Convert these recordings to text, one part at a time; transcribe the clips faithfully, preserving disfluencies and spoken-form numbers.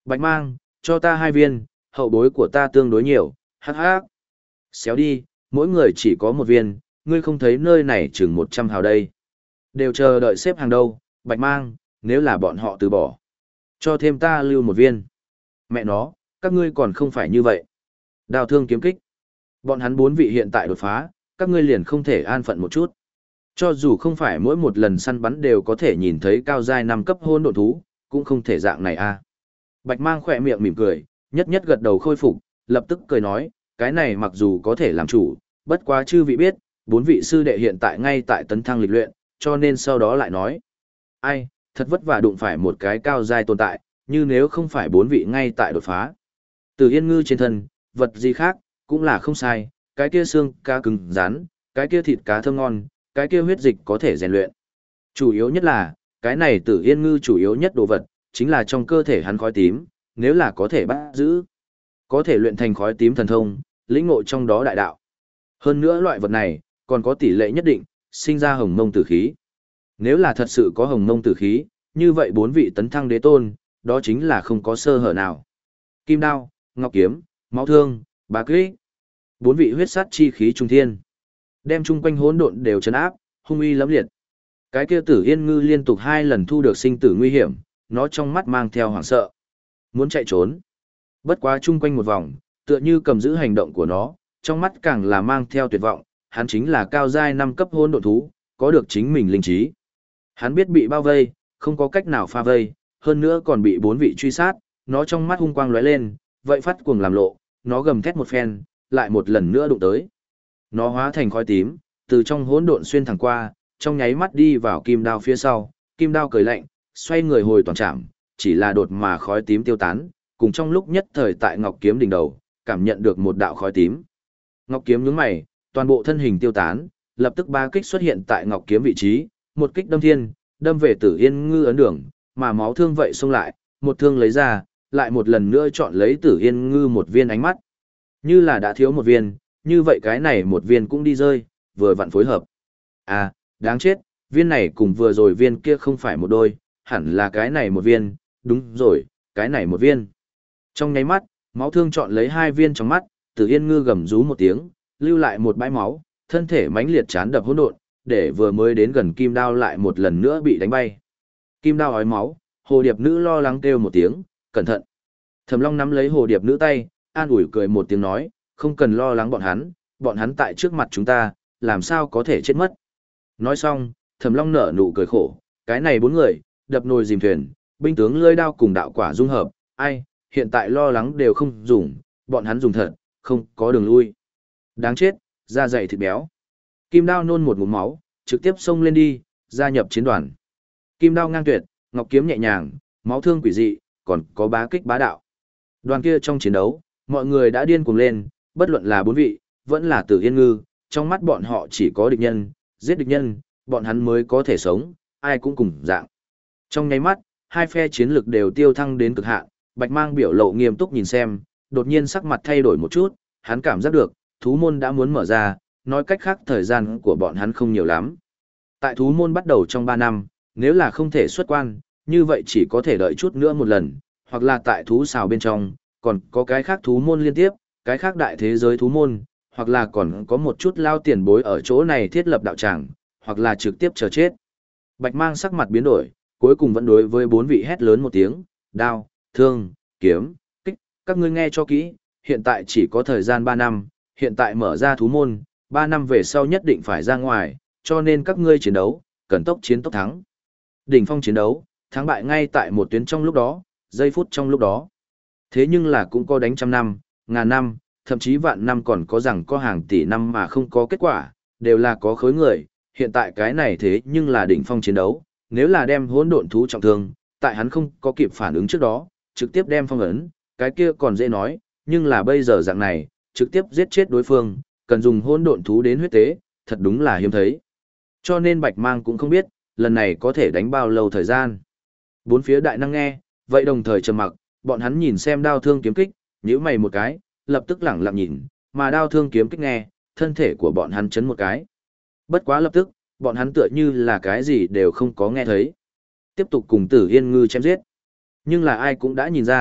Bạch mang, cho ta hai viên, hậu bối của ta tương đối nhiều, hắc hắc. Xéo đi, mỗi người chỉ có một viên, ngươi không thấy nơi này chừng một trăm hào đây. Đều chờ đợi xếp hàng đâu, bạch mang, nếu là bọn họ từ bỏ. Cho thêm ta lưu một viên. Mẹ nó, các ngươi còn không phải như vậy. Đào thương kiếm kích. Bọn hắn bốn vị hiện tại đột phá, các ngươi liền không thể an phận một chút. Cho dù không phải mỗi một lần săn bắn đều có thể nhìn thấy cao giai năm cấp hôn độn thú, cũng không thể dạng này a. Bạch mang khỏe miệng mỉm cười, nhất nhất gật đầu khôi phục, lập tức cười nói, cái này mặc dù có thể làm chủ, bất quá chư vị biết, bốn vị sư đệ hiện tại ngay tại tấn thăng lịch luyện, cho nên sau đó lại nói. Ai, thật vất vả đụng phải một cái cao giai tồn tại, như nếu không phải bốn vị ngay tại đột phá. Từ yên ngư trên thân, vật gì khác, cũng là không sai, cái kia xương cá cứng rắn, cái kia thịt cá thơm ngon, cái kia huyết dịch có thể rèn luyện. Chủ yếu nhất là, cái này tử yên ngư chủ yếu nhất đồ vật, chính là trong cơ thể hắn khói tím, nếu là có thể bắt giữ, có thể luyện thành khói tím thần thông, lĩnh ngộ trong đó đại đạo. Hơn nữa loại vật này, còn có tỷ lệ nhất định, sinh ra hồng mông tử khí. Nếu là thật sự có hồng mông tử khí, như vậy bốn vị tấn thăng đế tôn, đó chính là không có sơ hở nào. Kim đao, ngọc kiếm, máu thương, bá kích. Bốn vị huyết sát chi khí trung thiên. Đem chung quanh hỗn độn đều chấn áp, hung uy lẫm liệt. Cái kia tử yên ngư liên tục hai lần thu được sinh tử nguy hiểm, nó trong mắt mang theo hoảng sợ. Muốn chạy trốn. Bất quá chung quanh một vòng, tựa như cầm giữ hành động của nó, trong mắt càng là mang theo tuyệt vọng, hắn chính là cao giai năm cấp hỗn độn thú, có được chính mình linh trí. Hắn biết bị bao vây, không có cách nào pha vây, hơn nữa còn bị bốn vị truy sát, nó trong mắt hung quang lóe lên, vậy phát cuồng làm lộ, nó gầm thét một phen, lại một lần nữa đụng tới. Nó hóa thành khói tím, từ trong hỗn độn xuyên thẳng qua, trong nháy mắt đi vào kim đao phía sau, kim đao cười lạnh, xoay người hồi toàn trạm, chỉ là đột mà khói tím tiêu tán, cùng trong lúc nhất thời tại ngọc kiếm đỉnh đầu, cảm nhận được một đạo khói tím. Ngọc kiếm nhướng mày, toàn bộ thân hình tiêu tán, lập tức ba kích xuất hiện tại ngọc kiếm vị trí, một kích đâm thiên, đâm về Tử Yên Ngư ấn đường, mà máu thương vậy xông lại, một thương lấy ra, lại một lần nữa chọn lấy Tử Yên Ngư một viên ánh mắt. Như là đã thiếu một viên, như vậy cái này một viên cũng đi rơi, vừa vặn phối hợp. À, đáng chết, viên này cùng vừa rồi viên kia không phải một đôi, hẳn là cái này một viên, đúng rồi, cái này một viên. Trong nháy mắt, máu thương chọn lấy hai viên trong mắt, Tử Yên Ngư gầm rú một tiếng, lưu lại một bãi máu, thân thể mãnh liệt chán đập hỗn độn, để vừa mới đến gần kim đao lại một lần nữa bị đánh bay. Kim đao ói máu, hồ điệp nữ lo lắng kêu một tiếng, cẩn thận. Thẩm Long nắm lấy hồ điệp nữ tay, an ủi cười một tiếng nói, không cần lo lắng bọn hắn, bọn hắn tại trước mặt chúng ta, làm sao có thể chết mất. Nói xong, Thẩm Long nở nụ cười khổ, cái này bốn người, đập nồi dìm thuyền, binh tướng lưỡi đao cùng đạo quả dung hợp, ai, hiện tại lo lắng đều không dùng, bọn hắn dùng thật, không có đường lui. Đáng chết, da dày thịt béo. Kim đao nôn một ngụm máu, trực tiếp xông lên đi, gia nhập chiến đoàn. Kim đao ngang tuyệt, ngọc kiếm nhẹ nhàng, máu thương quỷ dị, còn có bá kích bá đạo. Đoàn kia trong chiến đấu, mọi người đã điên cuồng lên, bất luận là bốn vị, vẫn là Tử Yên Ngư, trong mắt bọn họ chỉ có địch nhân, giết địch nhân, bọn hắn mới có thể sống, ai cũng cùng dạng. Trong nháy mắt, hai phe chiến lực đều tiêu thăng đến cực hạn, Bạch Mang biểu lộ nghiêm túc nhìn xem, đột nhiên sắc mặt thay đổi một chút, hắn cảm giác được, thú môn đã muốn mở ra, nói cách khác thời gian của bọn hắn không nhiều lắm. Tại thú môn bắt đầu trong ba năm, nếu là không thể xuất quan, như vậy chỉ có thể đợi chút nữa một lần, hoặc là tại thú xào bên trong, còn có cái khác thú môn liên tiếp, cái khác đại thế giới thú môn, hoặc là còn có một chút lao tiền bối ở chỗ này thiết lập đạo tràng, hoặc là trực tiếp chờ chết. Bạch Mang sắc mặt biến đổi, cuối cùng vẫn đối với bốn vị hét lớn một tiếng, đao, thương, kiếm, kích, các ngươi nghe cho kỹ, hiện tại chỉ có thời gian ba năm, hiện tại mở ra thú môn, ba năm về sau nhất định phải ra ngoài, cho nên các ngươi chiến đấu, cần tốc chiến tốc thắng. Đỉnh phong chiến đấu, thắng bại ngay tại một tuyến trong lúc đó, giây phút trong lúc đó. Thế nhưng là cũng có đánh trăm năm, ngàn năm, thậm chí vạn năm còn có rằng có hàng tỷ năm mà không có kết quả, đều là có khối người, hiện tại cái này thế nhưng là đỉnh phong chiến đấu, nếu là đem hỗn độn thú trọng thương, tại hắn không có kịp phản ứng trước đó, trực tiếp đem phong ấn, cái kia còn dễ nói, nhưng là bây giờ dạng này, trực tiếp giết chết đối phương, cần dùng hỗn độn thú đến huyết tế, thật đúng là hiếm thấy. Cho nên Bạch Mang cũng không biết, lần này có thể đánh bao lâu thời gian. Bốn phía đại năng nghe, vậy đồng thời trầm mặc, bọn hắn nhìn xem đao thương kiếm kích, nhíu mày một cái, lập tức lẳng lặng nhìn, mà đao thương kiếm kích nghe, thân thể của bọn hắn chấn một cái. Bất quá lập tức, bọn hắn tựa như là cái gì đều không có nghe thấy. Tiếp tục cùng Tử Yên Ngư chém giết. Nhưng là ai cũng đã nhìn ra,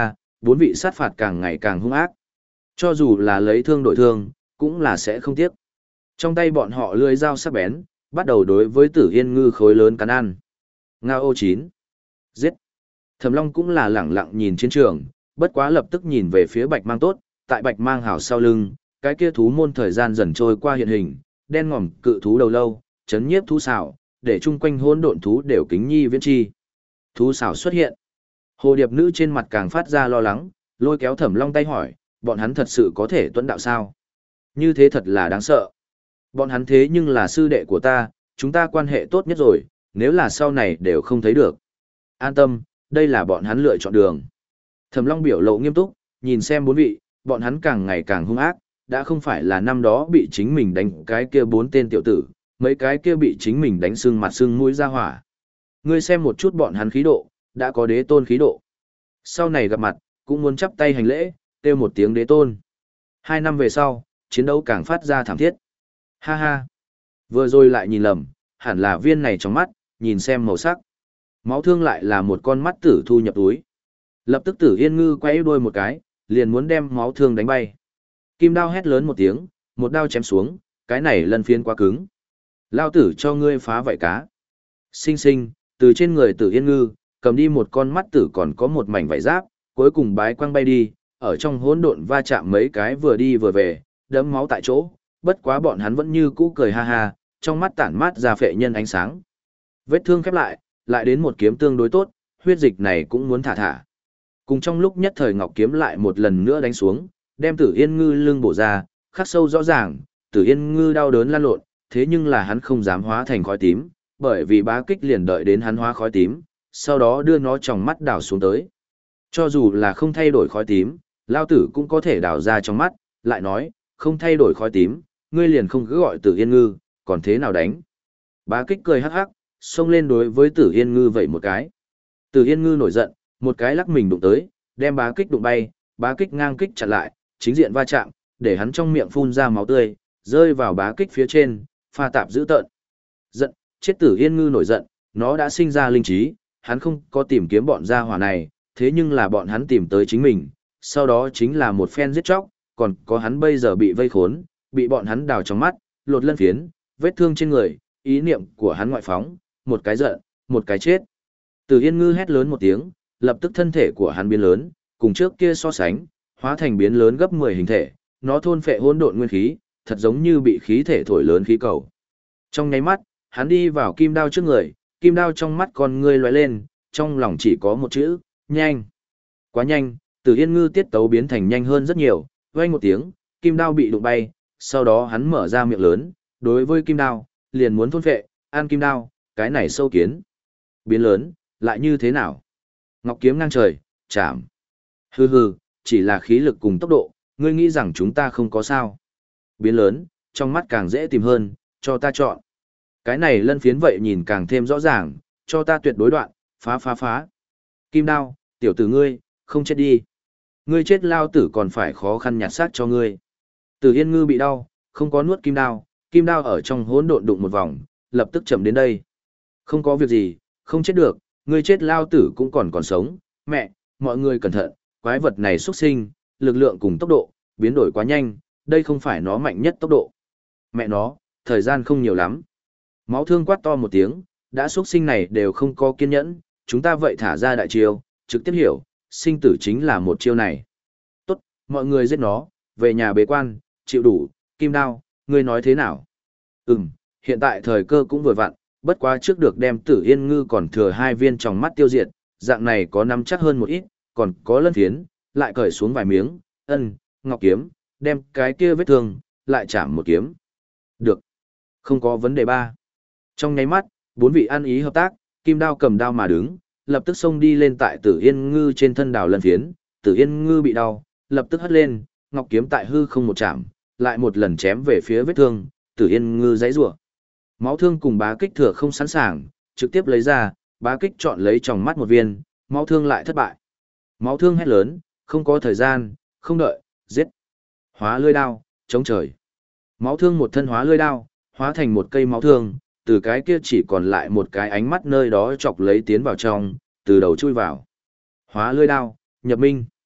bốn vị sát phạt càng ngày càng hung ác. Cho dù là lấy thương đổi thương, cũng là sẽ không tiếc. Trong tay bọn họ lưỡi dao sắc bén, bắt đầu đối với Tử Yên Ngư khối lớn cắn ăn. Ngao ô chín. Giết. Thẩm Long cũng là lẳng lặng nhìn chiến trường, bất quá lập tức nhìn về phía Bạch Mang tốt, tại Bạch Mang hảo sau lưng, cái kia thú môn thời gian dần trôi qua hiện hình, đen ngòm cự thú đầu lâu, chấn nhiếp thú xảo, để chung quanh hỗn độn thú đều kính nhi viễn chi. Thú xảo xuất hiện. Hồ điệp nữ trên mặt càng phát ra lo lắng, lôi kéo Thẩm Long tay hỏi, bọn hắn thật sự có thể tuẫn đạo sao? Như thế thật là đáng sợ. Bọn hắn thế nhưng là sư đệ của ta, chúng ta quan hệ tốt nhất rồi, nếu là sau này đều không thấy được. An tâm, đây là bọn hắn lựa chọn đường. Thẩm Long biểu lộ nghiêm túc, nhìn xem bốn vị, bọn hắn càng ngày càng hung ác, đã không phải là năm đó bị chính mình đánh cái kia bốn tên tiểu tử, mấy cái kia bị chính mình đánh sưng mặt sưng mũi ra hỏa. Ngươi xem một chút bọn hắn khí độ, đã có đế tôn khí độ. Sau này gặp mặt, cũng muốn chắp tay hành lễ, kêu một tiếng đế tôn. Hai năm về sau, chiến đấu càng phát ra thảm thiết. Ha ha. Vừa rồi lại nhìn lầm, hẳn là viên này trong mắt, nhìn xem màu sắc. Máu thương lại là một con mắt tử thu nhập túi. Lập tức Tử Yên Ngư quay đuôi một cái, liền muốn đem máu thương đánh bay. Kim đao hét lớn một tiếng, một đao chém xuống, cái này lân phiến quá cứng. Lao tử cho ngươi phá vảy cá. Sinh sinh, từ trên người Tử Yên Ngư, cầm đi một con mắt tử còn có một mảnh vảy giáp, cuối cùng bái quang bay đi, ở trong hỗn độn va chạm mấy cái vừa đi vừa về, đẫm máu tại chỗ, bất quá bọn hắn vẫn như cũ cười ha ha, trong mắt tản mát ra phệ nhân ánh sáng. Vết thương khép lại, lại đến một kiếm tương đối tốt, huyết dịch này cũng muốn thả thả. Cùng trong lúc nhất thời ngọc kiếm lại một lần nữa đánh xuống, đem Tử Yên Ngư lưng bổ ra, khắc sâu rõ ràng, Tử Yên Ngư đau đớn lan lộn, thế nhưng là hắn không dám hóa thành khói tím, bởi vì bá kích liền đợi đến hắn hóa khói tím, sau đó đưa nó trong mắt đảo xuống tới. Cho dù là không thay đổi khói tím, lao tử cũng có thể đảo ra trong mắt, lại nói, không thay đổi khói tím, ngươi liền không cứ gọi Tử Yên Ngư, còn thế nào đánh. Bá kích cười hắc hắc, xông lên đối với Tử Yên Ngư vậy một cái. Tử Yên Ngư nổi giận, một cái lắc mình đụng tới, đem bá kích đụng bay, bá kích ngang kích chặn lại, chính diện va chạm, để hắn trong miệng phun ra máu tươi, rơi vào bá kích phía trên, pha tạp dữ tợn. Giận, chết Tử Yên Ngư nổi giận, nó đã sinh ra linh trí, hắn không có tìm kiếm bọn gia hỏa này, thế nhưng là bọn hắn tìm tới chính mình, sau đó chính là một phen giết chóc, còn có hắn bây giờ bị vây khốn, bị bọn hắn đào trong mắt, lột lân phiến, vết thương trên người, ý niệm của hắn ngoại phóng, một cái giận, một cái chết. Tử Yên Ngư hét lớn một tiếng, lập tức thân thể của hắn biến lớn, cùng trước kia so sánh, hóa thành biến lớn gấp mười hình thể, nó thôn phệ hỗn độn nguyên khí, thật giống như bị khí thể thổi lớn khí cầu. Trong nháy mắt, hắn đi vào kim đao trước người, kim đao trong mắt con ngươi lóe lên, trong lòng chỉ có một chữ, nhanh. Quá nhanh, Tử Yên Ngư tiết tấu biến thành nhanh hơn rất nhiều, vang một tiếng, kim đao bị đụng bay, sau đó hắn mở ra miệng lớn, đối với kim đao, liền muốn thôn phệ, ăn kim đao, cái này sâu kiến. Biến lớn, lại như thế nào? Ngọc kiếm ngang trời, chạm. Hừ hừ, chỉ là khí lực cùng tốc độ, ngươi nghĩ rằng chúng ta không có sao. Biến lớn, trong mắt càng dễ tìm hơn, cho ta chọn. Cái này lân phiến vậy nhìn càng thêm rõ ràng, cho ta tuyệt đối đoạn, phá phá phá. Kim đao, tiểu tử ngươi, không chết đi. Ngươi chết lao tử còn phải khó khăn nhặt xác cho ngươi. Tử Yên Ngư bị đau, không có nuốt kim đao, kim đao ở trong hỗn độn đụng một vòng, lập tức chậm đến đây. Không có việc gì, không chết được, ngươi chết lao tử cũng còn còn sống. Mẹ, mọi người cẩn thận, quái vật này xuất sinh, lực lượng cùng tốc độ, biến đổi quá nhanh, đây không phải nó mạnh nhất tốc độ. Mẹ nó, thời gian không nhiều lắm. Máu thương quát to một tiếng, đã xuất sinh này đều không có kiên nhẫn, chúng ta vậy thả ra đại chiêu, trực tiếp hiểu, sinh tử chính là một chiêu này. Tốt, mọi người giết nó, về nhà bế quan, chịu đủ, kim đao, ngươi nói thế nào? Ừm, hiện tại thời cơ cũng vừa vặn, bất quá trước được đem Tử Yên Ngư còn thừa hai viên trong mắt tiêu diệt, dạng này có nắm chắc hơn một ít, còn có lân phiến, lại cởi xuống vài miếng, ân, ngọc kiếm, đem cái kia vết thương, lại chạm một kiếm. Được, không có vấn đề ba. Trong nháy mắt, bốn vị ăn ý hợp tác, kim đao cầm đao mà đứng, lập tức xông đi lên tại Tử Yên Ngư trên thân đào lân phiến, Tử Yên Ngư bị đau, lập tức hất lên, ngọc kiếm tại hư không một chạm, lại một lần chém về phía vết thương, Tử Yên Ngư giãy giụa. Máu thương cùng bá kích thừa không sẵn sàng, trực tiếp lấy ra, bá kích chọn lấy trong mắt một viên, máu thương lại thất bại. Máu thương hét lớn, không có thời gian, không đợi, giết. Hóa lưỡi đao, chống trời. Máu thương một thân hóa lưỡi đao, hóa thành một cây máu thương, từ cái kia chỉ còn lại một cái ánh mắt nơi đó chọc lấy tiến vào trong, từ đầu chui vào. Hóa lưỡi đao, nhập minh.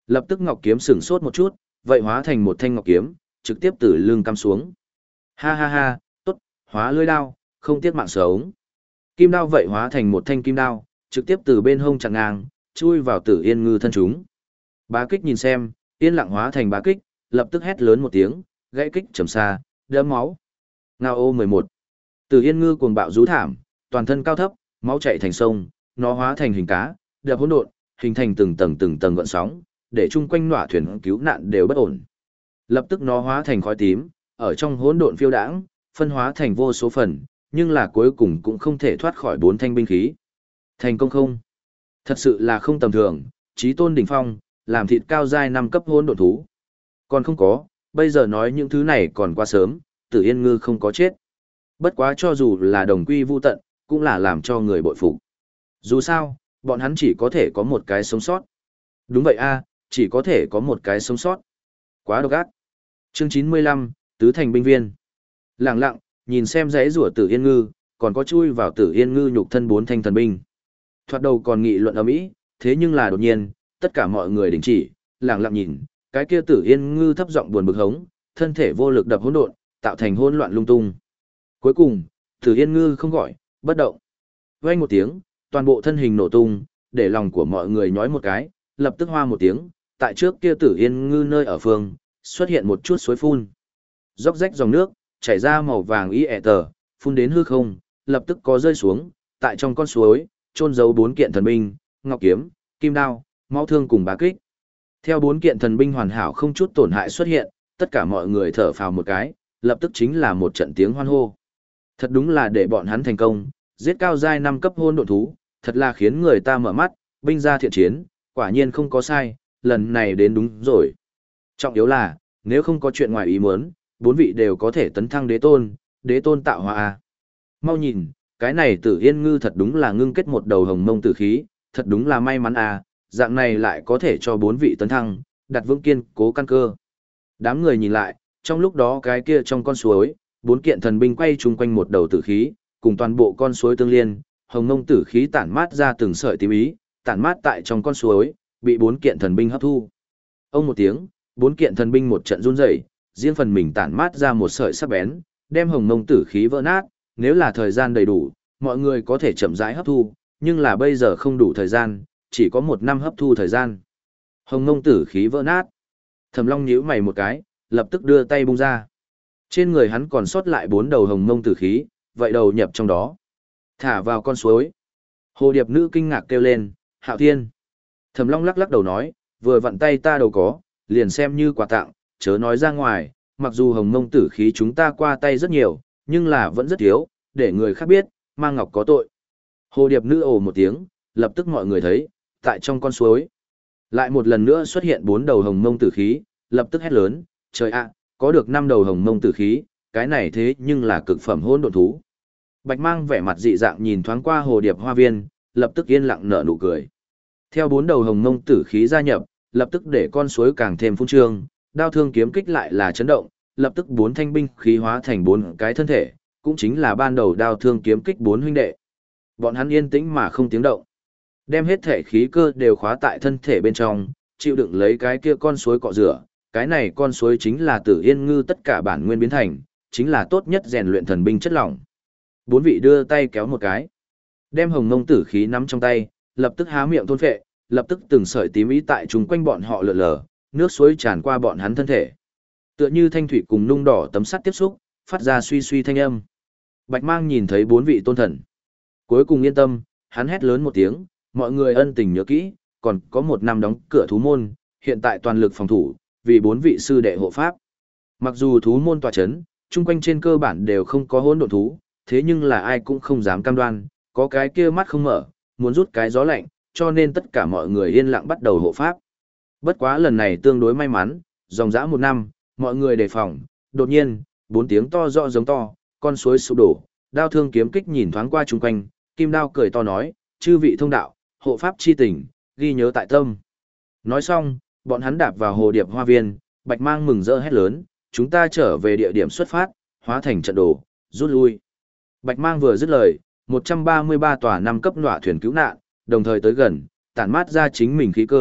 Lập tức ngọc kiếm sửng sốt một chút, vậy hóa thành một thanh ngọc kiếm, trực tiếp từ lưng cắm xuống. Ha ha ha, tốt, hóa lưỡi đao, không tiếc mạng sống. Kim đao vậy hóa thành một thanh kim đao, trực tiếp từ bên hông chặn ngang, chui vào Tử Yên Ngư thân chúng. Bá Kích nhìn xem, yên lặng hóa thành Bá Kích, lập tức hét lớn một tiếng, gãy kích trầm xa, đẫm máu. Ngao ô mười một. Tử Yên Ngư cuồng bạo rú thảm, toàn thân cao thấp, máu chảy thành sông, nó hóa thành hình cá, đập hỗn độn, hình thành từng tầng từng tầng gợn sóng, để chung quanh nọa thuyền cứu nạn đều bất ổn. Lập tức nó hóa thành khói tím, ở trong hỗn độn phiêu đãng, phân hóa thành vô số phần, nhưng là cuối cùng cũng không thể thoát khỏi bốn thanh binh khí. Thành công không? Thật sự là không tầm thường, chí tôn đỉnh phong, làm thịt cao giai năm cấp hỗn độn thú. Còn không có, bây giờ nói những thứ này còn quá sớm, Tử Yên Ngư không có chết. Bất quá cho dù là đồng quy vu tận, cũng là làm cho người bội phục. Dù sao, bọn hắn chỉ có thể có một cái sống sót. Đúng vậy a, chỉ có thể có một cái sống sót. Quá độc ác. Chương chín mươi lăm, Tứ Thành Binh Viên. Lặng lặng, nhìn xem giấy rủa Tử Yên Ngư, còn có chui vào Tử Yên Ngư nhục thân bốn thanh thần binh. Thoạt đầu còn nghị luận ầm ĩ, thế nhưng là đột nhiên, tất cả mọi người đình chỉ, lặng lặng nhìn, cái kia Tử Yên Ngư thấp giọng buồn bực hống, thân thể vô lực đập hỗn độn, tạo thành hỗn loạn lung tung. Cuối cùng, Tử Yên Ngư không gọi, bất động. Vang một tiếng, toàn bộ thân hình nổ tung, để lòng của mọi người nhói một cái, lập tức hoa một tiếng, tại trước kia Tử Yên Ngư nơi ở phương, xuất hiện một chút suối phun. Róc rách dòng nước, chảy ra màu vàng y ẹ tờ, phun đến hư không, lập tức có rơi xuống, tại trong con suối, chôn giấu bốn kiện thần binh, ngọc kiếm, kim đao, máu thương cùng bá kích. Theo bốn kiện thần binh hoàn hảo không chút tổn hại xuất hiện, tất cả mọi người thở phào một cái, lập tức chính là một trận tiếng hoan hô. Thật đúng là để bọn hắn thành công, giết cao giai năm cấp hôn độn thú, thật là khiến người ta mở mắt, binh gia thiện chiến, quả nhiên không có sai, lần này đến đúng rồi. Trọng yếu là, nếu không có chuyện ngoài ý muốn, bốn vị đều có thể tấn thăng đế tôn, đế tôn tạo hóa a. Mau nhìn, cái này Tử Yên Ngư thật đúng là ngưng kết một đầu hồng mông tử khí, thật đúng là may mắn a, dạng này lại có thể cho bốn vị tấn thăng, đặt vững kiên cố căn cơ. Đám người nhìn lại, trong lúc đó cái kia trong con suối, bốn kiện thần binh quay chung quanh một đầu tử khí, cùng toàn bộ con suối tương liên, hồng mông tử khí tản mát ra từng sợi tím ý, tản mát tại trong con suối, bị bốn kiện thần binh hấp thu. Ông một tiếng, bốn kiện thần binh một trận run rẩy, riêng phần mình tản mát ra một sợi sắc bén, đem hồng mông tử khí vỡ nát, nếu là thời gian đầy đủ, mọi người có thể chậm rãi hấp thu, nhưng là bây giờ không đủ thời gian, chỉ có một năm hấp thu thời gian. Hồng mông tử khí vỡ nát. Thẩm Long nhíu mày một cái, lập tức đưa tay bung ra. Trên người hắn còn sót lại bốn đầu hồng mông tử khí, vậy đầu nhập trong đó. Thả vào con suối. Hồ điệp nữ kinh ngạc kêu lên, Hạo Thiên. Thẩm Long lắc lắc đầu nói, vừa vặn tay ta đầu có, liền xem như quà tặng, chớ nói ra ngoài, mặc dù hồng mông tử khí chúng ta qua tay rất nhiều, nhưng là vẫn rất thiếu, để người khác biết, mang ngọc có tội. Hồ điệp nữ ồ một tiếng, lập tức mọi người thấy, tại trong con suối. Lại một lần nữa xuất hiện bốn đầu hồng mông tử khí, lập tức hét lớn, trời ạ, có được năm đầu hồng mông tử khí, cái này thế nhưng là cực phẩm hỗn độn thú. Bạch Mang vẻ mặt dị dạng nhìn thoáng qua hồ điệp hoa viên, lập tức yên lặng nở nụ cười. Theo bốn đầu hồng mông tử khí gia nhập, lập tức để con suối càng thêm phun trương, đao thương kiếm kích lại là chấn động, lập tức bốn thanh binh khí hóa thành bốn cái thân thể, cũng chính là ban đầu đao thương kiếm kích bốn huynh đệ. Bọn hắn yên tĩnh mà không tiếng động, đem hết thể khí cơ đều khóa tại thân thể bên trong, chịu đựng lấy cái kia con suối cọ rửa, cái này con suối chính là Tử Yên Ngư tất cả bản nguyên biến thành, chính là tốt nhất rèn luyện thần binh chất lỏng. Bốn vị đưa tay kéo một cái, đem hồng mông tử khí nắm trong tay, lập tức há miệng thôn phệ, lập tức từng sợi tím ý tại chúng quanh bọn họ lượn lờ, nước suối tràn qua bọn hắn thân thể. Tựa như thanh thủy cùng nung đỏ tấm sắt tiếp xúc, phát ra suy suy thanh âm. Bạch Mang nhìn thấy bốn vị tôn thần, cuối cùng yên tâm, hắn hét lớn một tiếng, mọi người ân tình nhớ kỹ, còn có một năm đóng cửa thú môn, hiện tại toàn lực phòng thủ, vì bốn vị sư đệ hộ pháp. Mặc dù thú môn tọa chấn, chung quanh trên cơ bản đều không có hỗn độn thú, thế nhưng là ai cũng không dám cam đoan, có cái kia mắt không mở, muốn rút cái gió lạnh, cho nên tất cả mọi người yên lặng bắt đầu hộ pháp. Bất quá lần này tương đối may mắn, dòng dã một năm, mọi người đề phòng, đột nhiên, bốn tiếng to rõ giống to, con suối sụp đổ, đao thương kiếm kích nhìn thoáng qua chung quanh, kim đao cười to nói, chư vị thông đạo, hộ pháp chi tình, ghi nhớ tại tâm. Nói xong, bọn hắn đạp vào hồ điệp hoa viên, Bạch Mang mừng rỡ hét lớn, chúng ta trở về địa điểm xuất phát, hóa thành trận đồ, rút lui. Bạch Mang vừa dứt lời, một trăm ba mươi ba tòa năm cấp nọa thuyền cứu nạn, đồng thời tới gần, tản mát ra chính mình khí cơ,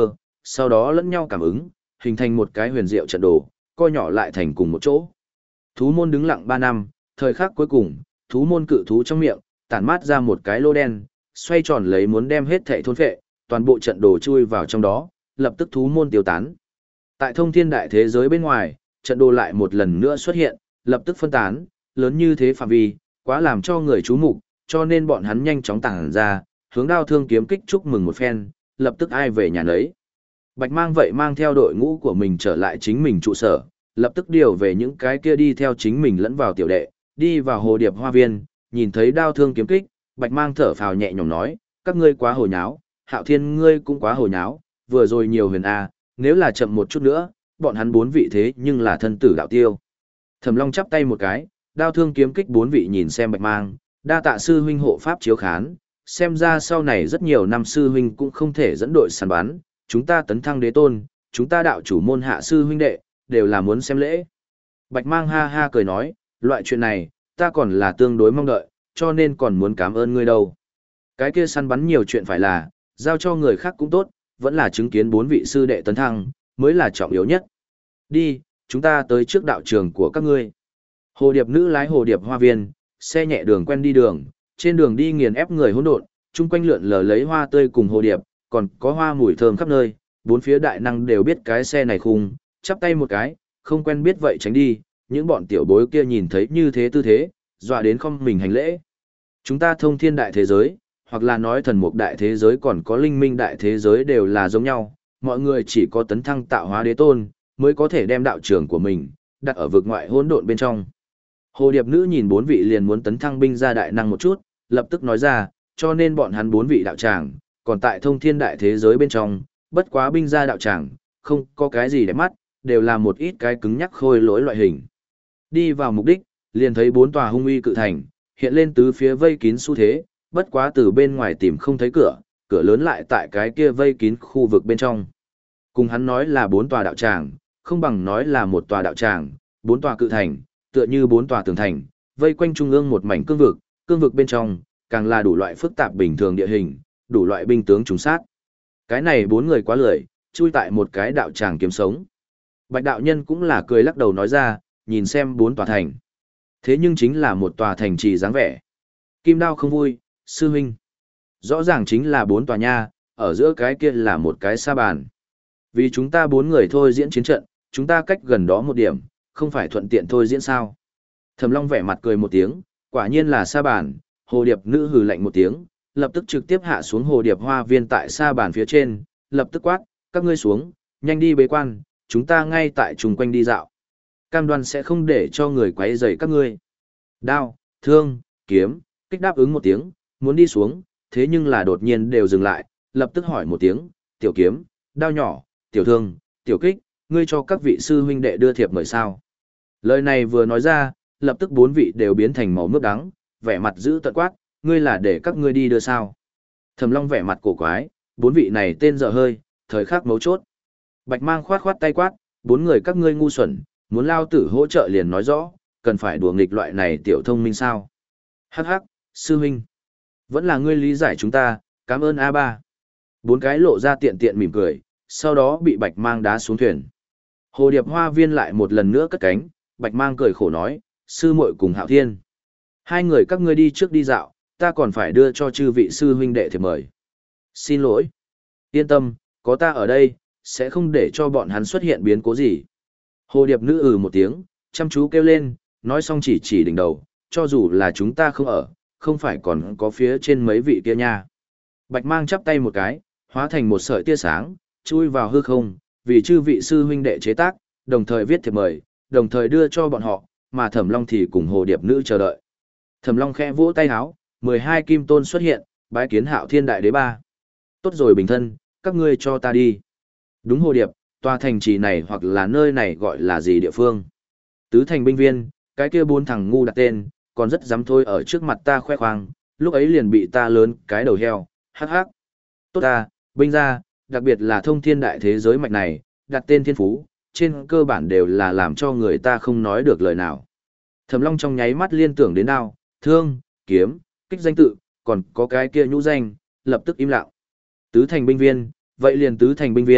sau đó lẫn nhau cảm ứng, hình thành một cái huyền diệu trận đồ, co nhỏ lại thành cùng một chỗ. Thú môn đứng lặng ba năm, thời khắc cuối cùng, thú môn cự thú trong miệng, tản mát ra một cái lô đen, xoay tròn lấy muốn đem hết thảy thôn phệ, toàn bộ trận đồ chui vào trong đó, lập tức thú môn tiêu tán. Tại thông thiên đại thế giới bên ngoài, trận đồ lại một lần nữa xuất hiện, lập tức phân tán, lớn như thế phạm vi, quá làm cho người chú mục, cho nên bọn hắn nhanh chóng tản ra, hướng đao thương kiếm kích chúc mừng một phen, lập tức ai về nhà nấy. Bạch Mang vậy mang theo đội ngũ của mình trở lại chính mình trụ sở, lập tức điều về những cái kia đi theo chính mình lẫn vào tiểu đệ, đi vào hồ điệp hoa viên, nhìn thấy đao thương kiếm kích, Bạch Mang thở phào nhẹ nhõm nói, các ngươi quá hồ nháo, Hạo Thiên ngươi cũng quá hồ nháo, vừa rồi nhiều huyền A, nếu là chậm một chút nữa, bọn hắn bốn vị thế nhưng là thân tử đạo tiêu. Thẩm Long chắp tay một cái, đao thương kiếm kích bốn vị nhìn xem Bạch Mang, đa tạ sư huynh hộ pháp chiếu khán, xem ra sau này rất nhiều năm sư huynh cũng không thể dẫn đội săn bắn, chúng ta tấn thăng đế tôn, chúng ta đạo chủ môn hạ sư huynh đệ, đều là muốn xem lễ. Bạch Mang ha ha cười nói, loại chuyện này, ta còn là tương đối mong đợi, cho nên còn muốn cảm ơn ngươi đâu. Cái kia săn bắn nhiều chuyện phải là, giao cho người khác cũng tốt, vẫn là chứng kiến bốn vị sư đệ tấn thăng, mới là trọng yếu nhất. Đi, chúng ta tới trước đạo trường của các ngươi. Hồ điệp nữ lái hồ điệp hoa viên, xe nhẹ đường quen đi đường, trên đường đi nghiền ép người hỗn độn, chung quanh lượn lờ lấy hoa tươi cùng hồ điệp, còn có hoa mùi thơm khắp nơi, bốn phía đại năng đều biết cái xe này khung, chắp tay một cái, không quen biết vậy tránh đi, những bọn tiểu bối kia nhìn thấy như thế tư thế, dọa đến không mình hành lễ. Chúng ta thông thiên đại thế giới, hoặc là nói thần mục đại thế giới còn có linh minh đại thế giới đều là giống nhau, mọi người chỉ có tấn thăng tạo hóa đế tôn, mới có thể đem đạo trường của mình, đặt ở vực ngoại hỗn độn bên trong. Hồ điệp nữ nhìn bốn vị liền muốn tấn thăng binh ra đại năng một chút, lập tức nói ra, cho nên bọn hắn bốn vị đạo tràng, còn tại thông thiên đại thế giới bên trong, bất quá binh ra đạo tràng, không có cái gì để mắt, đều là một ít cái cứng nhắc khôi lỗi loại hình. Đi vào mục đích, liền thấy bốn tòa hung uy cự thành, hiện lên tứ phía vây kín xu thế, bất quá từ bên ngoài tìm không thấy cửa, cửa lớn lại tại cái kia vây kín khu vực bên trong. Cùng hắn nói là bốn tòa đạo tràng, không bằng nói là một tòa đạo tràng, bốn tòa cự thành, tựa như bốn tòa tường thành, vây quanh trung ương một mảnh cương vực, cương vực bên trong, càng là đủ loại phức tạp bình thường địa hình, đủ loại binh tướng trùng sát. Cái này bốn người quá lười, chui tại một cái đạo tràng kiếm sống. Bạch đạo nhân cũng là cười lắc đầu nói ra, nhìn xem bốn tòa thành. Thế nhưng chính là một tòa thành trì dáng vẻ. Kim đao không vui, sư huynh. Rõ ràng chính là bốn tòa nha, ở giữa cái kia là một cái sa bàn. Vì chúng ta bốn người thôi diễn chiến trận, chúng ta cách gần đó một điểm, không phải thuận tiện thôi diễn sao. Thẩm Long vẻ mặt cười một tiếng, quả nhiên là sa bàn, hồ điệp nữ hừ lạnh một tiếng, lập tức trực tiếp hạ xuống hồ điệp hoa viên tại sa bàn phía trên, lập tức quát, các ngươi xuống, nhanh đi bế quan, chúng ta ngay tại chung quanh đi dạo. Cam đoan sẽ không để cho người quấy rầy các ngươi. Đao, thương, kiếm, kích đáp ứng một tiếng, muốn đi xuống, thế nhưng là đột nhiên đều dừng lại, lập tức hỏi một tiếng, tiểu kiếm, đao nhỏ, tiểu thương, tiểu kích, ngươi cho các vị sư huynh đệ đưa thiệp mời sao. Lời này vừa nói ra, lập tức bốn vị đều biến thành màu nước đắng, vẻ mặt giữ tận quát, ngươi là để các ngươi đi đưa sao. Thẩm Long vẻ mặt cổ quái, bốn vị này tên dở hơi, thời khắc mấu chốt. Bạch Mang khoát khoát tay quát, bốn người các ngươi ngu xuẩn, muốn lao tử hỗ trợ liền nói rõ, cần phải đùa nghịch loại này tiểu thông minh sao. Hắc hắc, sư huynh. Vẫn là ngươi lý giải chúng ta, cảm ơn A ba. Bốn cái lộ ra tiện tiện mỉm cười, sau đó bị Bạch Mang đá xuống thuyền. Hồ điệp hoa viên lại một lần nữa cất cánh, Bạch Mang cười khổ nói, sư muội cùng Hạo Thiên. Hai người các ngươi đi trước đi dạo, ta còn phải đưa cho chư vị sư huynh đệ thiệp mời. Xin lỗi. Yên tâm, có ta ở đây, sẽ không để cho bọn hắn xuất hiện biến cố gì. Hồ điệp nữ ừ một tiếng, chăm chú kêu lên, nói xong chỉ chỉ đỉnh đầu, cho dù là chúng ta không ở, không phải còn có phía trên mấy vị kia nha. Bạch Mang chắp tay một cái, hóa thành một sợi tia sáng, chui vào hư không, vì chư vị sư huynh đệ chế tác, đồng thời viết thiệp mời, đồng thời đưa cho bọn họ, mà Thẩm Long thì cùng hồ điệp nữ chờ đợi. Thẩm Long khẽ vỗ tay háo, mười hai kim tôn xuất hiện, bái kiến Hạo Thiên đại đế ba. Tốt rồi bình thân, các ngươi cho ta đi. Đúng hồ điệp, tòa thành trì này hoặc là nơi này gọi là gì địa phương. Tứ thành binh viên, cái kia bốn thằng ngu đặt tên, còn rất dám thôi ở trước mặt ta khoe khoang, lúc ấy liền bị ta lớn cái đầu heo, hắc hắc. Tốt ta, binh ra, đặc biệt là thông thiên đại thế giới mạch này, đặt tên thiên phú, trên cơ bản đều là làm cho người ta không nói được lời nào. Thẩm Long trong nháy mắt liên tưởng đến đao, thương, kiếm, kích danh tự, còn có cái kia nhũ danh, lập tức im lặng. Tứ thành binh viên, vậy liền tứ thành binh viên,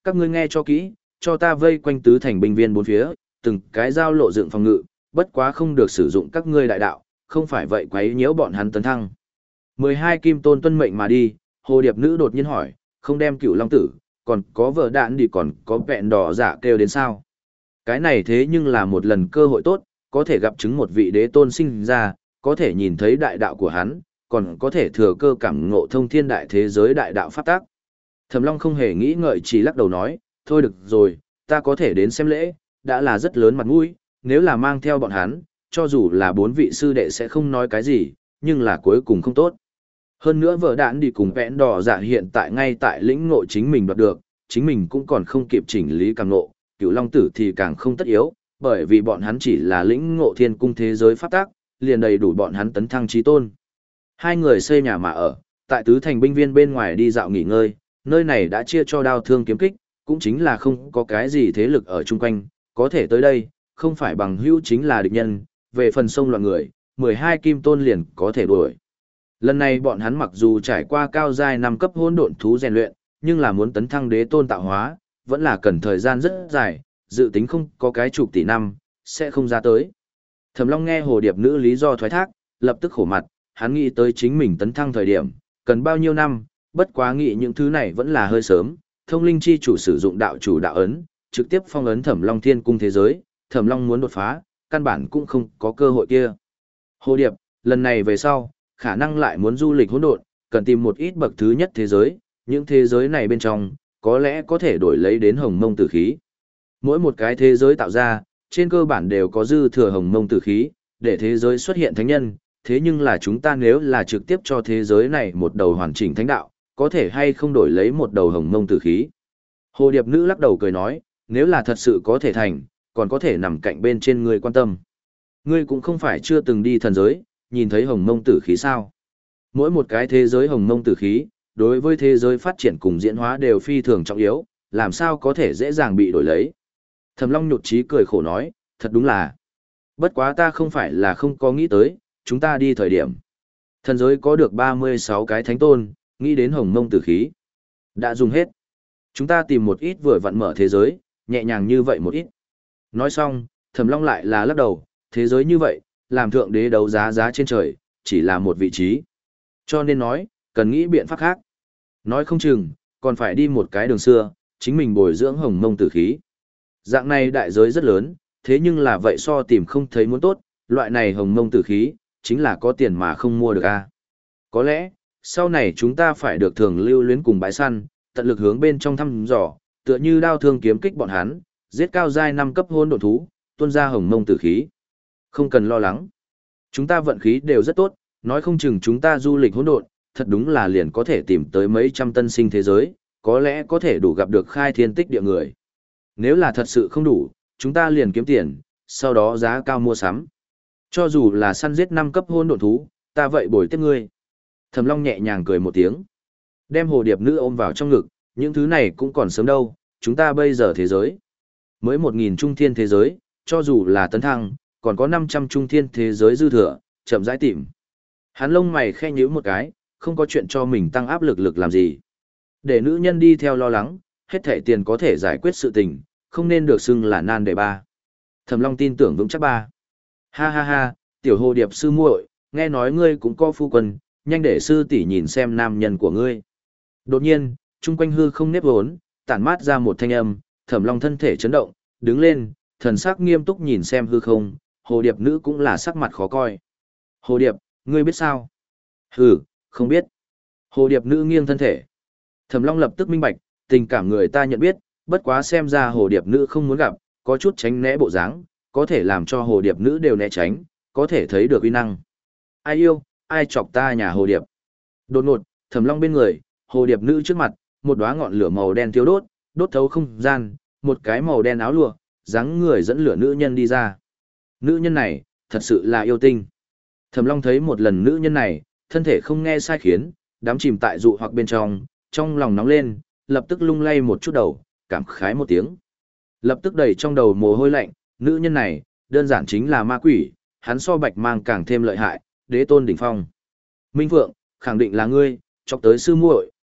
các ngươi nghe cho kỹ, cho ta vây quanh tứ thành binh viên bốn phía, từng cái giao lộ dựng phòng ngự, bất quá không được sử dụng các ngươi đại đạo, không phải vậy quấy nhiễu bọn hắn tấn thăng. mười hai kim tôn tuân mệnh mà đi, hồ điệp nữ đột nhiên hỏi, không đem Cửu Long tử, còn có vợ đạn đi còn có vẹn đỏ giả kêu đến sao? Cái này thế nhưng là một lần cơ hội tốt, có thể gặp chứng một vị đế tôn sinh ra, có thể nhìn thấy đại đạo của hắn, còn có thể thừa cơ cảm ngộ thông thiên đại thế giới đại đạo pháp tác. Thẩm Long không hề nghĩ ngợi chỉ lắc đầu nói, thôi được rồi, ta có thể đến xem lễ, đã là rất lớn mặt mũi, nếu là mang theo bọn hắn, cho dù là bốn vị sư đệ sẽ không nói cái gì, nhưng là cuối cùng không tốt. Hơn nữa vợ đạn đi cùng vẽn đỏ dạ hiện tại ngay tại lĩnh ngộ chính mình đoạt được, chính mình cũng còn không kịp chỉnh lý càng ngộ, Cửu Long tử thì càng không tất yếu, bởi vì bọn hắn chỉ là lĩnh ngộ thiên cung thế giới pháp tác, liền đầy đủ bọn hắn tấn thăng chí tôn. Hai người xây nhà mà ở, tại tứ thành binh viên bên ngoài đi dạo nghỉ ngơi, nơi này đã chia cho đao thương kiếm kích, cũng chính là không có cái gì thế lực ở chung quanh, có thể tới đây, không phải bằng hữu chính là địch nhân, về phần sông loạn người, mười hai kim tôn liền có thể đuổi. Lần này bọn hắn mặc dù trải qua cao giai năm cấp hỗn độn thú rèn luyện, nhưng là muốn tấn thăng đế tôn tạo hóa, vẫn là cần thời gian rất dài, dự tính không có cái chục tỷ năm, sẽ không ra tới. Thẩm Long nghe hồ điệp nữ lý do thoái thác, lập tức khổ mặt, hắn nghĩ tới chính mình tấn thăng thời điểm, cần bao nhiêu năm, bất quá nghĩ những thứ này vẫn là hơi sớm, thông linh chi chủ sử dụng đạo chủ đạo ấn, trực tiếp phong ấn Thẩm Long thiên cung thế giới, Thẩm Long muốn đột phá, căn bản cũng không có cơ hội kia. Hồ điệp, lần này về sau, khả năng lại muốn du lịch hỗn độn, cần tìm một ít bậc thứ nhất thế giới, những thế giới này bên trong, có lẽ có thể đổi lấy đến hồng mông tử khí. Mỗi một cái thế giới tạo ra, trên cơ bản đều có dư thừa hồng mông tử khí, để thế giới xuất hiện thánh nhân, thế nhưng là chúng ta nếu là trực tiếp cho thế giới này một đầu hoàn chỉnh thánh đạo, có thể hay không đổi lấy một đầu hồng mông tử khí. Hồ điệp nữ lắc đầu cười nói, nếu là thật sự có thể thành, còn có thể nằm cạnh bên trên ngươi quan tâm. Ngươi cũng không phải chưa từng đi thần giới, nhìn thấy hồng mông tử khí sao. Mỗi một cái thế giới hồng mông tử khí, đối với thế giới phát triển cùng diễn hóa đều phi thường trọng yếu, làm sao có thể dễ dàng bị đổi lấy. Thẩm Long nhụt chí cười khổ nói, thật đúng là. Bất quá ta không phải là không có nghĩ tới, chúng ta đi thời điểm. Thần giới có được ba mươi sáu cái thánh tôn, nghĩ đến hồng mông tử khí. Đã dùng hết. Chúng ta tìm một ít vừa vặn mở thế giới, nhẹ nhàng như vậy một ít. Nói xong, Thẩm Long lại là lắc đầu, thế giới như vậy, làm thượng đế đấu giá giá trên trời, chỉ là một vị trí. Cho nên nói, cần nghĩ biện pháp khác. Nói không chừng, còn phải đi một cái đường xưa, chính mình bồi dưỡng hồng mông tử khí. Dạng này đại giới rất lớn, thế nhưng là vậy so tìm không thấy muốn tốt, loại này hồng mông tử khí, chính là có tiền mà không mua được a. Có lẽ, sau này chúng ta phải được thường lưu luyến cùng bãi săn, tận lực hướng bên trong thăm dò, tựa như đao thương kiếm kích bọn hắn, giết cao giai năm cấp hôn độn thú, tuôn ra hồng mông tử khí. Không cần lo lắng. Chúng ta vận khí đều rất tốt, nói không chừng chúng ta du lịch hỗn độn, thật đúng là liền có thể tìm tới mấy trăm tân sinh thế giới, có lẽ có thể đủ gặp được khai thiên tích địa người. Nếu là thật sự không đủ, chúng ta liền kiếm tiền, sau đó giá cao mua sắm. Cho dù là săn giết năm cấp hôn độn thú, ta vậy bồi tiếp ngươi. Thẩm Long nhẹ nhàng cười một tiếng, đem hồ điệp nữ ôm vào trong ngực, những thứ này cũng còn sớm đâu, chúng ta bây giờ thế giới. Mới một nghìn trung thiên thế giới, cho dù là tấn thăng, còn có năm trăm trung thiên thế giới dư thừa, chậm rãi tìm. Hắn lông mày khe nhíu một cái, không có chuyện cho mình tăng áp lực lực làm gì. Để nữ nhân đi theo lo lắng, hết thảy tiền có thể giải quyết sự tình, không nên được xưng là nan đề ba. Thẩm Long tin tưởng vững chắc ba. Ha ha ha, tiểu hồ điệp sư muội, nghe nói ngươi cũng có phu quân, nhanh để sư tỷ nhìn xem nam nhân của ngươi. Đột nhiên, chung quanh hư không nếp vốn, tản mát ra một thanh âm, Thẩm Long thân thể chấn động, đứng lên, thần sắc nghiêm túc nhìn xem hư không, hồ điệp nữ cũng là sắc mặt khó coi. Hồ điệp, ngươi biết sao? Hừ, không biết. Hồ điệp nữ nghiêng thân thể. Thẩm Long lập tức minh bạch, tình cảm người ta nhận biết, bất quá xem ra hồ điệp nữ không muốn gặp, có chút tránh né bộ dáng, có thể làm cho hồ điệp nữ đều né tránh, có thể thấy được uy năng. Ai yêu, ai chọc ta nhà hồ điệp. Đột ngột, Thẩm Long bên người, hồ điệp nữ trước mặt, một đóa ngọn lửa màu đen thiêu đốt, đốt thấu không gian, một cái màu đen áo lụa, dáng người dẫn lửa nữ nhân đi ra. Nữ nhân này, thật sự là yêu tinh. Thẩm Long thấy một lần nữ nhân này, thân thể không nghe sai khiến, đắm chìm tại dụ hoặc bên trong, trong lòng nóng lên, lập tức lung lay một chút đầu, cảm khái một tiếng. Lập tức đầy trong đầu mồ hôi lạnh, nữ nhân này, đơn giản chính là ma quỷ, hắn so bạch mang càng thêm lợi hại, đế tôn đỉnh phong. Minh Phượng, khẳng định là ngươi, chọc tới sư muội,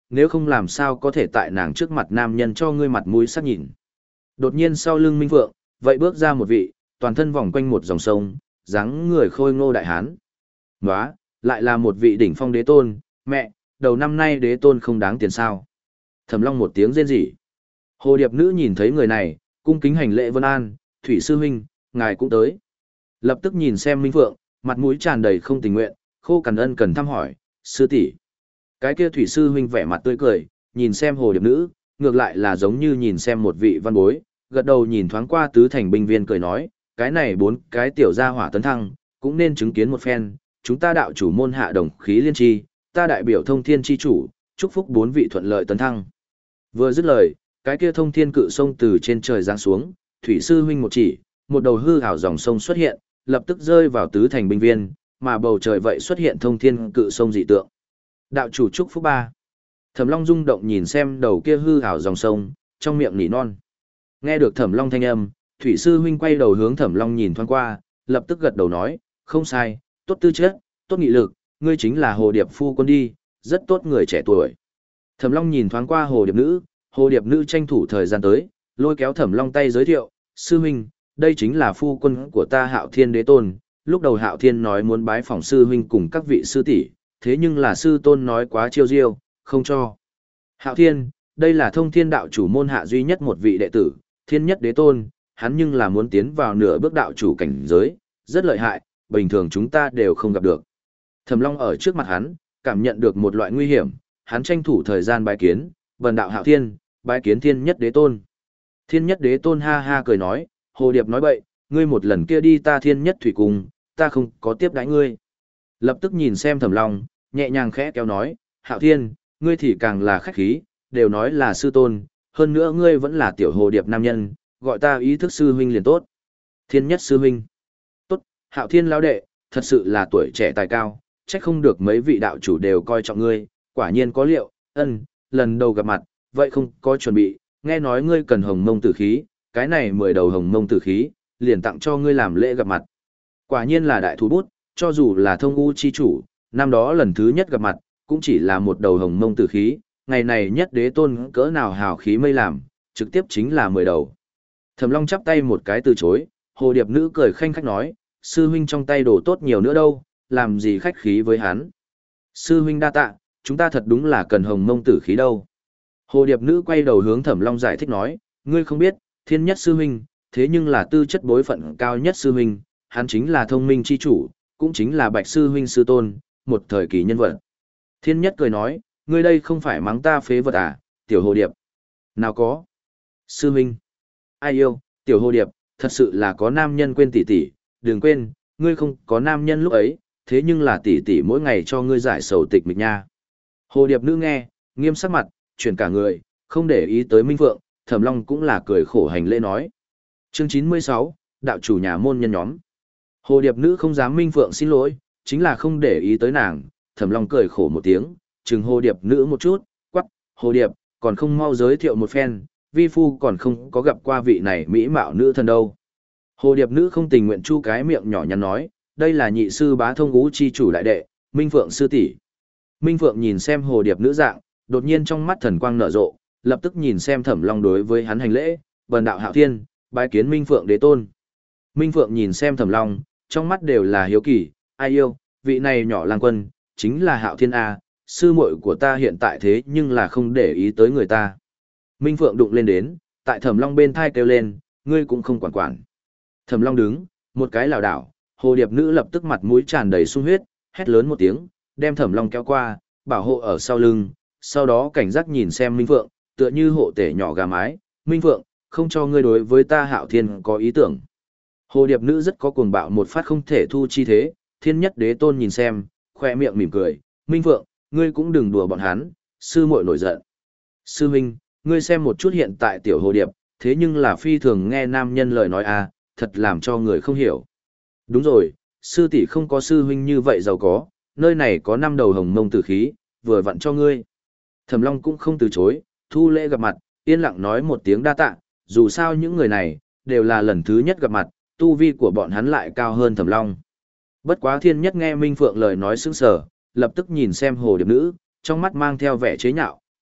nếu không làm sao có thể tại nàng trước mặt nam nhân cho ngươi mặt mũi sắc nhìn. Đột nhiên sau lưng Minh Phượng, vậy bước ra một vị, toàn thân vòng quanh một dòng sông, dáng người khôi ngô đại hán. Nóa, lại là một vị đỉnh phong đế tôn, mẹ, đầu năm nay đế tôn không đáng tiền sao. Thẩm Long một tiếng rên rỉ. Hồ điệp nữ nhìn thấy người này, cung kính hành lễ vân an, Thủy sư huynh, ngài cũng tới. Lập tức nhìn xem Minh Phượng, mặt mũi tràn đầy không tình nguyện, khô cằn ân cần thăm hỏi, sư tỷ. Cái kia Thủy sư huynh vẻ mặt tươi cười, nhìn xem hồ điệp nữ, ngược lại là giống như nhìn xem một vị văn bối, gật đầu nhìn thoáng qua tứ thành binh viên cười nói, cái này bốn cái tiểu gia hỏa tấn thăng, cũng nên chứng kiến một phen, chúng ta đạo chủ môn hạ đồng khí liên tri, ta đại biểu thông thiên chi chủ, chúc phúc bốn vị thuận lợi tấn thăng. Vừa dứt lời, cái kia thông thiên cự sông từ trên trời giáng xuống, Thủy sư huynh một chỉ, một đầu hư ảo dòng sông xuất hiện, lập tức rơi vào tứ thành binh viên, mà bầu trời vậy xuất hiện thông thiên cự sông dị tượng. Đạo chủ chúc phúc ba. Thẩm Long rung động nhìn xem đầu kia hư ảo dòng sông, trong miệng nỉ non. Nghe được Thẩm Long thanh âm, Thủy sư huynh quay đầu hướng Thẩm Long nhìn thoáng qua, lập tức gật đầu nói, không sai, tốt tư chất, tốt nghị lực, ngươi chính là Hồ Điệp phu quân đi, rất tốt người trẻ tuổi. Thẩm Long nhìn thoáng qua Hồ Điệp nữ, Hồ Điệp nữ tranh thủ thời gian tới, lôi kéo Thẩm Long tay giới thiệu, sư huynh, đây chính là phu quân của ta Hạo Thiên Đế Tôn. Lúc đầu Hạo Thiên nói muốn bái phỏng sư huynh cùng các vị sư tỷ, thế nhưng là sư tôn nói quá chiêu diêu, không cho. Hạo Thiên, đây là thông thiên đạo chủ môn hạ duy nhất một vị đệ tử, Thiên Nhất Đế Tôn, hắn nhưng là muốn tiến vào nửa bước đạo chủ cảnh giới, rất lợi hại, bình thường chúng ta đều không gặp được. Thẩm Long ở trước mặt hắn, cảm nhận được một loại nguy hiểm, hắn tranh thủ thời gian bái kiến, vần đạo Hạo Thiên, bái kiến Thiên Nhất Đế Tôn. Thiên Nhất Đế Tôn ha ha cười nói, Hồ Điệp nói bậy, ngươi một lần kia đi ta Thiên Nhất Thủy Cung, ta không có tiếp đãi ngươi. Lập tức nhìn xem Thẩm Long, nhẹ nhàng khẽ kéo nói, Hạo Thiên, ngươi thì càng là khách khí, đều nói là sư tôn, hơn nữa ngươi vẫn là tiểu Hồ Điệp nam nhân, gọi ta ý thức sư huynh liền tốt. Thiên Nhất sư huynh. Tốt, Hạo Thiên lão đệ, thật sự là tuổi trẻ tài cao, chắc không được mấy vị đạo chủ đều coi trọng ngươi, quả nhiên có liệu, ân, lần đầu gặp mặt, vậy không có chuẩn bị, nghe nói ngươi cần hồng mông tử khí, cái này mười đầu hồng mông tử khí, liền tặng cho ngươi làm lễ gặp mặt. Quả nhiên là đại thú bút, cho dù là thông u chi chủ, năm đó lần thứ nhất gặp mặt, cũng chỉ là một đầu hồng mông tử khí, ngày này Nhất Đế Tôn cỡ nào hào khí mây làm, trực tiếp chính là mười đầu. Thẩm Long chắp tay một cái từ chối, Hồ Điệp nữ cười khanh khách nói, sư huynh trong tay đồ tốt nhiều nữa đâu, làm gì khách khí với hắn. Sư huynh đa tạ, chúng ta thật đúng là cần hồng mông tử khí đâu. Hồ Điệp nữ quay đầu hướng Thẩm Long giải thích nói, ngươi không biết, Thiên Nhất sư huynh, thế nhưng là tư chất bối phận cao nhất sư huynh, hắn chính là thông minh chi chủ, cũng chính là Bạch sư huynh sư tôn, một thời kỳ nhân vật. Thiên Nhất cười nói, ngươi đây không phải mắng ta phế vật à, tiểu Hồ Điệp. Nào có. Sư huynh. Ai yêu, tiểu Hồ Điệp, thật sự là có nam nhân quên tỷ tỷ, đừng quên, ngươi không có nam nhân lúc ấy, thế nhưng là tỷ tỷ mỗi ngày cho ngươi giải sầu tịch mịch nha. Hồ Điệp nữ nghe, nghiêm sắc mặt, chuyển cả người, không để ý tới Minh Phượng, Thẩm Long cũng là cười khổ hành lễ nói. Chương chín mươi sáu, đạo chủ nhà môn nhân nhóm. Hồ Điệp nữ không dám Minh Phượng xin lỗi, chính là không để ý tới nàng, Thẩm Long cười khổ một tiếng, chừng Hồ Điệp nữ một chút, quắc, Hồ Điệp, còn không mau giới thiệu một phen, vi phu còn không có gặp qua vị này mỹ mạo nữ thần đâu. Hồ Điệp nữ không tình nguyện chu cái miệng nhỏ nhắn nói, đây là nhị sư bá thông ngũ chi chủ đại đệ, Minh Phượng sư tỷ. Minh Phượng nhìn xem Hồ Điệp nữ dạng, đột nhiên trong mắt thần quang nở rộ, lập tức nhìn xem Thẩm Long đối với hắn hành lễ, vần đạo Hạo Thiên, bái kiến Minh Phượng đế tôn. Minh Phượng nhìn xem Thẩm Long, trong mắt đều là hiếu kỳ, ai yêu, vị này nhỏ lang quân, chính là Hạo Thiên A, sư muội của ta hiện tại thế nhưng là không để ý tới người ta. Minh Phượng đụng lên đến, tại Thẩm Long bên thai kêu lên, ngươi cũng không quản quản. Thẩm Long đứng, một cái lảo đảo, Hồ Điệp nữ lập tức mặt mũi tràn đầy sung huyết, hét lớn một tiếng, đem Thẩm Long kéo qua, bảo hộ ở sau lưng, sau đó cảnh giác nhìn xem Minh Phượng, tựa như hộ tể nhỏ gà mái, Minh Phượng, không cho ngươi đối với ta Hạo Thiên có ý tưởng. Hồ Điệp nữ rất có cuồng bạo một phát không thể thu chi thế, Thiên Nhất Đế Tôn nhìn xem, khoe miệng mỉm cười, Minh Phượng, ngươi cũng đừng đùa bọn hắn, sư muội nổi giận. Sư huynh, ngươi xem một chút hiện tại tiểu Hồ Điệp, thế nhưng là phi thường nghe nam nhân lời nói à, thật làm cho người không hiểu. Đúng rồi, sư tỷ không có sư huynh như vậy giàu có, nơi này có năm đầu hồng mông tử khí, vừa vặn cho ngươi. Thẩm Long cũng không từ chối, thu lễ gặp mặt, yên lặng nói một tiếng đa tạ, dù sao những người này, đều là lần thứ nhất gặp mặt, tu vi của bọn hắn lại cao hơn Thẩm Long. Bất quá Thiên Nhất nghe Minh Phượng lời nói sững sờ, lập tức nhìn xem Hồ Điệp nữ, trong mắt mang theo vẻ chế nhạo,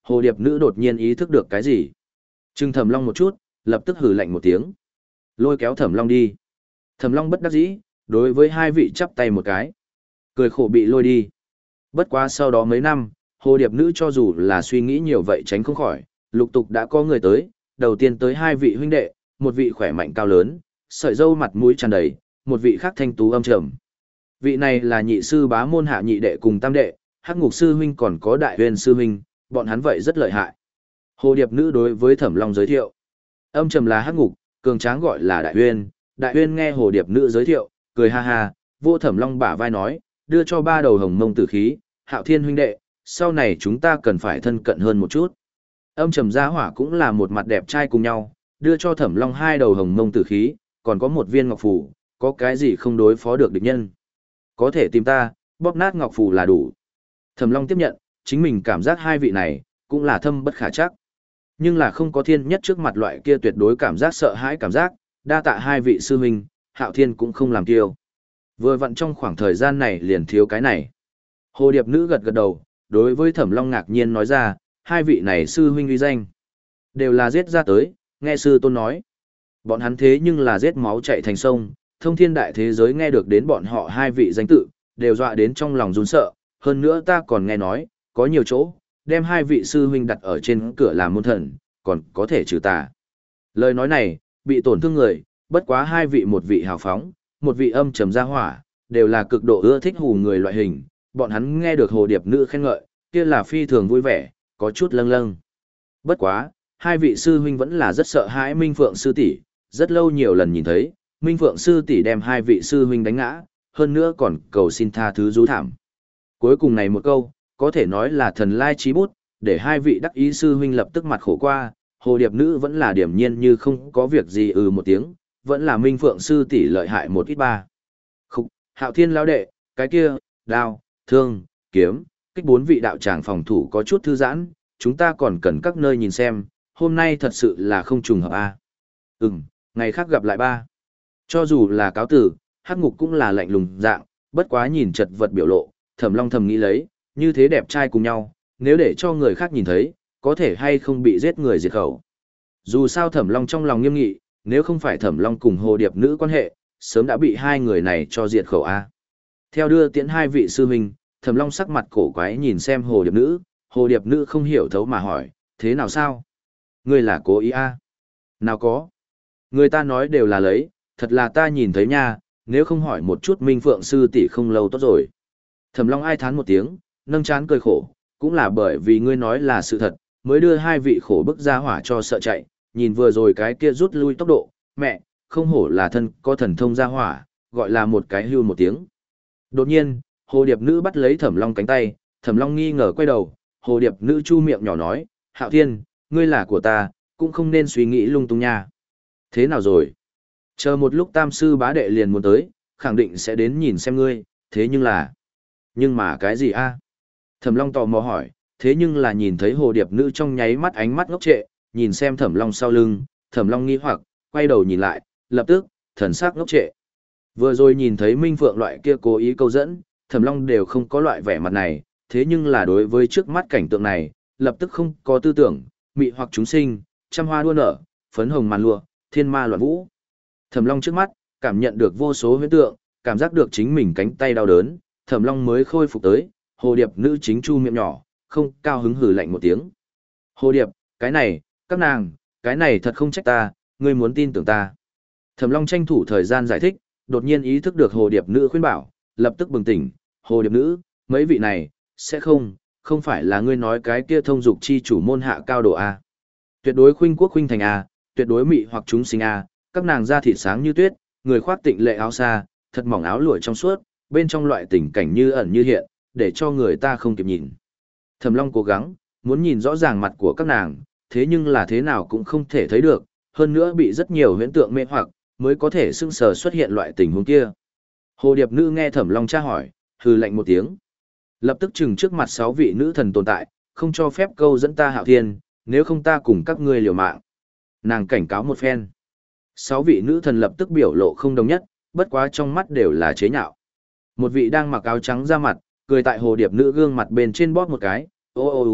Hồ điệp nữ đột nhiên ý thức được cái gì. Trừng Thẩm Long một chút, lập tức hừ lạnh một tiếng. Lôi kéo Thẩm Long đi. Thẩm Long bất đắc dĩ, đối với hai vị chắp tay một cái. Cười khổ bị lôi đi. Bất quá sau đó mấy năm, hồ điệp nữ cho dù là suy nghĩ nhiều vậy tránh không khỏi, lục tục đã có người tới, đầu tiên tới hai vị huynh đệ, một vị khỏe mạnh cao lớn, sợi râu mặt mũi tràn đầy, một vị khác thanh tú âm trầm. Vị này là nhị sư bá môn hạ nhị đệ cùng tam đệ, Hắc Ngục sư huynh còn có Đại Huyền sư huynh, bọn hắn vậy rất lợi hại. Hồ điệp nữ đối với Thẩm Long giới thiệu. Âm trầm là Hắc Ngục, cường tráng gọi là Đại Huyền. Đại Huyền nghe hồ điệp nữ giới thiệu, cười ha ha, vô Thẩm Long bả vai nói, đưa cho ba đầu hồng mông tử khí, Hạo Thiên huynh đệ, sau này chúng ta cần phải thân cận hơn một chút. Âm trầm gia hỏa cũng là một mặt đẹp trai cùng nhau, đưa cho Thẩm Long hai đầu hồng mông tử khí, còn có một viên ngọc phù, có cái gì không đối phó được địch nhân. Có thể tìm ta, bóp nát ngọc phù là đủ. Thẩm Long tiếp nhận, chính mình cảm giác hai vị này, cũng là thâm bất khả chắc. Nhưng là không có thiên nhất trước mặt loại kia tuyệt đối cảm giác sợ hãi cảm giác, đa tạ hai vị sư huynh, Hạo Thiên cũng không làm kiêu. Vừa vặn trong khoảng thời gian này liền thiếu cái này. Hồ điệp nữ gật gật đầu, đối với Thẩm Long ngạc nhiên nói ra, hai vị này sư huynh uy danh. Đều là giết ra tới, nghe sư tôn nói. Bọn hắn thế nhưng là giết máu chạy thành sông, thông thiên đại thế giới nghe được đến bọn họ hai vị danh tự, đều dọa đến trong lòng run sợ. Hơn nữa ta còn nghe nói, có nhiều chỗ, đem hai vị sư huynh đặt ở trên cửa làm môn thần, còn có thể trừ tà. Lời nói này, bị tổn thương người, bất quá hai vị một vị hào phóng, một vị âm trầm gia hỏa, đều là cực độ ưa thích hù người loại hình, bọn hắn nghe được hồ điệp nữ khen ngợi, kia là phi thường vui vẻ, có chút lâng lâng. Bất quá, hai vị sư huynh vẫn là rất sợ hãi Minh Phượng sư tỷ, rất lâu nhiều lần nhìn thấy, Minh Phượng sư tỷ đem hai vị sư huynh đánh ngã, hơn nữa còn cầu xin tha thứ rú thảm. Cuối cùng này một câu, có thể nói là thần lai chí bút, để hai vị đắc ý sư huynh lập tức mặt khổ qua, hồ điệp nữ vẫn là điểm nhiên như không có việc gì ừ một tiếng, vẫn là Minh Phượng sư tỷ lợi hại một ít ba. Khúc, Hạo Thiên lão đệ, cái kia, đao, thương, kiếm, kích bốn vị đạo tràng phòng thủ có chút thư giãn, chúng ta còn cần các nơi nhìn xem, hôm nay thật sự là không trùng hợp a. À. Ừm, ngày khác gặp lại ba. Cho dù là cáo tử, Hắc Ngục cũng là lạnh lùng dạng, bất quá nhìn chật vật biểu lộ, Thẩm Long thầm nghĩ lấy, như thế đẹp trai cùng nhau, nếu để cho người khác nhìn thấy, có thể hay không bị giết người diệt khẩu. Dù sao Thẩm Long trong lòng nghiêm nghị, nếu không phải Thẩm Long cùng hồ điệp nữ quan hệ, sớm đã bị hai người này cho diệt khẩu a. Theo đưa tiễn hai vị sư huynh, Thẩm Long sắc mặt cổ quái nhìn xem hồ điệp nữ, hồ điệp nữ không hiểu thấu mà hỏi, thế nào sao? Ngươi là cố ý a? Nào có. Người ta nói đều là lấy, thật là ta nhìn thấy nha, nếu không hỏi một chút Minh Phượng sư tỷ không lâu tốt rồi. Thẩm Long ai thán một tiếng, nâng chán cười khổ, cũng là bởi vì ngươi nói là sự thật, mới đưa hai vị khổ bức ra hỏa cho sợ chạy, nhìn vừa rồi cái kia rút lui tốc độ, mẹ, không hổ là thân có thần thông ra hỏa, gọi là một cái hưu một tiếng. Đột nhiên, hồ điệp nữ bắt lấy Thẩm Long cánh tay, Thẩm Long nghi ngờ quay đầu, hồ điệp nữ chu miệng nhỏ nói, Hạo Thiên, ngươi là của ta, cũng không nên suy nghĩ lung tung nha. Thế nào rồi? Chờ một lúc tam sư bá đệ liền muốn tới, khẳng định sẽ đến nhìn xem ngươi, thế nhưng là... Nhưng mà cái gì a? Thẩm Long tò mò hỏi, thế nhưng là nhìn thấy hồ điệp nữ trong nháy mắt ánh mắt ngốc trệ, nhìn xem Thẩm Long sau lưng, Thẩm Long nghi hoặc, quay đầu nhìn lại, lập tức, thần sắc ngốc trệ. Vừa rồi nhìn thấy Minh Phượng loại kia cố ý câu dẫn, Thẩm Long đều không có loại vẻ mặt này, thế nhưng là đối với trước mắt cảnh tượng này, lập tức không có tư tưởng, mị hoặc chúng sinh, trăm hoa đua nở, phấn hồng màn lụa, thiên ma loạn vũ. Thẩm Long trước mắt, cảm nhận được vô số huyễn tượng, cảm giác được chính mình cánh tay đau đớn, Thẩm Long mới khôi phục tới, hồ điệp nữ chính chu miệng nhỏ, không cao hứng hừ lạnh một tiếng. Hồ điệp, cái này, các nàng, cái này thật không trách ta, ngươi muốn tin tưởng ta. Thẩm Long tranh thủ thời gian giải thích, đột nhiên ý thức được hồ điệp nữ khuyên bảo, lập tức bừng tỉnh, hồ điệp nữ, mấy vị này, sẽ không, không phải là ngươi nói cái kia thông dục chi chủ môn hạ cao độ A. Tuyệt đối khuynh quốc khuynh thành A, tuyệt đối mị hoặc chúng sinh A, các nàng da thịt sáng như tuyết, người khoác tịnh lệ áo xa, thật mỏng áo lụa trong suốt, bên trong loại tình cảnh như ẩn như hiện, để cho người ta không kịp nhìn. Thẩm Long cố gắng, muốn nhìn rõ ràng mặt của các nàng, thế nhưng là thế nào cũng không thể thấy được, hơn nữa bị rất nhiều huyễn tượng mê hoặc, mới có thể sưng sờ xuất hiện loại tình huống kia. Hồ điệp nữ nghe Thẩm Long tra hỏi, hừ lạnh một tiếng. Lập tức chừng trước mặt sáu vị nữ thần tồn tại, không cho phép câu dẫn ta Hạo Thiên, nếu không ta cùng các ngươi liều mạng. Nàng cảnh cáo một phen. Sáu vị nữ thần lập tức biểu lộ không đồng nhất, bất quá trong mắt đều là chế nhạo. Một vị đang mặc áo trắng ra mặt, cười tại hồ điệp nữ gương mặt bên trên bóp một cái, ô ô ô,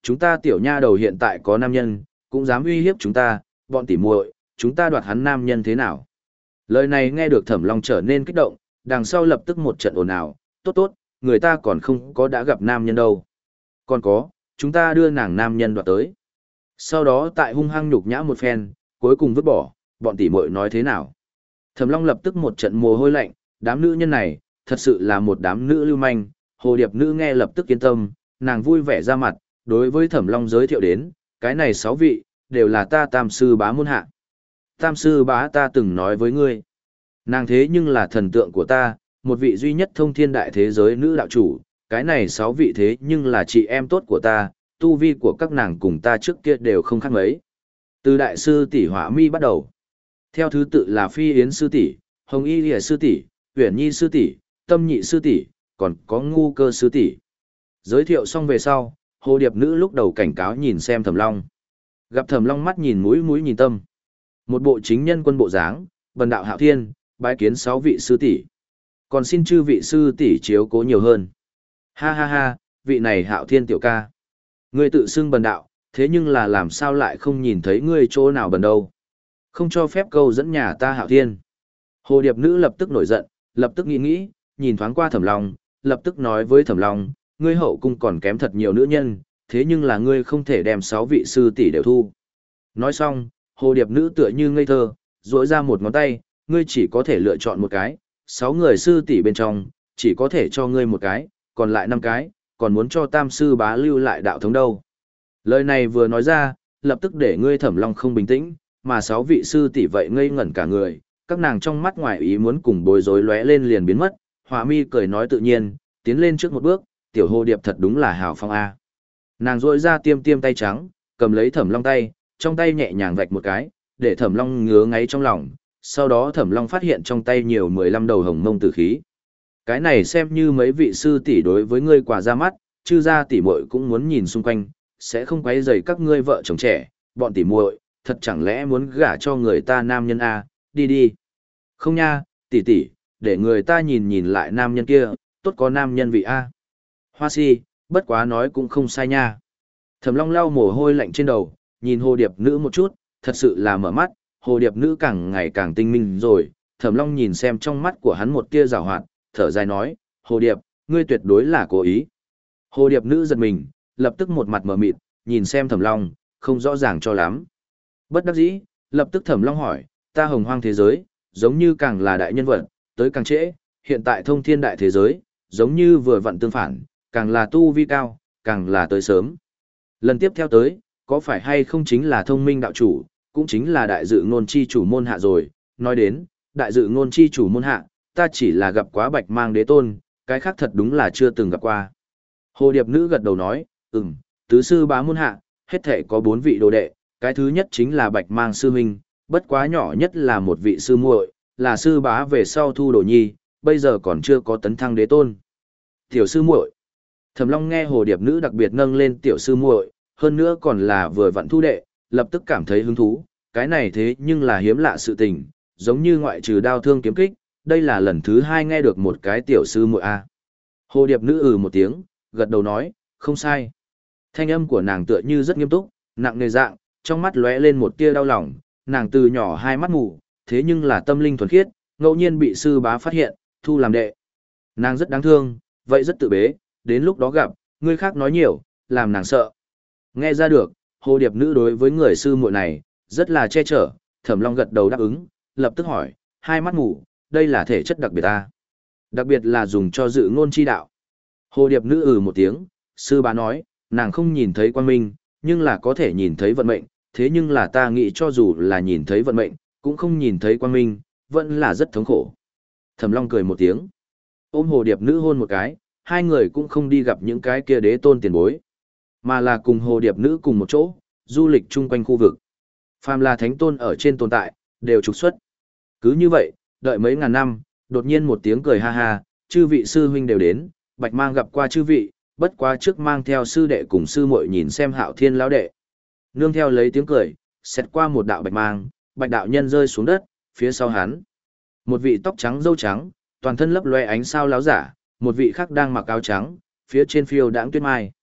chúng ta tiểu nha đầu hiện tại có nam nhân, cũng dám uy hiếp chúng ta, bọn tỉ muội, chúng ta đoạt hắn nam nhân thế nào? Lời này nghe được Thẩm Long trở nên kích động, đằng sau lập tức một trận ồn ào, tốt tốt, người ta còn không có đã gặp nam nhân đâu. Còn có, chúng ta đưa nàng nam nhân đoạt tới. Sau đó tại hung hăng nhục nhã một phen, cuối cùng vứt bỏ, bọn tỉ muội nói thế nào? Thẩm Long lập tức một trận mồ hôi lạnh, đám nữ nhân này, thật sự là một đám nữ lưu manh, hồ điệp nữ nghe lập tức yên tâm, nàng vui vẻ ra mặt, đối với Thẩm Long giới thiệu đến, cái này sáu vị, đều là ta tam sư bá môn hạ. Tam sư bá ta từng nói với ngươi, nàng thế nhưng là thần tượng của ta, một vị duy nhất thông thiên đại thế giới nữ đạo chủ, cái này sáu vị thế nhưng là chị em tốt của ta, tu vi của các nàng cùng ta trước kia đều không khác mấy. Từ đại sư tỷ Hỏa Mi bắt đầu, theo thứ tự là Phi Yến sư tỷ, Hồng Y Lìa sư tỷ, Uyển Nhi sư tỷ, Tâm Nhị sư tỷ, còn có Ngu Cơ sư tỷ. Giới thiệu xong về sau, hồ điệp nữ lúc đầu cảnh cáo nhìn xem Thẩm Long. Gặp Thẩm Long mắt nhìn mũi mũi nhìn tâm. Một bộ chính nhân quân bộ dáng, bần đạo Hạo Thiên, bái kiến sáu vị sư tỷ. Còn xin chư vị sư tỷ chiếu cố nhiều hơn. Ha ha ha, vị này Hạo Thiên tiểu ca. Ngươi tự xưng bần đạo, thế nhưng là làm sao lại không nhìn thấy ngươi chỗ nào bần đâu. Không cho phép câu dẫn nhà ta Hạo Thiên. Hồ điệp nữ lập tức nổi giận, lập tức nghĩ nghĩ, nhìn thoáng qua Thẩm Long, lập tức nói với Thẩm Long, ngươi hậu cung còn kém thật nhiều nữ nhân, thế nhưng là ngươi không thể đem sáu vị sư tỷ đều thu. Nói xong, hồ điệp nữ tựa như ngây thơ, duỗi ra một ngón tay, ngươi chỉ có thể lựa chọn một cái, sáu người sư tỷ bên trong, chỉ có thể cho ngươi một cái, còn lại năm cái, còn muốn cho tam sư bá lưu lại đạo thống đâu. Lời này vừa nói ra, lập tức để ngươi Thẩm Long không bình tĩnh, mà sáu vị sư tỷ vậy ngây ngẩn cả người, các nàng trong mắt ngoài ý muốn cùng bối rối lóe lên liền biến mất, Hỏa Mi cười nói tự nhiên, tiến lên trước một bước, tiểu hồ điệp thật đúng là hào phong a. Nàng duỗi ra tiêm tiêm tay trắng, cầm lấy Thẩm Long tay, trong tay nhẹ nhàng vạch một cái, để Thẩm Long ngứa ngáy trong lòng, sau đó Thẩm Long phát hiện trong tay nhiều mười lăm đầu hồng mông tử khí. Cái này xem như mấy vị sư tỷ đối với ngươi quả ra mắt, chư gia tỷ muội cũng muốn nhìn xung quanh, sẽ không quấy rầy các ngươi vợ chồng trẻ, bọn tỷ muội, thật chẳng lẽ muốn gả cho người ta nam nhân a, đi đi. Không nha, tỷ tỷ, để người ta nhìn nhìn lại nam nhân kia, tốt có nam nhân vị a. Hoa si, bất quá nói cũng không sai nha. Thẩm Long lau mồ hôi lạnh trên đầu, nhìn hồ điệp nữ một chút, thật sự là mở mắt, hồ điệp nữ càng ngày càng tinh minh rồi. Thẩm Long nhìn xem trong mắt của hắn một tia giảo hoạt, thở dài nói, hồ điệp, ngươi tuyệt đối là cố ý. Hồ điệp nữ giật mình, lập tức một mặt mờ mịt, nhìn xem Thẩm Long, không rõ ràng cho lắm. Bất đắc dĩ, lập tức Thẩm Long hỏi, ta hồng hoang thế giới, giống như càng là đại nhân vật, tới càng trễ, hiện tại thông thiên đại thế giới, giống như vừa vặn tương phản, càng là tu vi cao, càng là tới sớm. Lần tiếp theo tới, có phải hay không chính là thông minh đạo chủ, cũng chính là đại dự ngôn chi chủ môn hạ rồi, nói đến, đại dự ngôn chi chủ môn hạ, ta chỉ là gặp quá bạch mang đế tôn, cái khác thật đúng là chưa từng gặp qua. Hồ điệp nữ gật đầu nói, ừm, tứ sư bá môn hạ, hết thể có bốn vị đồ đệ, cái thứ nhất chính là bạch mang sư huynh, bất quá nhỏ nhất là một vị sư muội, là sư bá về sau thu đồ nhi, bây giờ còn chưa có tấn thăng đế tôn. Tiểu sư muội. Thẩm Long nghe hồ điệp nữ đặc biệt nâng lên tiểu sư muội, hơn nữa còn là vừa vặn thu đệ, lập tức cảm thấy hứng thú, cái này thế nhưng là hiếm lạ sự tình, giống như ngoại trừ đao thương kiếm kích, đây là lần thứ hai nghe được một cái tiểu sư muội a. Hồ điệp nữ ừ một tiếng, gật đầu nói, không sai. Thanh âm của nàng tựa như rất nghiêm túc, nặng nề dạng, trong mắt lóe lên một tia đau lòng, nàng từ nhỏ hai mắt mù, thế nhưng là tâm linh thuần khiết, ngẫu nhiên bị sư bá phát hiện, thu làm đệ. Nàng rất đáng thương, vậy rất tự bế, đến lúc đó gặp, người khác nói nhiều, làm nàng sợ. Nghe ra được, hồ điệp nữ đối với người sư muội này, rất là che chở, Thẩm Long gật đầu đáp ứng, lập tức hỏi, hai mắt mù, đây là thể chất đặc biệt ta. Đặc biệt là dùng cho dự ngôn chi đạo. Hồ điệp nữ ừ một tiếng, sư bá nói, nàng không nhìn thấy quan minh, nhưng là có thể nhìn thấy vận mệnh, thế nhưng là ta nghĩ cho dù là nhìn thấy vận mệnh, cũng không nhìn thấy quan minh, vẫn là rất thống khổ. Thẩm Long cười một tiếng, ôm hồ điệp nữ hôn một cái, hai người cũng không đi gặp những cái kia đế tôn tiền bối, mà là cùng hồ điệp nữ cùng một chỗ, du lịch chung quanh khu vực. Phàm là thánh tôn ở trên tồn tại, đều trục xuất. Cứ như vậy, đợi mấy ngàn năm, đột nhiên một tiếng cười ha ha, chư vị sư huynh đều đến, bạch mang gặp qua chư vị, bất quá trước mang theo sư đệ cùng sư muội nhìn xem Hạo Thiên lão đệ. Nương theo lấy tiếng cười, xét qua một đạo bạch mang, bạch đạo nhân rơi xuống đất, phía sau hắn. Một vị tóc trắng râu trắng, toàn thân lấp loe ánh sao láo giả, một vị khác đang mặc áo trắng, phía trên phiêu đãng tuyết mai.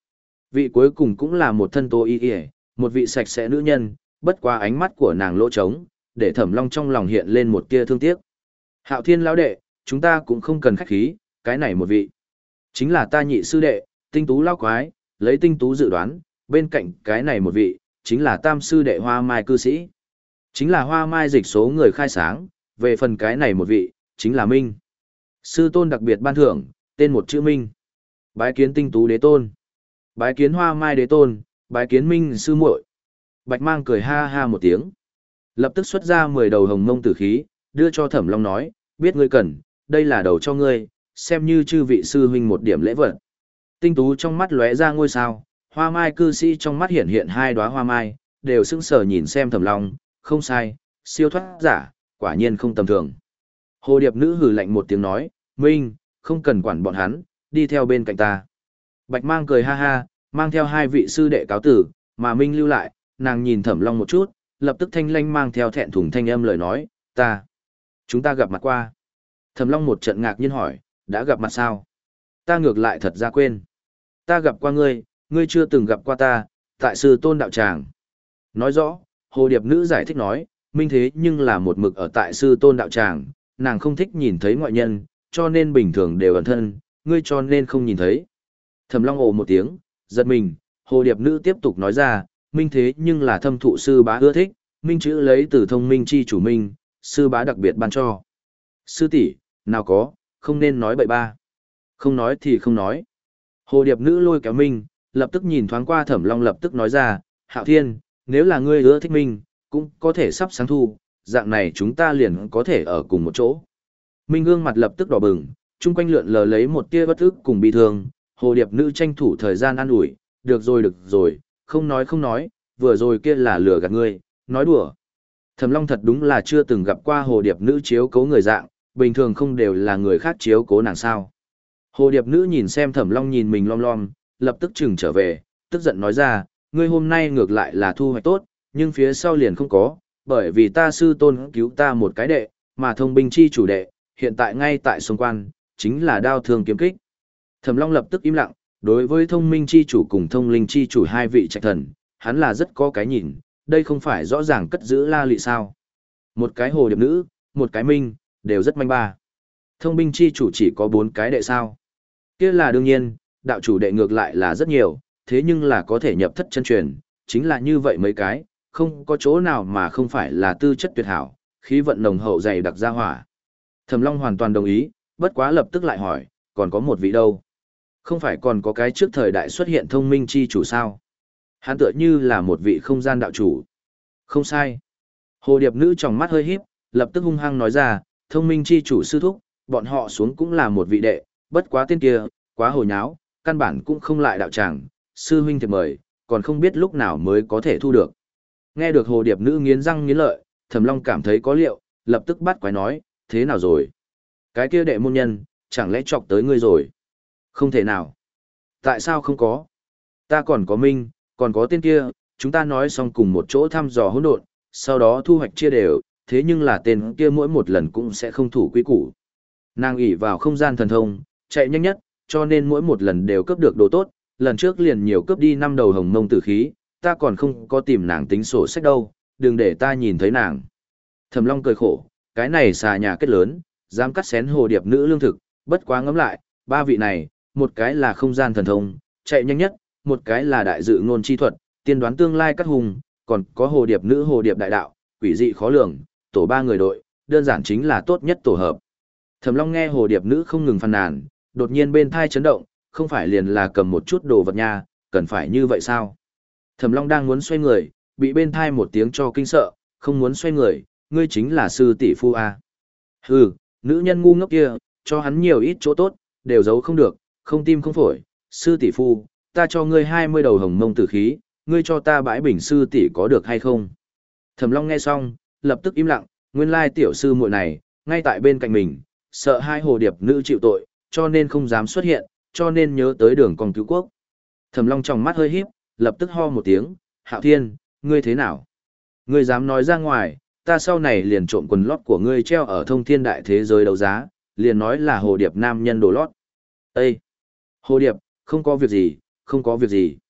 Vị cuối cùng cũng là một thân tô y y, một vị sạch sẽ nữ nhân, bất qua ánh mắt của nàng lỗ trống, để Thẩm Long trong lòng hiện lên một tia thương tiếc. Hạo Thiên lão đệ, chúng ta cũng không cần khách khí, cái này một vị. Chính là ta nhị sư đệ, tinh tú lão quái, lấy tinh tú dự đoán, bên cạnh cái này một vị, chính là tam sư đệ Hoa Mai cư sĩ. Chính là Hoa Mai dịch số người khai sáng, về phần cái này một vị, chính là Minh. Sư tôn đặc biệt ban thưởng, tên một chữ Minh. Bái kiến tinh tú đế tôn. Bái kiến Hoa Mai đế tôn, bái kiến Minh sư muội. Bạch Mang cười ha ha một tiếng. Lập tức xuất ra mười đầu hồng mông tử khí, đưa cho Thẩm Long nói, biết ngươi cần, đây là đầu cho ngươi, xem như chư vị sư huynh một điểm lễ vật. Tinh tú trong mắt lóe ra ngôi sao, Hoa Mai cư sĩ trong mắt hiện hiện hai đóa hoa mai, đều sững sờ nhìn xem Thẩm Long, không sai, siêu thoát giả, quả nhiên không tầm thường. Hồ điệp nữ hừ lạnh một tiếng nói, Minh, không cần quản bọn hắn, đi theo bên cạnh ta. Bạch Mang cười ha ha, mang theo hai vị sư đệ cáo tử, mà Minh lưu lại, nàng nhìn Thẩm Long một chút, lập tức thanh lanh mang theo thẹn thùng thanh âm lời nói, ta, chúng ta gặp mặt qua. Thẩm Long một trận ngạc nhiên hỏi, đã gặp mặt sao? Ta ngược lại thật ra quên. Ta gặp qua ngươi, ngươi chưa từng gặp qua ta, tại sư tôn đạo tràng. Nói rõ, hồ điệp nữ giải thích nói, Minh thế nhưng là một mực ở tại sư tôn đạo tràng, nàng không thích nhìn thấy ngoại nhân, cho nên bình thường đều ẩn thân, ngươi cho nên không nhìn thấy. Thẩm Long ồ một tiếng, giật mình, hồ điệp nữ tiếp tục nói ra, Minh thế nhưng là thâm thụ sư bá ưa thích, Minh chữ lấy từ thông minh chi chủ Minh, sư bá đặc biệt ban cho. Sư tỷ, nào có, không nên nói bậy ba. Không nói thì không nói. Hồ điệp nữ lôi kéo Minh, lập tức nhìn thoáng qua Thẩm Long lập tức nói ra, Hạo Thiên, nếu là ngươi ưa thích Minh, cũng có thể sắp sáng thu, dạng này chúng ta liền có thể ở cùng một chỗ. Minh gương mặt lập tức đỏ bừng, chung quanh lượn lờ lấy một tia bất ức cùng bi thương, hồ điệp nữ tranh thủ thời gian an ủi, được rồi được rồi, không nói không nói, vừa rồi kia là lừa gạt ngươi, nói đùa. Thẩm Long thật đúng là chưa từng gặp qua hồ điệp nữ chiếu cố người dạng, bình thường không đều là người khác chiếu cố nàng sao. Hồ điệp nữ nhìn xem Thẩm Long nhìn mình lom lom, lập tức chừng trở về, tức giận nói ra, ngươi hôm nay ngược lại là thu hoạch tốt, nhưng phía sau liền không có, bởi vì ta sư tôn cứu ta một cái đệ, mà thông binh chi chủ đệ, hiện tại ngay tại sông quan, chính là đao thương kiếm kích. Thẩm Long lập tức im lặng, đối với thông minh chi chủ cùng thông linh chi chủ hai vị trạch thần, hắn là rất có cái nhìn, đây không phải rõ ràng cất giữ la lị sao. Một cái hồ điệp nữ, một cái minh, đều rất manh ba. Thông minh chi chủ chỉ có bốn cái đệ sao. Kia là đương nhiên, đạo chủ đệ ngược lại là rất nhiều, thế nhưng là có thể nhập thất chân truyền, chính là như vậy mấy cái, không có chỗ nào mà không phải là tư chất tuyệt hảo, khí vận nồng hậu dày đặc ra hỏa. Thẩm Long hoàn toàn đồng ý, bất quá lập tức lại hỏi, còn có một vị đâu? Không phải còn có cái trước thời đại xuất hiện thông minh chi chủ sao? Hắn tựa như là một vị không gian đạo chủ. Không sai. Hồ điệp nữ trong mắt hơi híp, lập tức hung hăng nói ra, thông minh chi chủ sư thúc, bọn họ xuống cũng là một vị đệ, bất quá tên kia, quá hồ nháo, căn bản cũng không lại đạo tràng, sư huynh thiệp mời, còn không biết lúc nào mới có thể thu được. Nghe được hồ điệp nữ nghiến răng nghiến lợi, Thẩm Long cảm thấy có liệu, lập tức bắt quái nói, thế nào rồi? Cái kia đệ môn nhân, chẳng lẽ chọc tới ngươi rồi? Không thể nào. Tại sao không có? Ta còn có Minh, còn có tên kia, chúng ta nói xong cùng một chỗ thăm dò hỗn độn, sau đó thu hoạch chia đều, thế nhưng là tên kia mỗi một lần cũng sẽ không thủ quy củ. Nàng ỷ vào không gian thần thông, chạy nhanh nhất, cho nên mỗi một lần đều cướp được đồ tốt, lần trước liền nhiều cướp đi năm đầu hồng mông tử khí, ta còn không có tìm nàng tính sổ sách đâu, đừng để ta nhìn thấy nàng. Thẩm Long cười khổ, cái này xà nhà kết lớn, dám cắt xén hồ điệp nữ lương thực, bất quá ngẫm lại, ba vị này, một cái là không gian thần thông, chạy nhanh nhất, một cái là đại dự ngôn chi thuật, tiên đoán tương lai cắt hùng, còn có hồ điệp nữ hồ điệp đại đạo, quỷ dị khó lường, tổ ba người đội, đơn giản chính là tốt nhất tổ hợp. Thẩm Long nghe hồ điệp nữ không ngừng phàn nàn, đột nhiên bên thai chấn động, không phải liền là cầm một chút đồ vật nha, cần phải như vậy sao? Thẩm Long đang muốn xoay người, bị bên thai một tiếng cho kinh sợ, không muốn xoay người, ngươi chính là sư tỷ phu a. Hừ, nữ nhân ngu ngốc kia, cho hắn nhiều ít chỗ tốt, đều giấu không được, không tim không phổi, sư tỷ phu, ta cho ngươi hai mươi đầu hồng mông tử khí, ngươi cho ta bãi bình sư tỷ có được hay không? Thẩm Long nghe xong, lập tức im lặng, nguyên lai tiểu sư muội này, ngay tại bên cạnh mình, sợ hai hồ điệp nữ chịu tội, cho nên không dám xuất hiện, cho nên nhớ tới đường con cứu quốc. Thẩm Long trong mắt hơi híp, lập tức ho một tiếng, Hạo Thiên, ngươi thế nào? Ngươi dám nói ra ngoài, ta sau này liền trộm quần lót của ngươi treo ở thông thiên đại thế giới đấu giá, liền nói là hồ điệp nam nhân đồ lót. Ê! Hồ điệp, không có việc gì, không có việc gì.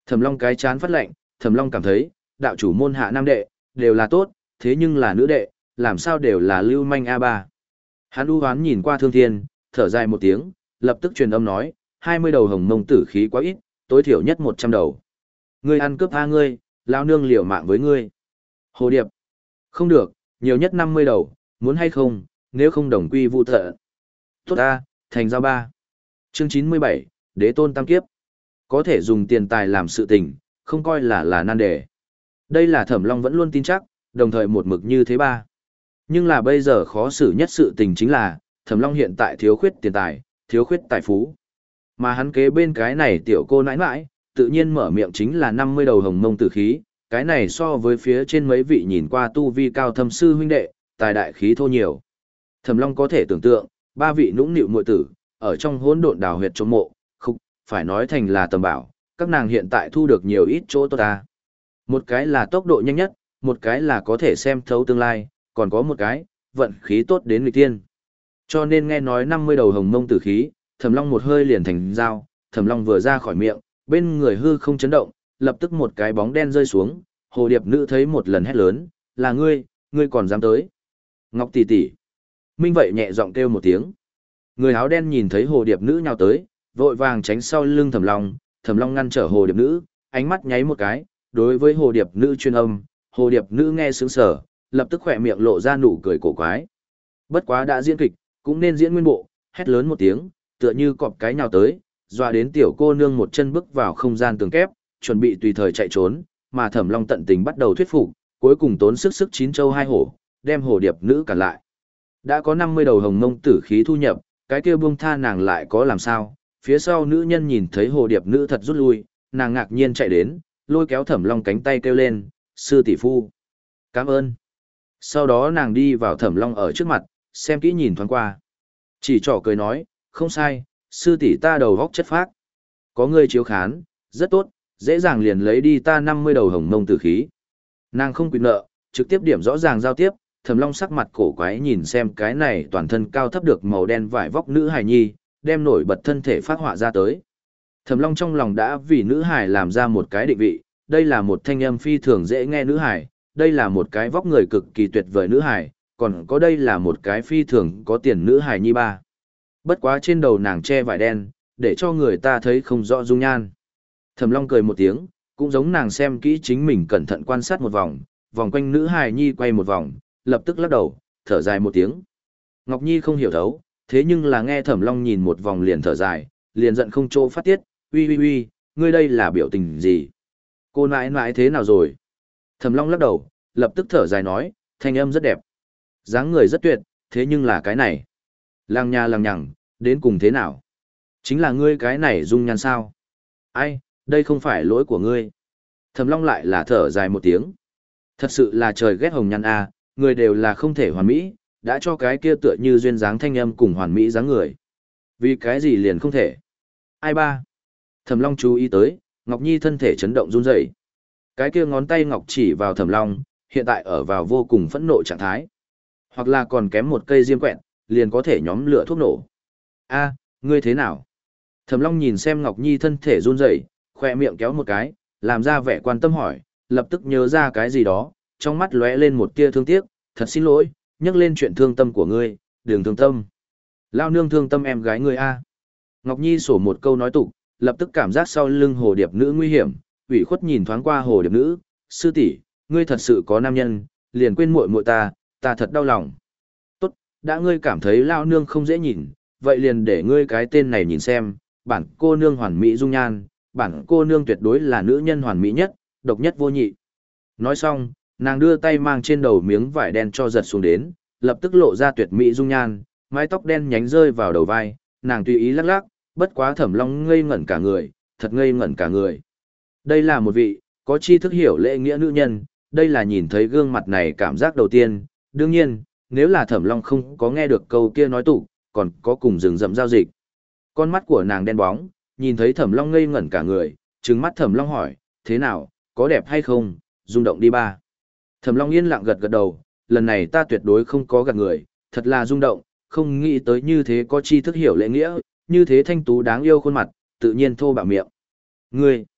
Thẩm Long cái chán phát lạnh, Thẩm Long cảm thấy, đạo chủ môn hạ nam đệ, đều là tốt, thế nhưng là nữ đệ, làm sao đều là lưu manh a ba. Hắn u hoán nhìn qua Thương Thiên, thở dài một tiếng, lập tức truyền âm nói, hai mươi đầu hồng mông tử khí quá ít, tối thiểu nhất một trăm đầu. Ngươi ăn cướp a ngươi, lao nương liều mạng với ngươi. Hồ Điệp. Không được, nhiều nhất năm mươi đầu, muốn hay không, nếu không đồng quy vu tận. Tốt a, thành giao ba. Chương chín mươi bảy, Đế tôn tam kiếp. Có thể dùng tiền tài làm sự tình, không coi là là nan đề. Đây là Thẩm Long vẫn luôn tin chắc, đồng thời một mực như thế ba. Nhưng là bây giờ khó xử nhất sự tình chính là, Thẩm Long hiện tại thiếu khuyết tiền tài, thiếu khuyết tài phú. Mà hắn kế bên cái này tiểu cô nãi nãi, tự nhiên mở miệng chính là năm mươi đầu hồng mông tử khí, cái này so với phía trên mấy vị nhìn qua tu vi cao thâm sư huynh đệ, tài đại khí thô nhiều. Thẩm Long có thể tưởng tượng, ba vị nũng nịu muội tử, ở trong hỗn độn đào huyệt trộm mộ, khục, phải nói thành là tầm bảo, các nàng hiện tại thu được nhiều ít chỗ tốt ta. Một cái là tốc độ nhanh nhất, một cái là có thể xem thấu tương lai, còn có một cái, vận khí tốt đến nghịch tiên. Cho nên nghe nói năm mươi đầu hồng mông tử khí, Thẩm Long một hơi liền thành dao, Thẩm Long vừa ra khỏi miệng, bên người hư không chấn động, lập tức một cái bóng đen rơi xuống, Hồ Điệp nữ thấy một lần hét lớn, là ngươi, ngươi còn dám tới. Ngọc tỷ tỷ. Minh vậy nhẹ giọng kêu một tiếng. Người áo đen nhìn thấy Hồ Điệp nữ nhào tới, vội vàng tránh sau lưng Thẩm Long, Thẩm Long ngăn trở Hồ Điệp nữ, ánh mắt nháy một cái, đối với Hồ Điệp nữ chuyên âm, Hồ Điệp nữ nghe sướng sở, lập tức khỏe miệng lộ ra nụ cười cổ quái. Bất quá đã diễn kịch, cũng nên diễn nguyên bộ, hét lớn một tiếng, tựa như cọp cái nhào tới, dọa đến tiểu cô nương một chân bước vào không gian tường kép, chuẩn bị tùy thời chạy trốn, mà Thẩm Long tận tình bắt đầu thuyết phục, cuối cùng tốn sức sức chín châu hai hổ, đem Hồ Điệp nữ cản lại. Đã có năm mươi đầu hồng mông tử khí thu nhập, cái kia buông tha nàng lại có làm sao? Phía sau nữ nhân nhìn thấy Hồ Điệp nữ thật rút lui, nàng ngạc nhiên chạy đến, lôi kéo Thẩm Long cánh tay kêu lên, sư tỷ phu. Cảm ơn. Sau đó nàng đi vào Thẩm Long ở trước mặt, xem kỹ nhìn thoáng qua. Chỉ trỏ cười nói, không sai, sư tỷ ta đầu góc chất phác. Có ngươi chiếu khán, rất tốt, dễ dàng liền lấy đi ta năm mươi đầu hồng mông tử khí. Nàng không quyền nợ, trực tiếp điểm rõ ràng giao tiếp, Thẩm Long sắc mặt cổ quái nhìn xem cái này toàn thân cao thấp được màu đen vải vóc nữ hài nhi, đem nổi bật thân thể phát họa ra tới. Thẩm Long trong lòng đã vì nữ hài làm ra một cái định vị, đây là một thanh âm phi thường dễ nghe nữ hài, đây là một cái vóc người cực kỳ tuyệt vời nữ hài, còn có đây là một cái phi thường có tiền nữ hài nhi ba. Bất quá trên đầu nàng che vải đen, để cho người ta thấy không rõ dung nhan. Thẩm Long cười một tiếng, cũng giống nàng xem kỹ chính mình cẩn thận quan sát một vòng, vòng quanh nữ hài nhi quay một vòng, lập tức lắc đầu, thở dài một tiếng. Ngọc Nhi không hiểu thấu, thế nhưng là nghe Thẩm Long nhìn một vòng liền thở dài, liền giận không chỗ phát tiết, uy uy uy, ngươi đây là biểu tình gì? Cô nãi nãi thế nào rồi? Thẩm Long lắc đầu, lập tức thở dài nói, thanh âm rất đẹp. dáng người rất tuyệt, thế nhưng là cái này. Lăng nha lăng nhằng, đến cùng thế nào? Chính là ngươi cái này dung nhan sao? Ai, đây không phải lỗi của ngươi. Thẩm Long lại là thở dài một tiếng. Thật sự là trời ghét hồng nhan a, người đều là không thể hoàn mỹ, đã cho cái kia tựa như duyên dáng thanh âm cùng hoàn mỹ dáng người. Vì cái gì liền không thể? Ai ba? Thẩm Long chú ý tới, Ngọc Nhi thân thể chấn động run rẩy. Cái kia ngón tay ngọc chỉ vào Thẩm Long, hiện tại ở vào vô cùng phẫn nộ trạng thái. Hoặc là còn kém một cây diêm quẹt, liền có thể nhóm lửa thuốc nổ. A, ngươi thế nào? Thẩm Long nhìn xem Ngọc Nhi thân thể run rẩy, khoe miệng kéo một cái, làm ra vẻ quan tâm hỏi, lập tức nhớ ra cái gì đó, trong mắt lóe lên một tia thương tiếc, thật xin lỗi, nhắc lên chuyện thương tâm của ngươi, đừng thương tâm. Lao nương thương tâm em gái ngươi a. Ngọc Nhi sổ một câu nói tục, lập tức cảm giác sau lưng hồ điệp nữ nguy hiểm, ủy khuất nhìn thoáng qua hồ điệp nữ, sư tỷ, ngươi thật sự có nam nhân, liền quên muội muội ta, ta thật đau lòng. Tốt, đã ngươi cảm thấy lao nương không dễ nhìn, vậy liền để ngươi cái tên này nhìn xem, bản cô nương hoàn mỹ dung nhan, bản cô nương tuyệt đối là nữ nhân hoàn mỹ nhất, độc nhất vô nhị. Nói xong, nàng đưa tay mang trên đầu miếng vải đen cho giật xuống đến, lập tức lộ ra tuyệt mỹ dung nhan, mái tóc đen nhánh rơi vào đầu vai, nàng tùy ý lắc lắc, bất quá Thẩm Long ngây ngẩn cả người, thật ngây ngẩn cả người. Đây là một vị, có tri thức hiểu lễ nghĩa nữ nhân, đây là nhìn thấy gương mặt này cảm giác đầu tiên, đương nhiên, nếu là Thẩm Long không có nghe được câu kia nói tụ, còn có cùng rừng rậm giao dịch. Con mắt của nàng đen bóng, nhìn thấy Thẩm Long ngây ngẩn cả người, trừng mắt Thẩm Long hỏi, thế nào, có đẹp hay không, rung động đi ba. Thẩm Long yên lặng gật gật đầu, lần này ta tuyệt đối không có gạt người, thật là rung động, không nghĩ tới như thế có tri thức hiểu lễ nghĩa, như thế thanh tú đáng yêu khuôn mặt, tự nhiên thô bạo miệng. Ngươi,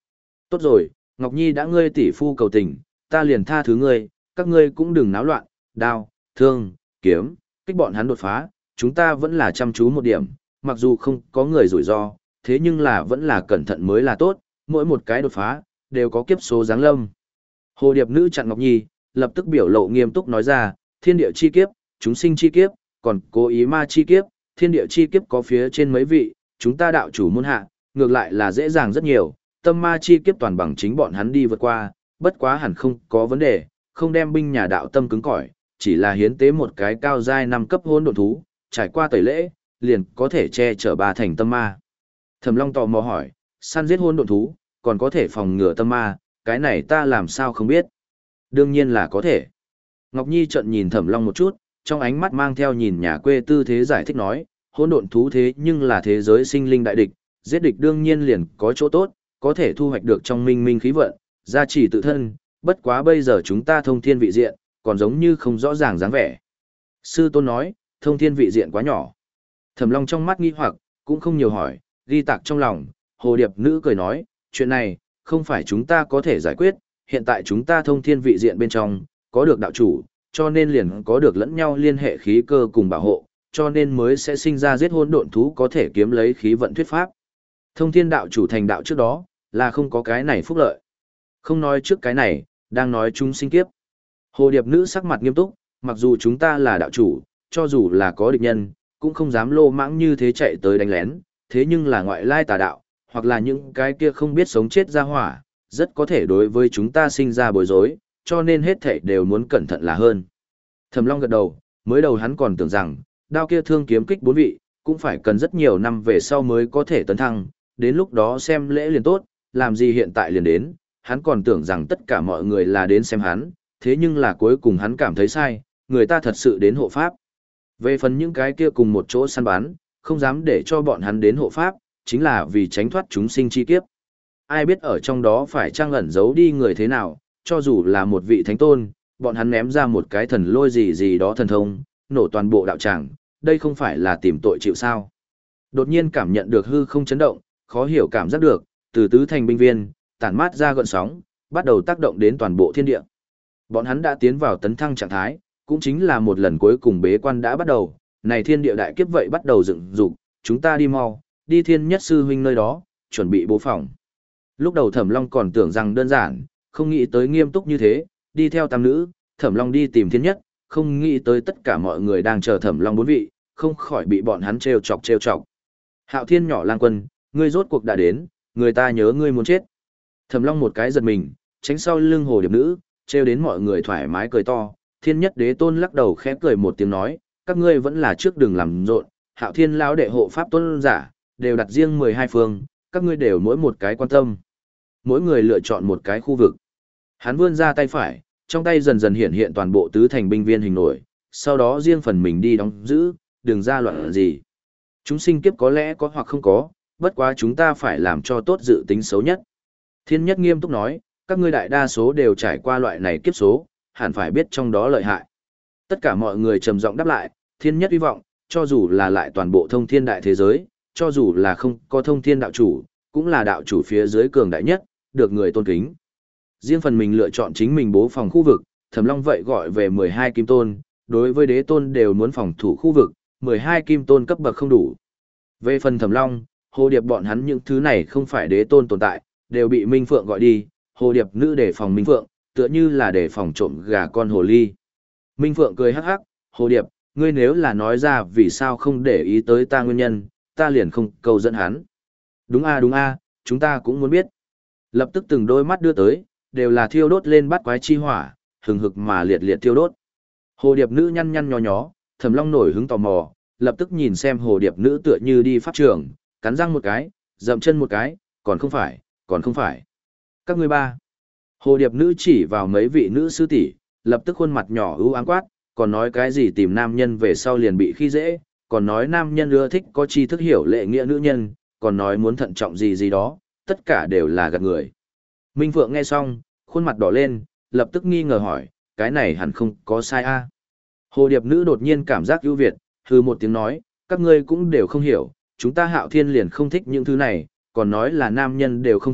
Tốt rồi, Ngọc Nhi đã ngươi tỷ phu cầu tình, ta liền tha thứ ngươi, các ngươi cũng đừng náo loạn, đao, thương, kiếm, kích bọn hắn đột phá, chúng ta vẫn là chăm chú một điểm, mặc dù không có người rủi ro, thế nhưng là vẫn là cẩn thận mới là tốt, mỗi một cái đột phá, đều có kiếp số giáng lâm. Hồ Điệp Nữ chặn Ngọc Nhi, lập tức biểu lộ nghiêm túc nói ra, thiên địa chi kiếp, chúng sinh chi kiếp, còn cố ý ma chi kiếp, thiên địa chi kiếp có phía trên mấy vị, chúng ta đạo chủ môn hạ, ngược lại là dễ dàng rất nhiều, tâm ma chi kiếp toàn bằng chính bọn hắn đi vượt qua, bất quá hẳn không có vấn đề, không đem binh nhà đạo tâm cứng cỏi, chỉ là hiến tế một cái cao giai năm cấp hỗn độn thú, trải qua tẩy lễ, liền có thể che chở ba thành tâm ma. Thẩm Long tò mò hỏi, săn giết hỗn độn thú, còn có thể phòng ngừa tâm ma, cái này ta làm sao không biết? Đương nhiên là có thể. Ngọc Nhi trợn nhìn Thẩm Long một chút, trong ánh mắt mang theo nhìn nhà quê tư thế giải thích nói, hỗn độn thú thế nhưng là thế giới sinh linh đại địch, giết địch đương nhiên liền có chỗ tốt, có thể thu hoạch được trong minh minh khí vận, gia trì tự thân, bất quá bây giờ chúng ta thông thiên vị diện, còn giống như không rõ ràng dáng vẻ. Sư tôn nói, thông thiên vị diện quá nhỏ. Thẩm Long trong mắt nghi hoặc, cũng không nhiều hỏi, ghi tạc trong lòng, Hồ Điệp Nữ cười nói, chuyện này, không phải chúng ta có thể giải quyết, hiện tại chúng ta thông thiên vị diện bên trong, có được đạo chủ, cho nên liền có được lẫn nhau liên hệ khí cơ cùng bảo hộ, cho nên mới sẽ sinh ra giết hỗn độn thú có thể kiếm lấy khí vận thuyết pháp. Thông thiên đạo chủ thành đạo trước đó, là không có cái này phúc lợi. Không nói trước cái này, đang nói chúng sinh kiếp. Hồ Điệp Nữ sắc mặt nghiêm túc, mặc dù chúng ta là đạo chủ, cho dù là có địch nhân, cũng không dám lô mãng như thế chạy tới đánh lén, thế nhưng là ngoại lai tà đạo, hoặc là những cái kia không biết sống chết ra hỏa, rất có thể đối với chúng ta sinh ra bối rối, cho nên hết thảy đều muốn cẩn thận là hơn. Thẩm Long gật đầu, mới đầu hắn còn tưởng rằng, đao kia thương kiếm kích bốn vị, cũng phải cần rất nhiều năm về sau mới có thể tấn thăng, đến lúc đó xem lễ liền tốt, làm gì hiện tại liền đến, hắn còn tưởng rằng tất cả mọi người là đến xem hắn, thế nhưng là cuối cùng hắn cảm thấy sai, người ta thật sự đến hộ pháp. Về phần những cái kia cùng một chỗ săn bán, không dám để cho bọn hắn đến hộ pháp, chính là vì tránh thoát chúng sinh chi kiếp. Ai biết ở trong đó phải trang ẩn giấu đi người thế nào, cho dù là một vị thánh tôn, bọn hắn ném ra một cái thần lôi gì gì đó thần thông, nổ toàn bộ đạo tràng, đây không phải là tìm tội chịu sao. Đột nhiên cảm nhận được hư không chấn động, khó hiểu cảm giác được, từ tứ thành binh viên, tản mát ra gợn sóng, bắt đầu tác động đến toàn bộ thiên địa. Bọn hắn đã tiến vào tấn thăng trạng thái, cũng chính là một lần cuối cùng bế quan đã bắt đầu, này thiên địa đại kiếp vậy bắt đầu dựng dục, chúng ta đi mau, đi thiên nhất sư huynh nơi đó, chuẩn bị bố phòng. Lúc đầu Thẩm Long còn tưởng rằng đơn giản, không nghĩ tới nghiêm túc như thế, đi theo tam nữ, Thẩm Long đi tìm thiên nhất, không nghĩ tới tất cả mọi người đang chờ Thẩm Long bốn vị, không khỏi bị bọn hắn trêu chọc trêu chọc. Hạo Thiên nhỏ lang quân, ngươi rốt cuộc đã đến, người ta nhớ ngươi muốn chết. Thẩm Long một cái giật mình, tránh sau lưng Hồ Điệp Nữ, trêu đến mọi người thoải mái cười to. Thiên Nhất Đế Tôn lắc đầu khẽ cười một tiếng nói, các ngươi vẫn là trước đừng làm rộn, Hạo Thiên lão đệ hộ pháp tôn giả, đều đặt riêng mười hai phương, các ngươi đều mỗi một cái quan tâm. Mỗi người lựa chọn một cái khu vực. Hắn vươn ra tay phải, trong tay dần dần hiện hiện toàn bộ tứ thành binh viên hình nổi, sau đó riêng phần mình đi đóng giữ, đừng ra loạn gì. Chúng sinh kiếp có lẽ có hoặc không có, bất quá chúng ta phải làm cho tốt dự tính xấu nhất. Thiên Nhất nghiêm túc nói, các ngươi đại đa số đều trải qua loại này kiếp số, hẳn phải biết trong đó lợi hại. Tất cả mọi người trầm giọng đáp lại, Thiên Nhất hy vọng, cho dù là lại toàn bộ thông thiên đại thế giới, cho dù là không có thông thiên đạo chủ, cũng là đạo chủ phía dưới cường đại nhất, được người tôn kính. Riêng phần mình lựa chọn chính mình bố phòng khu vực, Thẩm Long vậy gọi về mười hai kim tôn, đối với đế tôn đều muốn phòng thủ khu vực, mười hai kim tôn cấp bậc không đủ. Về phần Thẩm Long, Hồ Điệp bọn hắn những thứ này không phải đế tôn tồn tại, đều bị Minh Phượng gọi đi, Hồ Điệp Nữ để phòng Minh Phượng, tựa như là để phòng trộm gà con hồ ly. Minh Phượng cười hắc hắc, Hồ Điệp, ngươi nếu là nói ra vì sao không để ý tới ta nguyên nhân, ta liền không cầu dẫn hắn. Đúng a đúng a, chúng ta cũng muốn biết. Lập tức từng đôi mắt đưa tới, đều là thiêu đốt lên bắt quái chi hỏa, hừng hực mà liệt liệt thiêu đốt. Hồ Điệp Nữ nhăn nhăn nhó nhó, Thẩm Long nổi hứng tò mò, lập tức nhìn xem Hồ Điệp Nữ tựa như đi pháp trường, cắn răng một cái, dậm chân một cái, còn không phải, còn không phải. Các ngươi ba. Hồ Điệp Nữ chỉ vào mấy vị nữ sư tỷ, lập tức khuôn mặt nhỏ ưu ám quát, còn nói cái gì tìm nam nhân về sau liền bị khi dễ, còn nói nam nhân ưa thích có tri thức hiểu lệ nghĩa nữ nhân, còn nói muốn thận trọng gì gì đó, tất cả đều là gạt người. Minh Phượng nghe xong, khuôn mặt đỏ lên, lập tức nghi ngờ hỏi, cái này hẳn không có sai a. Hồ Điệp Nữ đột nhiên cảm giác ưu việt, hừ một tiếng nói, các ngươi cũng đều không hiểu, chúng ta Hạo Thiên liền không thích những thứ này, còn nói là nam nhân đều không thích,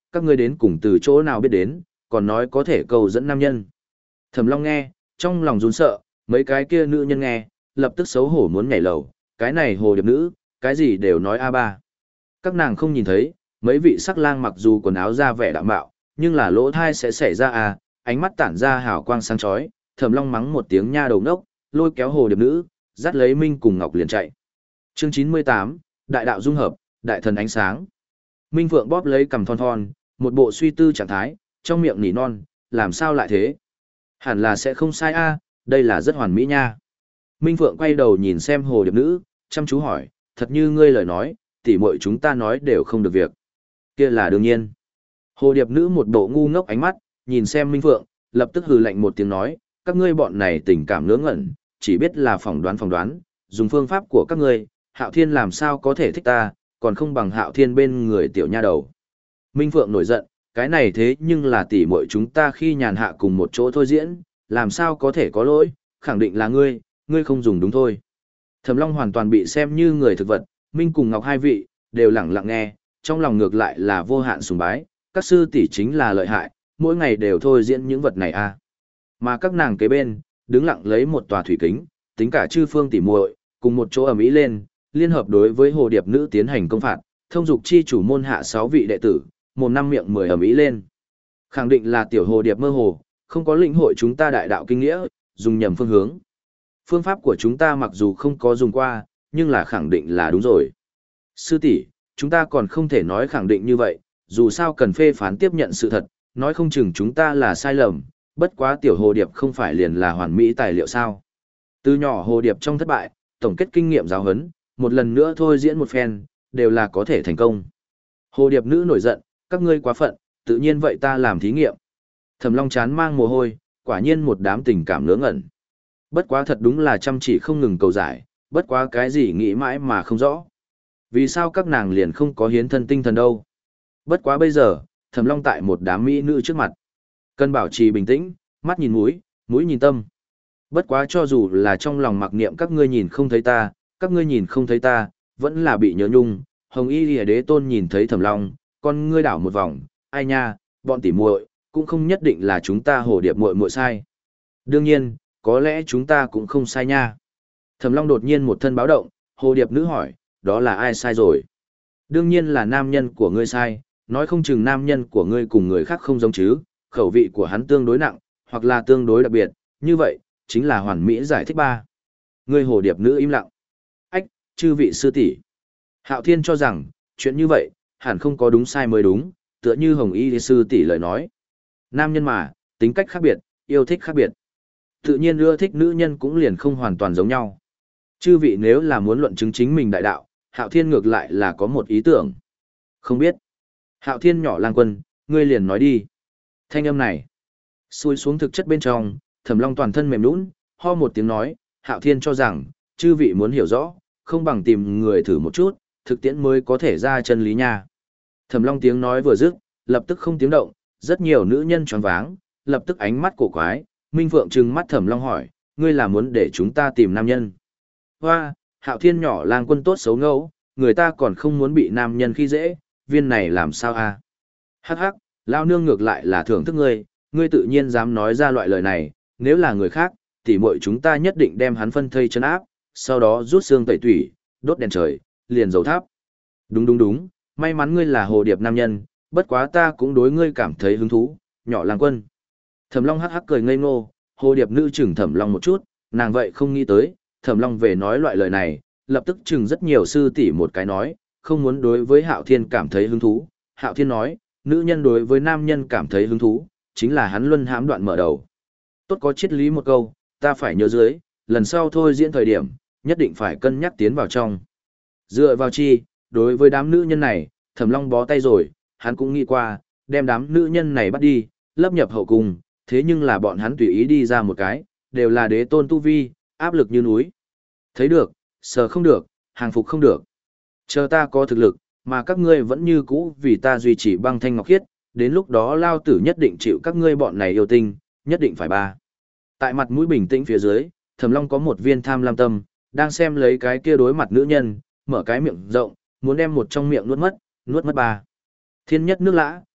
các ngươi đến cùng từ chỗ nào biết đến, còn nói có thể cầu dẫn nam nhân. Thẩm Long nghe, trong lòng run sợ, mấy cái kia nữ nhân nghe, lập tức xấu hổ muốn nhảy lầu, cái này hồ điệp nữ, cái gì đều nói a ba. Các nàng không nhìn thấy, mấy vị sắc lang mặc dù quần áo ra vẻ đạm bạo, nhưng là lỗ thai sẽ xảy ra à, ánh mắt tản ra hào quang sáng chói, Thẩm Long mắng một tiếng nha đầu đốc, lôi kéo hồ điệp nữ, dắt lấy Minh cùng Ngọc liền chạy. Chương chín mươi tám, Đại đạo dung hợp, đại thần ánh sáng. Minh Phượng bóp lấy cằm thon thon, một bộ suy tư trạng thái, trong miệng nỉ non, làm sao lại thế? Hẳn là sẽ không sai a, đây là rất hoàn mỹ nha. Minh Phượng quay đầu nhìn xem hồ điệp nữ, chăm chú hỏi, thật như ngươi lời nói, tỉ muội chúng ta nói đều không được việc. Kia là đương nhiên. Hồ điệp nữ một bộ ngu ngốc ánh mắt, nhìn xem Minh Phượng, lập tức hừ lạnh một tiếng nói, các ngươi bọn này tình cảm ngớ ngẩn, chỉ biết là phỏng đoán phỏng đoán, dùng phương pháp của các ngươi, Hạo Thiên làm sao có thể thích ta, còn không bằng Hạo Thiên bên người tiểu nha đầu. Minh Phượng nổi giận, cái này thế nhưng là tỉ muội chúng ta khi nhàn hạ cùng một chỗ thôi diễn, làm sao có thể có lỗi, khẳng định là ngươi, ngươi không dùng đúng thôi. Thẩm Long hoàn toàn bị xem như người thực vật, Minh cùng Ngọc hai vị, đều lặng lặng nghe, trong lòng ngược lại là vô hạn sùng bái, các sư tỷ chính là lợi hại, mỗi ngày đều thôi diễn những vật này a. À. Mà các nàng kế bên, đứng lặng lấy một tòa thủy kính, tính cả chư phương tỷ muội, cùng một chỗ ầm ĩ lên, liên hợp đối với hồ điệp nữ tiến hành công phạt, thông dục chi chủ môn hạ sáu vị đệ tử, mồm năm miệng mười ầm ĩ lên. Khẳng định là tiểu hồ điệp mơ hồ, không có lĩnh hội chúng ta đại đạo kinh nghĩa, dùng nhầm phương hướng. Phương pháp của chúng ta mặc dù không có dùng qua, nhưng là khẳng định là đúng rồi. Sư tỷ, chúng ta còn không thể nói khẳng định như vậy, dù sao cần phê phán tiếp nhận sự thật, nói không chừng chúng ta là sai lầm, bất quá tiểu hồ điệp không phải liền là hoàn mỹ tài liệu sao. Từ nhỏ hồ điệp trong thất bại, tổng kết kinh nghiệm giáo huấn, một lần nữa thôi diễn một phen, đều là có thể thành công. Hồ điệp nữ nổi giận, các ngươi quá phận, tự nhiên vậy ta làm thí nghiệm. Thẩm Long chán mang mồ hôi, quả nhiên một đám tình cảm ngớ ngẩn. Bất quá thật đúng là chăm chỉ không ngừng cầu giải, bất quá cái gì nghĩ mãi mà không rõ. Vì sao các nàng liền không có hiến thân tinh thần đâu? Bất quá bây giờ, Thẩm Long tại một đám mỹ nữ trước mặt. Cần bảo trì bình tĩnh, mắt nhìn mũi, mũi nhìn tâm. Bất quá cho dù là trong lòng mặc niệm các ngươi nhìn không thấy ta, các ngươi nhìn không thấy ta, vẫn là bị nhớ nhung. Hồng Y Liễu Đế Tôn nhìn thấy Thẩm Long, con ngươi đảo một vòng, ai nha, bọn tỉ muội cũng không nhất định là chúng ta hồ điệp muội muội sai. Đương nhiên, có lẽ chúng ta cũng không sai nha. Thẩm Long đột nhiên một thân báo động, hồ điệp nữ hỏi, đó là ai sai rồi? Đương nhiên là nam nhân của ngươi sai, nói không chừng nam nhân của ngươi cùng người khác không giống chứ, khẩu vị của hắn tương đối nặng, hoặc là tương đối đặc biệt, như vậy, chính là hoàn mỹ giải thích ba. Ngươi hồ điệp nữ im lặng. Ách, chư vị sư tỷ. Hạo Thiên cho rằng, chuyện như vậy, hẳn không có đúng sai mới đúng, tựa như Hồng Y sư tỷ lời nói. Nam nhân mà, tính cách khác biệt, yêu thích khác biệt. Tự nhiên ưa thích nữ nhân cũng liền không hoàn toàn giống nhau. Chư vị nếu là muốn luận chứng chính mình đại đạo, Hạo Thiên ngược lại là có một ý tưởng. Không biết. Hạo Thiên nhỏ lang quân, ngươi liền nói đi. Thanh âm này, xuôi xuống thực chất bên trong, Thẩm Long toàn thân mềm nhũn, ho một tiếng nói, Hạo Thiên cho rằng, chư vị muốn hiểu rõ, không bằng tìm người thử một chút, thực tiễn mới có thể ra chân lý nha. Thẩm Long tiếng nói vừa dứt, lập tức không tiếng động, rất nhiều nữ nhân choáng váng, lập tức ánh mắt cổ quái, Minh Phượng trừng mắt Thẩm Long hỏi, ngươi là muốn để chúng ta tìm nam nhân? Hoa, Hạo Thiên nhỏ lang quân tốt xấu ngẫu, người ta còn không muốn bị nam nhân khi dễ, viên này làm sao a? Hắc hắc, lao nương ngược lại là thưởng thức ngươi, ngươi tự nhiên dám nói ra loại lời này, nếu là người khác, tỉ muội chúng ta nhất định đem hắn phân thây chân áp, sau đó rút xương tẩy tủy, đốt đèn trời, liền dầu tháp. Đúng đúng đúng, may mắn ngươi là hồ điệp nam nhân, bất quá ta cũng đối ngươi cảm thấy hứng thú, nhỏ lang quân. Thẩm Long hắc hắc cười ngây ngô, hồ điệp nữ chừng Thẩm Long một chút, nàng vậy không nghĩ tới, Thẩm Long về nói loại lời này, lập tức chừng rất nhiều sư tỷ một cái nói, không muốn đối với Hạo Thiên cảm thấy hứng thú. Hạo Thiên nói, nữ nhân đối với nam nhân cảm thấy hứng thú, chính là hắn luân hãm đoạn mở đầu. Tốt có triết lý một câu, ta phải nhớ dưới, lần sau thôi diễn thời điểm, nhất định phải cân nhắc tiến vào trong. Dựa vào chi, đối với đám nữ nhân này, Thẩm Long bó tay rồi, hắn cũng nghĩ qua, đem đám nữ nhân này bắt đi, lấp nhập hậu cung, thế nhưng là bọn hắn tùy ý đi ra một cái, đều là đế tôn tu vi, áp lực như núi. Thấy được, sờ không được, hàng phục không được. Chờ ta có thực lực, mà các ngươi vẫn như cũ vì ta duy trì băng thanh ngọc khiết, đến lúc đó lao tử nhất định chịu các ngươi bọn này yêu tinh, nhất định phải ba. Tại mặt mũi bình tĩnh phía dưới, Thẩm Long có một viên tham lam tâm, đang xem lấy cái kia đối mặt nữ nhân, mở cái miệng rộng, muốn đem một trong miệng nuốt mất, nuốt mất ba. Thiên nhất nước lã,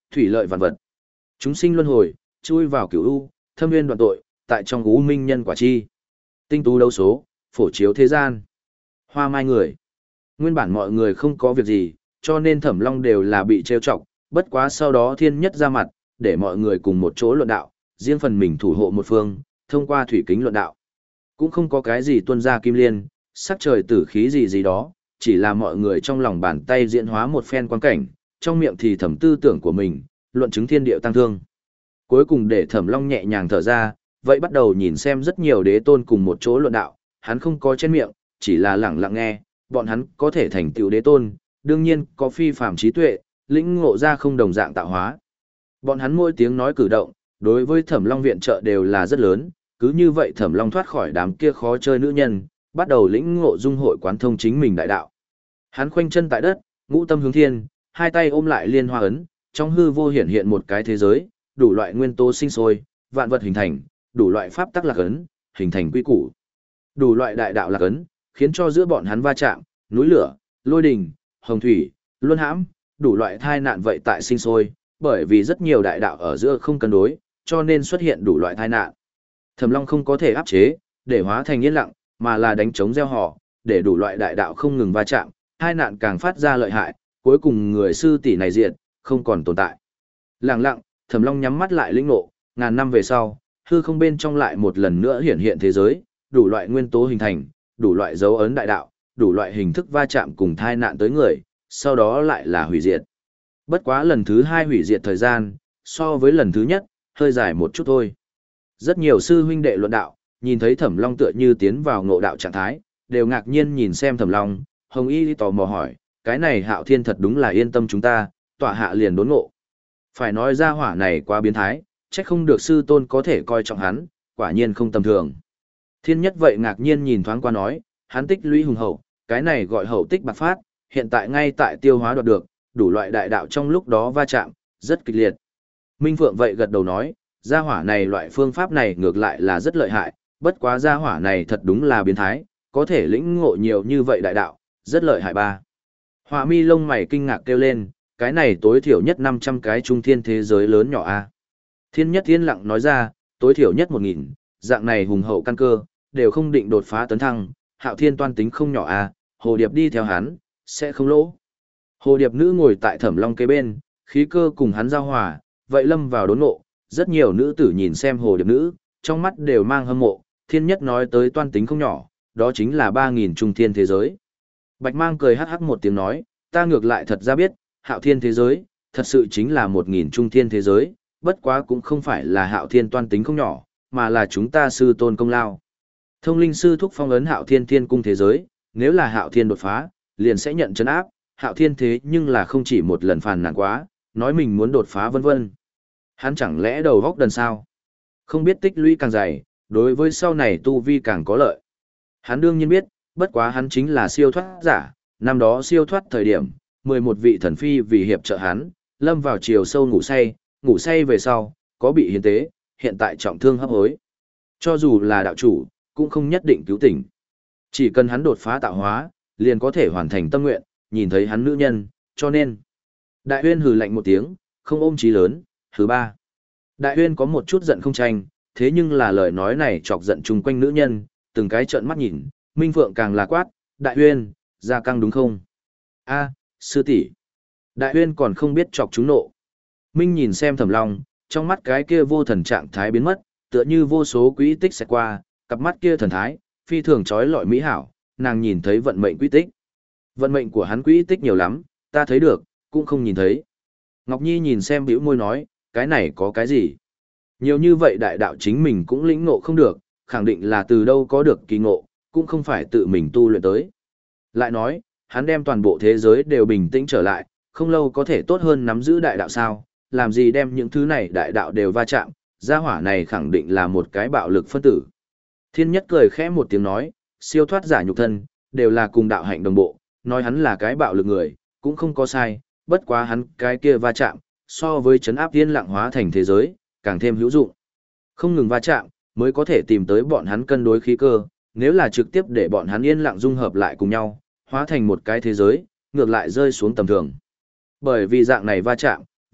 thủy lợi vạn vật. Chúng sinh luân hồi, chui vào cửu u, thâm nguyên đoạn tội, tại trong u minh nhân quả chi. Tinh tú đấu số, phổ chiếu thế gian. Hoa mai người. Nguyên bản mọi người không có việc gì, cho nên Thẩm Long đều là bị trêu chọc, bất quá sau đó thiên nhất ra mặt, để mọi người cùng một chỗ luận đạo, riêng phần mình thủ hộ một phương, thông qua thủy kính luận đạo. Cũng không có cái gì tuân ra kim liên, sắc trời tử khí gì gì đó, chỉ là mọi người trong lòng bàn tay diễn hóa một phen quan cảnh, trong miệng thì thẩm tư tưởng của mình, luận chứng thiên địa tăng thương. Cuối cùng để Thẩm Long nhẹ nhàng thở ra, vậy bắt đầu nhìn xem rất nhiều đế tôn cùng một chỗ luận đạo, hắn không có trên miệng, chỉ là lặng lặng nghe, bọn hắn có thể thành tựu đế tôn, đương nhiên có phi phàm trí tuệ, lĩnh ngộ ra không đồng dạng tạo hóa. Bọn hắn mỗi tiếng nói cử động, đối với Thẩm Long viện trợ đều là rất lớn, cứ như vậy Thẩm Long thoát khỏi đám kia khó chơi nữ nhân, bắt đầu lĩnh ngộ dung hội quán thông chính mình đại đạo. Hắn khoanh chân tại đất, ngũ tâm hướng thiên, hai tay ôm lại liên hoa ấn, trong hư vô hiện hiện một cái thế giới, đủ loại nguyên tố sinh sôi, vạn vật hình thành, đủ loại pháp tắc lạc ấn, hình thành quy củ. Đủ loại đại đạo lạc ấn, khiến cho giữa bọn hắn va chạm, núi lửa, lôi đình, hồng thủy, luân hãm, đủ loại thai nạn vậy tại sinh sôi, bởi vì rất nhiều đại đạo ở giữa không cân đối, cho nên xuất hiện đủ loại thai nạn. Thẩm Long không có thể áp chế, để hóa thành yên lặng, mà là đánh trống gieo họ, để đủ loại đại đạo không ngừng va chạm, thai nạn càng phát ra lợi hại, cuối cùng người sư tỷ này diệt, không còn tồn tại. Lặng lặng, Thẩm Long nhắm mắt lại lĩnh ngộ, ngàn năm về sau, hư không bên trong lại một lần nữa hiển hiện thế giới, đủ loại nguyên tố hình thành, đủ loại dấu ấn đại đạo, đủ loại hình thức va chạm cùng thai nạn tới người, sau đó lại là hủy diệt. Bất quá lần thứ hai hủy diệt thời gian, so với lần thứ nhất, hơi dài một chút thôi. Rất nhiều sư huynh đệ luận đạo, nhìn thấy Thẩm Long tựa như tiến vào ngộ đạo trạng thái, đều ngạc nhiên nhìn xem Thẩm Long, Hồng Y tò mò hỏi, cái này Hạo Thiên thật đúng là yên tâm chúng ta, tọa hạ liền đốn ngộ. Phải nói ra hỏa này quá biến thái, chắc không được sư tôn có thể coi trọng hắn, quả nhiên không tầm thường. Thiên nhất vậy ngạc nhiên nhìn thoáng qua nói, hắn tích lũy hùng hậu, cái này gọi hậu tích bạc phát, hiện tại ngay tại tiêu hóa đoạt được, đủ loại đại đạo trong lúc đó va chạm, rất kịch liệt. Minh Phượng vậy gật đầu nói, gia hỏa này loại phương pháp này ngược lại là rất lợi hại, bất quá gia hỏa này thật đúng là biến thái, có thể lĩnh ngộ nhiều như vậy đại đạo, rất lợi hại ba. Họa mi lông mày kinh ngạc kêu lên, cái này tối thiểu nhất năm trăm cái trung thiên thế giới lớn nhỏ a. Thiên nhất thiên lặng nói ra, tối thiểu nhất một nghìn, dạng này hùng hậu căn cơ, đều không định đột phá tấn thăng, Hạo Thiên toan tính không nhỏ a, Hồ Điệp đi theo hắn, sẽ không lỗ. Hồ Điệp nữ ngồi tại Thẩm Long kế bên, khí cơ cùng hắn giao hòa, vậy lâm vào đốn ngộ, rất nhiều nữ tử nhìn xem Hồ Điệp nữ, trong mắt đều mang hâm mộ, thiên nhất nói tới toan tính không nhỏ, đó chính là ba nghìn trung thiên thế giới. Bạch Mang cười hắc hắc một tiếng nói, ta ngược lại thật ra biết, Hạo Thiên thế giới, thật sự chính là một nghìn trung thiên thế giới, bất quá cũng không phải là Hạo Thiên toan tính không nhỏ, mà là chúng ta sư tôn công lao. Thông linh sư thúc phong ấn Hạo Thiên thiên cung thế giới, nếu là Hạo Thiên đột phá, liền sẽ nhận trấn áp, Hạo Thiên thế nhưng là không chỉ một lần phàn nàn quá, nói mình muốn đột phá vân vân. Hắn chẳng lẽ đầu góc đần sao? Không biết tích lũy càng dày, đối với sau này tu vi càng có lợi. Hắn đương nhiên biết, bất quá hắn chính là siêu thoát giả, năm đó siêu thoát thời điểm, mười một vị thần phi vì hiệp trợ hắn, lâm vào chiều sâu ngủ say, ngủ say về sau, có bị hiến tế, hiện tại trọng thương hấp hối. Cho dù là đạo chủ, cũng không nhất định cứu tỉnh. Chỉ cần hắn đột phá tạo hóa, liền có thể hoàn thành tâm nguyện, nhìn thấy hắn nữ nhân, cho nên. Đại Huyên hừ lạnh một tiếng, không ôm chí lớn, thứ ba. Đại Huyên có một chút giận không tranh, thế nhưng là lời nói này chọc giận chung quanh nữ nhân, từng cái trợn mắt nhìn, Minh Phượng càng là quát, Đại Huyên, ra căng đúng không? A, sư tỷ. Đại Huyên còn không biết chọc chúng nộ. Minh nhìn xem Thẩm Long, trong mắt cái kia vô thần trạng thái biến mất, tựa như vô số quỹ tích sẽ qua, cặp mắt kia thần thái, phi thường trói lọi mỹ hảo, nàng nhìn thấy vận mệnh quỹ tích. Vận mệnh của hắn quỹ tích nhiều lắm, ta thấy được, cũng không nhìn thấy. Ngọc Nhi nhìn xem bĩu môi nói, cái này có cái gì? Nhiều như vậy đại đạo chính mình cũng lĩnh ngộ không được, khẳng định là từ đâu có được kỳ ngộ, cũng không phải tự mình tu luyện tới. Lại nói, hắn đem toàn bộ thế giới đều bình tĩnh trở lại, không lâu có thể tốt hơn nắm giữ đại đạo sao, làm gì đem những thứ này đại đạo đều va chạm, gia hỏa này khẳng định là một cái bạo lực phân tử. Thiên nhất cười khẽ một tiếng nói, siêu thoát giả nhục thân, đều là cùng đạo hạnh đồng bộ, nói hắn là cái bạo lực người, cũng không có sai, bất quá hắn cái kia va chạm, so với chấn áp thiên lặng hóa thành thế giới, càng thêm hữu dụng. Không ngừng va chạm, mới có thể tìm tới bọn hắn cân đối khí cơ, nếu là trực tiếp để bọn hắn yên lặng dung hợp lại cùng nhau, hóa thành một cái thế giới, ngược lại rơi xuống tầm thường. Bởi vì dạng này va chạm,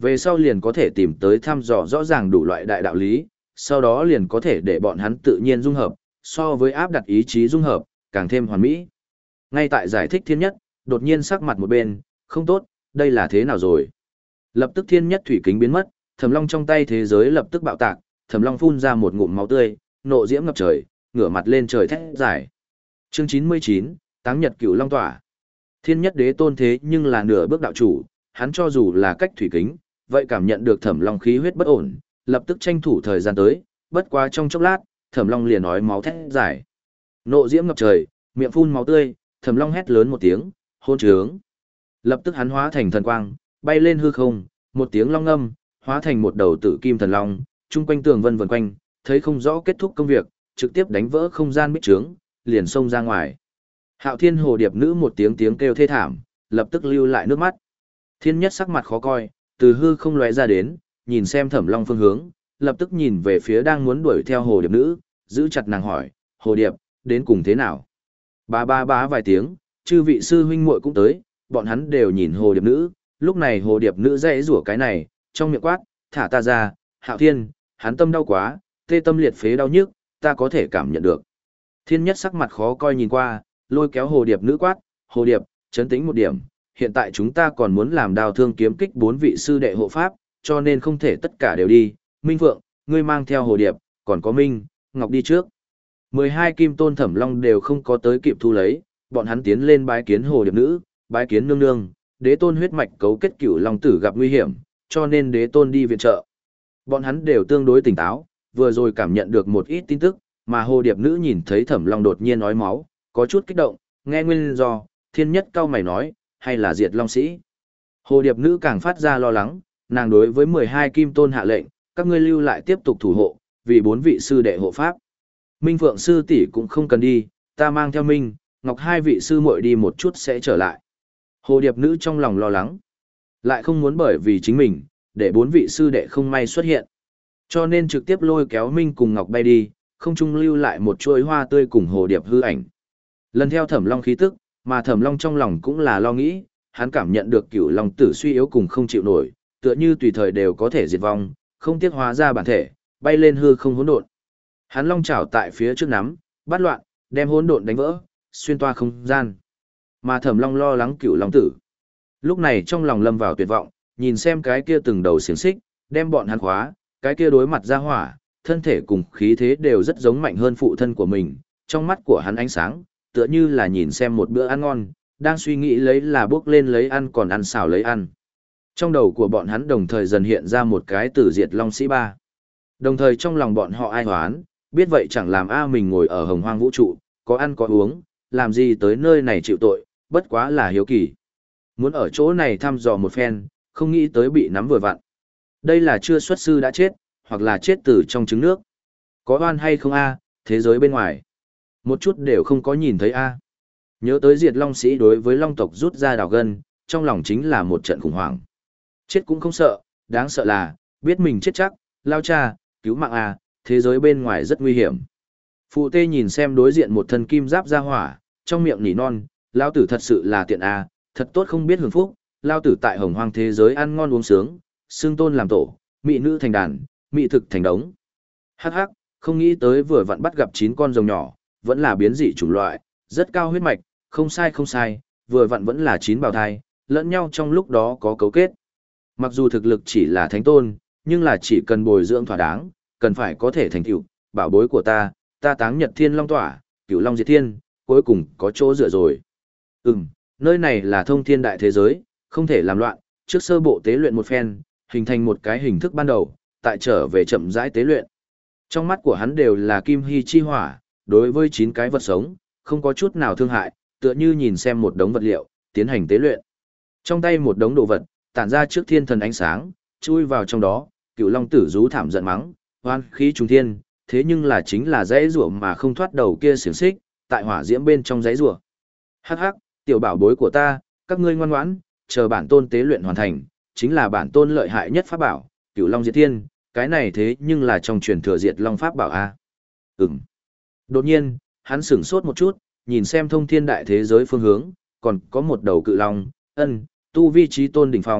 Về sau liền có thể tìm tới thăm dò rõ ràng đủ loại đại đạo lý, sau đó liền có thể để bọn hắn tự nhiên dung hợp, so với áp đặt ý chí dung hợp, càng thêm hoàn mỹ. Ngay tại giải thích thiên nhất, đột nhiên sắc mặt một bên, không tốt, đây là thế nào rồi? Lập tức thiên nhất thủy kính biến mất, Thẩm Long trong tay thế giới lập tức bạo tạc, Thẩm Long phun ra một ngụm máu tươi, nộ diễm ngập trời, ngửa mặt lên trời thét giải. Chương chín mươi chín, Táng Nhật Cửu Long tỏa. Thiên nhất đế tôn thế nhưng là nửa bước đạo chủ, hắn cho dù là cách thủy kính, vậy cảm nhận được Thẩm Long khí huyết bất ổn, lập tức tranh thủ thời gian tới, bất quá trong chốc lát, Thẩm Long liền nói máu thét giải. Nộ diễm ngập trời, miệng phun máu tươi, Thẩm Long hét lớn một tiếng, hôn trướng. Lập tức hắn hóa thành thần quang, bay lên hư không, một tiếng long ngâm, hóa thành một đầu tử kim thần long, chung quanh tường vân vần quanh, thấy không rõ kết thúc công việc, trực tiếp đánh vỡ không gian bích trướng, liền xông ra ngoài. Hạo Thiên Hồ Điệp nữ một tiếng tiếng kêu thê thảm, lập tức lưu lại nước mắt. Thiên nhất sắc mặt khó coi, từ hư không lóe ra đến, nhìn xem Thẩm Long phương hướng, lập tức nhìn về phía đang muốn đuổi theo Hồ Điệp nữ, giữ chặt nàng hỏi, Hồ Điệp, đến cùng thế nào? Ba ba bá vài tiếng, chư vị sư huynh muội cũng tới, bọn hắn đều nhìn Hồ Điệp nữ, lúc này Hồ Điệp nữ dãy rủa cái này, trong miệng quát, thả ta ra, Hạo Thiên, hắn tâm đau quá, tê tâm liệt phế đau nhức, ta có thể cảm nhận được. Thiên nhất sắc mặt khó coi nhìn qua, lôi kéo Hồ Điệp nữ quát, Hồ Điệp, chấn tĩnh một điểm, hiện tại chúng ta còn muốn làm đào thương kiếm kích bốn vị sư đệ hộ pháp, cho nên không thể tất cả đều đi, Minh Phượng, ngươi mang theo Hồ Điệp, còn có Minh, Ngọc đi trước. mười hai kim tôn Thẩm Long đều không có tới kịp thu lấy, bọn hắn tiến lên bái kiến Hồ Điệp nữ, bái kiến nương nương, đế tôn huyết mạch cấu kết cửu long tử gặp nguy hiểm, cho nên đế tôn đi viện trợ. Bọn hắn đều tương đối tỉnh táo, vừa rồi cảm nhận được một ít tin tức, mà Hồ Điệp nữ nhìn thấy Thẩm Long đột nhiên ói máu, có chút kích động, nghe nguyên do, thiên nhất cao mày nói, hay là diệt long sĩ. Hồ Điệp nữ càng phát ra lo lắng, nàng đối với mười hai kim tôn hạ lệnh, các ngươi lưu lại tiếp tục thủ hộ, vì bốn vị sư đệ hộ pháp. Minh Phượng sư tỷ cũng không cần đi, ta mang theo Minh, Ngọc hai vị sư muội đi một chút sẽ trở lại. Hồ Điệp nữ trong lòng lo lắng, lại không muốn bởi vì chính mình, để bốn vị sư đệ không may xuất hiện. Cho nên trực tiếp lôi kéo Minh cùng Ngọc bay đi, không trung lưu lại một chuỗi hoa tươi cùng Hồ Điệp hư ảnh. Lần theo Thẩm Long khí tức, mà Thẩm Long trong lòng cũng là lo nghĩ, hắn cảm nhận được cửu long tử suy yếu cùng không chịu nổi, tựa như tùy thời đều có thể diệt vong, không tiếc hóa ra bản thể, bay lên hư không hỗn độn. Hắn long chảo tại phía trước nắm, bắt loạn, đem hỗn độn đánh vỡ, xuyên toa không gian. Mà Thẩm Long lo lắng cửu long tử. Lúc này trong lòng lâm vào tuyệt vọng, nhìn xem cái kia từng đầu xiềng xích, đem bọn hắn khóa, cái kia đối mặt ra hỏa, thân thể cùng khí thế đều rất giống mạnh hơn phụ thân của mình, trong mắt của hắn ánh sáng, tựa như là nhìn xem một bữa ăn ngon, đang suy nghĩ lấy là bước lên lấy ăn còn ăn xào lấy ăn. Trong đầu của bọn hắn đồng thời dần hiện ra một cái tử diệt long sĩ ba. Đồng thời trong lòng bọn họ ai hoán, biết vậy chẳng làm a mình ngồi ở hồng hoang vũ trụ, có ăn có uống, làm gì tới nơi này chịu tội, bất quá là hiếu kỳ. Muốn ở chỗ này thăm dò một phen, không nghĩ tới bị nắm vừa vặn. Đây là chưa xuất sư đã chết, hoặc là chết từ trong trứng nước. Có oan hay không a, thế giới bên ngoài. Một chút đều không có nhìn thấy a. Nhớ tới diệt long sĩ đối với long tộc rút ra đào gân, trong lòng chính là một trận khủng hoảng. Chết cũng không sợ, đáng sợ là, biết mình chết chắc, lao cha, cứu mạng a, thế giới bên ngoài rất nguy hiểm. Phụ tê nhìn xem đối diện một thân kim giáp ra hỏa, trong miệng nỉ non, lao tử thật sự là tiện a, thật tốt không biết hưởng phúc, lao tử tại hồng hoang thế giới ăn ngon uống sướng, xương tôn làm tổ, mỹ nữ thành đàn, mỹ thực thành đống. Hắc hắc, không nghĩ tới vừa vặn bắt gặp chín con rồng nhỏ, vẫn là biến dị chủng loại, rất cao huyết mạch, không sai không sai, vừa vặn vẫn là chín bào thai, lẫn nhau trong lúc đó có cấu kết. Mặc dù thực lực chỉ là thánh tôn, nhưng là chỉ cần bồi dưỡng thỏa đáng, cần phải có thể thành tựu, bảo bối của ta, ta Táng Nhật Thiên Long tỏa, Cửu Long Diệt Thiên, cuối cùng có chỗ dựa rồi. Ừm, nơi này là thông thiên đại thế giới, không thể làm loạn, trước sơ bộ tế luyện một phen, hình thành một cái hình thức ban đầu, tại trở về chậm rãi tế luyện. Trong mắt của hắn đều là kim hy chi hỏa, đối với chín cái vật sống, không có chút nào thương hại, tựa như nhìn xem một đống vật liệu, tiến hành tế luyện. Trong tay một đống đồ vật, tản ra trước thiên thần ánh sáng, chui vào trong đó, Cửu Long tử rú thảm giận mắng, hoan khí trùng thiên, thế nhưng là chính là dãy rủa mà không thoát đầu kia xiềng xích, tại hỏa diễm bên trong dãy rủa. Hắc hắc, tiểu bảo bối của ta, các ngươi ngoan ngoãn, chờ bản tôn tế luyện hoàn thành, chính là bản tôn lợi hại nhất pháp bảo, Cửu Long Diệt Thiên, cái này thế nhưng là trong truyền thừa Diệt Long pháp bảo a. Ừm. Đột nhiên, hắn sửng sốt một chút, nhìn xem thông thiên đại thế giới phương hướng, còn có một đầu cự long, ân, tu vi trí tôn đỉnh phong,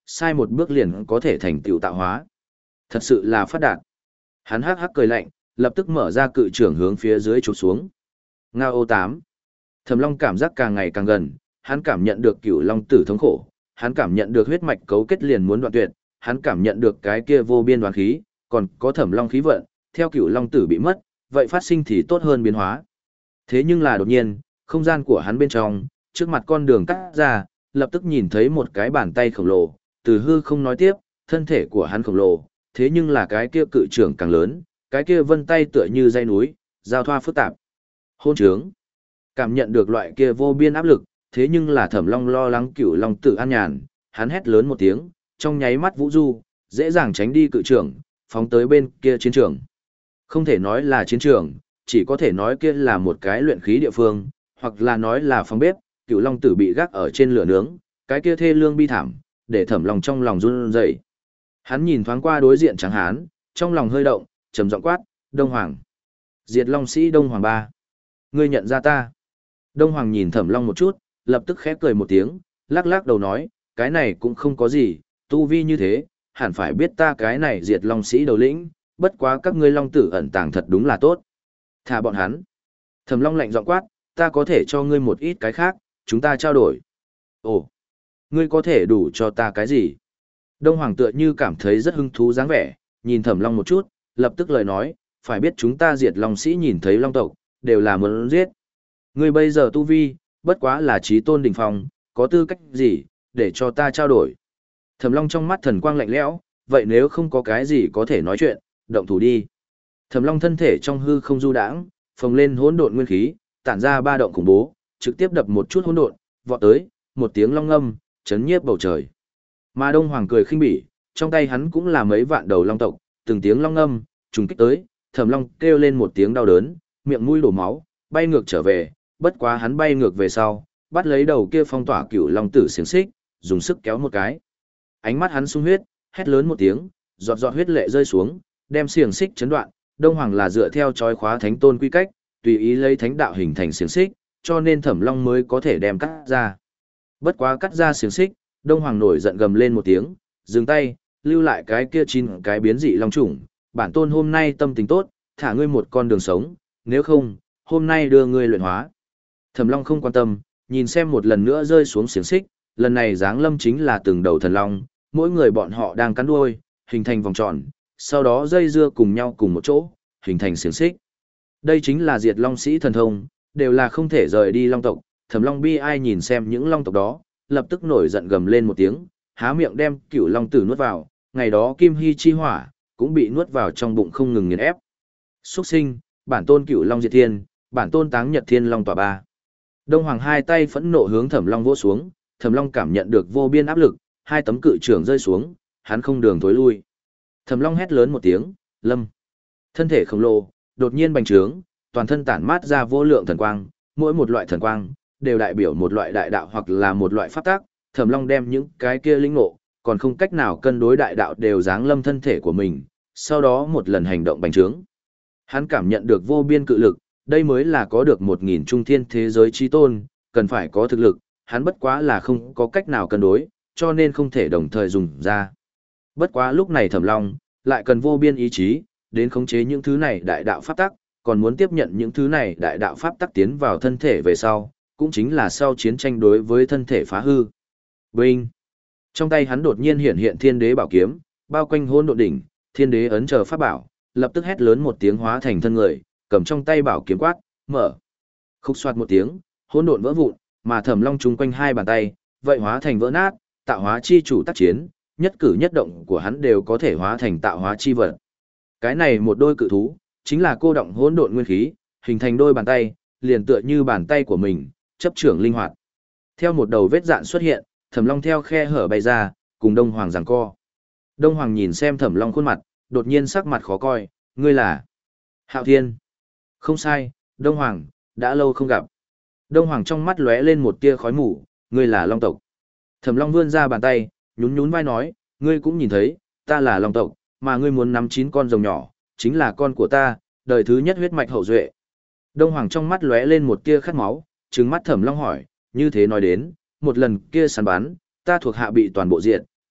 sai một bước liền có thể thành tựu tạo hóa. Thật sự là phát đạt. Hắn hắc hắc cười lạnh, lập tức mở ra cự trưởng hướng phía dưới chụp xuống. Ngao ô tám. Thẩm Long cảm giác càng ngày càng gần, hắn cảm nhận được cửu long tử thống khổ, hắn cảm nhận được huyết mạch cấu kết liền muốn đoạn tuyệt, hắn cảm nhận được cái kia vô biên đoán khí, còn có Thẩm Long khí vận, theo cửu long tử bị mất, vậy phát sinh thì tốt hơn biến hóa. Thế nhưng là đột nhiên, không gian của hắn bên trong, trước mặt con đường cắt ra, lập tức nhìn thấy một cái bàn tay khổng lồ, từ hư không nói tiếp, thân thể của hắn khổng lồ, thế nhưng là cái kia cự trưởng càng lớn, cái kia vân tay tựa như dây núi, giao thoa phức tạp. Hôn trướng. Cảm nhận được loại kia vô biên áp lực, thế nhưng là Thẩm Long lo lắng cửu long tử an nhàn, hắn hét lớn một tiếng, trong nháy mắt vũ du, dễ dàng tránh đi cự trưởng, phóng tới bên kia chiến trường. Không thể nói là chiến trường, chỉ có thể nói kia là một cái luyện khí địa phương, hoặc là nói là phòng bếp, cửu long tử bị gác ở trên lửa nướng, cái kia thê lương bi thảm, để Thẩm Long trong lòng run rẩy. Hắn nhìn thoáng qua đối diện Tráng Hán, trong lòng hơi động, trầm giọng quát, Đông Hoàng. Diệt Long Sĩ Đông Hoàng ba. Ngươi nhận ra ta. Đông Hoàng nhìn Thẩm Long một chút, lập tức khẽ cười một tiếng, lắc lắc đầu nói, cái này cũng không có gì, tu vi như thế, hẳn phải biết ta cái này Diệt Long Sĩ đầu lĩnh, bất quá các ngươi Long tử ẩn tàng thật đúng là tốt. Thả bọn hắn. Thẩm Long lạnh giọng quát, ta có thể cho ngươi một ít cái khác, chúng ta trao đổi. Ồ, ngươi có thể đủ cho ta cái gì? Đông Hoàng tựa như cảm thấy rất hứng thú dáng vẻ, nhìn Thẩm Long một chút, lập tức lời nói, phải biết chúng ta Diệt Long Sĩ nhìn thấy Long tộc, đều là muốn giết. Ngươi bây giờ tu vi, bất quá là chí tôn đỉnh phong, có tư cách gì, để cho ta trao đổi. Thẩm Long trong mắt thần quang lạnh lẽo, vậy nếu không có cái gì có thể nói chuyện, động thủ đi. Thẩm Long thân thể trong hư không du đãng, phồng lên hỗn độn nguyên khí, tản ra ba động khủng bố, trực tiếp đập một chút hỗn độn, vọt tới, một tiếng long ngâm, chấn nhiếp bầu trời. Mà Đông Hoàng cười khinh bỉ, trong tay hắn cũng là mấy vạn đầu long tộc, từng tiếng long ngâm, trùng kích tới, Thẩm Long kêu lên một tiếng đau đớn, miệng mũi đổ máu, bay ngược trở về, bất quá hắn bay ngược về sau, bắt lấy đầu kia phong tỏa cửu long tử xiềng xích, dùng sức kéo một cái. Ánh mắt hắn sung huyết, hét lớn một tiếng, giọt giọt huyết lệ rơi xuống, đem xiềng xích chấn đoạn. Đông Hoàng là dựa theo chói khóa thánh tôn quy cách, tùy ý lấy thánh đạo hình thành xiềng xích, cho nên Thẩm Long mới có thể đem cắt ra. Bất quá cắt ra xiềng xích, Đông Hoàng nổi giận gầm lên một tiếng, dừng tay, lưu lại cái kia chín cái biến dị long chủng, bản tôn hôm nay tâm tình tốt, thả ngươi một con đường sống, nếu không, hôm nay đưa ngươi luyện hóa. Thẩm Long không quan tâm, nhìn xem một lần nữa rơi xuống xiềng xích, lần này giáng lâm chính là từng đầu thần long, mỗi người bọn họ đang cắn đuôi, hình thành vòng tròn, sau đó dây dưa cùng nhau cùng một chỗ, hình thành xiềng xích. Đây chính là Diệt Long Sĩ thần thông, đều là không thể rời đi long tộc. Thẩm Long bi ai nhìn xem những long tộc đó, lập tức nổi giận gầm lên một tiếng, há miệng đem cửu long tử nuốt vào, ngày đó Kim Hy chi hỏa cũng bị nuốt vào trong bụng không ngừng nghiền ép. Xuất sinh, bản tôn cửu long diệt thiên, bản tôn táng nhật thiên long tỏa ba. Đông Hoàng hai tay phẫn nộ hướng Thẩm Long vỗ xuống, Thẩm Long cảm nhận được vô biên áp lực, hai tấm cự trưởng rơi xuống, hắn không đường thối lui. Thẩm Long hét lớn một tiếng, lâm. Thân thể khổng lồ, đột nhiên bành trướng, toàn thân tản mát ra vô lượng thần quang, mỗi một loại thần quang đều đại biểu một loại đại đạo hoặc là một loại pháp tắc. Thẩm Long đem những cái kia linh ngộ, còn không cách nào cân đối đại đạo đều giáng lâm thân thể của mình, sau đó một lần hành động bành trướng. Hắn cảm nhận được vô biên cự lực, đây mới là có được một nghìn trung thiên thế giới chí tôn, cần phải có thực lực, hắn bất quá là không có cách nào cân đối, cho nên không thể đồng thời dùng ra. Bất quá lúc này Thẩm Long lại cần vô biên ý chí, đến khống chế những thứ này đại đạo pháp tắc, còn muốn tiếp nhận những thứ này đại đạo pháp tắc tiến vào thân thể về sau, cũng chính là sau chiến tranh đối với thân thể phá hư. Binh! Trong tay hắn đột nhiên hiện hiện Thiên Đế bảo kiếm, bao quanh hỗn độn đỉnh, Thiên Đế ấn chờ pháp bảo, lập tức hét lớn một tiếng hóa thành thân người, cầm trong tay bảo kiếm quát, mở. Khúc xoát một tiếng, hỗn độn vỡ vụn, mà Thẩm Long trúng quanh hai bàn tay, vậy hóa thành vỡ nát, tạo hóa chi chủ tác chiến, nhất cử nhất động của hắn đều có thể hóa thành tạo hóa chi vật. Cái này một đôi cự thú, chính là cô động hỗn độn nguyên khí, hình thành đôi bàn tay, liền tựa như bàn tay của mình, chấp trưởng linh hoạt. Theo một đầu vết dạn xuất hiện, Thẩm Long theo khe hở bay ra, cùng Đông Hoàng giằng co. Đông Hoàng nhìn xem Thẩm Long khuôn mặt, đột nhiên sắc mặt khó coi, ngươi là Hạo Thiên. Không sai, Đông Hoàng, đã lâu không gặp. Đông Hoàng trong mắt lóe lên một tia khói mù, ngươi là Long tộc. Thẩm Long vươn ra bàn tay, nhún nhún vai nói, ngươi cũng nhìn thấy, ta là Long tộc, mà ngươi muốn nắm chín con rồng nhỏ, chính là con của ta, đời thứ nhất huyết mạch hậu duệ. Đông Hoàng trong mắt lóe lên một tia khát máu, trừng mắt Thẩm Long hỏi, như thế nói đến, một lần kia săn bắn, ta thuộc hạ bị toàn bộ diện,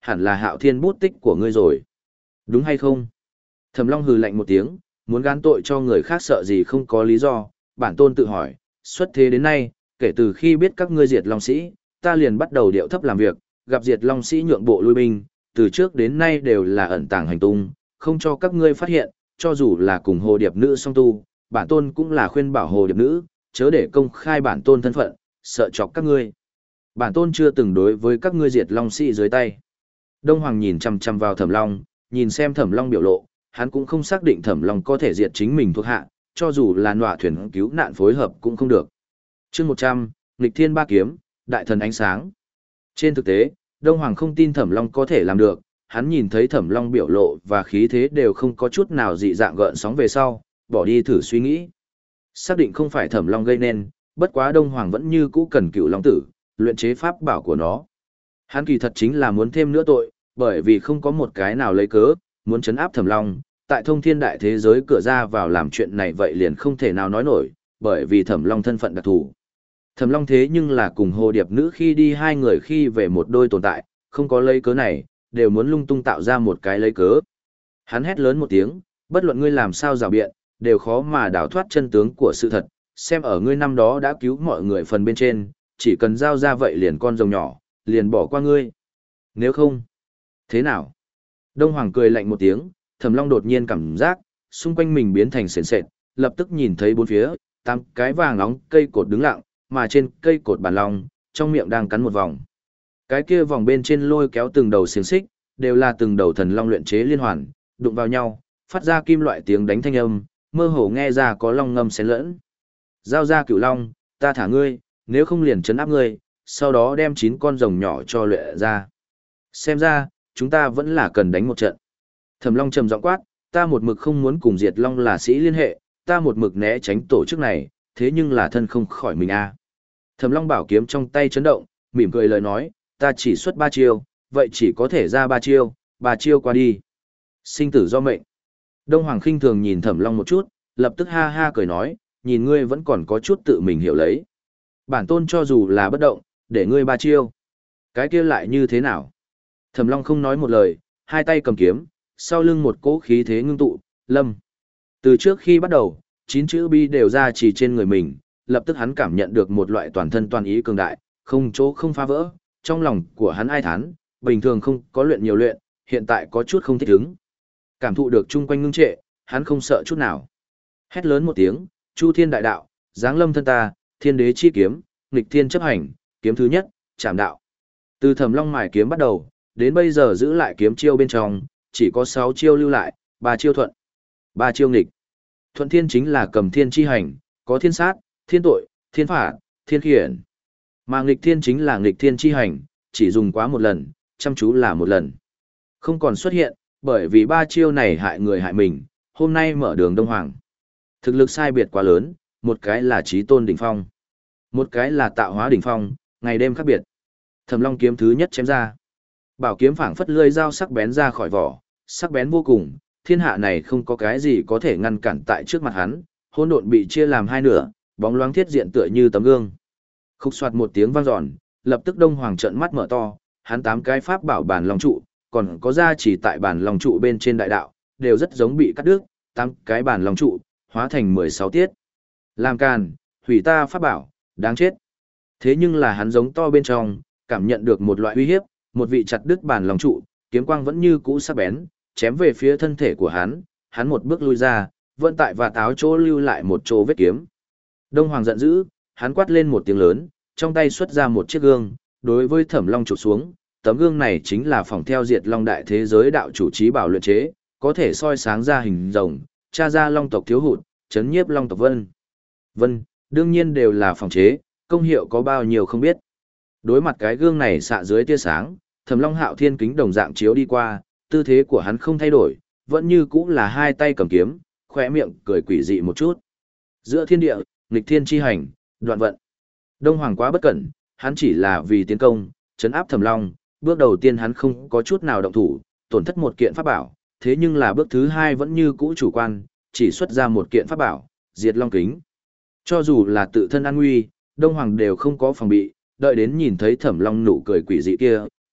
hẳn là Hạo Thiên bút tích của ngươi rồi. Đúng hay không? Thẩm Long hừ lạnh một tiếng, muốn gán tội cho người khác sợ gì không có lý do, bản tôn tự hỏi, xuất thế đến nay, kể từ khi biết các ngươi diệt Long Sĩ, ta liền bắt đầu điệu thấp làm việc, gặp diệt Long Sĩ nhượng bộ lui binh, từ trước đến nay đều là ẩn tàng hành tung, không cho các ngươi phát hiện, cho dù là cùng hồ điệp nữ song tu, bản tôn cũng là khuyên bảo hồ điệp nữ, chớ để công khai bản tôn thân phận, sợ chọc các ngươi. Bản tôn chưa từng đối với các ngươi diệt Long Sĩ dưới tay. Đông Hoàng nhìn chằm chằm vào Thẩm Long, nhìn xem Thẩm Long biểu lộ, hắn cũng không xác định Thẩm Long có thể diệt chính mình thuộc hạ, cho dù là nọa thuyền cứu nạn phối hợp cũng không được. Chương một trăm, Nghịch Thiên Ba Kiếm, Đại Thần Ánh Sáng. Trên thực tế, Đông Hoàng không tin Thẩm Long có thể làm được, hắn nhìn thấy Thẩm Long biểu lộ và khí thế đều không có chút nào dị dạng gợn sóng về sau, bỏ đi thử suy nghĩ. Xác định không phải Thẩm Long gây nên, bất quá Đông Hoàng vẫn như cũ cần Cựu Long Tử, luyện chế pháp bảo của nó. Hắn kỳ thật chính là muốn thêm nữa tội, bởi vì không có một cái nào lấy cớ, muốn chấn áp Thẩm Long, tại thông thiên đại thế giới cửa ra vào làm chuyện này vậy liền không thể nào nói nổi, bởi vì Thẩm Long thân phận đặc thù. Thẩm Long thế nhưng là cùng hồ điệp nữ khi đi hai người khi về một đôi tồn tại, không có lấy cớ này, đều muốn lung tung tạo ra một cái lấy cớ. Hắn hét lớn một tiếng, bất luận ngươi làm sao rào biện, đều khó mà đào thoát chân tướng của sự thật, xem ở ngươi năm đó đã cứu mọi người phần bên trên, chỉ cần giao ra vậy liền con rồng nhỏ, liền bỏ qua ngươi. Nếu không, thế nào? Đông Hoàng cười lạnh một tiếng, Thẩm Long đột nhiên cảm giác, xung quanh mình biến thành sền sệt, lập tức nhìn thấy bốn phía, tám cái vàng nóng cây cột đứng lặng, mà trên cây cột bản long, trong miệng đang cắn một vòng. Cái kia vòng bên trên lôi kéo từng đầu xiềng xích, đều là từng đầu thần long luyện chế liên hoàn, đụng vào nhau, phát ra kim loại tiếng đánh thanh âm, mơ hồ nghe ra có long ngâm xen lẫn. Giao ra Cửu Long, ta thả ngươi, nếu không liền trấn áp ngươi, sau đó đem chín con rồng nhỏ cho luyện ra. Xem ra, chúng ta vẫn là cần đánh một trận. Thẩm Long trầm giọng quát, ta một mực không muốn cùng Diệt Long là sĩ liên hệ, ta một mực né tránh tổ chức này, thế nhưng là thân không khỏi mình a. À. Thẩm Long bảo kiếm trong tay chấn động, mỉm cười lời nói, ta chỉ xuất ba chiêu, vậy chỉ có thể ra ba chiêu, ba chiêu qua đi. Sinh tử do mệnh. Đông Hoàng khinh thường nhìn Thẩm Long một chút, lập tức ha ha cười nói, nhìn ngươi vẫn còn có chút tự mình hiểu lấy. Bản tôn cho dù là bất động, để ngươi ba chiêu. Cái kia lại như thế nào? Thẩm Long không nói một lời, hai tay cầm kiếm, sau lưng một cỗ khí thế ngưng tụ, lâm. Từ trước khi bắt đầu, chín chữ bi đều ra chỉ trên người mình, lập tức hắn cảm nhận được một loại toàn thân toàn ý cường đại, không chỗ không phá vỡ, trong lòng của hắn ai thán, bình thường không có luyện nhiều luyện, hiện tại có chút không thích ứng. Cảm thụ được chung quanh ngưng trệ, hắn không sợ chút nào. Hét lớn một tiếng, Chu Thiên đại đạo, giáng lâm thân ta, thiên đế chi kiếm, nghịch thiên chấp hành, kiếm thứ nhất, chạm đạo. Từ Thẩm Long mài kiếm bắt đầu, đến bây giờ giữ lại kiếm chiêu bên trong, chỉ có sáu chiêu lưu lại, ba chiêu thuận, ba chiêu nghịch. Thuận thiên chính là cầm thiên chi hành, có thiên sát, thiên tội, thiên phạt, thiên khiển. Mà nghịch thiên chính là nghịch thiên chi hành, chỉ dùng quá một lần, chăm chú là một lần. Không còn xuất hiện, bởi vì ba chiêu này hại người hại mình, hôm nay mở đường Đông Hoàng. Thực lực sai biệt quá lớn, một cái là chí tôn đỉnh phong, một cái là tạo hóa đỉnh phong, ngày đêm khác biệt. Thẩm Long kiếm thứ nhất chém ra. Bảo kiếm phảng phất lưỡi dao sắc bén ra khỏi vỏ, sắc bén vô cùng, thiên hạ này không có cái gì có thể ngăn cản tại trước mặt hắn, hỗn độn bị chia làm hai nửa, bóng loáng thiết diện tựa như tấm gương. Khúc soạt một tiếng vang dọn, lập tức Đông Hoàng trợn mắt mở to, hắn tám cái pháp bảo bản long trụ, còn có gia chỉ tại bản long trụ bên trên đại đạo, đều rất giống bị cắt đứt, tám cái bản long trụ hóa thành mười sáu tiết. Làm càn, hủy ta pháp bảo, đáng chết. Thế nhưng là hắn giống to bên trong, cảm nhận được một loại uy hiếp, một vị chặt đứt bản long trụ, kiếm quang vẫn như cũ sắc bén, chém về phía thân thể của hắn, hắn một bước lui ra, vẫn tại và táo chỗ lưu lại một chỗ vết kiếm. Đông Hoàng giận dữ, hắn quát lên một tiếng lớn, trong tay xuất ra một chiếc gương, đối với Thẩm Long chụp xuống, tấm gương này chính là phòng theo Diệt Long đại thế giới đạo chủ trí bảo luyện chế, có thể soi sáng ra hình rồng, tra ra Long tộc thiếu hụt, chấn nhiếp Long tộc Vân. Vân, đương nhiên đều là phòng chế, công hiệu có bao nhiêu không biết. Đối mặt cái gương này xạ dưới tia sáng, Thẩm Long Hạo Thiên kính đồng dạng chiếu đi qua, tư thế của hắn không thay đổi, vẫn như cũ là hai tay cầm kiếm, khóe miệng cười quỷ dị một chút. Giữa thiên địa, nghịch thiên chi hành, đoạn vận. Đông Hoàng quá bất cẩn, hắn chỉ là vì tiến công, trấn áp Thẩm Long, bước đầu tiên hắn không có chút nào động thủ, tổn thất một kiện pháp bảo, thế nhưng là bước thứ hai vẫn như cũ chủ quan, chỉ xuất ra một kiện pháp bảo, Diệt Long kính. Cho dù là tự thân an nguy, Đông Hoàng đều không có phòng bị, đợi đến nhìn thấy Thẩm Long nụ cười quỷ dị kia,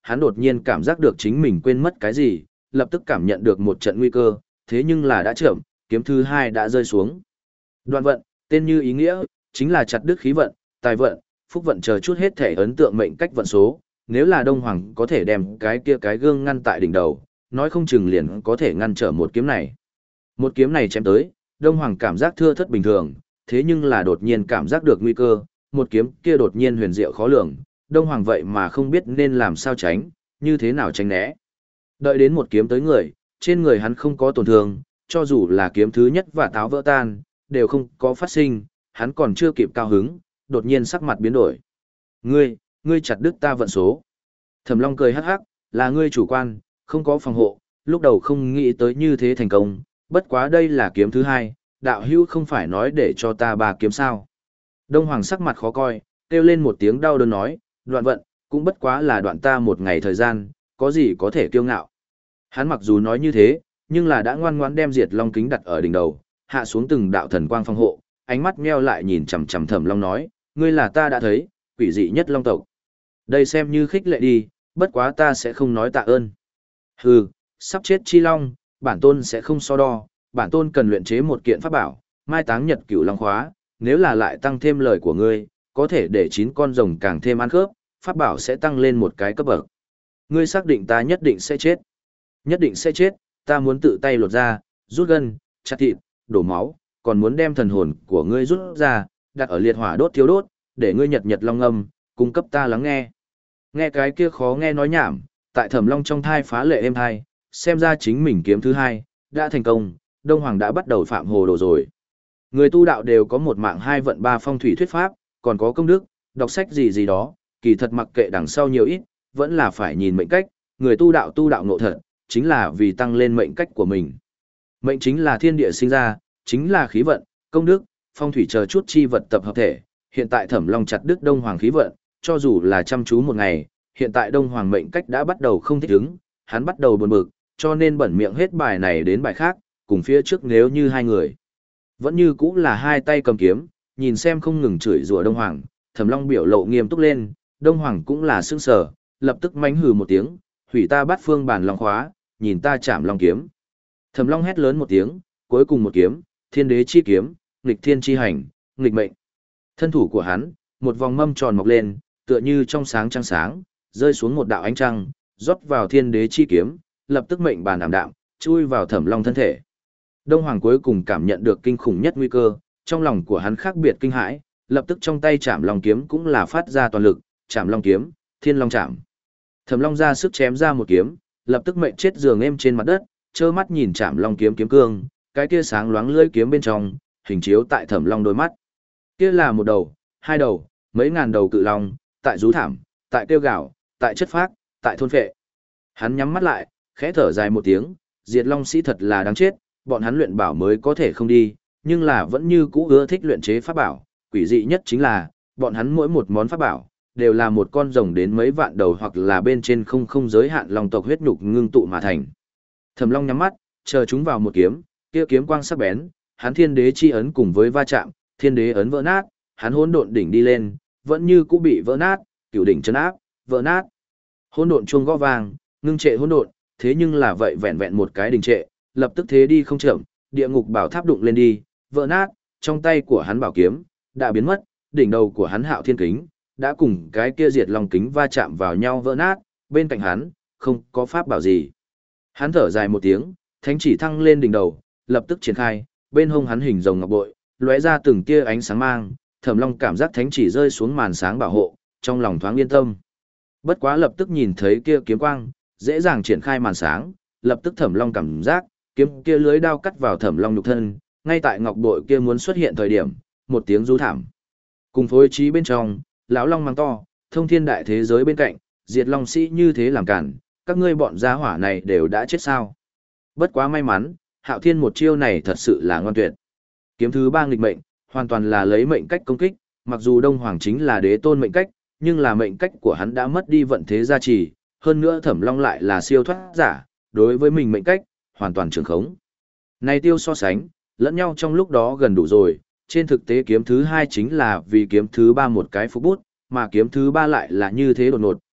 hắn đột nhiên cảm giác được chính mình quên mất cái gì, lập tức cảm nhận được một trận nguy cơ, thế nhưng là đã chậm, kiếm thứ hai đã rơi xuống. Đoạn vận, tên như ý nghĩa, chính là chặt đứt khí vận, tài vận, phúc vận chờ chút hết thể ấn tượng mệnh cách vận số, nếu là Đông Hoàng có thể đem cái kia cái gương ngăn tại đỉnh đầu, nói không chừng liền có thể ngăn trở một kiếm này. Một kiếm này chém tới, Đông Hoàng cảm giác thưa thất bình thường, thế nhưng là đột nhiên cảm giác được nguy cơ, một kiếm kia đột nhiên huyền diệu khó lường, Đông Hoàng vậy mà không biết nên làm sao tránh, như thế nào tránh né. Đợi đến một kiếm tới người, trên người hắn không có tổn thương, cho dù là kiếm thứ nhất và táo vỡ tan, đều không có phát sinh, hắn còn chưa kịp cao hứng, đột nhiên sắc mặt biến đổi. Ngươi, ngươi chặt đứt ta vận số. Thẩm Long cười hắc hắc, là ngươi chủ quan, không có phòng hộ, lúc đầu không nghĩ tới như thế thành công, bất quá đây là kiếm thứ hai, đạo hữu không phải nói để cho ta ba kiếm sao. Đông Hoàng sắc mặt khó coi, kêu lên một tiếng đau đớn nói, đoạn vận, cũng bất quá là đoạn ta một ngày thời gian, có gì có thể kiêu ngạo. Hắn mặc dù nói như thế, nhưng là đã ngoan ngoãn đem diệt long kính đặt ở đỉnh đầu, hạ xuống từng đạo thần quang phòng hộ, ánh mắt meo lại nhìn chằm chằm Thẩm Long nói, ngươi là ta đã thấy, quỷ dị nhất long tộc. Đây xem như khích lệ đi, bất quá ta sẽ không nói tạ ơn. Hừ, sắp chết chi long, bản tôn sẽ không so đo, bản tôn cần luyện chế một kiện pháp bảo, mai táng nhật cửu long khóa, nếu là lại tăng thêm lời của ngươi, có thể để chín con rồng càng thêm ăn khớp, pháp bảo sẽ tăng lên một cái cấp bậc. Ngươi xác định ta nhất định sẽ chết. Nhất định sẽ chết, ta muốn tự tay lột ra, rút gân, chặt thịt, đổ máu, còn muốn đem thần hồn của ngươi rút ra, đặt ở liệt hỏa đốt thiếu đốt, để ngươi nhật nhật long âm, cung cấp ta lắng nghe. Nghe cái kia khó nghe nói nhảm, tại Thẩm Long trong thai phá lệ êm thai, xem ra chính mình kiếm thứ hai, đã thành công, Đông Hoàng đã bắt đầu phạm hồ đồ rồi. Người tu đạo đều có một mạng hai vận ba phong thủy thuyết pháp, còn có công đức, đọc sách gì gì đó, kỳ thật mặc kệ đằng sau nhiều ít, vẫn là phải nhìn mệnh cách, người tu đạo tu đạo ngộ thật, chính là vì tăng lên mệnh cách của mình. Mệnh chính là thiên địa sinh ra, chính là khí vận, công đức, phong thủy chờ chút chi vật tập hợp thể. Hiện tại Thẩm Long chặt đứt Đông Hoàng khí vận, cho dù là chăm chú một ngày, hiện tại Đông Hoàng mệnh cách đã bắt đầu không thích ứng, hắn bắt đầu buồn bực, cho nên bẩn miệng hết bài này đến bài khác, cùng phía trước nếu như hai người. Vẫn như cũng là hai tay cầm kiếm, nhìn xem không ngừng chửi rủa Đông Hoàng, Thẩm Long biểu lộ nghiêm túc lên, Đông Hoàng cũng là sững sờ, lập tức mánh hừ một tiếng, hủy ta bắt phương bản long khóa, nhìn ta chạm long kiếm. Thẩm Long hét lớn một tiếng, cuối cùng một kiếm, thiên đế chi kiếm, nghịch thiên chi hành, nghịch mệnh. Thân thủ của hắn, một vòng mâm tròn mọc lên, tựa như trong sáng trăng sáng, rơi xuống một đạo ánh trăng, rót vào thiên đế chi kiếm, lập tức mệnh bàn ảm đạm, chui vào Thẩm Long thân thể. Đông Hoàng cuối cùng cảm nhận được kinh khủng nhất nguy cơ, trong lòng của hắn khác biệt kinh hãi, lập tức trong tay chạm long kiếm cũng là phát ra toàn lực, chạm long kiếm, thiên long chạm. Thẩm Long ra sức chém ra một kiếm, lập tức mệnh chết giường êm trên mặt đất, trơ mắt nhìn chạm long kiếm kiếm cương, cái kia sáng loáng lưỡi kiếm bên trong, hình chiếu tại Thẩm Long đôi mắt. Kia là một đầu, hai đầu, mấy ngàn đầu cự long, tại rú thảm, tại kêu gào, tại chất phác, tại thôn phệ. Hắn nhắm mắt lại, khẽ thở dài một tiếng, diệt long sĩ thật là đáng chết, bọn hắn luyện bảo mới có thể không đi, nhưng là vẫn như cũ ưa thích luyện chế pháp bảo, quỷ dị nhất chính là, bọn hắn mỗi một món pháp bảo, đều là một con rồng đến mấy vạn đầu hoặc là bên trên không không giới hạn long tộc huyết nhục ngưng tụ mà thành. Thẩm Long nhắm mắt, chờ chúng vào một kiếm, kia kiếm quang sắc bén, hắn thiên đế chi ấn cùng với va chạm, thiên đế ấn vỡ nát, hắn hỗn độn đỉnh đi lên, vẫn như cũ bị vỡ nát, cửu đỉnh chấn áp, vỡ nát. Hỗn độn chuông gõ vang, ngưng trệ hỗn độn, thế nhưng là vậy vẹn vẹn một cái đình trệ, lập tức thế đi không chậm, địa ngục bảo tháp đụng lên đi, vỡ nát, trong tay của hắn bảo kiếm đã biến mất, đỉnh đầu của hắn Hạo Thiên kính đã cùng cái kia diệt long kính va chạm vào nhau vỡ nát, bên cạnh hắn không có pháp bảo gì. Hắn thở dài một tiếng, thánh chỉ thăng lên đỉnh đầu, lập tức triển khai, bên hông hắn hình rồng ngọc bội, lóe ra từng tia ánh sáng mang, Thẩm Long cảm giác thánh chỉ rơi xuống màn sáng bảo hộ, trong lòng thoáng yên tâm. Bất quá lập tức nhìn thấy kia kiếm quang, dễ dàng triển khai màn sáng, lập tức Thẩm Long cảm giác, kiếm kia lưới đao cắt vào Thẩm Long nhục thân, ngay tại ngọc bội kia muốn xuất hiện thời điểm, một tiếng rú thảm. Cùng phối trí bên trong, lão long mang to, thông thiên đại thế giới bên cạnh, diệt long sĩ như thế làm cản, các ngươi bọn gia hỏa này đều đã chết sao? Bất quá may mắn, Hạo Thiên một chiêu này thật sự là ngoan tuyệt. Kiếm thứ ba nghịch mệnh, hoàn toàn là lấy mệnh cách công kích, mặc dù Đông Hoàng chính là đế tôn mệnh cách, nhưng là mệnh cách của hắn đã mất đi vận thế gia trì, hơn nữa Thẩm Long lại là siêu thoát giả, đối với mình mệnh cách, hoàn toàn trường khống. Này tiêu so sánh, lẫn nhau trong lúc đó gần đủ rồi, trên thực tế kiếm thứ hai chính là vì kiếm thứ ba một cái phúc bút, mà kiếm thứ ba lại là như thế đột ngột,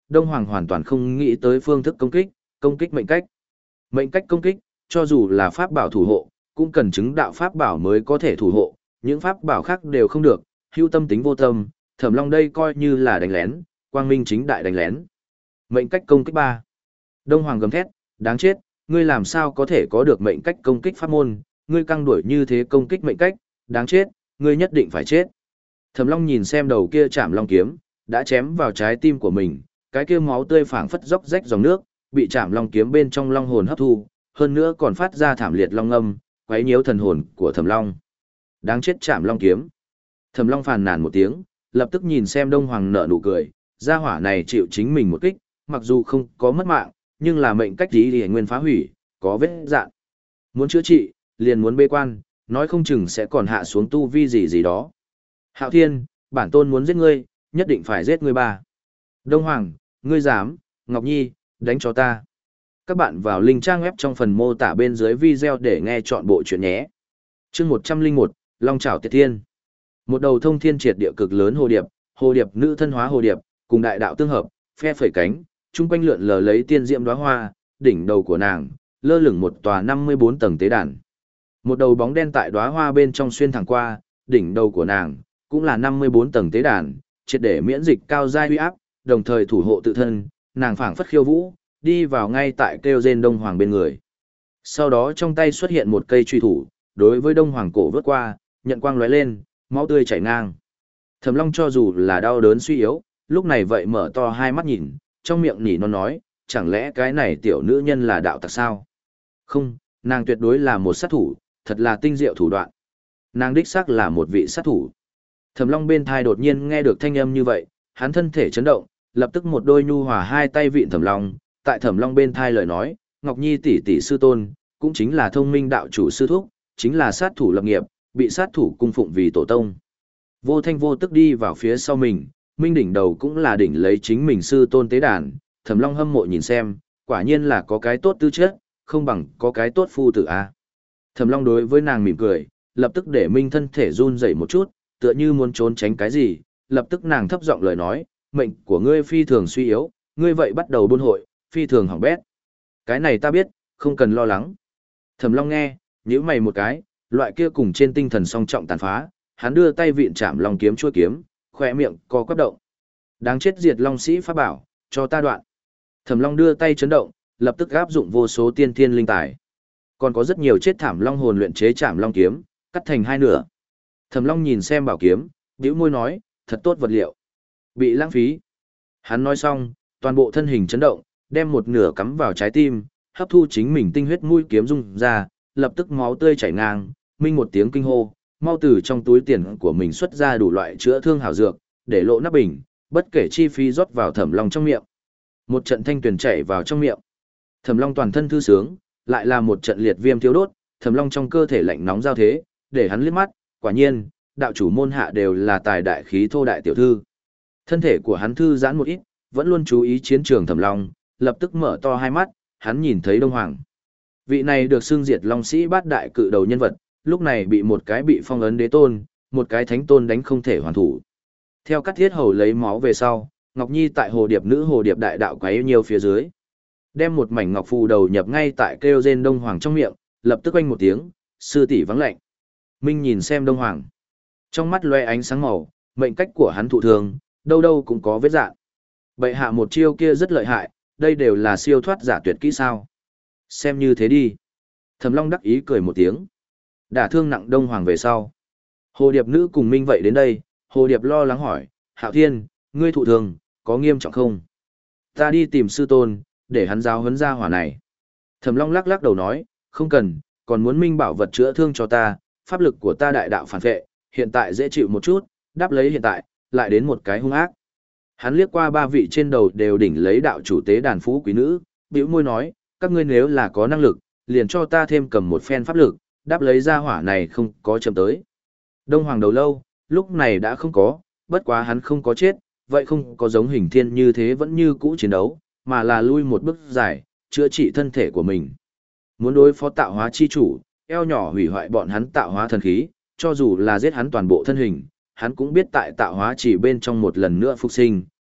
Đông Hoàng hoàn toàn không nghĩ tới phương thức công kích, công kích mệnh cách. Mệnh cách công kích, cho dù là pháp bảo thủ hộ, cũng cần chứng đạo pháp bảo mới có thể thủ hộ, những pháp bảo khác đều không được, hữu tâm tính vô tâm, Thẩm Long đây coi như là đánh lén, quang minh chính đại đánh lén. Mệnh cách công kích ba. Đông Hoàng gầm thét, đáng chết, ngươi làm sao có thể có được mệnh cách công kích pháp môn, ngươi căng đuổi như thế công kích mệnh cách, đáng chết, ngươi nhất định phải chết. Thẩm Long nhìn xem đầu kia chạm long kiếm, đã chém vào trái tim của mình, cái kia máu tươi phảng phất róc rách dòng nước, bị chạm long kiếm bên trong long hồn hấp thu, hơn nữa còn phát ra thảm liệt long âm, quấy nhiễu thần hồn của Thẩm Long. Đáng chết chạm long kiếm. Thẩm Long phàn nàn một tiếng, lập tức nhìn xem Đông Hoàng nở nụ cười, gia hỏa này chịu chính mình một kích, mặc dù không có mất mạng, nhưng là mệnh cách gì thì nguyên phá hủy, có vết dạn. Muốn chữa trị, liền muốn bế quan, nói không chừng sẽ còn hạ xuống tu vi gì gì đó. Hạo Thiên, bản tôn muốn giết ngươi, nhất định phải giết ngươi ba. Đông Hoàng, ngươi dám, Ngọc Nhi, đánh cho ta. Các bạn vào link trang web trong phần mô tả bên dưới video để nghe chọn bộ chuyện nhé. Chương một trăm lẻ một, Long Chảo Tiệt Thiên. Một đầu thông thiên triệt địa cực lớn hồ điệp, hồ điệp nữ thân hóa hồ điệp, cùng đại đạo tương hợp, phe phẩy cánh, chung quanh lượn lờ lấy tiên diễm đóa hoa, đỉnh đầu của nàng lơ lửng một tòa năm mươi bốn tầng tế đàn. Một đầu bóng đen tại đóa hoa bên trong xuyên thẳng qua, đỉnh đầu của nàng cũng là năm mươi bốn tầng tế đàn, triệt để miễn dịch cao giai uy áp, đồng thời thủ hộ tự thân, nàng phảng phất khiêu vũ, đi vào ngay tại kêu rên Đông Hoàng bên người. Sau đó trong tay xuất hiện một cây truy thủ, đối với Đông Hoàng cổ vớt qua, nhận quang lóe lên, máu tươi chảy ngang. Thẩm Long cho dù là đau đớn suy yếu, lúc này vậy mở to hai mắt nhìn, trong miệng nỉ non nói, chẳng lẽ cái này tiểu nữ nhân là đạo tặc sao? Không, nàng tuyệt đối là một sát thủ, thật là tinh diệu thủ đoạn. Nàng đích xác là một vị sát thủ. Thẩm Long bên thai đột nhiên nghe được thanh âm như vậy, hắn thân thể chấn động, lập tức một đôi nhu hòa hai tay vịn Thẩm Long, tại Thẩm Long bên thai lời nói, Ngọc Nhi tỷ tỷ sư tôn, cũng chính là thông minh đạo chủ sư thúc, chính là sát thủ lập nghiệp, bị sát thủ cung phụng vì tổ tông. Vô thanh vô tức đi vào phía sau mình, minh đỉnh đầu cũng là đỉnh lấy chính mình sư tôn tế đàn, Thẩm Long hâm mộ nhìn xem, quả nhiên là có cái tốt tư chất, không bằng có cái tốt phu tử a. Thẩm Long đối với nàng mỉm cười, lập tức để minh thân thể run rẩy một chút, tựa như muốn trốn tránh cái gì, lập tức nàng thấp giọng lời nói, mệnh của ngươi phi thường suy yếu, ngươi vậy bắt đầu buôn hội, phi thường hỏng bét. Cái này ta biết, không cần lo lắng. Thẩm Long nghe, nhíu mày một cái, loại kia cùng trên tinh thần song trọng tàn phá, hắn đưa tay vịn chạm long kiếm chuôi kiếm, khỏe miệng co quắp động. Đáng chết diệt long sĩ pháp bảo, cho ta đoạn. Thẩm Long đưa tay chấn động, lập tức áp dụng vô số tiên thiên linh tài. Còn có rất nhiều chết thảm long hồn luyện chế chạm long kiếm, cắt thành hai nửa. Thẩm Long nhìn xem bảo kiếm, bĩu môi nói, thật tốt vật liệu. Bị lãng phí. Hắn nói xong, toàn bộ thân hình chấn động, đem một nửa cắm vào trái tim, hấp thu chính mình tinh huyết mũi kiếm rung ra, lập tức máu tươi chảy ngang, minh một tiếng kinh hô, mau từ trong túi tiền của mình xuất ra đủ loại chữa thương hảo dược, để lộ nắp bình, bất kể chi phí rót vào Thẩm Long trong miệng. Một trận thanh tuyền chảy vào trong miệng. Thẩm Long toàn thân thư sướng, lại là một trận liệt viêm thiêu đốt, Thẩm Long trong cơ thể lạnh nóng giao thế, để hắn liếc mắt, quả nhiên, đạo chủ môn hạ đều là tài đại khí thô đại tiểu thư. Thân thể của hắn thư giãn một ít, vẫn luôn chú ý chiến trường Thẩm Long, lập tức mở to hai mắt, hắn nhìn thấy Đông Hoàng. Vị này được xưng diệt long sĩ bát đại cự đầu nhân vật, lúc này bị một cái bị phong ấn đế tôn, một cái thánh tôn đánh không thể hoàn thủ. Theo Cắt Thiết Hầu lấy máu về sau, Ngọc Nhi tại hồ điệp nữ hồ điệp đại đạo quấy nhiều phía dưới. Đem một mảnh ngọc phù đầu nhập ngay tại kêu rên Đông Hoàng trong miệng, lập tức oanh một tiếng, sư tỷ vắng lạnh. Minh nhìn xem Đông Hoàng. Trong mắt loe ánh sáng màu, mệnh cách của hắn thụ thường, đâu đâu cũng có vết dạn. Bệ hạ một chiêu kia rất lợi hại, đây đều là siêu thoát giả tuyệt kỹ sao. Xem như thế đi. Thẩm Long đắc ý cười một tiếng. Đả thương nặng Đông Hoàng về sau. Hồ điệp nữ cùng Minh vậy đến đây, hồ điệp lo lắng hỏi, Hạo Thiên, ngươi thụ thường, có nghiêm trọng không? Ta đi tìm sư tôn, để hắn giáo huấn ra hỏa này. Thẩm Long lắc lắc đầu nói, không cần, còn muốn Minh bảo vật chữa thương cho ta, pháp lực của ta đại đạo phản vệ, hiện tại dễ chịu một chút, đáp lấy hiện tại, lại đến một cái hung ác. Hắn liếc qua ba vị trên đầu đều đỉnh lấy đạo chủ tế đàn phú quý nữ, bĩu môi nói, các ngươi nếu là có năng lực, liền cho ta thêm cầm một phen pháp lực, đáp lấy ra hỏa này không có chậm tới. Đông Hoàng đầu lâu, lúc này đã không có, bất quá hắn không có chết, vậy không có giống Hình Thiên như thế vẫn như cũ chiến đấu, mà là lui một bước dài, chữa trị thân thể của mình. Muốn đối phó tạo hóa chi chủ, eo nhỏ hủy hoại bọn hắn tạo hóa thần khí, cho dù là giết hắn toàn bộ thân hình, hắn cũng biết tại tạo hóa chỉ bên trong một lần nữa phục sinh,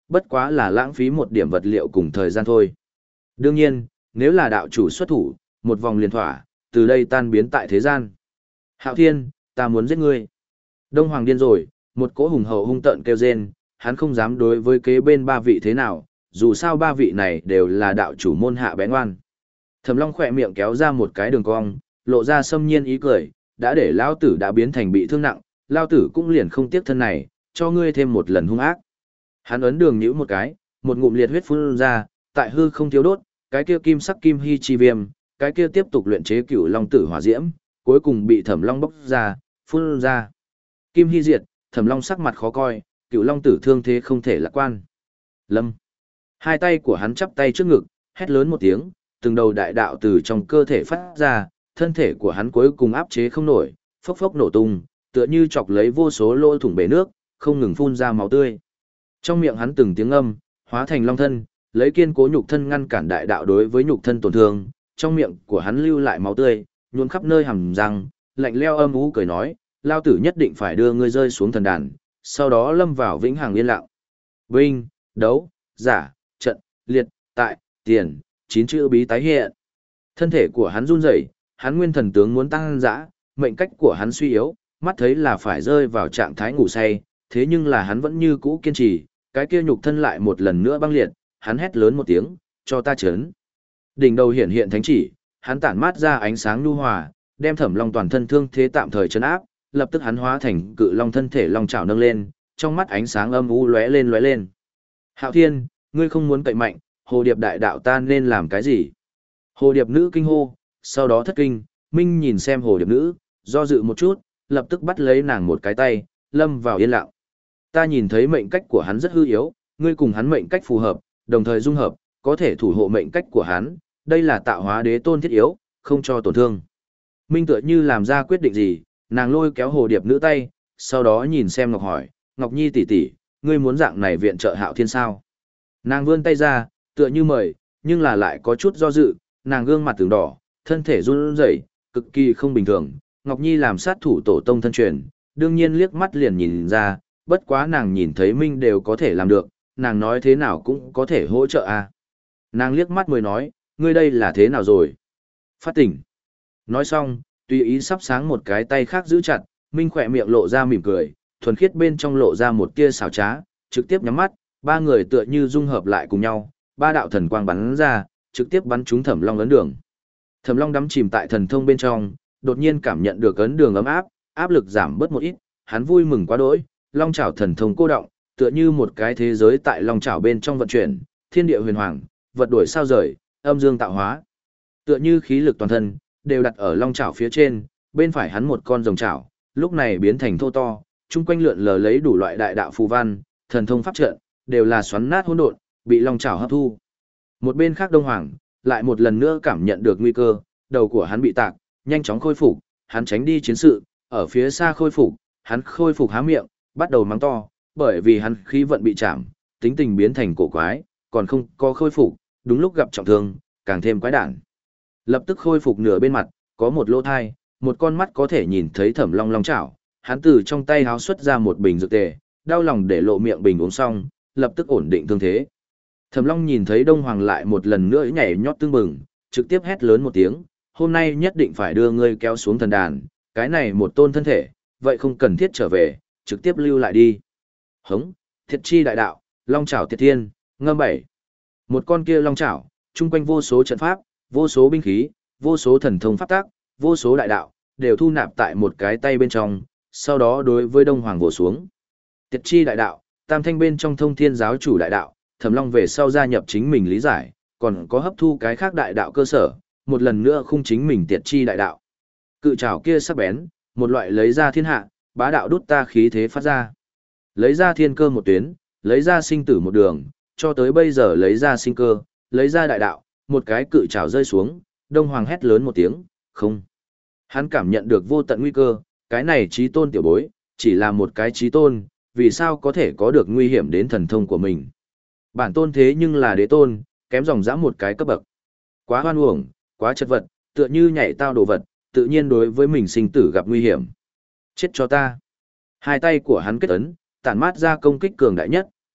bất quá là lãng phí một điểm vật liệu cùng thời gian thôi. Đương nhiên, nếu là đạo chủ xuất thủ, một vòng liền thỏa, từ đây tan biến tại thế gian. Hạo Thiên, ta muốn giết ngươi. Đông Hoàng điên rồi, một cỗ hùng hậu hung tợn kêu rên, hắn không dám đối với kế bên ba vị thế nào, dù sao ba vị này đều là đạo chủ môn hạ bé ngoan. Thẩm Long khỏe miệng kéo ra một cái đường cong, lộ ra xâm nhiên ý cười, đã để lão tử đã biến thành bị thương nặng, lão tử cũng liền không tiếc thân này, cho ngươi thêm một lần hung ác. Hắn ấn đường nhíu một cái, một ngụm liệt huyết phun ra, tại hư không thiếu đốt, cái kia kim sắc kim hy chi viêm, cái kia tiếp tục luyện chế cửu long tử hỏa diễm, cuối cùng bị Thẩm Long bốc ra, phun ra. Kim hy diệt, Thẩm Long sắc mặt khó coi, cửu long tử thương thế không thể lạc quan. Lâm. Hai tay của hắn chắp tay trước ngực, hét lớn một tiếng, từng đầu đại đạo từ trong cơ thể phát ra, thân thể của hắn cuối cùng áp chế không nổi, phốc phốc nổ tung, tựa như chọc lấy vô số lỗ thủng bể nước, không ngừng phun ra máu tươi. Trong miệng hắn từng tiếng âm, hóa thành long thân, lấy kiên cố nhục thân ngăn cản đại đạo đối với nhục thân tổn thương, trong miệng của hắn lưu lại máu tươi, nhuộm khắp nơi hàm răng, lạnh leo âm u cười nói, lao tử nhất định phải đưa ngươi rơi xuống thần đàn, sau đó lâm vào vĩnh hằng yên lặng. Vinh, đấu, giả, trận, liệt, tại, tiền, chín chữ bí tái hiện. Thân thể của hắn run rẩy, hắn nguyên thần tướng muốn tăng dã, mệnh cách của hắn suy yếu, mắt thấy là phải rơi vào trạng thái ngủ say, thế nhưng là hắn vẫn như cũ kiên trì, cái kia nhục thân lại một lần nữa băng liệt, hắn hét lớn một tiếng, cho ta chấn. Đỉnh đầu hiện hiện thánh chỉ, hắn tản mát ra ánh sáng nhu hòa, đem Thẩm Long toàn thân thương thế tạm thời chấn áp, lập tức hắn hóa thành cự long thân thể long chảo nâng lên, trong mắt ánh sáng âm u lóe lên lóe lên. Hạo Thiên, ngươi không muốn cậy mạnh, Hồ Điệp đại đạo ta nên làm cái gì? Hồ Điệp nữ kinh hô, sau đó thất kinh, Minh nhìn xem Hồ Điệp nữ, do dự một chút, lập tức bắt lấy nàng một cái tay, lâm vào yên lặng. Ta nhìn thấy mệnh cách của hắn rất hư yếu, ngươi cùng hắn mệnh cách phù hợp, đồng thời dung hợp, có thể thủ hộ mệnh cách của hắn, đây là tạo hóa đế tôn thiết yếu, không cho tổn thương. Minh tựa như làm ra quyết định gì, nàng lôi kéo Hồ Điệp nữ tay, sau đó nhìn xem Ngọc hỏi, Ngọc Nhi tỷ tỷ, ngươi muốn dạng này viện trợ Hạo Thiên sao? Nàng vươn tay ra, tựa như mời, nhưng là lại có chút do dự, nàng gương mặt từng đỏ, thân thể run rẩy, cực kỳ không bình thường. Ngọc Nhi làm sát thủ tổ tông thân truyền, đương nhiên liếc mắt liền nhìn ra, bất quá nàng nhìn thấy Minh đều có thể làm được, nàng nói thế nào cũng có thể hỗ trợ à. Nàng liếc mắt mới nói, ngươi đây là thế nào rồi? Phát tỉnh. Nói xong, tùy ý sắp sáng một cái tay khác giữ chặt, Minh khỏe miệng lộ ra mỉm cười, thuần khiết bên trong lộ ra một tia xảo trá, trực tiếp nhắm mắt, ba người tựa như dung hợp lại cùng nhau, ba đạo thần quang bắn ra, trực tiếp bắn trúng Thẩm Long ấn đường. Thẩm Long đắm chìm tại thần thông bên trong, đột nhiên cảm nhận được ấn đường ấm áp, áp lực giảm bớt một ít, hắn vui mừng quá đỗi, Long Chảo thần thông cô động, tựa như một cái thế giới tại Long Chảo bên trong vận chuyển, thiên địa huyền hoàng, vật đổi sao rời, âm dương tạo hóa. Tựa như khí lực toàn thân đều đặt ở Long Chảo phía trên, bên phải hắn một con rồng chảo, lúc này biến thành thô to, chung quanh lượn lờ lấy đủ loại đại đạo phù văn, thần thông pháp trận, đều là xoắn nát hỗn độn, bị Long Chảo hấp thu. Một bên khác Đông Hoàng, lại một lần nữa cảm nhận được nguy cơ, đầu của hắn bị tạc, nhanh chóng khôi phục, hắn tránh đi chiến sự, ở phía xa khôi phục, hắn khôi phục há miệng, bắt đầu mắng to, bởi vì hắn khí vận bị chạm, tính tình biến thành cổ quái, còn không có khôi phục, đúng lúc gặp trọng thương, càng thêm quái đản. Lập tức khôi phục nửa bên mặt, có một lỗ thai, một con mắt có thể nhìn thấy Thẩm Long long chảo, hắn từ trong tay háo xuất ra một bình dược tề, đau lòng để lộ miệng bình uống xong, lập tức ổn định thương thế. Thẩm Long nhìn thấy Đông Hoàng lại một lần nữa nhảy nhót tương bừng, trực tiếp hét lớn một tiếng, hôm nay nhất định phải đưa ngươi kéo xuống thần đàn, cái này một tôn thân thể, vậy không cần thiết trở về, trực tiếp lưu lại đi. Hống, thiệt chi đại đạo, long chảo tiệt thiên, ngâm bảy. Một con kia long chảo, chung quanh vô số trận pháp, vô số binh khí, vô số thần thông pháp tác, vô số đại đạo, đều thu nạp tại một cái tay bên trong, sau đó đối với Đông Hoàng vồ xuống. Tiệt chi đại đạo, tam thanh bên trong thông thiên giáo chủ đại đạo, Thẩm Long về sau gia nhập chính mình lý giải, còn có hấp thu cái khác đại đạo cơ sở, một lần nữa khung chính mình tiệt chi đại đạo. Cự trảo kia sắc bén, một loại lấy ra thiên hạ, bá đạo đút ta khí thế phát ra. Lấy ra thiên cơ một tuyến, lấy ra sinh tử một đường, cho tới bây giờ lấy ra sinh cơ, lấy ra đại đạo, một cái cự trảo rơi xuống, Đông Hoàng hét lớn một tiếng, không. Hắn cảm nhận được vô tận nguy cơ, cái này trí tôn tiểu bối, chỉ là một cái trí tôn, vì sao có thể có được nguy hiểm đến thần thông của mình. Bản tôn thế nhưng là đế tôn, kém dòng dã một cái cấp bậc. Quá hoan uổng, quá chật vật, tựa như nhảy tao đồ vật, tự nhiên đối với mình sinh tử gặp nguy hiểm. Chết cho ta. Hai tay của hắn kết ấn, tản mát ra công kích cường đại nhất,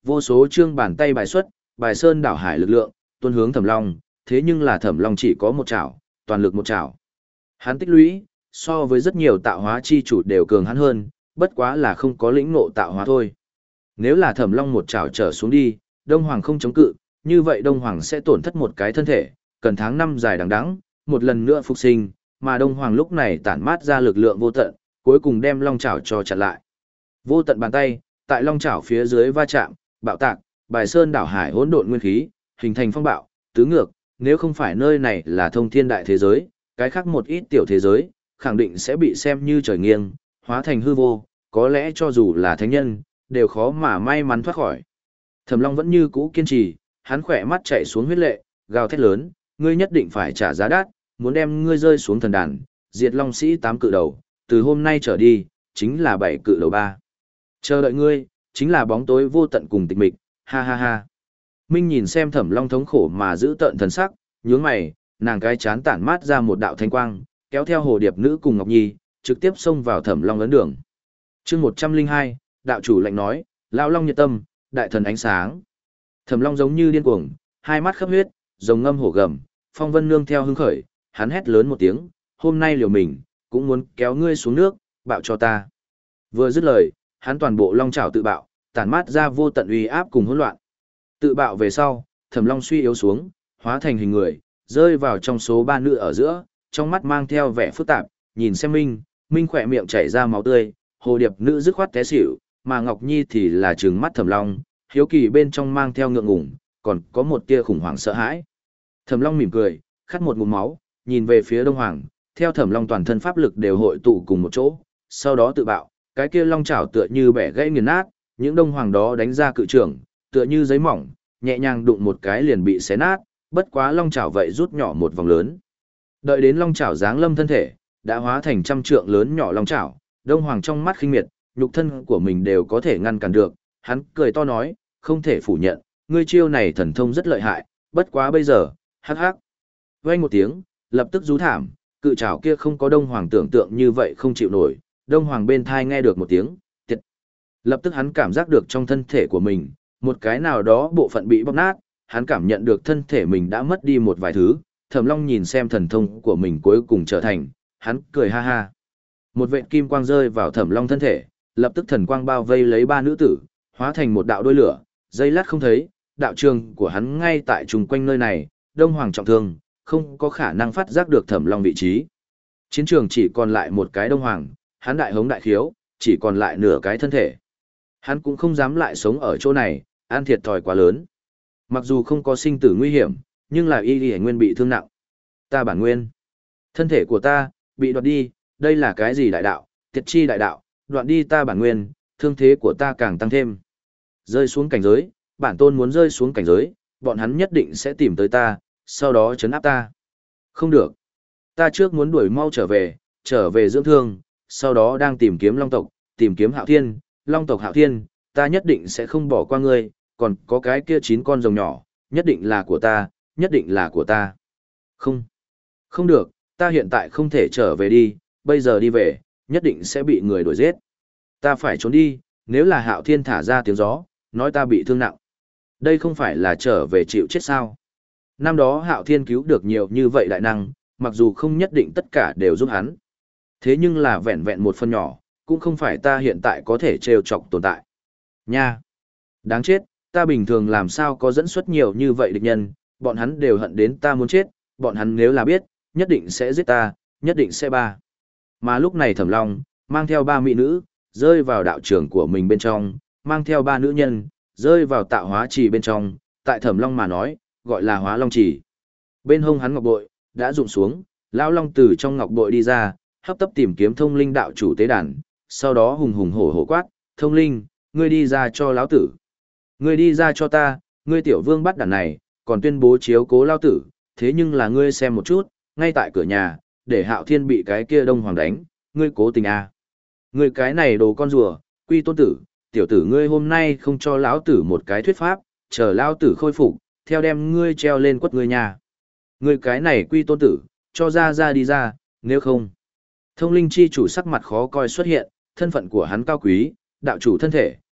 vô số chương bàn tay bài xuất, bài sơn đảo hải lực lượng, tuôn hướng Thẩm Long, thế nhưng là Thẩm Long chỉ có một chảo, toàn lực một chảo. Hắn tích lũy, so với rất nhiều tạo hóa chi chủ đều cường hắn hơn, bất quá là không có lĩnh ngộ tạo hóa thôi. Nếu là Thẩm Long một chảo trở xuống đi, Đông Hoàng không chống cự, như vậy Đông Hoàng sẽ tổn thất một cái thân thể, cần tháng năm dài đằng đẵng, một lần nữa phục sinh, mà Đông Hoàng lúc này tản mát ra lực lượng vô tận, cuối cùng đem long chảo cho chặn lại. Vô tận bàn tay, tại long chảo phía dưới va chạm, bạo tạc, bài sơn đảo hải hỗn độn nguyên khí, hình thành phong bạo, tứ ngược, nếu không phải nơi này là thông thiên đại thế giới, cái khác một ít tiểu thế giới, khẳng định sẽ bị xem như trời nghiêng, hóa thành hư vô, có lẽ cho dù là thánh nhân, đều khó mà may mắn thoát khỏi. Thẩm Long vẫn như cũ kiên trì, hắn khỏe mắt chảy xuống huyết lệ, gào thét lớn, ngươi nhất định phải trả giá đắt, muốn đem ngươi rơi xuống thần đàn, diệt long sĩ tám cự đầu, từ hôm nay trở đi, chính là bảy cự đầu ba. Chờ đợi ngươi, chính là bóng tối vô tận cùng tịch mịch, ha ha ha. Minh nhìn xem Thẩm Long thống khổ mà giữ tợn thần sắc, nhướng mày, nàng cái chán tản mát ra một đạo thanh quang, kéo theo hồ điệp nữ cùng Ngọc Nhi, trực tiếp xông vào Thẩm Long ấn đường. Chương một trăm linh hai, đạo chủ lạnh nói, lão long nhiệt tâm, đại thần ánh sáng. Thẩm Long giống như điên cuồng, hai mắt khắp huyết, rồng ngâm hổ gầm, phong vân nương theo hưng khởi, hắn hét lớn một tiếng, hôm nay liều mình, cũng muốn kéo ngươi xuống nước, bạo cho ta. Vừa dứt lời, hắn toàn bộ long chảo tự bạo, tản mát ra vô tận uy áp cùng hỗn loạn. Tự bạo về sau, Thẩm Long suy yếu xuống, hóa thành hình người, rơi vào trong số ba nữ ở giữa, trong mắt mang theo vẻ phức tạp, nhìn xem Minh, Minh khỏe miệng chảy ra máu tươi, hồ điệp nữ dứt khoát té xỉu, mà Ngọc Nhi thì là trừng mắt Thẩm Long, hiếu kỳ bên trong mang theo ngượng ngùng, còn có một tia khủng hoảng sợ hãi. Thẩm Long mỉm cười, khát một ngụm máu, nhìn về phía Đông Hoàng, theo Thẩm Long toàn thân pháp lực đều hội tụ cùng một chỗ, sau đó tự bạo, cái kia long chảo tựa như bẻ gãy nghiền nát, những Đông Hoàng đó đánh ra cự trưởng, tựa như giấy mỏng, nhẹ nhàng đụng một cái liền bị xé nát, bất quá long chảo vậy rút nhỏ một vòng lớn. Đợi đến long chảo giáng lâm thân thể, đã hóa thành trăm trượng lớn nhỏ long chảo, Đông Hoàng trong mắt khinh miệt, nhục thân của mình đều có thể ngăn cản được, hắn cười to nói, không thể phủ nhận, ngươi chiêu này thần thông rất lợi hại, bất quá bây giờ, hắc hắc. Vang một tiếng, lập tức rú thảm, cự trảo kia không có Đông Hoàng tưởng tượng như vậy không chịu nổi, Đông Hoàng bên thai nghe được một tiếng, tiệt. Lập tức hắn cảm giác được trong thân thể của mình, một cái nào đó bộ phận bị bóp nát, hắn cảm nhận được thân thể mình đã mất đi một vài thứ, Thẩm Long nhìn xem thần thông của mình cuối cùng trở thành, hắn cười ha ha. Một vệt kim quang rơi vào Thẩm Long thân thể, lập tức thần quang bao vây lấy ba nữ tử, hóa thành một đạo đôi lửa, dây lát không thấy, đạo trường của hắn ngay tại trùng quanh nơi này, Đông Hoàng trọng thương, không có khả năng phát giác được Thẩm Long vị trí. Chiến trường chỉ còn lại một cái Đông Hoàng, hắn đại hống đại khiếu, chỉ còn lại nửa cái thân thể. Hắn cũng không dám lại sống ở chỗ này, an thiệt thòi quá lớn. Mặc dù không có sinh tử nguy hiểm, nhưng là y y nguyên bị thương nặng. Ta bản nguyên, thân thể của ta, bị đoạt đi, đây là cái gì đại đạo, tiệt chi đại đạo, đoạn đi ta bản nguyên, thương thế của ta càng tăng thêm. Rơi xuống cảnh giới, bản tôn muốn rơi xuống cảnh giới, bọn hắn nhất định sẽ tìm tới ta, sau đó trấn áp ta. Không được. Ta trước muốn đuổi mau trở về, trở về dưỡng thương, sau đó đang tìm kiếm Long tộc, tìm kiếm Hạo Thiên, Long tộc Hạo Thiên, ta nhất định sẽ không bỏ qua ngươi, còn có cái kia chín con rồng nhỏ, nhất định là của ta, nhất định là của ta. Không. Không được, ta hiện tại không thể trở về đi, bây giờ đi về, nhất định sẽ bị người đuổi giết. Ta phải trốn đi, nếu là Hạo Thiên thả ra tiếng gió, nói ta bị thương nặng. Đây không phải là trở về chịu chết sao. Năm đó Hạo Thiên cứu được nhiều như vậy đại năng, mặc dù không nhất định tất cả đều giúp hắn. Thế nhưng là vẹn vẹn một phần nhỏ, cũng không phải ta hiện tại có thể trêu chọc tồn tại. Nha! Đáng chết, ta bình thường làm sao có dẫn xuất nhiều như vậy địch nhân, bọn hắn đều hận đến ta muốn chết, bọn hắn nếu là biết, nhất định sẽ giết ta, nhất định sẽ ba. Mà lúc này Thẩm Long, mang theo ba mỹ nữ, rơi vào đạo trường của mình bên trong, mang theo ba nữ nhân, rơi vào tạo hóa trì bên trong, tại Thẩm Long mà nói, gọi là hóa long trì. Bên hông hắn ngọc bội, đã rụng xuống, lão long từ trong ngọc bội đi ra, hấp tấp tìm kiếm thông linh đạo chủ tế đàn, sau đó hùng hùng hổ hổ quát, thông linh, ngươi đi ra cho lão tử. Ngươi đi ra cho ta, ngươi tiểu vương bắt đàn này, còn tuyên bố chiếu cố lão tử, thế nhưng là ngươi xem một chút, ngay tại cửa nhà, để Hạo Thiên bị cái kia Đông Hoàng đánh, ngươi cố tình à. Ngươi cái này đồ con rùa, quy tôn tử, tiểu tử ngươi hôm nay không cho lão tử một cái thuyết pháp, chờ lão tử khôi phục, theo đem ngươi treo lên quất ngươi nhà. Ngươi cái này quy tôn tử, cho ra ra đi ra, nếu không. Thông linh chi chủ sắc mặt khó coi xuất hiện, thân phận của hắn cao quý, đạo chủ thân thể,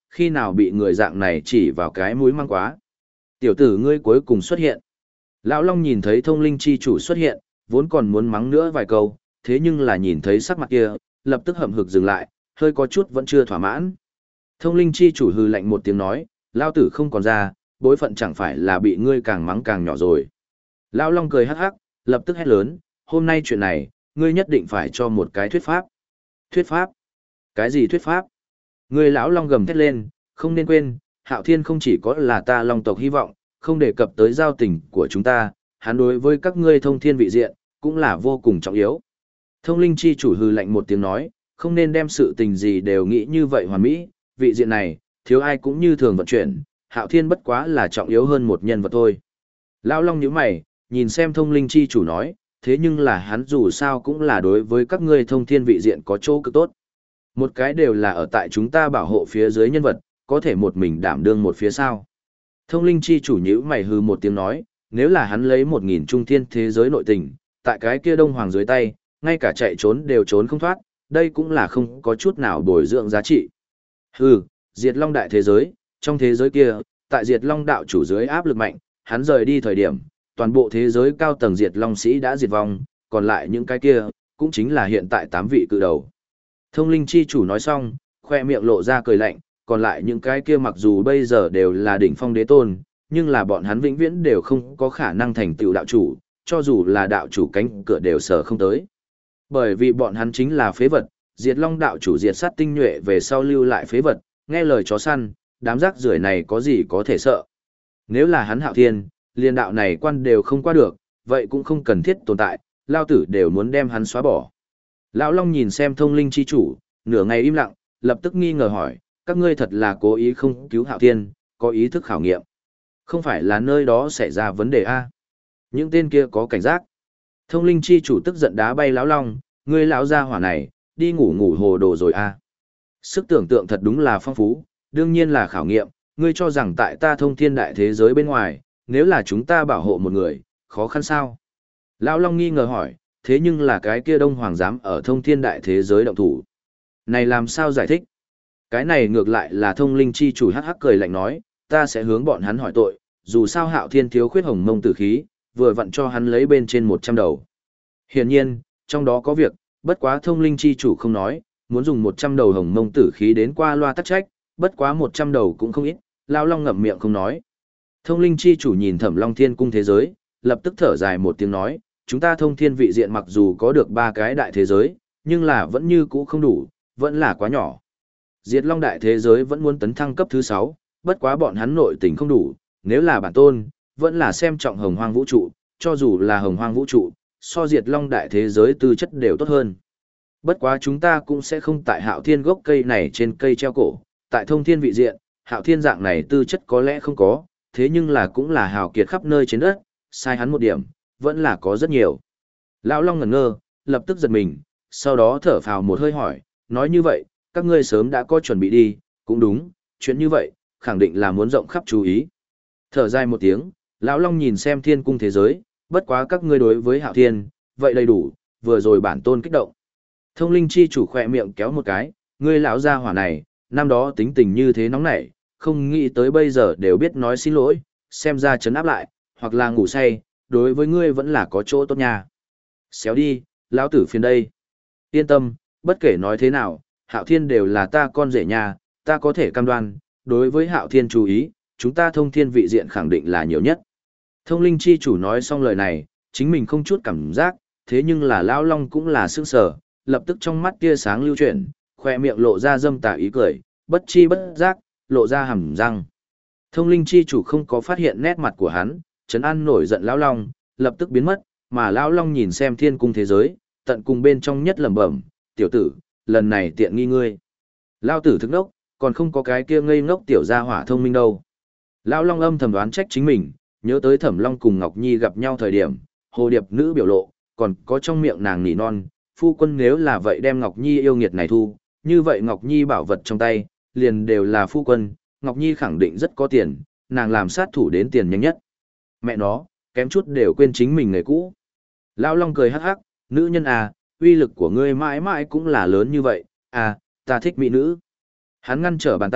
khi nào bị người dạng này chỉ vào cái mũi mang quá. Tiểu tử ngươi cuối cùng xuất hiện. Lão Long nhìn thấy thông linh chi chủ xuất hiện, vốn còn muốn mắng nữa vài câu, thế nhưng là nhìn thấy sắc mặt kia, lập tức hậm hực dừng lại, hơi có chút vẫn chưa thỏa mãn. Thông linh chi chủ hừ lạnh một tiếng nói, lao tử không còn ra, bối phận chẳng phải là bị ngươi càng mắng càng nhỏ rồi. Lão Long cười hắc hắc, lập tức hét lớn, hôm nay chuyện này, ngươi nhất định phải cho một cái thuyết pháp. Thuyết pháp? Cái gì thuyết pháp? Ngươi lão Long gầm thét lên, không nên quên, Hạo Thiên không chỉ có là ta Long tộc hy vọng, không đề cập tới giao tình của chúng ta, hắn đối với các ngươi thông thiên vị diện, cũng là vô cùng trọng yếu. Thông linh chi chủ hừ lạnh một tiếng nói, không nên đem sự tình gì đều nghĩ như vậy hoàn mỹ, vị diện này, thiếu ai cũng như thường vận chuyển, Hạo Thiên bất quá là trọng yếu hơn một nhân vật thôi. Lão Long nhíu mày, nhìn xem thông linh chi chủ nói, thế nhưng là hắn dù sao cũng là đối với các ngươi thông thiên vị diện có chỗ cực tốt. Một cái đều là ở tại chúng ta bảo hộ phía dưới nhân vật, có thể một mình đảm đương một phía sau. Thông linh chi chủ nhíu mày hừ một tiếng nói, nếu là hắn lấy một nghìn trung thiên thế giới nội tình, tại cái kia đông hoàng dưới tay, ngay cả chạy trốn đều trốn không thoát, đây cũng là không có chút nào bồi dưỡng giá trị. Hừ, Diệt Long đại thế giới, trong thế giới kia, tại Diệt Long đạo chủ dưới áp lực mạnh, hắn rời đi thời điểm, toàn bộ thế giới cao tầng Diệt Long sĩ đã diệt vong, còn lại những cái kia, cũng chính là hiện tại tám vị cự đầu. Thông linh chi chủ nói xong, khoe miệng lộ ra cười lạnh, còn lại những cái kia mặc dù bây giờ đều là đỉnh phong đế tôn, nhưng là bọn hắn vĩnh viễn đều không có khả năng thành tựu đạo chủ, cho dù là đạo chủ cánh cửa đều sở không tới. Bởi vì bọn hắn chính là phế vật, Diệt Long đạo chủ diệt sát tinh nhuệ về sau lưu lại phế vật, nghe lời chó săn, đám rác rưởi này có gì có thể sợ. Nếu là hắn Hạo Thiên, liên đạo này quan đều không qua được, vậy cũng không cần thiết tồn tại, lao tử đều muốn đem hắn xóa bỏ. Lão Long nhìn xem thông linh chi chủ, nửa ngày im lặng, lập tức nghi ngờ hỏi, các ngươi thật là cố ý không cứu Hạo Thiên, có ý thức khảo nghiệm. Không phải là nơi đó xảy ra vấn đề a? Những tên kia có cảnh giác. Thông linh chi chủ tức giận đá bay Lão Long, ngươi lão gia hỏa này, đi ngủ ngủ hồ đồ rồi a. Sức tưởng tượng thật đúng là phong phú, đương nhiên là khảo nghiệm, ngươi cho rằng tại ta thông thiên đại thế giới bên ngoài, nếu là chúng ta bảo hộ một người, khó khăn sao? Lão Long nghi ngờ hỏi, thế nhưng là cái kia Đông Hoàng dám ở thông thiên đại thế giới động thủ. Này làm sao giải thích? Cái này ngược lại là thông linh chi chủ hắc hắc cười lạnh nói, ta sẽ hướng bọn hắn hỏi tội, dù sao Hạo Thiên thiếu khuyết hồng mông tử khí, vừa vặn cho hắn lấy bên trên một trăm đầu. Hiển nhiên, trong đó có việc, bất quá thông linh chi chủ không nói, muốn dùng một trăm đầu hồng mông tử khí đến qua loa tắc trách, bất quá một trăm đầu cũng không ít, Lão Long ngậm miệng không nói. Thông linh chi chủ nhìn Thẩm Long Thiên cung thế giới, lập tức thở dài một tiếng nói, chúng ta thông thiên vị diện mặc dù có được ba cái đại thế giới, nhưng là vẫn như cũ không đủ, vẫn là quá nhỏ. Diệt Long đại thế giới vẫn muốn tấn thăng cấp thứ sáu, bất quá bọn hắn nội tình không đủ, nếu là bản tôn, vẫn là xem trọng hồng hoang vũ trụ, cho dù là hồng hoang vũ trụ, so Diệt Long đại thế giới tư chất đều tốt hơn. Bất quá chúng ta cũng sẽ không tại Hạo Thiên gốc cây này trên cây treo cổ, tại thông thiên vị diện, Hạo Thiên dạng này tư chất có lẽ không có, thế nhưng là cũng là hào kiệt khắp nơi trên đất, sai hắn một điểm, vẫn là có rất nhiều. Lão Long ngẩn ngơ, lập tức giật mình, sau đó thở phào một hơi hỏi, nói như vậy, các ngươi sớm đã có chuẩn bị đi, cũng đúng, chuyện như vậy, khẳng định là muốn rộng khắp chú ý. Thở dài một tiếng, Lão Long nhìn xem thiên cung thế giới, bất quá các ngươi đối với Hạo Thiên, vậy đầy đủ, vừa rồi bản tôn kích động. Thông linh chi chủ khỏe miệng kéo một cái, ngươi lão gia hỏa này, năm đó tính tình như thế nóng nảy, không nghĩ tới bây giờ đều biết nói xin lỗi, xem ra chấn áp lại, hoặc là ngủ say, đối với ngươi vẫn là có chỗ tốt nha. Xéo đi, lão tử phiền đây. Yên tâm, bất kể nói thế nào, Hạo Thiên đều là ta con rể nhà, ta có thể cam đoan, đối với Hạo Thiên chú ý, chúng ta thông thiên vị diện khẳng định là nhiều nhất. Thông linh chi chủ nói xong lời này, chính mình không chút cảm giác, thế nhưng là Lão Long cũng là sững sờ, lập tức trong mắt tia sáng lưu chuyển, khoe miệng lộ ra dâm tà ý cười, bất chi bất giác, lộ ra hàm răng. Thông linh chi chủ không có phát hiện nét mặt của hắn, trấn an nổi giận Lão Long, lập tức biến mất, mà Lão Long nhìn xem thiên cung thế giới, tận cùng bên trong nhất lẩm bẩm, tiểu tử, lần này tiện nghi ngươi. Lão tử thức đốc, còn không có cái kia ngây ngốc tiểu gia hỏa thông minh đâu. Lão Long âm thầm đoán trách chính mình, nhớ tới Thẩm Long cùng Ngọc Nhi gặp nhau thời điểm, hồ điệp nữ biểu lộ, còn có trong miệng nàng nỉ non, phu quân nếu là vậy đem Ngọc Nhi yêu nghiệt này thu, như vậy Ngọc Nhi bảo vật trong tay, liền đều là phu quân, Ngọc Nhi khẳng định rất có tiền, nàng làm sát thủ đến tiền nhanh nhất. Mẹ nó, kém chút đều quên chính mình người cũ. Lão Long cười hắc hắc, nữ nhân à, uy lực của ngươi mãi mãi cũng là lớn như vậy, à, ta thích mỹ nữ. Hắn ngăn trở bàn tay,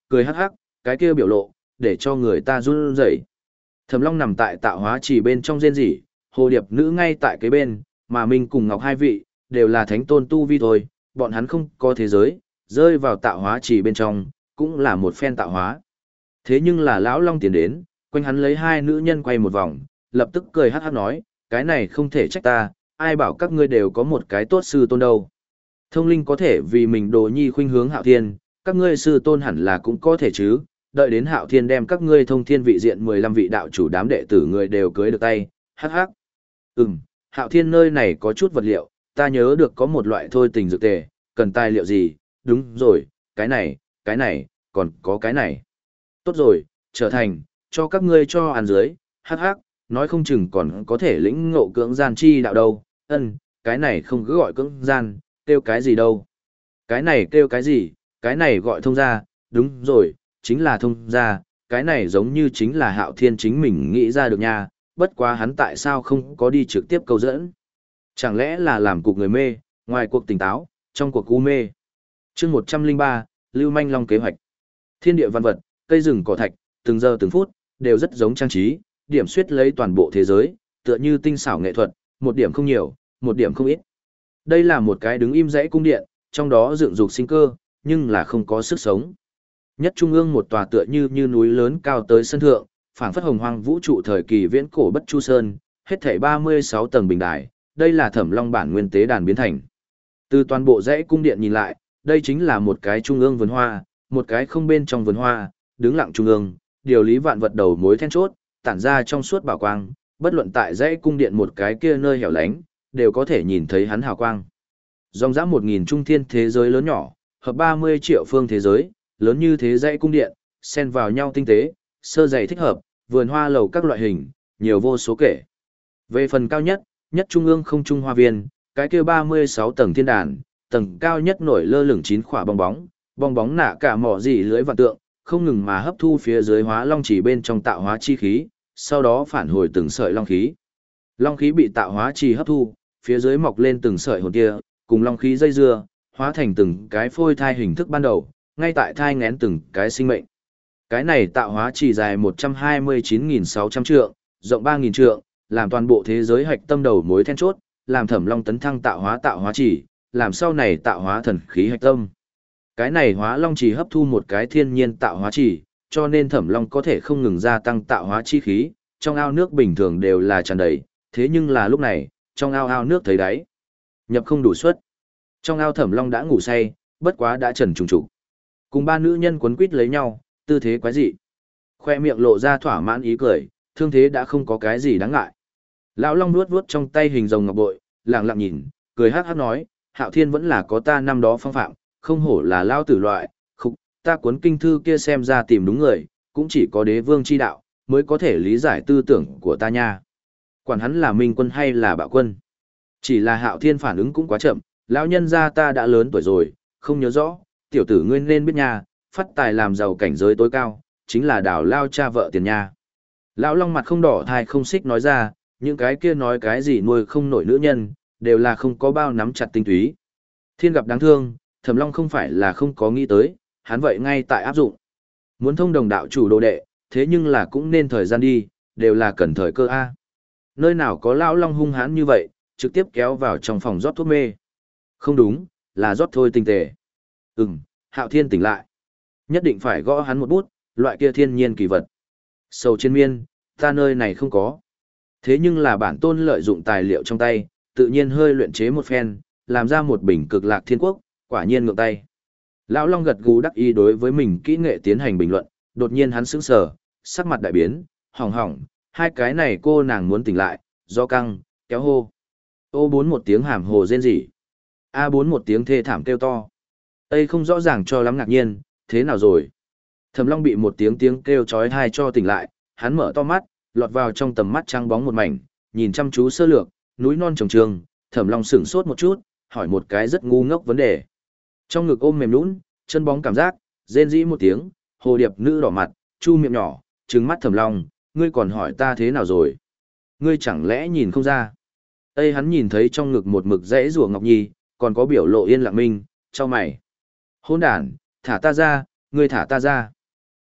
cười hắc hắc, cái kia biểu lộ, để cho người ta run rẩy. Thẩm Long nằm tại tạo hóa chỉ bên trong rên rỉ, hồ điệp nữ ngay tại cái bên, mà Minh cùng Ngọc hai vị, đều là thánh tôn tu vi thôi, bọn hắn không có thế giới, rơi vào tạo hóa chỉ bên trong, cũng là một phen tạo hóa. Thế nhưng là lão Long tiến đến, quanh hắn lấy hai nữ nhân quay một vòng, lập tức cười hắc hắc nói, cái này không thể trách ta, ai bảo các ngươi đều có một cái tốt sư tôn đâu. Thông linh có thể vì mình đồ nhi khuynh hướng Hạo Thiên, các ngươi sư tôn hẳn là cũng có thể chứ, đợi đến Hạo Thiên đem các ngươi thông thiên vị diện mười lăm vị đạo chủ đám đệ tử người đều cưới được tay, hắc hắc. Ừm, Hạo Thiên nơi này có chút vật liệu, ta nhớ được có một loại thôi tình dược tề, cần tài liệu gì, đúng rồi, cái này, cái này, còn có cái này. Tốt rồi, trở thành, cho các ngươi cho ăn dưới, hắc hắc, nói không chừng còn có thể lĩnh ngộ cưỡng gian chi đạo đâu, ân, cái này không cứ gọi cưỡng gian, kêu cái gì đâu. Cái này kêu cái gì, cái này gọi thông gia, đúng rồi, chính là thông gia, cái này giống như chính là Hạo Thiên chính mình nghĩ ra được nha, bất quá hắn tại sao không có đi trực tiếp câu dẫn. Chẳng lẽ là làm cục người mê, ngoài cuộc tỉnh táo, trong cuộc u mê. chương một trăm linh ba, Lưu Manh Long kế hoạch. Thiên địa văn vật, cây rừng cỏ thạch, từng giờ từng phút, đều rất giống trang trí, điểm suyết lấy toàn bộ thế giới, tựa như tinh xảo nghệ thuật, một điểm không nhiều, một điểm không ít. Đây là một cái đứng im dãy cung điện, trong đó dựng dục sinh cơ, nhưng là không có sức sống. Nhất trung ương một tòa tựa như như núi lớn cao tới sân thượng, phảng phất hồng hoang vũ trụ thời kỳ viễn cổ bất chu sơn, hết thảy ba mươi sáu tầng bình đài, đây là Thẩm Long bản nguyên tế đàn biến thành. Từ toàn bộ dãy cung điện nhìn lại, đây chính là một cái trung ương vườn hoa, một cái không bên trong vườn hoa, đứng lặng trung ương, điều lý vạn vật đầu mối then chốt, tản ra trong suốt bảo quang, bất luận tại dãy cung điện một cái kia nơi hẻo lánh, đều có thể nhìn thấy hắn hào quang. Dòng dã một nghìn trung thiên thế giới lớn nhỏ, hợp ba mươi triệu phương thế giới, lớn như thế dãy cung điện, xen vào nhau tinh tế, sơ dày thích hợp, vườn hoa lầu các loại hình, nhiều vô số kể. Về phần cao nhất, nhất trung ương không trung hoa viên, cái kia ba mươi sáu tầng thiên đàn, tầng cao nhất nổi lơ lửng chín khỏa bong bóng, bong bóng nạ cả mỏ gì lưới vạn tượng, không ngừng mà hấp thu phía dưới hóa long chỉ bên trong tạo hóa chi khí, sau đó phản hồi từng sợi long khí. Long khí bị tạo hóa chi hấp thu, phía dưới mọc lên từng sợi hồn tia, cùng long khí dây dưa, hóa thành từng cái phôi thai hình thức ban đầu, ngay tại thai ngén từng cái sinh mệnh. Cái này tạo hóa chỉ dài một trăm hai mươi chín nghìn sáu trăm trượng, rộng ba nghìn trượng, làm toàn bộ thế giới hạch tâm đầu mối then chốt, làm Thẩm Long tấn thăng tạo hóa tạo hóa chỉ, làm sau này tạo hóa thần khí hạch tâm. Cái này hóa long chỉ hấp thu một cái thiên nhiên tạo hóa chỉ, cho nên Thẩm Long có thể không ngừng gia tăng tạo hóa chi khí, trong ao nước bình thường đều là tràn đầy, thế nhưng là lúc này, trong ao ao nước thấy đáy, nhập không đủ suất. Trong ao Thẩm Long đã ngủ say, bất quá đã trần trùng trụ. Cùng ba nữ nhân quấn quýt lấy nhau, tư thế quái dị. Khoe miệng lộ ra thỏa mãn ý cười, thương thế đã không có cái gì đáng ngại. Lão Long nuốt vuốt trong tay hình rồng ngọc bội, lặng lặng nhìn, cười hắc hắc nói, Hạo Thiên vẫn là có ta năm đó phong phạm, không hổ là lao tử loại, khúc, ta cuốn kinh thư kia xem ra tìm đúng người, cũng chỉ có đế vương chi đạo, mới có thể lý giải tư tưởng của ta nha. Quản hắn là minh quân hay là bạo quân. Chỉ là Hạo Thiên phản ứng cũng quá chậm, lão nhân gia ta đã lớn tuổi rồi, không nhớ rõ, tiểu tử ngươi nên biết nha, phát tài làm giàu cảnh giới tối cao, chính là đảo lao cha vợ tiền nha. Lão Long mặt không đỏ thai không xích nói ra, những cái kia nói cái gì nuôi không nổi nữ nhân, đều là không có bao nắm chặt tinh túy. Thiên gặp đáng thương, Thẩm Long không phải là không có nghĩ tới, hắn vậy ngay tại áp dụng. Muốn thông đồng đạo chủ đồ đệ, thế nhưng là cũng nên thời gian đi, đều là cần thời cơ A. Nơi nào có Lão Long hung hãn như vậy, trực tiếp kéo vào trong phòng rót thuốc mê. Không đúng, là rót thôi tinh tề. Ừm, Hạo Thiên tỉnh lại. Nhất định phải gõ hắn một bút, loại kia thiên nhiên kỳ vật. Sầu trên miên, ta nơi này không có. Thế nhưng là bản tôn lợi dụng tài liệu trong tay, tự nhiên hơi luyện chế một phen, làm ra một bình cực lạc thiên quốc, quả nhiên ngược tay. Lão Long gật gù đắc ý đối với mình kỹ nghệ tiến hành bình luận, đột nhiên hắn sững sờ, sắc mặt đại biến, hỏng hỏng, hai cái này cô nàng muốn tỉnh lại, do căng, kéo hô. Ô bốn một tiếng hàm hồ rên rỉ. A bốn một tiếng thê thảm kêu to. Tây không rõ ràng cho lắm ngạc nhiên, thế nào rồi? Thẩm Long bị một tiếng tiếng kêu chói tai cho tỉnh lại, hắn mở to mắt, lọt vào trong tầm mắt trắng bóng một mảnh, nhìn chăm chú sơ lược, núi non trồng trường, Thẩm Long sững sốt một chút, hỏi một cái rất ngu ngốc vấn đề. Trong ngực ôm mềm nhũn, chân bóng cảm giác, rên rỉ một tiếng, hồ điệp nữ đỏ mặt, chu miệng nhỏ, trừng mắt Thẩm Long, ngươi còn hỏi ta thế nào rồi? Ngươi chẳng lẽ nhìn không ra? Tây hắn nhìn thấy trong ngực một mực rẽ rùa Ngọc Nhi, còn có biểu lộ yên lặng minh, cho mày. Hỗn đản, thả ta ra, ngươi thả ta ra.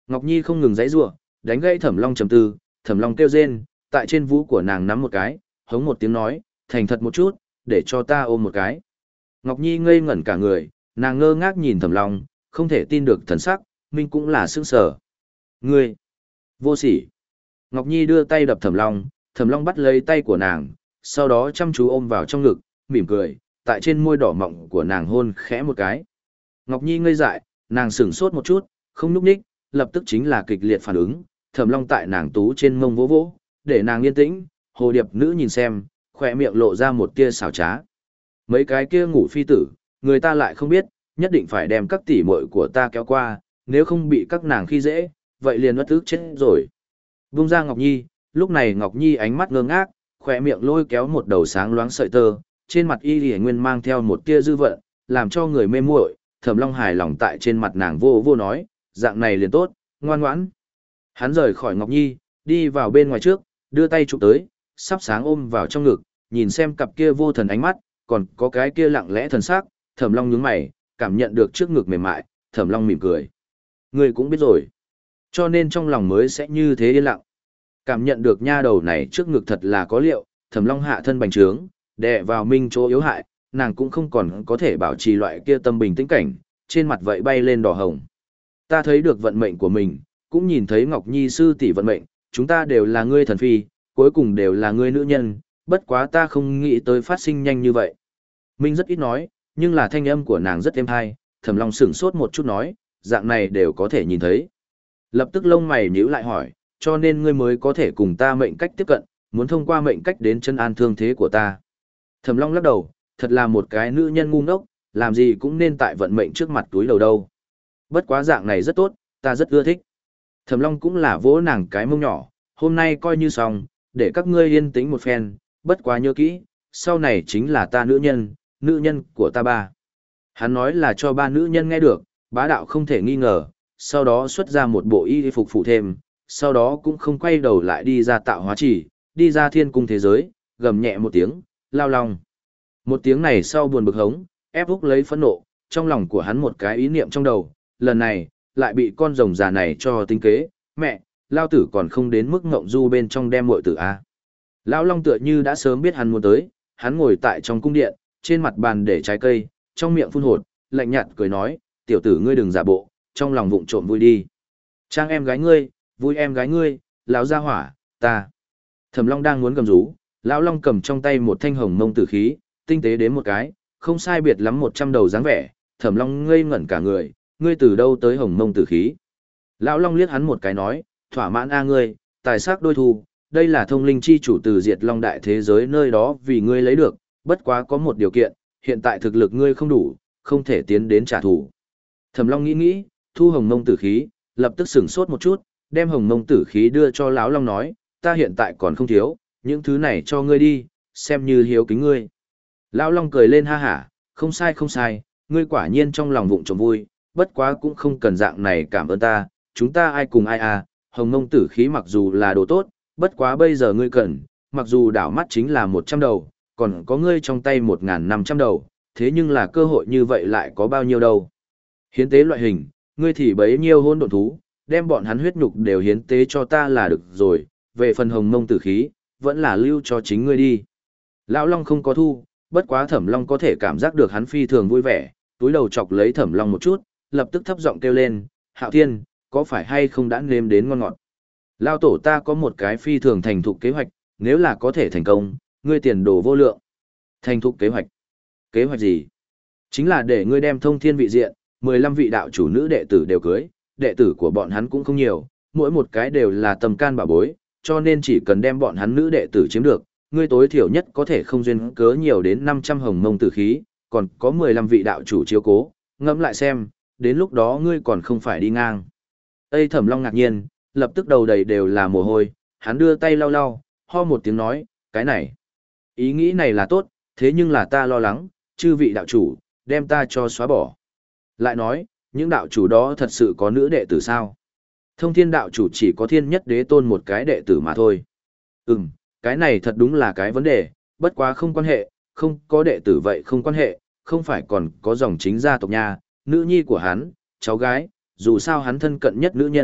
Ngọc Nhi không ngừng giãy giụa, đánh gãy Thẩm Long trầm tư, Thẩm Long kêu rên, tại trên vú của nàng nắm một cái, hống một tiếng nói, thành thật một chút, để cho ta ôm một cái. Ngọc Nhi ngây ngẩn cả người, nàng ngơ ngác nhìn Thẩm Long, không thể tin được thần sắc, mình cũng là sững sờ. Ngươi, vô sỉ. Ngọc Nhi đưa tay đập Thẩm Long, Thẩm Long bắt lấy tay của nàng, sau đó chăm chú ôm vào trong ngực, mỉm cười, tại trên môi đỏ mọng của nàng hôn khẽ một cái. Ngọc Nhi ngây dại, nàng sửng sốt một chút, không nhúc nhích, lập tức chính là kịch liệt phản ứng, Thẩm Long tại nàng tú trên mông vỗ vỗ, để nàng yên tĩnh, hồ điệp nữ nhìn xem, khỏe miệng lộ ra một tia xảo trá. Mấy cái kia ngủ phi tử, người ta lại không biết, nhất định phải đem các tỷ muội của ta kéo qua, nếu không bị các nàng khi dễ, vậy liền bất ức chết rồi. Vung ra Ngọc Nhi, lúc này Ngọc Nhi ánh mắt ngơ ngác, khỏe miệng lôi kéo một đầu sáng loáng sợi tơ, trên mặt y lìa nguyên mang theo một tia dư vận, làm cho người mê muội. Thẩm Long hài lòng tại trên mặt nàng vô vô nói, dạng này liền tốt, ngoan ngoãn. Hắn rời khỏi Ngọc Nhi, đi vào bên ngoài trước, đưa tay chụp tới, sắp sáng ôm vào trong ngực, nhìn xem cặp kia vô thần ánh mắt, còn có cái kia lặng lẽ thần sắc. Thẩm Long nhướng mày, cảm nhận được trước ngực mềm mại, Thẩm Long mỉm cười. Ngươi cũng biết rồi, cho nên trong lòng mới sẽ như thế yên lặng. Cảm nhận được nha đầu này trước ngực thật là có liệu, Thẩm Long hạ thân bành trướng, đè vào Minh chỗ yếu hại, nàng cũng không còn có thể bảo trì loại kia tâm bình tĩnh cảnh, trên mặt vậy bay lên đỏ hồng. Ta thấy được vận mệnh của mình, cũng nhìn thấy Ngọc Nhi sư tỷ vận mệnh, chúng ta đều là ngươi thần phi, cuối cùng đều là ngươi nữ nhân, bất quá ta không nghĩ tới phát sinh nhanh như vậy. Minh rất ít nói, nhưng là thanh âm của nàng rất êm hay, Thẩm Long sửng sốt một chút nói, dạng này đều có thể nhìn thấy. Lập tức lông mày nhíu lại hỏi, cho nên ngươi mới có thể cùng ta mệnh cách tiếp cận, muốn thông qua mệnh cách đến chân an thương thế của ta. Thẩm Long lắc đầu, thật là một cái nữ nhân ngu ngốc, làm gì cũng nên tại vận mệnh trước mặt túi đầu đâu. Bất quá dạng này rất tốt, ta rất ưa thích. Thẩm Long cũng là vỗ nàng cái mông nhỏ, hôm nay coi như xong, để các ngươi yên tĩnh một phen, bất quá nhớ kỹ, sau này chính là ta nữ nhân, nữ nhân của ta ba. Hắn nói là cho ba nữ nhân nghe được, bá đạo không thể nghi ngờ, sau đó xuất ra một bộ y phục phụ thêm, sau đó cũng không quay đầu lại đi ra tạo hóa chỉ, đi ra thiên cung thế giới, gầm nhẹ một tiếng, lao lòng. Một tiếng này sau buồn bực hống, ép úc lấy phẫn nộ, trong lòng của hắn một cái ý niệm trong đầu, lần này, lại bị con rồng già này cho tính kế, mẹ, lao tử còn không đến mức ngộng du bên trong đem muội tử a. Lão Long tựa như đã sớm biết hắn muốn tới, hắn ngồi tại trong cung điện, trên mặt bàn để trái cây, trong miệng phun hột, lạnh nhạt cười nói, tiểu tử ngươi đừng giả bộ, trong lòng vụng trộm vui đi. Trang em gái ngươi, vui em gái ngươi, lão gia hỏa, ta. Thẩm Long đang muốn gầm rú, lão Long cầm trong tay một thanh hồng mông tử khí, tinh tế đến một cái, không sai biệt lắm một trăm đầu dáng vẻ, Thẩm Long ngây ngẩn cả người, ngươi từ đâu tới hồng mông tử khí? Lão Long liếc hắn một cái nói, thỏa mãn a ngươi, tài sắc đôi thu, đây là thông linh chi chủ từ Diệt Long đại thế giới nơi đó vì ngươi lấy được, bất quá có một điều kiện, hiện tại thực lực ngươi không đủ, không thể tiến đến trả thù. Thẩm Long nghĩ nghĩ, thu hồng mông tử khí, lập tức sửng sốt một chút, đem hồng mông tử khí đưa cho lão Long nói, ta hiện tại còn không thiếu, những thứ này cho ngươi đi, xem như hiếu kính ngươi. Lão Long cười lên ha hả, không sai không sai, ngươi quả nhiên trong lòng vụng trộm vui, bất quá cũng không cần dạng này cảm ơn ta, chúng ta ai cùng ai à, hồng mông tử khí mặc dù là đồ tốt, bất quá bây giờ ngươi cần, mặc dù đảo mắt chính là một trăm đầu, còn có ngươi trong tay một nghìn năm trăm đầu, thế nhưng là cơ hội như vậy lại có bao nhiêu đâu. Hiến tế loại hình, ngươi thì bấy nhiêu hôn độn thú, đem bọn hắn huyết nhục đều hiến tế cho ta là được rồi, về phần hồng mông tử khí, vẫn là lưu cho chính ngươi đi. Lão Long không có thu, bất quá Thẩm Long có thể cảm giác được hắn phi thường vui vẻ, túi đầu chọc lấy Thẩm Long một chút, lập tức thấp giọng kêu lên, Hạo Thiên, có phải hay không đã nếm đến ngon ngọt? Lao tổ ta có một cái phi thường thành thục kế hoạch, nếu là có thể thành công, ngươi tiền đồ vô lượng. Thành thục kế hoạch? Kế hoạch gì? Chính là để ngươi đem thông thiên vị diện, mười lăm vị đạo chủ nữ đệ tử đều cưới, đệ tử của bọn hắn cũng không nhiều, mỗi một cái đều là tầm can bảo bối, cho nên chỉ cần đem bọn hắn nữ đệ tử chiếm được, ngươi tối thiểu nhất có thể không duyên cớ nhiều đến năm trăm hồng mông tử khí, còn có mười lăm vị đạo chủ chiếu cố, ngẫm lại xem, đến lúc đó ngươi còn không phải đi ngang. Tây Thẩm Long ngạc nhiên, lập tức đầu đầy đều là mồ hôi, hắn đưa tay lau lau, ho một tiếng nói, cái này, ý nghĩ này là tốt, thế nhưng là ta lo lắng, chư vị đạo chủ, đem ta cho xóa bỏ. Lại nói, những đạo chủ đó thật sự có nữ đệ tử sao? Thông thiên đạo chủ chỉ có thiên nhất đế tôn một cái đệ tử mà thôi. Ừm, cái này thật đúng là cái vấn đề, bất quá không quan hệ, không có đệ tử vậy không quan hệ, không phải còn có dòng chính gia tộc nha, nữ nhi của hắn, cháu gái, dù sao hắn thân cận nhất nữ nhân,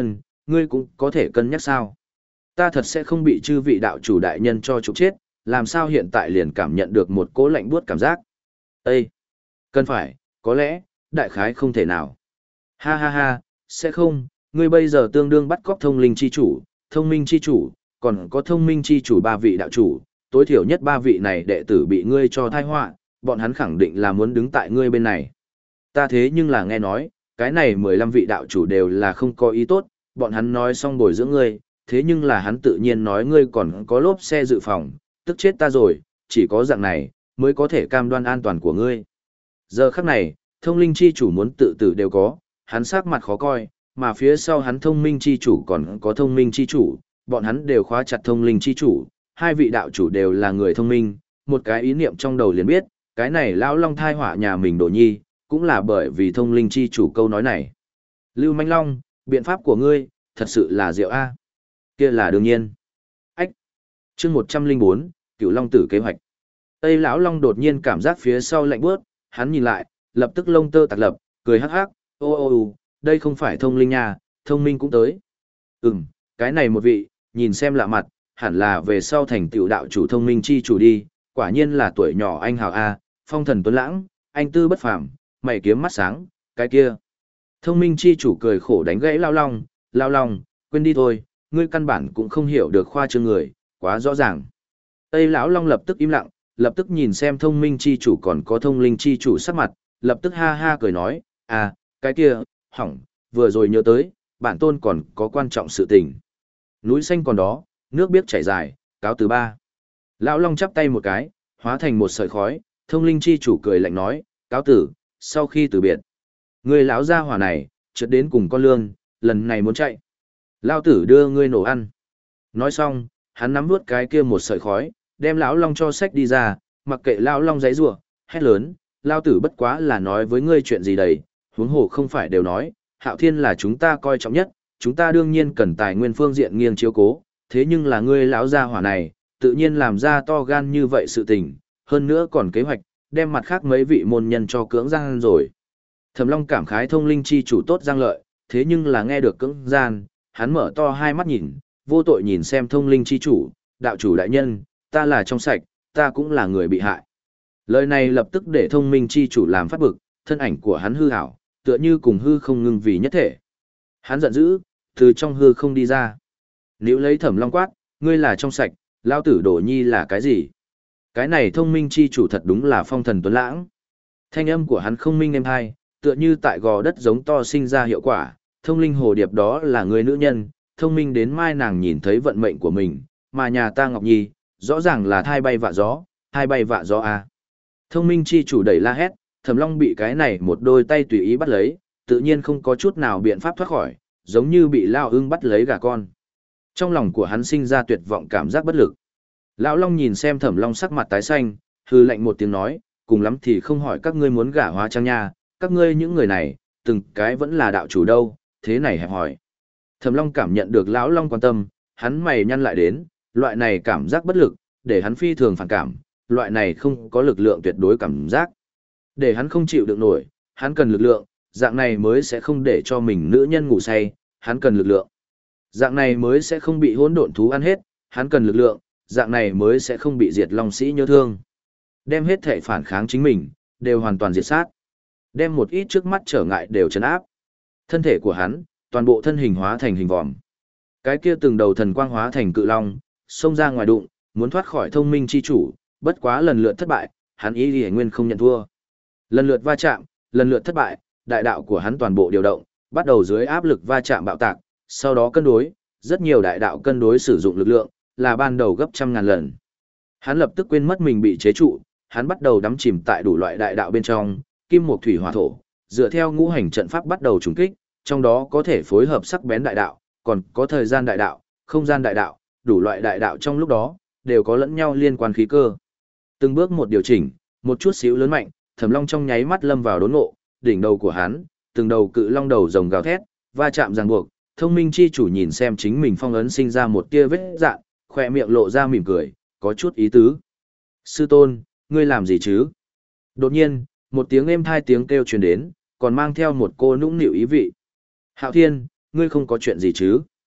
ngươi cũng có thể cân nhắc sao? Ta thật sẽ không bị chư vị đạo chủ đại nhân cho trục chết, làm sao hiện tại liền cảm nhận được một cỗ lạnh buốt cảm giác. Ê! Cần phải, có lẽ, đại khái không thể nào. Ha ha ha, sẽ không, ngươi bây giờ tương đương bắt cóc thông linh chi chủ, thông minh chi chủ, còn có thông minh chi chủ ba vị đạo chủ, tối thiểu nhất ba vị này đệ tử bị ngươi cho thai họa, bọn hắn khẳng định là muốn đứng tại ngươi bên này. Ta thế nhưng là nghe nói, cái này mười lăm vị đạo chủ đều là không có ý tốt, bọn hắn nói xong bồi dưỡng ngươi, thế nhưng là hắn tự nhiên nói ngươi còn có lốp xe dự phòng, tức chết ta rồi, chỉ có dạng này, mới có thể cam đoan an toàn của ngươi. Giờ khắc này, thông linh chi chủ muốn tự tử đều có, hắn sắc mặt khó coi, mà phía sau hắn thông minh chi chủ còn có thông minh chi chủ, bọn hắn đều khóa chặt thông linh chi chủ, hai vị đạo chủ đều là người thông minh, một cái ý niệm trong đầu liền biết, cái này lão long thai họa nhà mình Đồ Nhi, cũng là bởi vì thông linh chi chủ câu nói này. Lưu Manh Long, biện pháp của ngươi, thật sự là diệu a. Kia là đương nhiên. Ách. Chương một trăm linh bốn, Cửu Long tử kế hoạch. Tây lão long đột nhiên cảm giác phía sau lạnh buốt, hắn nhìn lại, lập tức lông tơ tạc lập, cười hắc hắc, ô ô ô, đây không phải thông linh nha, thông minh cũng tới. Ừm, cái này một vị, nhìn xem lạ mặt, hẳn là về sau thành tựu đạo chủ thông minh chi chủ đi, quả nhiên là tuổi nhỏ anh hào a, phong thần tuấn lãng, anh tư bất phàm, mày kiếm mắt sáng, cái kia. Thông minh chi chủ cười khổ đánh gãy lao long, lao long, quên đi thôi, ngươi căn bản cũng không hiểu được khoa trương người, quá rõ ràng. Tây lão long lập tức im lặng, lập tức nhìn xem thông minh chi chủ còn có thông linh chi chủ sắc mặt, lập tức ha ha cười nói, à, cái kia, hỏng, vừa rồi nhớ tới, bản tôn còn có quan trọng sự tình. Núi xanh còn đó, nước biếc chảy dài, cáo từ ba. Lão long chắp tay một cái, hóa thành một sợi khói, thông linh chi chủ cười lạnh nói, cáo tử, sau khi từ biệt. Người lão gia hỏa này, trượt đến cùng con lương, lần này muốn chạy. Lão tử đưa ngươi nổ ăn. Nói xong, hắn nắm vuốt cái kia một sợi khói, đem lão long cho sách đi ra, mặc kệ lão long giãy giụa, hét lớn, lão tử bất quá là nói với ngươi chuyện gì đấy, huống hồ không phải đều nói, Hạo Thiên là chúng ta coi trọng nhất, chúng ta đương nhiên cần tài nguyên phương diện nghiêng chiếu cố, thế nhưng là ngươi lão gia hỏa này, tự nhiên làm ra to gan như vậy sự tình, hơn nữa còn kế hoạch, đem mặt khác mấy vị môn nhân cho cưỡng gian rồi. Thẩm Long cảm khái thông linh chi chủ tốt giang lợi, thế nhưng là nghe được cưỡng gian, hắn mở to hai mắt nhìn, vô tội nhìn xem thông linh chi chủ, đạo chủ đại nhân, ta là trong sạch, ta cũng là người bị hại. Lời này lập tức để thông minh chi chủ làm phát bực, thân ảnh của hắn hư hảo, tựa như cùng hư không ngưng vì nhất thể. Hắn giận dữ, từ trong hư không đi ra. Nếu lấy Thẩm Long quát, ngươi là trong sạch, lao tử Đồ Nhi là cái gì? Cái này thông minh chi chủ thật đúng là phong thần tuấn lãng. Thanh âm của hắn không minh êm hai, tựa như tại gò đất giống to sinh ra hiệu quả, thông linh hồ điệp đó là người nữ nhân, thông minh đến mai nàng nhìn thấy vận mệnh của mình, mà nhà ta Ngọc Nhi, rõ ràng là thai bay vạ gió, thai bay vạ gió à. Thông minh chi chủ đẩy la hét, Thẩm Long bị cái này một đôi tay tùy ý bắt lấy, tự nhiên không có chút nào biện pháp thoát khỏi, giống như bị lao ưng bắt lấy gà con. Trong lòng của hắn sinh ra tuyệt vọng cảm giác bất lực. Lão Long nhìn xem Thẩm Long sắc mặt tái xanh, hư lạnh một tiếng nói, cùng lắm thì không hỏi các ngươi muốn gả hóa trang nha, các ngươi những người này, từng cái vẫn là đạo chủ đâu, thế này hẹp hỏi. Thẩm Long cảm nhận được Lão Long quan tâm, hắn mày nhăn lại đến, loại này cảm giác bất lực, để hắn phi thường phản cảm, loại này không có lực lượng tuyệt đối cảm giác. Để hắn không chịu được nổi, hắn cần lực lượng, dạng này mới sẽ không để cho mình nữ nhân ngủ say, hắn cần lực lượng. Dạng này mới sẽ không bị hỗn độn thú ăn hết, hắn cần lực lượng, dạng này mới sẽ không bị diệt long sĩ nhớ thương. Đem hết thể phản kháng chính mình, đều hoàn toàn diệt sát. Đem một ít trước mắt trở ngại đều trấn áp. Thân thể của hắn, toàn bộ thân hình hóa thành hình vòm. Cái kia từng đầu thần quang hóa thành cự long, xông ra ngoài đụng, muốn thoát khỏi thông minh chi chủ, bất quá lần lượt thất bại, hắn ý liễu nguyên không nhận thua. Lần lượt va chạm, lần lượt thất bại, đại đạo của hắn toàn bộ điều động, bắt đầu dưới áp lực va chạm bạo tạc, sau đó cân đối, rất nhiều đại đạo cân đối sử dụng lực lượng, là ban đầu gấp trăm ngàn lần. Hắn lập tức quên mất mình bị chế trụ, hắn bắt đầu đắm chìm tại đủ loại đại đạo bên trong, kim mộc thủy hỏa thổ, dựa theo ngũ hành trận pháp bắt đầu trùng kích, trong đó có thể phối hợp sắc bén đại đạo, còn có thời gian đại đạo, không gian đại đạo, đủ loại đại đạo trong lúc đó, đều có lẫn nhau liên quan khí cơ. Từng bước một điều chỉnh, một chút xíu lớn mạnh, Thẩm Long trong nháy mắt lâm vào đốn ngộ, đỉnh đầu của hắn, từng đầu cự long đầu rồng gào thét, va chạm ràng buộc, thông minh chi chủ nhìn xem chính mình phong ấn sinh ra một tia vết dạn, khỏe miệng lộ ra mỉm cười, có chút ý tứ. Sư tôn, ngươi làm gì chứ? Đột nhiên, một tiếng êm thai tiếng kêu truyền đến, còn mang theo một cô nũng nịu ý vị. Hạo Thiên, ngươi không có chuyện gì chứ?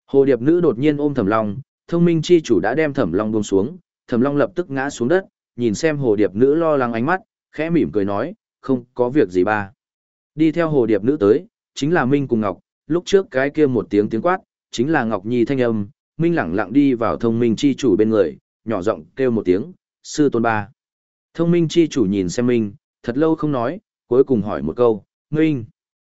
Hồ điệp nữ đột nhiên ôm Thẩm Long, thông minh chi chủ đã đem Thẩm Long buông xuống, Thẩm Long lập tức ngã xuống đất, nhìn xem hồ điệp nữ lo lắng ánh mắt, khẽ mỉm cười nói, không có việc gì ba. Đi theo hồ điệp nữ tới, chính là Minh cùng Ngọc, lúc trước cái kia một tiếng tiếng quát, chính là Ngọc Nhi thanh âm, Minh lẳng lặng đi vào thông minh chi chủ bên người, nhỏ giọng kêu một tiếng, sư tôn ba. Thông minh chi chủ nhìn xem Minh, thật lâu không nói, cuối cùng hỏi một câu, Minh,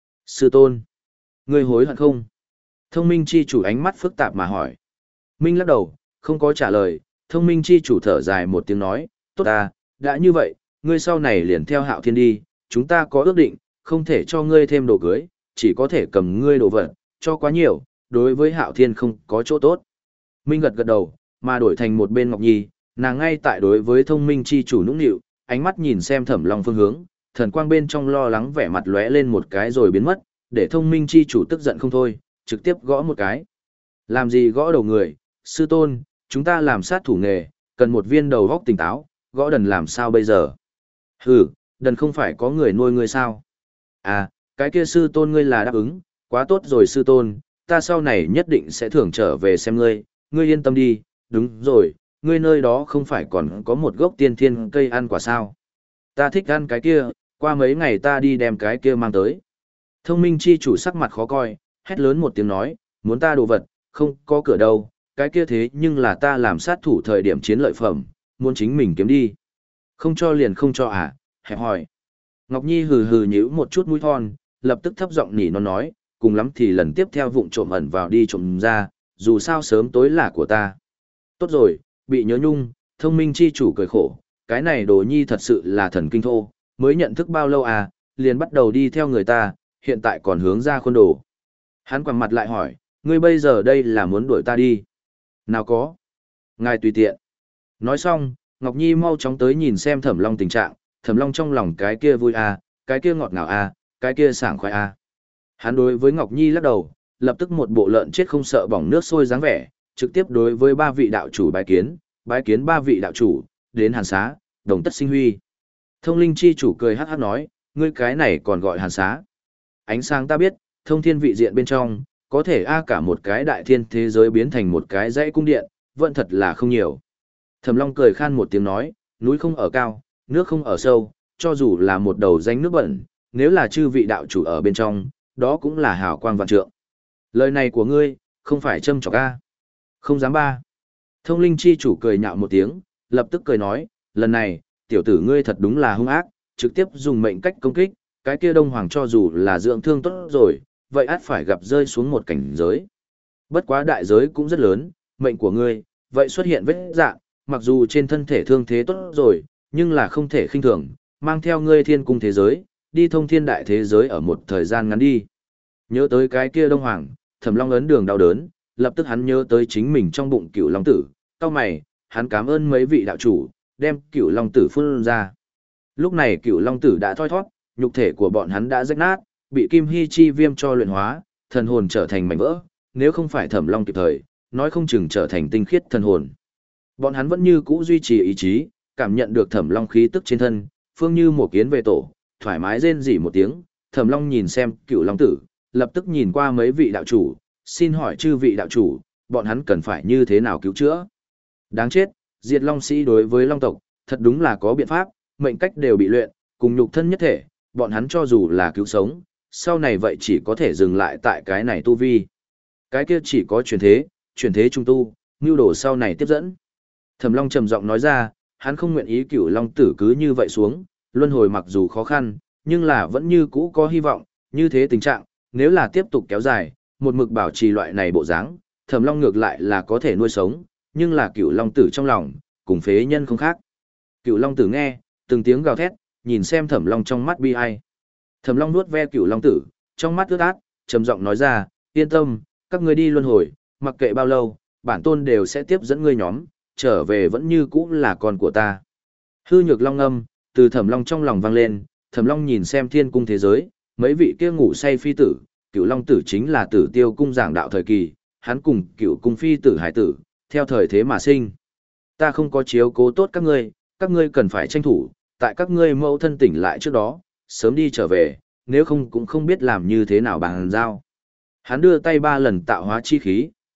sư tôn, ngươi hối hận không? Thông minh chi chủ ánh mắt phức tạp mà hỏi. Minh lắc đầu, không có trả lời, thông minh chi chủ thở dài một tiếng nói, tốt ta, đã như vậy, ngươi sau này liền theo Hạo Thiên đi, chúng ta có ước định, không thể cho ngươi thêm đồ cưới, chỉ có thể cầm ngươi đồ vật, cho quá nhiều, đối với Hạo Thiên không có chỗ tốt. Minh gật gật đầu, mà đổi thành một bên Ngọc Nhi, nàng ngay tại đối với thông minh chi chủ nũng nịu, ánh mắt nhìn xem Thẩm Long phương hướng, thần quang bên trong lo lắng vẻ mặt lóe lên một cái rồi biến mất, để thông minh chi chủ tức giận không thôi, trực tiếp gõ một cái. Làm gì gõ đầu người, sư tôn, chúng ta làm sát thủ nghề, cần một viên đầu góc tỉnh táo, gõ đần làm sao bây giờ? Hừ, đần không phải có người nuôi ngươi sao? À, cái kia sư tôn ngươi là đáp ứng, quá tốt rồi sư tôn, ta sau này nhất định sẽ thưởng trở về xem ngươi, ngươi yên tâm đi, đúng rồi, ngươi nơi đó không phải còn có một gốc tiên thiên cây ăn quả sao? Ta thích ăn cái kia, qua mấy ngày ta đi đem cái kia mang tới. Thông minh chi chủ sắc mặt khó coi, hét lớn một tiếng nói, muốn ta đồ vật, không có cửa đâu, cái kia thế nhưng là ta làm sát thủ thời điểm chiến lợi phẩm, muốn chính mình kiếm đi. Không cho liền không cho à, hẹp hỏi. Ngọc Nhi hừ hừ nhíu một chút mũi thon, lập tức thấp giọng nỉ nó nói, cùng lắm thì lần tiếp theo vụng trộm ẩn vào đi trộm ra, dù sao sớm tối là của ta. Tốt rồi, bị nhớ nhung, thông minh chi chủ cười khổ, cái này đồ nhi thật sự là thần kinh thô, mới nhận thức bao lâu à, liền bắt đầu đi theo người ta, hiện tại còn hướng ra khuôn đồ. Hắn quẳng mặt lại hỏi, ngươi bây giờ đây là muốn đuổi ta đi? Nào có. Ngài tùy tiện. Nói xong, Ngọc Nhi mau chóng tới nhìn xem Thẩm Long tình trạng, Thẩm Long trong lòng cái kia vui à, cái kia ngọt ngào à, cái kia sảng khoái à. Hắn đối với Ngọc Nhi lắc đầu, lập tức một bộ lợn chết không sợ bỏng nước sôi dáng vẻ, trực tiếp đối với ba vị đạo chủ bái kiến, bái kiến ba vị đạo chủ, đến Hàn Xá, đồng tất sinh huy. Thông linh chi chủ cười hát hát nói, ngươi cái này còn gọi Hàn Xá. Ánh sáng ta biết, thông thiên vị diện bên trong, có thể a cả một cái đại thiên thế giới biến thành một cái dãy cung điện, vẫn thật là không nhiều. Thẩm Long cười khan một tiếng nói, núi không ở cao, nước không ở sâu, cho dù là một đầu danh nước bẩn, nếu là chư vị đạo chủ ở bên trong, đó cũng là hào quang vạn trượng. Lời này của ngươi, không phải châm chọc a? Không dám ba. Thông linh chi chủ cười nhạo một tiếng, lập tức cười nói, lần này, tiểu tử ngươi thật đúng là hung ác, trực tiếp dùng mệnh cách công kích, cái kia Đông Hoàng cho dù là dưỡng thương tốt rồi, vậy át phải gặp rơi xuống một cảnh giới. Bất quá đại giới cũng rất lớn, mệnh của ngươi, vậy xuất hiện vết dạng, mặc dù trên thân thể thương thế tốt rồi, nhưng là không thể khinh thường, mang theo ngươi thiên cung thế giới, đi thông thiên đại thế giới ở một thời gian ngắn đi. Nhớ tới cái kia Đông Hoàng, Thẩm Long ấn đường đau đớn, lập tức hắn nhớ tới chính mình trong bụng Cửu Long tử, cau mày, hắn cảm ơn mấy vị đạo chủ, đem Cửu Long tử phun ra. Lúc này Cửu Long tử đã thoi thoát, nhục thể của bọn hắn đã rách nát, bị Kim Hy chi viêm cho luyện hóa, thần hồn trở thành mảnh vỡ, nếu không phải Thẩm Long kịp thời, nói không chừng trở thành tinh khiết thần hồn. Bọn hắn vẫn như cũ duy trì ý chí, cảm nhận được Thẩm Long khí tức trên thân, phương như một kiến về tổ, thoải mái rên rỉ một tiếng, Thẩm Long nhìn xem Cửu Long tử, lập tức nhìn qua mấy vị đạo chủ, xin hỏi chư vị đạo chủ, bọn hắn cần phải như thế nào cứu chữa? Đáng chết, diệt Long sĩ đối với Long tộc, thật đúng là có biện pháp, mệnh cách đều bị luyện, cùng nhục thân nhất thể, bọn hắn cho dù là cứu sống, sau này vậy chỉ có thể dừng lại tại cái này tu vi. Cái kia chỉ có chuyển thế, chuyển thế trung tu, nưu đồ sau này tiếp dẫn. Thẩm Long trầm giọng nói ra, hắn không nguyện ý Cửu Long tử cứ như vậy xuống, luân hồi mặc dù khó khăn, nhưng là vẫn như cũ có hy vọng, như thế tình trạng, nếu là tiếp tục kéo dài, một mực bảo trì loại này bộ dáng, Thẩm Long ngược lại là có thể nuôi sống, nhưng là Cửu Long tử trong lòng, cùng phế nhân không khác. Cửu Long tử nghe, từng tiếng gào thét, nhìn xem Thẩm Long trong mắt bi ai. Thẩm Long nuốt ve Cửu Long tử, trong mắt ướt át, trầm giọng nói ra, yên tâm, các ngươi đi luân hồi, mặc kệ bao lâu, bản tôn đều sẽ tiếp dẫn ngươi nhóm, trở về vẫn như cũ là con của ta. Hư nhược long âm, từ Thẩm Long trong lòng vang lên, Thẩm Long nhìn xem thiên cung thế giới, mấy vị kia ngủ say phi tử, Cửu Long tử chính là Tử Tiêu cung giảng đạo thời kỳ, hắn cùng Cửu cung phi tử hải tử, theo thời thế mà sinh. Ta không có chiếu cố tốt các ngươi, các ngươi cần phải tranh thủ, tại các ngươi mẫu thân tỉnh lại trước đó, sớm đi trở về, nếu không cũng không biết làm như thế nào bằng giao. Hắn đưa tay ba lần tạo hóa chi khí,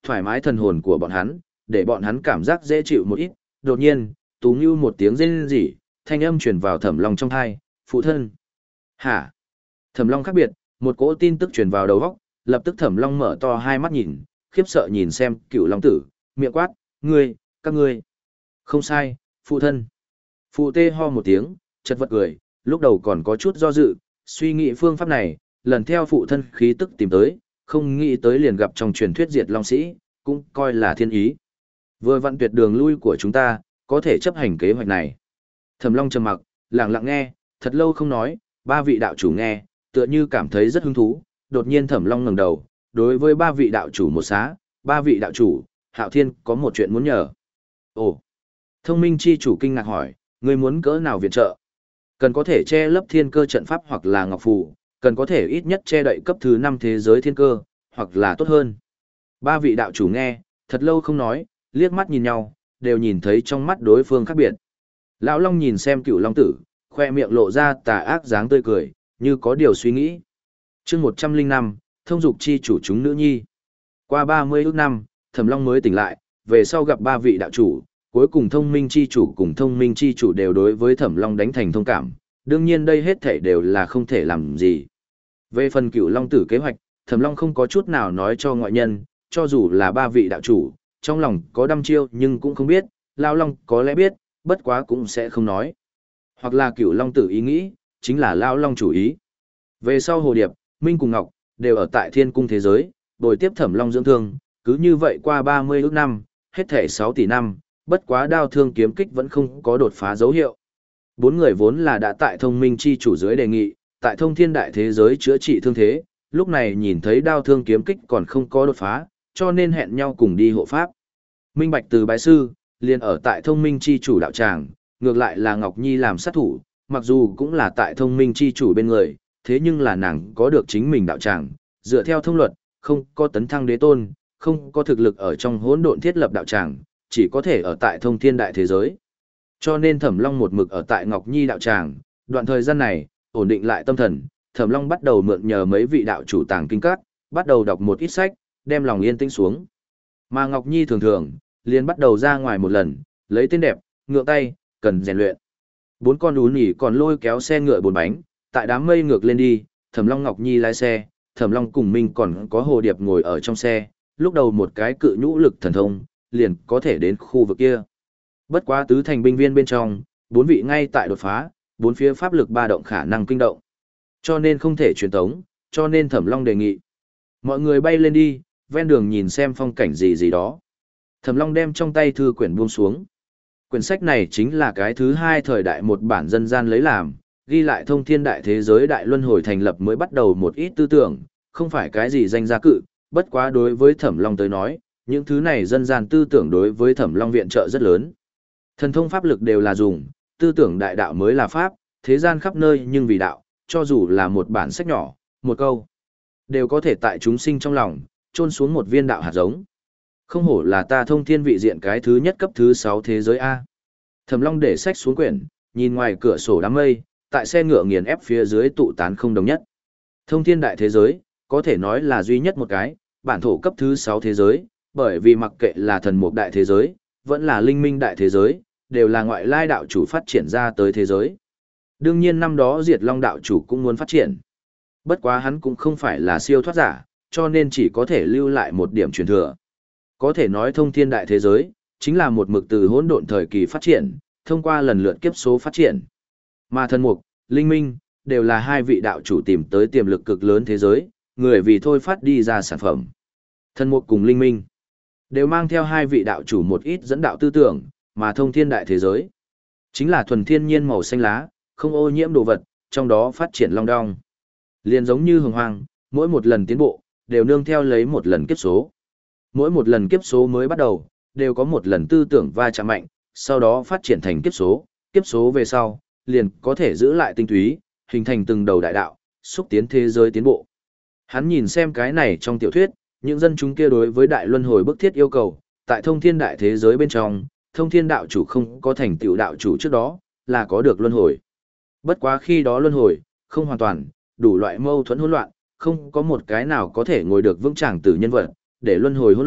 thoải mái thần hồn của bọn hắn, để bọn hắn cảm giác dễ chịu một ít. Đột nhiên, Tú Ngưu một tiếng rên rỉ, thanh âm truyền vào Thẩm Long trong tai, "Phụ thân." "Hả?" Thẩm Long khác biệt, một cỗ tin tức truyền vào đầu óc, lập tức Thẩm Long mở to hai mắt nhìn, khiếp sợ nhìn xem Cựu Long tử, miệng quát, "Ngươi, các ngươi." "Không sai, phụ thân." Phụ tê ho một tiếng, chật vật cười, lúc đầu còn có chút do dự, suy nghĩ phương pháp này, lần theo phụ thân khí tức tìm tới, không nghĩ tới liền gặp trong truyền thuyết diệt long sĩ, cũng coi là thiên ý. Vừa vặn tuyệt đường lui của chúng ta, có thể chấp hành kế hoạch này. Thẩm Long trầm mặc, lặng lặng nghe, thật lâu không nói, ba vị đạo chủ nghe, tựa như cảm thấy rất hứng thú, đột nhiên Thẩm Long ngẩng đầu, đối với ba vị đạo chủ một xá, ba vị đạo chủ, Hạo Thiên có một chuyện muốn nhờ. Ồ, Thông Minh chi chủ kinh ngạc hỏi, ngươi muốn cỡ nào viện trợ? Cần có thể che lấp thiên cơ trận pháp hoặc là ngọc phù, cần có thể ít nhất che đậy cấp thứ năm thế giới thiên cơ, hoặc là tốt hơn. Ba vị đạo chủ nghe, thật lâu không nói, liếc mắt nhìn nhau, đều nhìn thấy trong mắt đối phương khác biệt. Lão Long nhìn xem Cựu Long tử, khoe miệng lộ ra tà ác dáng tươi cười, như có điều suy nghĩ. Chương một trăm linh năm, Thông Dục chi chủ chúng nữ nhi. Qua ba mươi ước năm, Thẩm Long mới tỉnh lại, về sau gặp ba vị đạo chủ, cuối cùng Thông Minh chi chủ cùng Thông Minh chi chủ đều đối với Thẩm Long đánh thành thông cảm, đương nhiên đây hết thảy đều là không thể làm gì. Về phần Cựu Long tử kế hoạch, Thẩm Long không có chút nào nói cho ngoại nhân, cho dù là ba vị đạo chủ, trong lòng có đăm chiêu nhưng cũng không biết, Lão Long có lẽ biết, bất quá cũng sẽ không nói. Hoặc là Cựu Long tử ý nghĩ, chính là Lão Long chủ ý. Về sau Hồ Điệp, Minh cùng Ngọc, đều ở tại thiên cung thế giới, bồi tiếp Thẩm Long dưỡng thương, cứ như vậy qua ba mươi ước năm, hết thảy sáu tỷ năm, bất quá đao thương kiếm kích vẫn không có đột phá dấu hiệu. Bốn người vốn là đã tại Thông Minh chi chủ dưới đề nghị, tại Thông Thiên đại thế giới chữa trị thương thế, lúc này nhìn thấy đao thương kiếm kích còn không có đột phá, cho nên hẹn nhau cùng đi hộ pháp. Minh Bạch từ bái sư, liền ở tại Thông Minh chi chủ đạo tràng, ngược lại là Ngọc Nhi làm sát thủ, mặc dù cũng là tại Thông Minh chi chủ bên người, thế nhưng là nàng có được chính mình đạo tràng, dựa theo thông luật, không có tấn thăng đế tôn, không có thực lực ở trong hỗn độn thiết lập đạo tràng, chỉ có thể ở tại Thông Thiên đại thế giới. Cho nên Thẩm Long một mực ở tại Ngọc Nhi đạo tràng, đoạn thời gian này, ổn định lại tâm thần, Thẩm Long bắt đầu mượn nhờ mấy vị đạo chủ tàng kinh các, bắt đầu đọc một ít sách, đem lòng yên tĩnh xuống. Mà Ngọc Nhi thường thường, liền bắt đầu ra ngoài một lần, lấy tên đẹp, ngựa tay, cần rèn luyện. Bốn con ú nhỉ còn lôi kéo xe ngựa bốn bánh, tại đám mây ngược lên đi, Thẩm Long Ngọc Nhi lái xe, Thẩm Long cùng Minh còn có Hồ Điệp ngồi ở trong xe, lúc đầu một cái cự nhũ lực thần thông, liền có thể đến khu vực kia. Bất quá tứ thành binh viên bên trong, bốn vị ngay tại đột phá, bốn phía pháp lực ba động khả năng kinh động. Cho nên không thể truyền tống, cho nên Thẩm Long đề nghị. Mọi người bay lên đi, ven đường nhìn xem phong cảnh gì gì đó. Thẩm Long đem trong tay thư quyển buông xuống. Quyển sách này chính là cái thứ hai thời đại một bản dân gian lấy làm, ghi lại thông thiên đại thế giới đại luân hồi thành lập mới bắt đầu một ít tư tưởng, không phải cái gì danh gia cự, bất quá đối với Thẩm Long tới nói, những thứ này dân gian tư tưởng đối với Thẩm Long viện trợ rất lớn. Thần thông pháp lực đều là dùng, tư tưởng đại đạo mới là pháp, thế gian khắp nơi nhưng vì đạo, cho dù là một bản sách nhỏ, một câu, đều có thể tại chúng sinh trong lòng, chôn xuống một viên đạo hạt giống. Không hổ là ta thông thiên vị diện cái thứ nhất cấp thứ sáu thế giới A. Thẩm Long để sách xuống quyển, nhìn ngoài cửa sổ đám mây, tại xe ngựa nghiền ép phía dưới tụ tán không đồng nhất. Thông thiên đại thế giới, có thể nói là duy nhất một cái, bản thổ cấp thứ sáu thế giới, bởi vì mặc kệ là thần mục đại thế giới, vẫn là linh minh đại thế giới, đều là ngoại lai đạo chủ phát triển ra tới thế giới. Đương nhiên năm đó Diệt Long đạo chủ cũng muốn phát triển. Bất quá hắn cũng không phải là siêu thoát giả, cho nên chỉ có thể lưu lại một điểm truyền thừa. Có thể nói thông thiên đại thế giới, chính là một mực từ hỗn độn thời kỳ phát triển, thông qua lần lượt kiếp số phát triển. Mà thần mục, linh minh, đều là hai vị đạo chủ tìm tới tiềm lực cực lớn thế giới, người vì thôi phát đi ra sản phẩm. Thần mục cùng linh minh, đều mang theo hai vị đạo chủ một ít dẫn đạo tư tưởng, mà thông thiên đại thế giới, chính là thuần thiên nhiên màu xanh lá, không ô nhiễm đồ vật, trong đó phát triển long đong. Liền giống như hồng hoang, mỗi một lần tiến bộ, đều nương theo lấy một lần kiếp số. Mỗi một lần kiếp số mới bắt đầu, đều có một lần tư tưởng va chạm mạnh, sau đó phát triển thành kiếp số, kiếp số về sau, liền có thể giữ lại tinh túy, hình thành từng đầu đại đạo, xúc tiến thế giới tiến bộ. Hắn nhìn xem cái này trong tiểu thuyết, những dân chúng kia đối với đại luân hồi bức thiết yêu cầu, tại thông thiên đại thế giới bên trong, thông thiên đạo chủ không có thành tựu đạo chủ trước đó, là có được luân hồi. Bất quá khi đó luân hồi, không hoàn toàn, đủ loại mâu thuẫn hỗn loạn, không có một cái nào có thể ngồi được vững chàng từ nhân vật, để luân hồi hỗn loạn,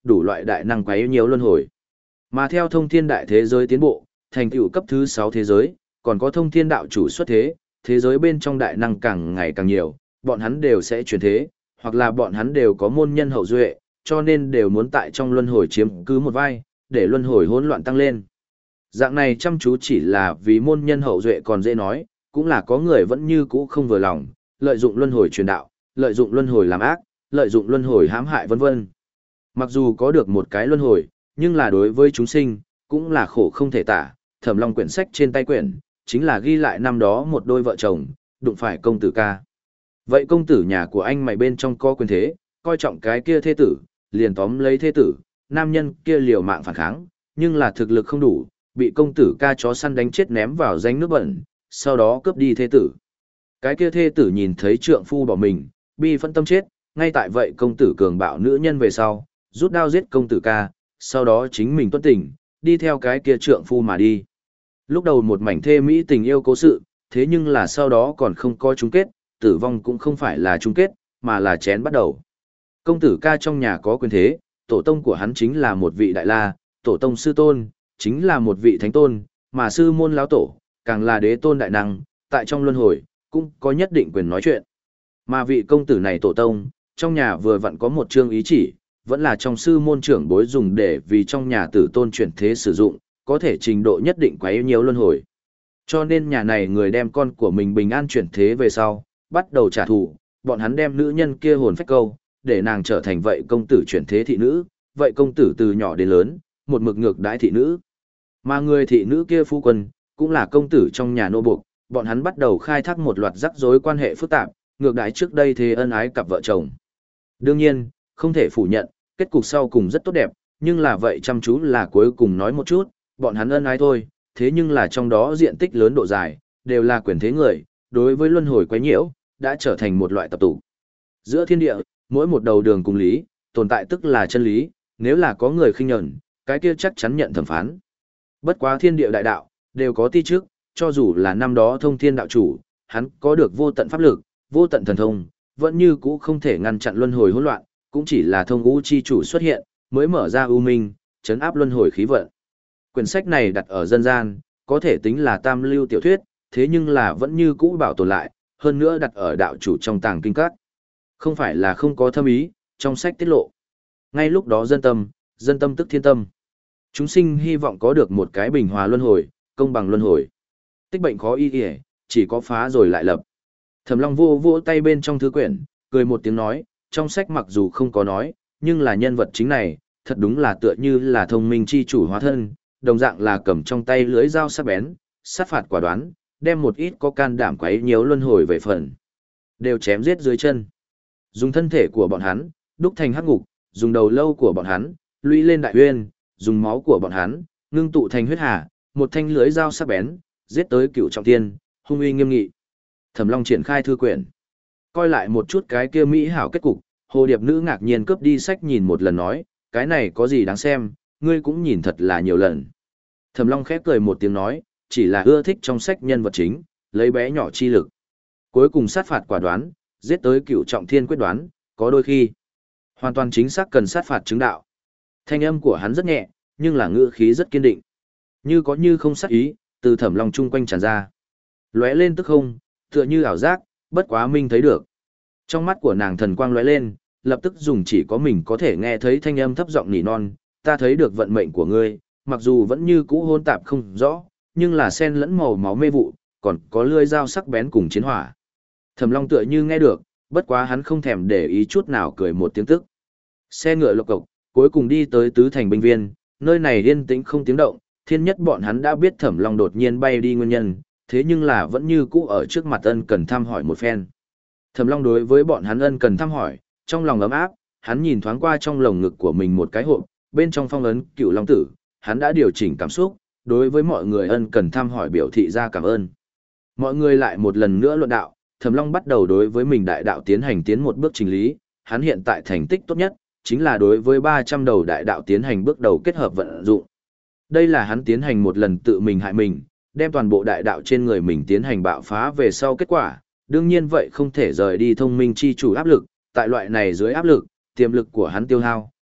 đủ loại đại năng quấy nhiều luân hồi. Mà theo thông thiên đại thế giới tiến bộ, thành tựu cấp thứ sáu thế giới, còn có thông thiên đạo chủ xuất thế, thế giới bên trong đại năng càng ngày càng nhiều, bọn hắn đều sẽ chuyển thế, hoặc là bọn hắn đều có môn nhân hậu duệ, cho nên đều muốn tại trong luân hồi chiếm cứ một vai, để luân hồi hỗn loạn tăng lên. Dạng này chăm chú chỉ là vì môn nhân hậu duệ còn dễ nói, cũng là có người vẫn như cũ không vừa lòng, lợi dụng luân hồi truyền đạo, lợi dụng luân hồi làm ác, lợi dụng luân hồi hãm hại vân vân. Mặc dù có được một cái luân hồi, nhưng là đối với chúng sinh, cũng là khổ không thể tả. Thẩm Long quyển sách trên tay quyển, chính là ghi lại năm đó một đôi vợ chồng, đụng phải công tử ca. Vậy công tử nhà của anh mày bên trong có quyền thế, coi trọng cái kia thê tử, liền tóm lấy thê tử, nam nhân kia liều mạng phản kháng, nhưng là thực lực không đủ, bị công tử ca chó săn đánh chết ném vào danh nước bẩn, sau đó cướp đi thê tử. Cái kia thê tử nhìn thấy trượng phu bỏ mình, bi phân tâm chết, ngay tại vậy công tử cường bạo nữ nhân về sau, rút đao giết công tử ca, sau đó chính mình tuân tình, đi theo cái kia trượng phu mà đi. Lúc đầu một mảnh thê mỹ tình yêu cố sự, thế nhưng là sau đó còn không có chung kết, tử vong cũng không phải là chung kết, mà là chén bắt đầu. Công tử ca trong nhà có quyền thế, tổ tông của hắn chính là một vị đại la, tổ tông sư tôn, chính là một vị thánh tôn, mà sư môn lão tổ, càng là đế tôn đại năng, tại trong luân hồi, cũng có nhất định quyền nói chuyện. Mà vị công tử này tổ tông, trong nhà vừa vặn có một chương ý chỉ, vẫn là trong sư môn trưởng bối dùng để vì trong nhà tử tôn chuyển thế sử dụng, có thể trình độ nhất định quấy nhiều luân hồi. Cho nên nhà này người đem con của mình bình an chuyển thế về sau, bắt đầu trả thù, bọn hắn đem nữ nhân kia hồn phách câu, để nàng trở thành vậy công tử chuyển thế thị nữ, vậy công tử từ nhỏ đến lớn, một mực ngược đãi thị nữ. Mà người thị nữ kia phu quân, cũng là công tử trong nhà nô buộc, bọn hắn bắt đầu khai thác một loạt rắc rối quan hệ phức tạp, ngược đãi trước đây thế ân ái cặp vợ chồng. Đương nhiên, không thể phủ nhận, kết cục sau cùng rất tốt đẹp, nhưng là vậy chăm chú là cuối cùng nói một chút, bọn hắn ân ái thôi, thế nhưng là trong đó diện tích lớn độ dài, đều là quyền thế người, đối với luân hồi quấy nhiễu, đã trở thành một loại tập tụ. Giữa thiên địa, mỗi một đầu đường cùng lý, tồn tại tức là chân lý, nếu là có người khinh nhẫn, cái kia chắc chắn nhận thẩm phán. Bất quá thiên địa đại đạo, đều có ti trước, cho dù là năm đó thông thiên đạo chủ, hắn có được vô tận pháp lực, vô tận thần thông, vẫn như cũ không thể ngăn chặn luân hồi hỗn loạn, cũng chỉ là thông ngũ chi chủ xuất hiện, mới mở ra ưu minh, chấn áp luân hồi khí vận. Quyển sách này đặt ở dân gian, có thể tính là tam lưu tiểu thuyết, thế nhưng là vẫn như cũ bảo tồn lại, hơn nữa đặt ở đạo chủ trong tàng kinh các. Không phải là không có thâm ý, trong sách tiết lộ. Ngay lúc đó dân tâm, dân tâm tức thiên tâm. Chúng sinh hy vọng có được một cái bình hòa luân hồi, công bằng luân hồi. Tích bệnh khó y y, chỉ có phá rồi lại lập. Thẩm Long vô vỗ tay bên trong thư quyển, cười một tiếng nói, trong sách mặc dù không có nói, nhưng là nhân vật chính này, thật đúng là tựa như là thông minh chi chủ hóa thân, đồng dạng là cầm trong tay lưới dao sắc bén, sát phạt quả đoán, đem một ít có can đảm quấy nhiễu luân hồi về phần, đều chém giết dưới chân. Dùng thân thể của bọn hắn, đúc thành hắc ngục, dùng đầu lâu của bọn hắn, lũy lên đại uyên, dùng máu của bọn hắn, ngưng tụ thành huyết hà, một thanh lưới dao sắc bén, giết tới cựu trọng thiên, hung uy nghiêm nghị. Thẩm Long triển khai thư quyển, coi lại một chút cái kia mỹ hảo kết cục, hồ điệp nữ ngạc nhiên cướp đi sách nhìn một lần nói, cái này có gì đáng xem, ngươi cũng nhìn thật là nhiều lần. Thẩm Long khép cười một tiếng nói, chỉ là ưa thích trong sách nhân vật chính, lấy bé nhỏ chi lực. Cuối cùng sát phạt quả đoán, giết tới cựu trọng thiên quyết đoán, có đôi khi hoàn toàn chính xác cần sát phạt chứng đạo. Thanh âm của hắn rất nhẹ, nhưng là ngữ khí rất kiên định. Như có như không sát ý, từ Thẩm Long chung quanh tràn ra. Lóe lên tức không, tựa như ảo giác, bất quá minh thấy được. Trong mắt của nàng thần quang lóe lên, lập tức dùng chỉ có mình có thể nghe thấy thanh âm thấp giọng nỉ non, ta thấy được vận mệnh của ngươi, mặc dù vẫn như cũ hôn tạp không rõ, nhưng là sen lẫn màu máu mê vụ, còn có lưỡi dao sắc bén cùng chiến hỏa. Thẩm Long tựa như nghe được, bất quá hắn không thèm để ý chút nào, cười một tiếng tức. Xe ngựa lộc cộc, cuối cùng đi tới tứ thành binh viên, nơi này yên tĩnh không tiếng động, thiên nhất bọn hắn đã biết Thẩm Long đột nhiên bay đi nguyên nhân, thế nhưng là vẫn như cũ ở trước mặt ân cần thăm hỏi một phen. Thẩm Long đối với bọn hắn ân cần thăm hỏi, trong lòng ấm áp, hắn nhìn thoáng qua trong lồng ngực của mình một cái hộp, bên trong phong ấn Cựu Long Tử, hắn đã điều chỉnh cảm xúc, đối với mọi người ân cần thăm hỏi biểu thị ra cảm ơn. Mọi người lại một lần nữa luận đạo, Thẩm Long bắt đầu đối với mình đại đạo tiến hành tiến một bước trình lý, hắn hiện tại thành tích tốt nhất, chính là đối với ba trăm đầu đại đạo tiến hành bước đầu kết hợp vận dụng. Đây là hắn tiến hành một lần tự mình hại mình, đem toàn bộ đại đạo trên người mình tiến hành bạo phá về sau kết quả, đương nhiên vậy không thể rời đi thông minh chi chủ áp lực, tại loại này dưới áp lực, tiềm lực của hắn tiêu hao,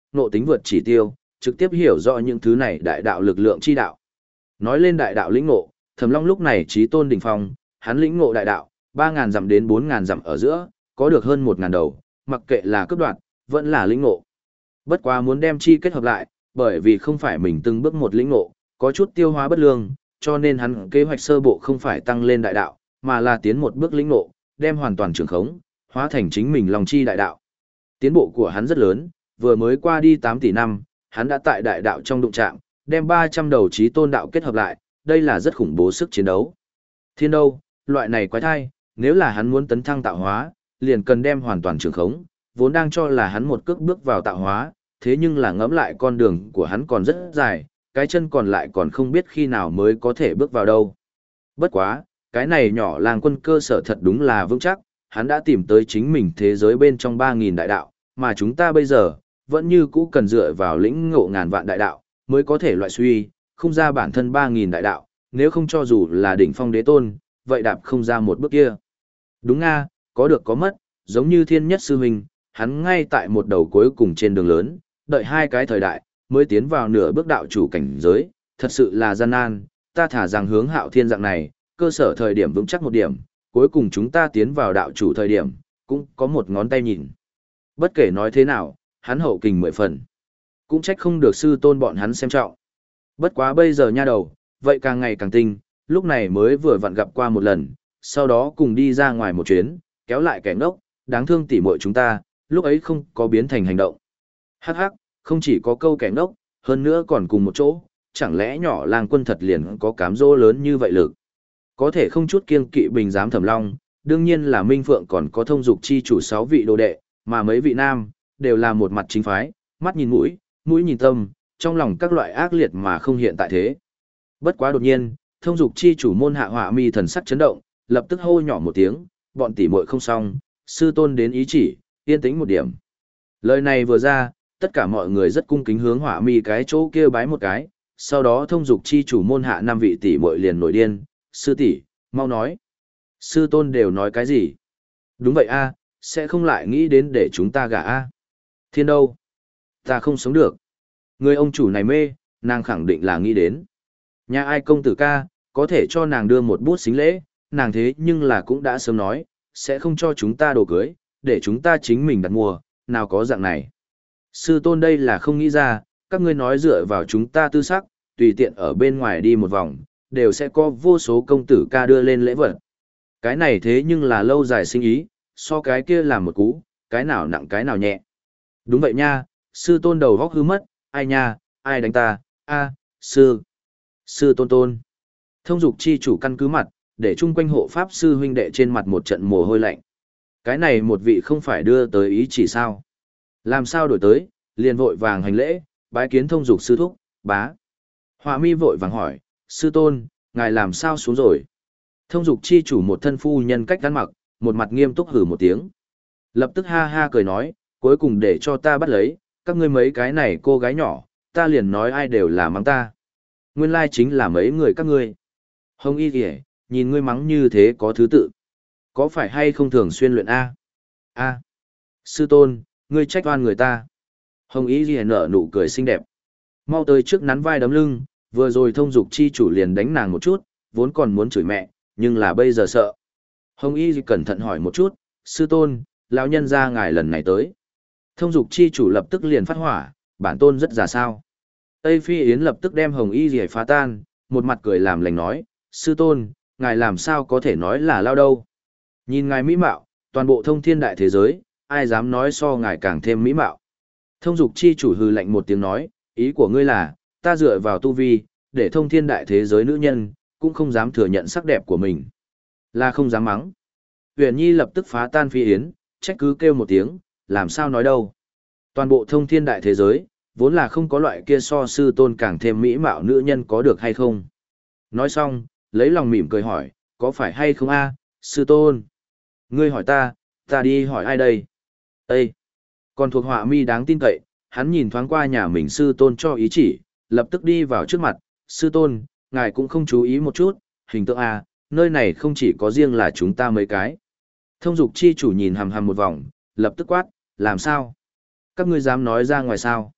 nộ tính vượt chỉ tiêu, trực tiếp hiểu rõ những thứ này đại đạo lực lượng chi đạo. Nói lên đại đạo lĩnh ngộ, Thẩm Long lúc này chí tôn đỉnh phong, hắn lĩnh ngộ đại đạo, ba ngàn dặm đến bốn ngàn dặm ở giữa, có được hơn một ngàn đầu, mặc kệ là cấp đoạn, vẫn là lĩnh ngộ. Bất quá muốn đem chi kết hợp lại, bởi vì không phải mình từng bước một lĩnh ngộ, có chút tiêu hóa bất lương, cho nên hắn kế hoạch sơ bộ không phải tăng lên đại đạo, mà là tiến một bước lĩnh ngộ, đem hoàn toàn trường khống, hóa thành chính mình lòng chi đại đạo. Tiến bộ của hắn rất lớn, vừa mới qua đi tám tỷ năm, hắn đã tại đại đạo trong đụng chạm, đem ba trăm đầu chí tôn đạo kết hợp lại, đây là rất khủng bố sức chiến đấu. Thiên đâu, loại này quái thai, nếu là hắn muốn tấn thăng tạo hóa, liền cần đem hoàn toàn trường khống, vốn đang cho là hắn một cước bước vào tạo hóa, thế nhưng là ngẫm lại con đường của hắn còn rất dài, cái chân còn lại còn không biết khi nào mới có thể bước vào đâu. Bất quá, cái này nhỏ làng quân cơ sở thật đúng là vững chắc, hắn đã tìm tới chính mình thế giới bên trong ba nghìn đại đạo, mà chúng ta bây giờ, vẫn như cũ cần dựa vào lĩnh ngộ ngàn vạn đại đạo, mới có thể loại suy, không ra bản thân ba nghìn đại đạo, nếu không cho dù là đỉnh phong đế tôn, vậy đạp không ra một bước kia. Đúng nga, có được có mất, giống như thiên nhất sư huynh, hắn ngay tại một đầu cuối cùng trên đường lớn, đợi hai cái thời đại, mới tiến vào nửa bước đạo chủ cảnh giới, thật sự là gian nan, ta thả rằng hướng hạo thiên dạng này, cơ sở thời điểm vững chắc một điểm, cuối cùng chúng ta tiến vào đạo chủ thời điểm, cũng có một ngón tay nhìn. Bất kể nói thế nào, hắn hậu kình mười phần. Cũng trách không được sư tôn bọn hắn xem trọng. Bất quá bây giờ nha đầu, vậy càng ngày càng tinh, lúc này mới vừa vặn gặp qua một lần, sau đó cùng đi ra ngoài một chuyến, kéo lại kẻ ngốc, đáng thương tỉ muội chúng ta, lúc ấy không có biến thành hành động. Hắc hắc, không chỉ có câu kẻ ngốc, hơn nữa còn cùng một chỗ, chẳng lẽ nhỏ lang quân thật liền có cám dỗ lớn như vậy lực. Có thể không chút kiêng kỵ bình giám Thẩm Long, đương nhiên là Minh Phượng còn có thông dục chi chủ sáu vị đồ đệ, mà mấy vị nam, đều là một mặt chính phái, mắt nhìn mũi, mũi nhìn tâm, trong lòng các loại ác liệt mà không hiện tại thế. Bất quá đột nhiên, thông dục chi chủ môn hạ họa mi thần sắc chấn động, lập tức hô nhỏ một tiếng, bọn tỷ muội không xong, sư tôn đến ý chỉ, yên tĩnh một điểm. Lời này vừa ra, tất cả mọi người rất cung kính hướng họa mi cái chỗ kia bái một cái, sau đó thông dục chi chủ môn hạ năm vị tỷ muội liền nổi điên, sư tỷ, mau nói. Sư tôn đều nói cái gì? Đúng vậy a, sẽ không lại nghĩ đến để chúng ta gả a. Thiên đâu? Ta không sống được. Người ông chủ này mê, nàng khẳng định là nghĩ đến. Nhà ai công tử ca, có thể cho nàng đưa một bút xính lễ, nàng thế nhưng là cũng đã sớm nói, sẽ không cho chúng ta đồ cưới, để chúng ta chính mình đặt mua, nào có dạng này. Sư tôn đây là không nghĩ ra, các ngươi nói dựa vào chúng ta tư sắc, tùy tiện ở bên ngoài đi một vòng, đều sẽ có vô số công tử ca đưa lên lễ vật. Cái này thế nhưng là lâu dài sinh ý, so cái kia làm một cú, cái nào nặng cái nào nhẹ. Đúng vậy nha, sư tôn đầu góc hư mất, ai nha, ai đánh ta, a, sư, sư tôn tôn. Thông dục chi chủ căn cứ mặt, để chung quanh hộ pháp sư huynh đệ trên mặt một trận mồ hôi lạnh. Cái này một vị không phải đưa tới ý chỉ sao. Làm sao đổi tới, liền vội vàng hành lễ, bái kiến thông dục sư thúc, bá. Họa mi vội vàng hỏi, sư tôn, ngài làm sao xuống rồi? Thông dục chi chủ một thân phu nhân cách ăn mặc, một mặt nghiêm túc hử một tiếng. Lập tức ha ha cười nói, cuối cùng để cho ta bắt lấy, các ngươi mấy cái này cô gái nhỏ, ta liền nói ai đều là mắng ta. Nguyên lai chính là mấy người các ngươi. Hồng y kìa, nhìn ngươi mắng như thế có thứ tự. Có phải hay không thường xuyên luyện A? A. Sư tôn, ngươi trách oan người ta. Hồng y kìa nở nụ cười xinh đẹp. Mau tới trước nắn vai đấm lưng, vừa rồi thông dục chi chủ liền đánh nàng một chút, vốn còn muốn chửi mẹ, nhưng là bây giờ sợ. Hồng y cẩn thận hỏi một chút, sư tôn, lão nhân ra ngài lần này tới. Thông dục chi chủ lập tức liền phát hỏa, bản tôn rất già sao. Tây Phi Yến lập tức đem Hồng y rỉa phá tan, một mặt cười làm lành nói, sư tôn, ngài làm sao có thể nói là lao đâu. Nhìn ngài mỹ mạo, toàn bộ thông thiên đại thế giới, ai dám nói so ngài càng thêm mỹ mạo. Thông dục chi chủ hừ lạnh một tiếng nói, ý của ngươi là, ta dựa vào tu vi, để thông thiên đại thế giới nữ nhân, cũng không dám thừa nhận sắc đẹp của mình. Là không dám mắng. Huyền Nhi lập tức phá tan Phi Yến, trách cứ kêu một tiếng, làm sao nói đâu. Toàn bộ thông thiên đại thế giới, vốn là không có loại kia so sư tôn càng thêm mỹ mạo nữ nhân có được hay không. Nói xong, lấy lòng mỉm cười hỏi, có phải hay không a, sư tôn? Ngươi hỏi ta, ta đi hỏi ai đây? Ê! Còn thuộc họa mi đáng tin cậy, hắn nhìn thoáng qua nhà mình sư tôn cho ý chỉ, lập tức đi vào trước mặt, sư tôn, ngài cũng không chú ý một chút, hình tượng a, nơi này không chỉ có riêng là chúng ta mấy cái. Thông dục chi chủ nhìn hằm hằm một vòng, lập tức quát, làm sao? Các ngươi dám nói ra ngoài sao?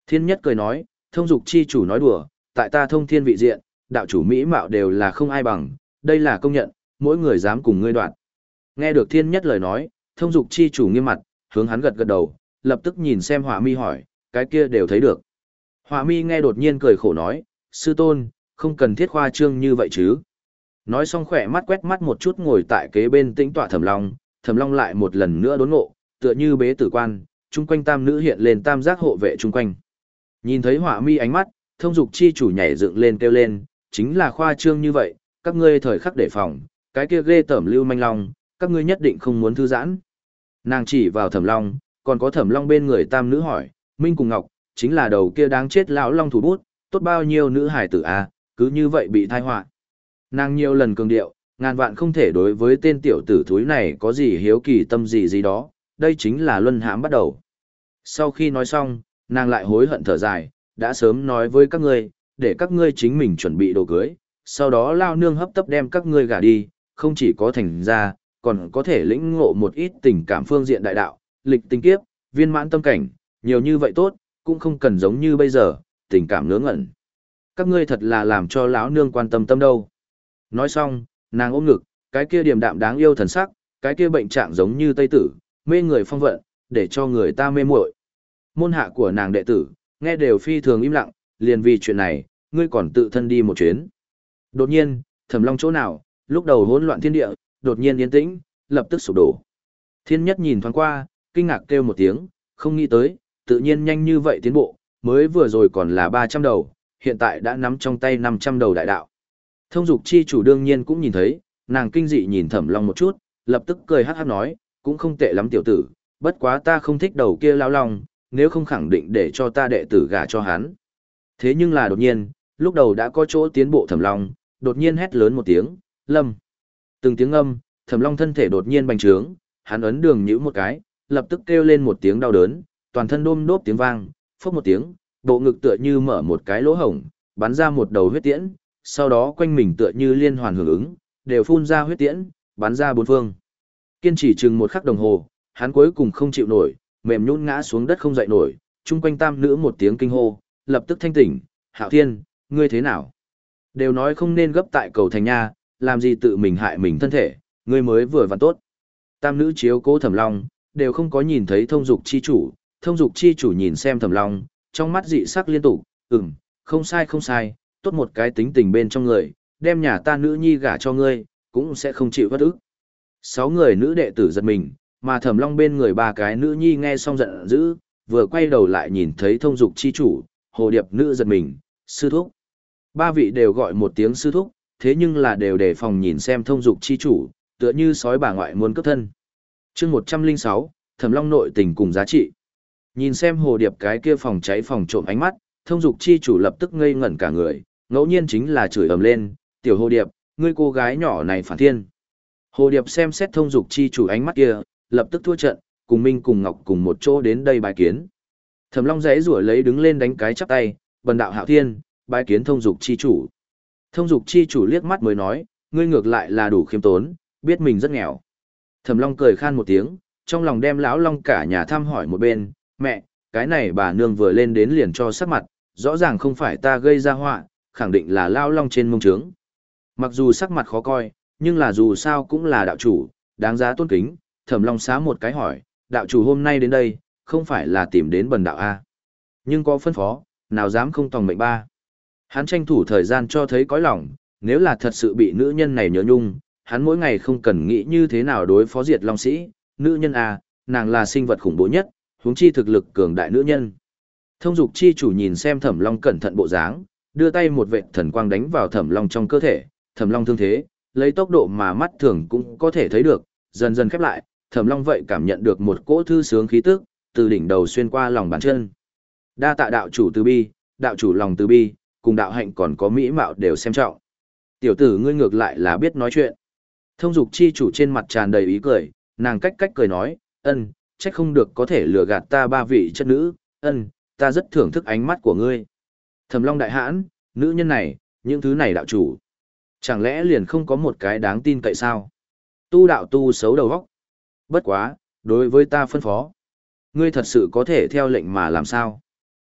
Thiên nhất cười nói, thông dục chi chủ nói đùa, tại ta thông thiên vị diện, đạo chủ Mỹ mạo đều là không ai bằng, đây là công nhận, mỗi người dám cùng ngươi đoạn. Nghe được thiên nhất lời nói, thông dục chi chủ nghiêm mặt, hướng hắn gật gật đầu, lập tức nhìn xem họa mi hỏi, cái kia đều thấy được. Họa mi nghe đột nhiên cười khổ nói, sư tôn, không cần thiết khoa trương như vậy chứ. Nói xong khỏe mắt quét mắt một chút ngồi tại kế bên tĩnh tọa Thẩm Long, Thẩm Long lại một lần nữa đốn ngộ, tựa như bế tử quan, chung quanh tam nữ hiện lên tam giác hộ vệ chung quanh. Nhìn thấy họa mi ánh mắt, thông dục chi chủ nhảy dựng lên kêu lên, chính là khoa trương như vậy, các ngươi thời khắc đề phòng, cái kia ghê tởm lưu manh long, các ngươi nhất định không muốn thư giãn. Nàng chỉ vào Thẩm Long, còn có Thẩm Long bên người tam nữ hỏi, Minh cùng Ngọc, chính là đầu kia đáng chết lão long thủ bút, tốt bao nhiêu nữ hải tử à, cứ như vậy bị thai họa. Nàng nhiều lần cường điệu, ngàn vạn không thể đối với tên tiểu tử thúi này có gì hiếu kỳ tâm gì gì đó, đây chính là luân hãm bắt đầu. Sau khi nói xong, nàng lại hối hận thở dài, đã sớm nói với các ngươi, để các ngươi chính mình chuẩn bị đồ cưới, sau đó lao nương hấp tấp đem các ngươi gả đi, không chỉ có thành ra, còn có thể lĩnh ngộ một ít tình cảm phương diện đại đạo, lịch tinh kiếp, viên mãn tâm cảnh, nhiều như vậy tốt, cũng không cần giống như bây giờ, tình cảm ngớ ngẩn. Các ngươi thật là làm cho lão nương quan tâm tâm đâu. Nói xong, nàng ôm ngực, cái kia điềm đạm đáng yêu thần sắc, cái kia bệnh trạng giống như tây tử, mê người phong vận, để cho người ta mê muội. Môn hạ của nàng đệ tử, nghe đều phi thường im lặng, liền vì chuyện này, ngươi còn tự thân đi một chuyến. Đột nhiên, Thẩm Long chỗ nào, lúc đầu hỗn loạn thiên địa, đột nhiên yên tĩnh, lập tức sụp đổ. Thiên nhất nhìn thoáng qua, kinh ngạc kêu một tiếng, không nghĩ tới, tự nhiên nhanh như vậy tiến bộ, mới vừa rồi còn là ba trăm đầu, hiện tại đã nắm trong tay năm trăm đầu đại đạo. Thông dục chi chủ đương nhiên cũng nhìn thấy, nàng kinh dị nhìn Thẩm Long một chút, lập tức cười hát hát nói, cũng không tệ lắm tiểu tử, bất quá ta không thích đầu kia lão long, nếu không khẳng định để cho ta đệ tử gả cho hắn. Thế nhưng là đột nhiên, lúc đầu đã có chỗ tiến bộ Thẩm Long, đột nhiên hét lớn một tiếng, lâm. Từng tiếng âm, Thẩm Long thân thể đột nhiên bành trướng, hắn ấn đường nhíu một cái, lập tức kêu lên một tiếng đau đớn, toàn thân đôm đốp tiếng vang, phốc một tiếng, bộ ngực tựa như mở một cái lỗ hổng, bắn ra một đầu huyết tiễn, sau đó quanh mình tựa như liên hoàn hưởng ứng, đều phun ra huyết tiễn, bắn ra bốn phương. Kiên trì chừng một khắc đồng hồ, hắn cuối cùng không chịu nổi, mềm nhũn ngã xuống đất không dậy nổi, chung quanh tam nữ một tiếng kinh hô, lập tức thanh tỉnh, Hạo Thiên, ngươi thế nào? Đều nói không nên gấp tại cầu thành nha, làm gì tự mình hại mình thân thể, ngươi mới vừa vặn tốt. Tam nữ chiếu cố Thẩm Long, đều không có nhìn thấy thông dục chi chủ, thông dục chi chủ nhìn xem Thẩm Long, trong mắt dị sắc liên tục, ừm, không sai không sai, tốt một cái tính tình bên trong người, đem nhà ta nữ nhi gả cho ngươi, cũng sẽ không chịu vất ức. Sáu người nữ đệ tử giật mình, mà Thẩm Long bên người ba cái nữ nhi nghe xong giận dữ, vừa quay đầu lại nhìn thấy thông dục chi chủ, hồ điệp nữ giật mình, sư thúc. Ba vị đều gọi một tiếng sư thúc, thế nhưng là đều đề phòng nhìn xem thông dục chi chủ, tựa như sói bà ngoại muốn cấp thân. chương một trăm lẻ sáu, Thẩm Long nội tình cùng giá trị. Nhìn xem hồ điệp cái kia phòng cháy phòng trộm ánh mắt, thông dục chi chủ lập tức ngây ngẩn cả người, ngẫu nhiên chính là chửi ầm lên, tiểu hồ điệp, ngươi cô gái nhỏ này phản thiên. Hồ điệp xem xét thông dục chi chủ ánh mắt kia, lập tức thua trận, cùng Minh cùng Ngọc cùng một chỗ đến đây bài kiến. Thẩm Long giãy giụa lấy đứng lên đánh cái chắp tay, bần đạo Hạo Thiên, bài kiến thông dục chi chủ. Thông dục chi chủ liếc mắt mới nói, ngươi ngược lại là đủ khiêm tốn, biết mình rất nghèo. Thẩm Long cười khan một tiếng, trong lòng đem lão Long cả nhà thăm hỏi một bên, mẹ, cái này bà nương vừa lên đến liền cho sắc mặt, rõ ràng không phải ta gây ra họa, khẳng định là lão Long trên mông trướng. Mặc dù sắc mặt khó coi, nhưng là dù sao cũng là đạo chủ, đáng giá tôn kính. Thẩm Long xá một cái hỏi, đạo chủ hôm nay đến đây, không phải là tìm đến bần đạo A. Nhưng có phân phó, nào dám không tòng mệnh ba. Hắn tranh thủ thời gian cho thấy cõi lòng, nếu là thật sự bị nữ nhân này nhớ nhung, hắn mỗi ngày không cần nghĩ như thế nào đối phó diệt Long Sĩ, nữ nhân A, nàng là sinh vật khủng bố nhất, huống chi thực lực cường đại nữ nhân. Thông dục chi chủ nhìn xem Thẩm Long cẩn thận bộ dáng, đưa tay một vệt thần quang đánh vào Thẩm Long trong cơ thể, Thẩm Long thương thế, lấy tốc độ mà mắt thường cũng có thể thấy được, dần dần khép lại, Thẩm Long vậy cảm nhận được một cỗ thư sướng khí tức, từ đỉnh đầu xuyên qua lòng bàn chân. Đa tạ đạo chủ từ bi, đạo chủ lòng từ bi, cùng đạo hạnh còn có mỹ mạo đều xem trọng. Tiểu tử ngươi ngược lại là biết nói chuyện. Thông dục chi chủ trên mặt tràn đầy ý cười, nàng cách cách cười nói, ân, trách không được có thể lừa gạt ta ba vị chất nữ, ân, ta rất thưởng thức ánh mắt của ngươi. Thẩm Long đại hãn, nữ nhân này, những thứ này đạo chủ. Chẳng lẽ liền không có một cái đáng tin cậy sao? Tu đạo tu xấu đầu óc. Bất quá, đối với ta phân phó. Ngươi thật sự có thể theo lệnh mà làm sao?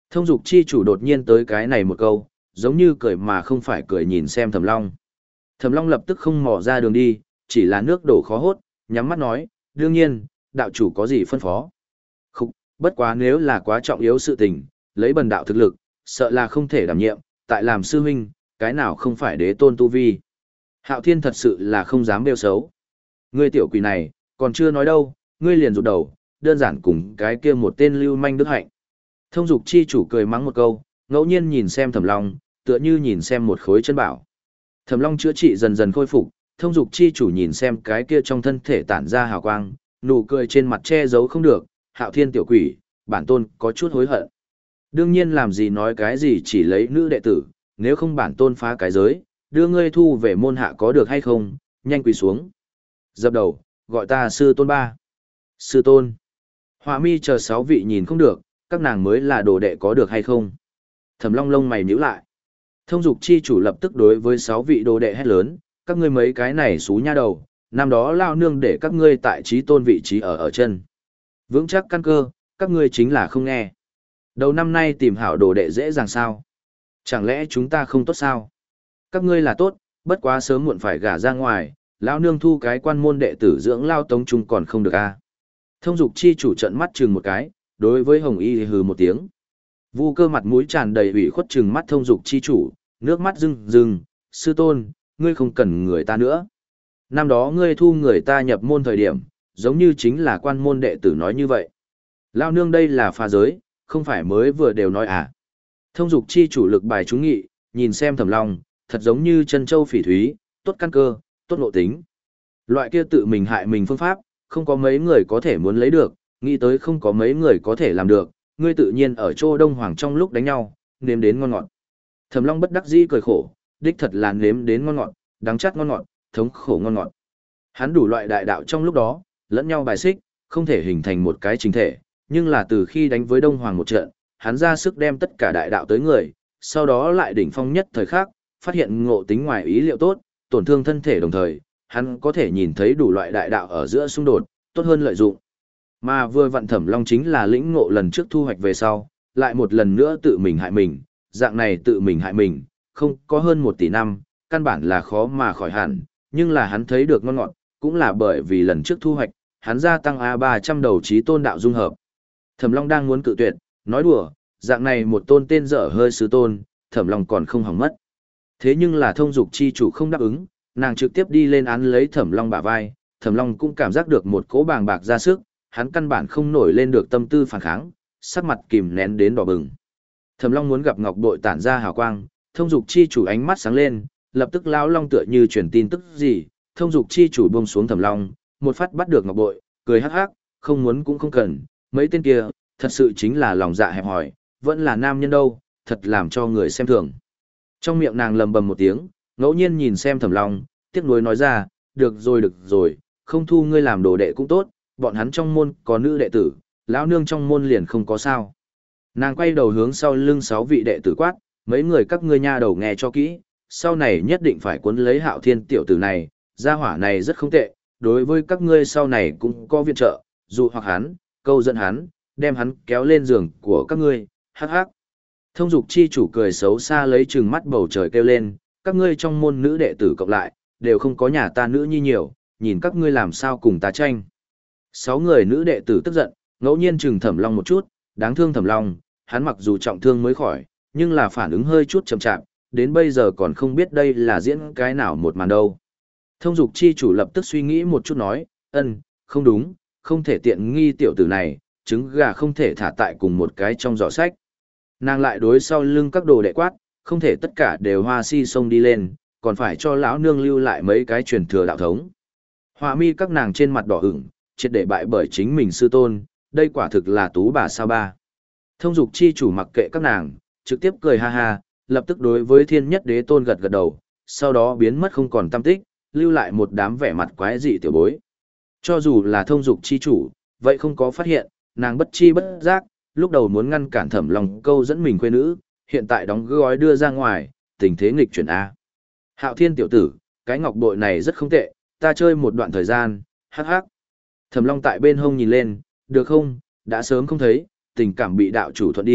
Thông dục chi chủ đột nhiên tới cái này một câu, giống như cười mà không phải cười nhìn xem Thẩm Long. Thẩm Long lập tức không mò ra đường đi, chỉ là nước đổ khó hốt, nhắm mắt nói, đương nhiên, đạo chủ có gì phân phó. Khúc, bất quá nếu là quá trọng yếu sự tình, lấy bần đạo thực lực, sợ là không thể đảm nhiệm, tại làm sư huynh, cái nào không phải đế tôn tu vi. Hạo Thiên thật sự là không dám bêu xấu. Ngươi tiểu quỷ này, còn chưa nói đâu, ngươi liền rụt đầu, đơn giản cùng cái kia một tên lưu manh đức hạnh. Thông dục chi chủ cười mắng một câu, ngẫu nhiên nhìn xem Thẩm Long, tựa như nhìn xem một khối chân bảo. Thẩm Long chữa trị dần dần khôi phục, thông dục chi chủ nhìn xem cái kia trong thân thể tản ra hào quang, nụ cười trên mặt che giấu không được, Hạo Thiên tiểu quỷ, bản tôn có chút hối hận. Đương nhiên làm gì nói cái gì chỉ lấy nữ đệ tử, nếu không bản tôn phá cái giới, đưa ngươi thu về môn hạ có được hay không, nhanh quỳ xuống. Dập đầu, gọi ta sư tôn ba. Sư tôn. Họa mi chờ sáu vị nhìn không được, các nàng mới là đồ đệ có được hay không. Thẩm Long lông mày nhíu lại. Thông dục chi chủ lập tức đối với sáu vị đồ đệ hét lớn, các ngươi mấy cái này xú nha đầu, năm đó lao nương để các ngươi tại trí tôn vị trí ở ở chân. Vững chắc căn cơ, các ngươi chính là không nghe. Đầu năm nay tìm hảo đồ đệ dễ dàng sao? Chẳng lẽ chúng ta không tốt sao? Các ngươi là tốt, bất quá sớm muộn phải gả ra ngoài, lão nương thu cái quan môn đệ tử dưỡng lao tống trung còn không được a. À? Thông dục chi chủ trận mắt chừng một cái, đối với Hồng Y hừ một tiếng. Vu Cơ mặt mũi tràn đầy ủy khuất chừng mắt thông dục chi chủ, nước mắt rưng rưng, sư tôn, ngươi không cần người ta nữa. Năm đó ngươi thu người ta nhập môn thời điểm, giống như chính là quan môn đệ tử nói như vậy. Lao nương đây là pha giới, không phải mới vừa đều nói à. Thông dục chi chủ lực bài trúng nghị, nhìn xem Thẩm Long, thật giống như chân châu phỉ thúy, tốt căn cơ, tốt nội tính. Loại kia tự mình hại mình phương pháp, không có mấy người có thể muốn lấy được, nghĩ tới không có mấy người có thể làm được, ngươi tự nhiên ở chỗ Đông Hoàng trong lúc đánh nhau, nếm đến ngon ngọt. Thẩm Long bất đắc dĩ cười khổ, đích thật là nếm đến ngon ngọt, đắng chát ngon ngọt, thống khổ ngon ngọt. Hắn đủ loại đại đạo trong lúc đó, lẫn nhau bài xích, không thể hình thành một cái chính thể, nhưng là từ khi đánh với Đông Hoàng một trận, hắn ra sức đem tất cả đại đạo tới người, sau đó lại đỉnh phong nhất thời khắc, phát hiện ngộ tính ngoài ý liệu tốt, tổn thương thân thể đồng thời, hắn có thể nhìn thấy đủ loại đại đạo ở giữa xung đột, tốt hơn lợi dụng. Mà vừa vặn Thẩm Long chính là lĩnh ngộ lần trước thu hoạch về sau, lại một lần nữa tự mình hại mình, dạng này tự mình hại mình, không có hơn một tỷ năm, căn bản là khó mà khỏi hẳn, nhưng là hắn thấy được ngon ngọt, cũng là bởi vì lần trước thu hoạch, hắn gia tăng A ba trăm đầu trí tôn đạo dung hợp. Thẩm Long đang muốn cự tuyệt, nói đùa, dạng này một tôn tên dở hơi sứ tôn, Thẩm Long còn không hỏng mất. Thế nhưng là thông dục chi chủ không đáp ứng, nàng trực tiếp đi lên án lấy Thẩm Long bả vai, Thẩm Long cũng cảm giác được một cỗ bàng bạc ra sức, hắn căn bản không nổi lên được tâm tư phản kháng, sắc mặt kìm nén đến đỏ bừng. Thẩm Long muốn gặp ngọc bội tản ra hào quang, thông dục chi chủ ánh mắt sáng lên, lập tức lão long tựa như truyền tin tức gì, thông dục chi chủ buông xuống Thẩm Long, một phát bắt được ngọc bội, cười hắc hắc, không muốn cũng không cần, mấy tên kia, thật sự chính là lòng dạ hẹp hòi, vẫn là nam nhân đâu, thật làm cho người xem thường. Trong miệng nàng lầm bầm một tiếng, ngẫu nhiên nhìn xem Thẩm Long, tiếc nuối nói ra, được rồi được rồi, không thu ngươi làm đồ đệ cũng tốt, bọn hắn trong môn có nữ đệ tử, lão nương trong môn liền không có sao. Nàng quay đầu hướng sau lưng sáu vị đệ tử quát, mấy người các ngươi nha đầu nghe cho kỹ, sau này nhất định phải cuốn lấy Hạo Thiên tiểu tử này, gia hỏa này rất không tệ, đối với các ngươi sau này cũng có viện trợ, dụ hoặc hắn, câu dẫn hắn, đem hắn kéo lên giường của các ngươi, hắc hắc. Thông dục chi chủ cười xấu xa lấy trừng mắt bầu trời kêu lên, các ngươi trong môn nữ đệ tử cộng lại, đều không có nhà ta nữ nhi nhiều, nhìn các ngươi làm sao cùng ta tranh. Sáu người nữ đệ tử tức giận, ngẫu nhiên trừng Thẩm Long một chút, đáng thương Thẩm Long, hắn mặc dù trọng thương mới khỏi, nhưng là phản ứng hơi chút chậm chạp, đến bây giờ còn không biết đây là diễn cái nào một màn đâu. Thông dục chi chủ lập tức suy nghĩ một chút nói, ân, không đúng, không thể tiện nghi tiểu tử này, trứng gà không thể thả tại cùng một cái trong giỏ sách. Nàng lại đối sau lưng các đồ đệ quát, không thể tất cả đều hoa si sông đi lên, còn phải cho lão nương lưu lại mấy cái truyền thừa đạo thống. Họa mi các nàng trên mặt đỏ ửng, triệt để bại bởi chính mình sư tôn, đây quả thực là tú bà sao ba. Thông dục chi chủ mặc kệ các nàng, trực tiếp cười ha ha, lập tức đối với thiên nhất đế tôn gật gật đầu, sau đó biến mất không còn tâm tích, lưu lại một đám vẻ mặt quái dị tiểu bối. Cho dù là thông dục chi chủ, vậy không có phát hiện, nàng bất chi bất giác, lúc đầu muốn ngăn cản Thẩm Long câu dẫn mình quê nữ, hiện tại đóng gói đưa ra ngoài, tình thế nghịch chuyển A. Hạo Thiên tiểu tử, cái ngọc bội này rất không tệ, ta chơi một đoạn thời gian, hắc hắc. Thẩm Long tại bên hông nhìn lên, được không, đã sớm không thấy, tình cảm bị đạo chủ thuận đi,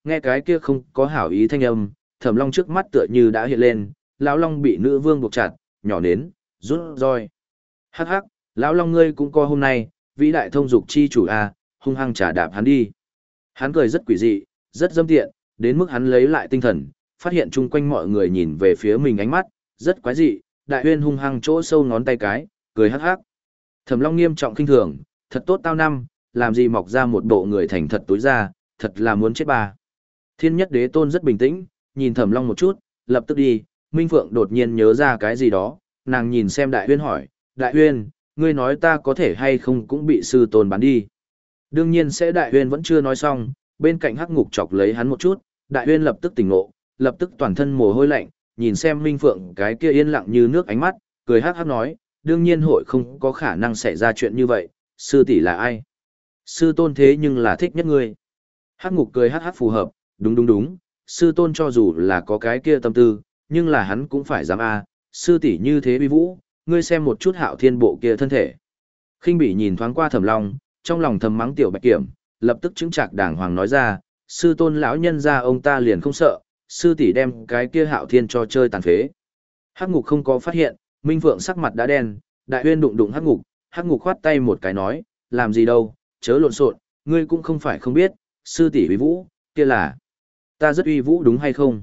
Nghe cái kia không có hảo ý thanh âm, Thẩm Long trước mắt tựa như đã hiện lên, lão long bị nữ vương buộc chặt, nhỏ nến, rút roi. Hắc hắc, lão long ngươi cũng có hôm nay, vĩ đại thông dục chi chủ a, hung hăng trả đạp hắn đi. Hắn cười rất quỷ dị, rất dâm tiện, đến mức hắn lấy lại tinh thần, phát hiện chung quanh mọi người nhìn về phía mình ánh mắt, rất quái dị, Đại Huyên hung hăng chỗ sâu ngón tay cái, cười hắc hắc. Thẩm Long nghiêm trọng khinh thường, thật tốt tao năm, làm gì mọc ra một bộ người thành thật túi ra, thật là muốn chết bà. Thiên Nhất Đế Tôn rất bình tĩnh, nhìn Thẩm Long một chút, lập tức đi, Minh Phượng đột nhiên nhớ ra cái gì đó, nàng nhìn xem Đại Huyên hỏi, Đại Huyên, ngươi nói ta có thể hay không cũng bị sư tôn bán đi. Đương nhiên sẽ. Đại Huyên vẫn chưa nói xong, bên cạnh Hắc Ngục chọc lấy hắn một chút, Đại Huyên lập tức tỉnh ngộ, lập tức toàn thân mồ hôi lạnh, nhìn xem Minh Phượng cái kia yên lặng như nước ánh mắt, cười hắc hắc nói, đương nhiên hội không có khả năng xảy ra chuyện như vậy, sư tỷ là ai? Sư tôn thế nhưng là thích nhất ngươi. Hắc Ngục cười hắc hắc phù hợp, đúng đúng đúng, sư tôn cho dù là có cái kia tâm tư, nhưng là hắn cũng phải dám a, sư tỷ như thế uy vũ, ngươi xem một chút Hạo Thiên bộ kia thân thể. Khinh Bỉ nhìn thoáng qua Thẩm Long, trong lòng thầm mắng tiểu Bạch Kiểm, lập tức chứng trạc đàng hoàng nói ra, sư tôn lão nhân gia ông ta liền không sợ, sư tỷ đem cái kia Hạo Thiên cho chơi tàn phế. Hắc Ngục không có phát hiện, Minh Phượng sắc mặt đã đen, Đại Huyên đụng đụng Hắc Ngục, Hắc Ngục khoát tay một cái nói, làm gì đâu, chớ lộn xộn, ngươi cũng không phải không biết, sư tỷ uy vũ, kia là ta rất uy vũ đúng hay không?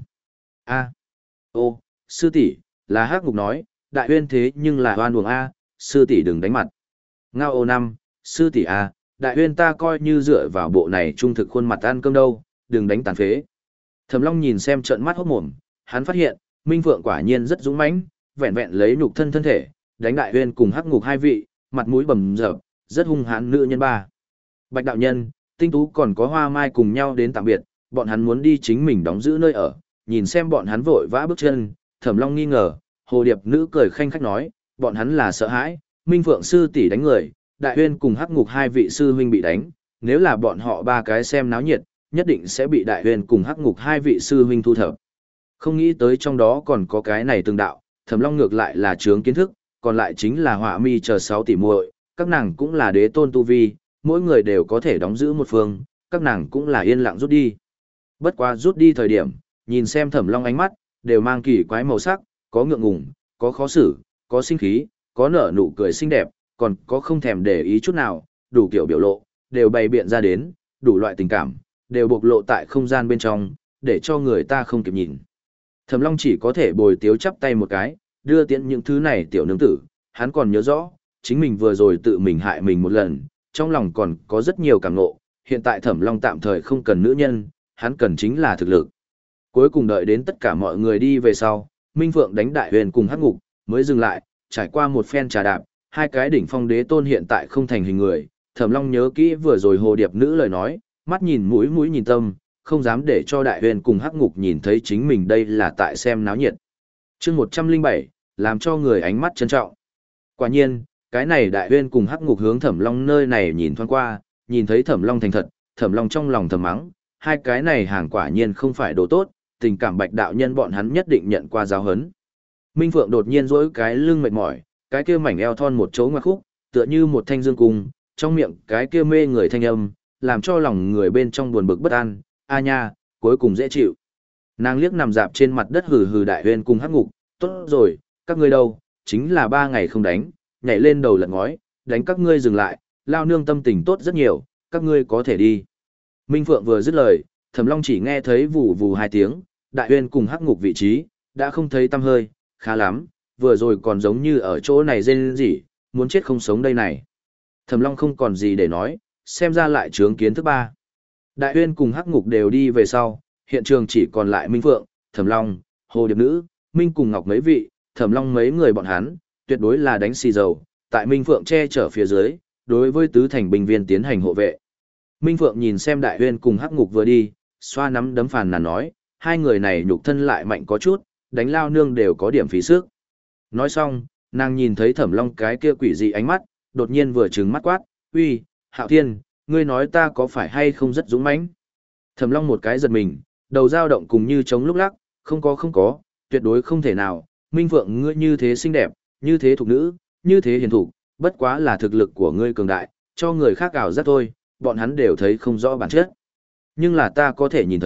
A, ô, sư tỷ, là Hắc Ngục nói, Đại Huyên thế nhưng là oan uổng a, sư tỷ đừng đánh mặt. Ngao ô năm, sư tỷ a, Đại Huyên ta coi như dựa vào bộ này trung thực khuôn mặt ăn cơm đâu, đừng đánh tàn phế. Thẩm Long nhìn xem trợn mắt hốt mồm, hắn phát hiện, Minh Phượng quả nhiên rất dũng mãnh, vẹn vẹn lấy nhục thân thân thể, đánh Đại Huyên cùng Hắc Ngục hai vị, mặt mũi bầm dập, rất hung hãn nữ nhân ba. Bạch đạo nhân, Tinh Tú còn có Hoa Mai cùng nhau đến tạm biệt, bọn hắn muốn đi chính mình đóng giữ nơi ở, nhìn xem bọn hắn vội vã bước chân, Thẩm Long nghi ngờ, Hồ Điệp nữ cười khanh khách nói, bọn hắn là sợ hãi, Minh Phượng sư tỷ đánh người, Đại Huyên cùng Hắc Ngục hai vị sư huynh bị đánh, nếu là bọn họ ba cái xem náo nhiệt, nhất định sẽ bị Đại Huyên cùng Hắc Ngục hai vị sư huynh thu thập. Không nghĩ tới trong đó còn có cái này tương đạo, Thẩm Long ngược lại là chướng kiến thức, còn lại chính là Họa Mi chờ sáu tỷ muội, các nàng cũng là đế tôn tu vi, mỗi người đều có thể đóng giữ một phương, các nàng cũng là yên lặng rút đi. Bất quá rút đi thời điểm, nhìn xem Thẩm Long ánh mắt, đều mang kỳ quái màu sắc, có ngượng ngùng, có khó xử, có sinh khí, có nở nụ cười xinh đẹp, còn có không thèm để ý chút nào, đủ kiểu biểu lộ, đều bày biện ra đến, đủ loại tình cảm, đều bộc lộ tại không gian bên trong, để cho người ta không kịp nhìn. Thẩm Long chỉ có thể bồi tiếu chắp tay một cái, đưa tiễn những thứ này tiểu nương tử, hắn còn nhớ rõ, chính mình vừa rồi tự mình hại mình một lần, trong lòng còn có rất nhiều cảm ngộ, hiện tại Thẩm Long tạm thời không cần nữ nhân, hắn cần chính là thực lực. Cuối cùng đợi đến tất cả mọi người đi về sau, Minh Phượng đánh Đại Huyền cùng Hắc Ngục, mới dừng lại, trải qua một phen trà đạp, hai cái đỉnh phong đế tôn hiện tại không thành hình người, Thẩm Long nhớ kỹ vừa rồi Hồ Điệp nữ lời nói, mắt nhìn mũi mũi nhìn tâm, không dám để cho Đại Huyền cùng Hắc Ngục nhìn thấy chính mình đây là tại xem náo nhiệt. Chương một trăm lẻ bảy, làm cho người ánh mắt trân trọng. Quả nhiên, cái này Đại Huyền cùng Hắc Ngục hướng Thẩm Long nơi này nhìn thoáng qua, nhìn thấy Thẩm Long thành thật, Thẩm Long trong lòng thầm mắng, hai cái này hàng quả nhiên không phải đồ tốt, tình cảm Bạch đạo nhân bọn hắn nhất định nhận qua giáo hấn. Minh Phượng đột nhiên duỗi cái lưng mệt mỏi, cái kia mảnh eo thon một chỗ ngoặt khúc, tựa như một thanh dương cung, trong miệng cái kia mê người thanh âm, làm cho lòng người bên trong buồn bực bất an, a nha, cuối cùng dễ chịu. Nàng liếc nằm dạp trên mặt đất hừ hừ Đại Huyền cùng Hắc Ngục, tốt rồi, các ngươi đâu, chính là ba ngày không đánh, nhảy lên đầu lật ngói, đánh các ngươi dừng lại, lao nương tâm tình tốt rất nhiều, các ngươi có thể đi. Minh Phượng vừa dứt lời, Thẩm Long chỉ nghe thấy vù vù hai tiếng, Đại Huyền cùng Hắc Ngục vị trí, đã không thấy tăm hơi, khá lắm, vừa rồi còn giống như ở chỗ này rên rỉ, muốn chết không sống đây này. Thẩm Long không còn gì để nói, xem ra lại chướng kiến thứ ba. Đại Huyền cùng Hắc Ngục đều đi về sau, hiện trường chỉ còn lại Minh Phượng, Thẩm Long, Hồ Điệp Nữ, Minh cùng Ngọc mấy vị, Thẩm Long mấy người bọn hắn, tuyệt đối là đánh xì dầu, tại Minh Phượng che chở phía dưới, đối với tứ thành binh viên tiến hành hộ vệ. Minh Phượng nhìn xem Đại Huyền cùng Hắc Ngục vừa đi, xoa nắm đấm phàn nàn nói, hai người này nhục thân lại mạnh có chút, đánh lao nương đều có điểm phí sức. Nói xong, nàng nhìn thấy Thẩm Long cái kia quỷ dị ánh mắt, đột nhiên vừa trừng mắt quát, uy, Hạo Thiên, ngươi nói ta có phải hay không rất dũng mãnh? Thẩm Long một cái giật mình, đầu dao động cùng như chống lúc lắc, không có không có, tuyệt đối không thể nào, Minh Phượng ngươi như thế xinh đẹp, như thế thục nữ, như thế hiền thục, bất quá là thực lực của ngươi cường đại, cho người khác ảo giác thôi, bọn hắn đều thấy không rõ bản chất. Nhưng là ta có thể nhìn thấy,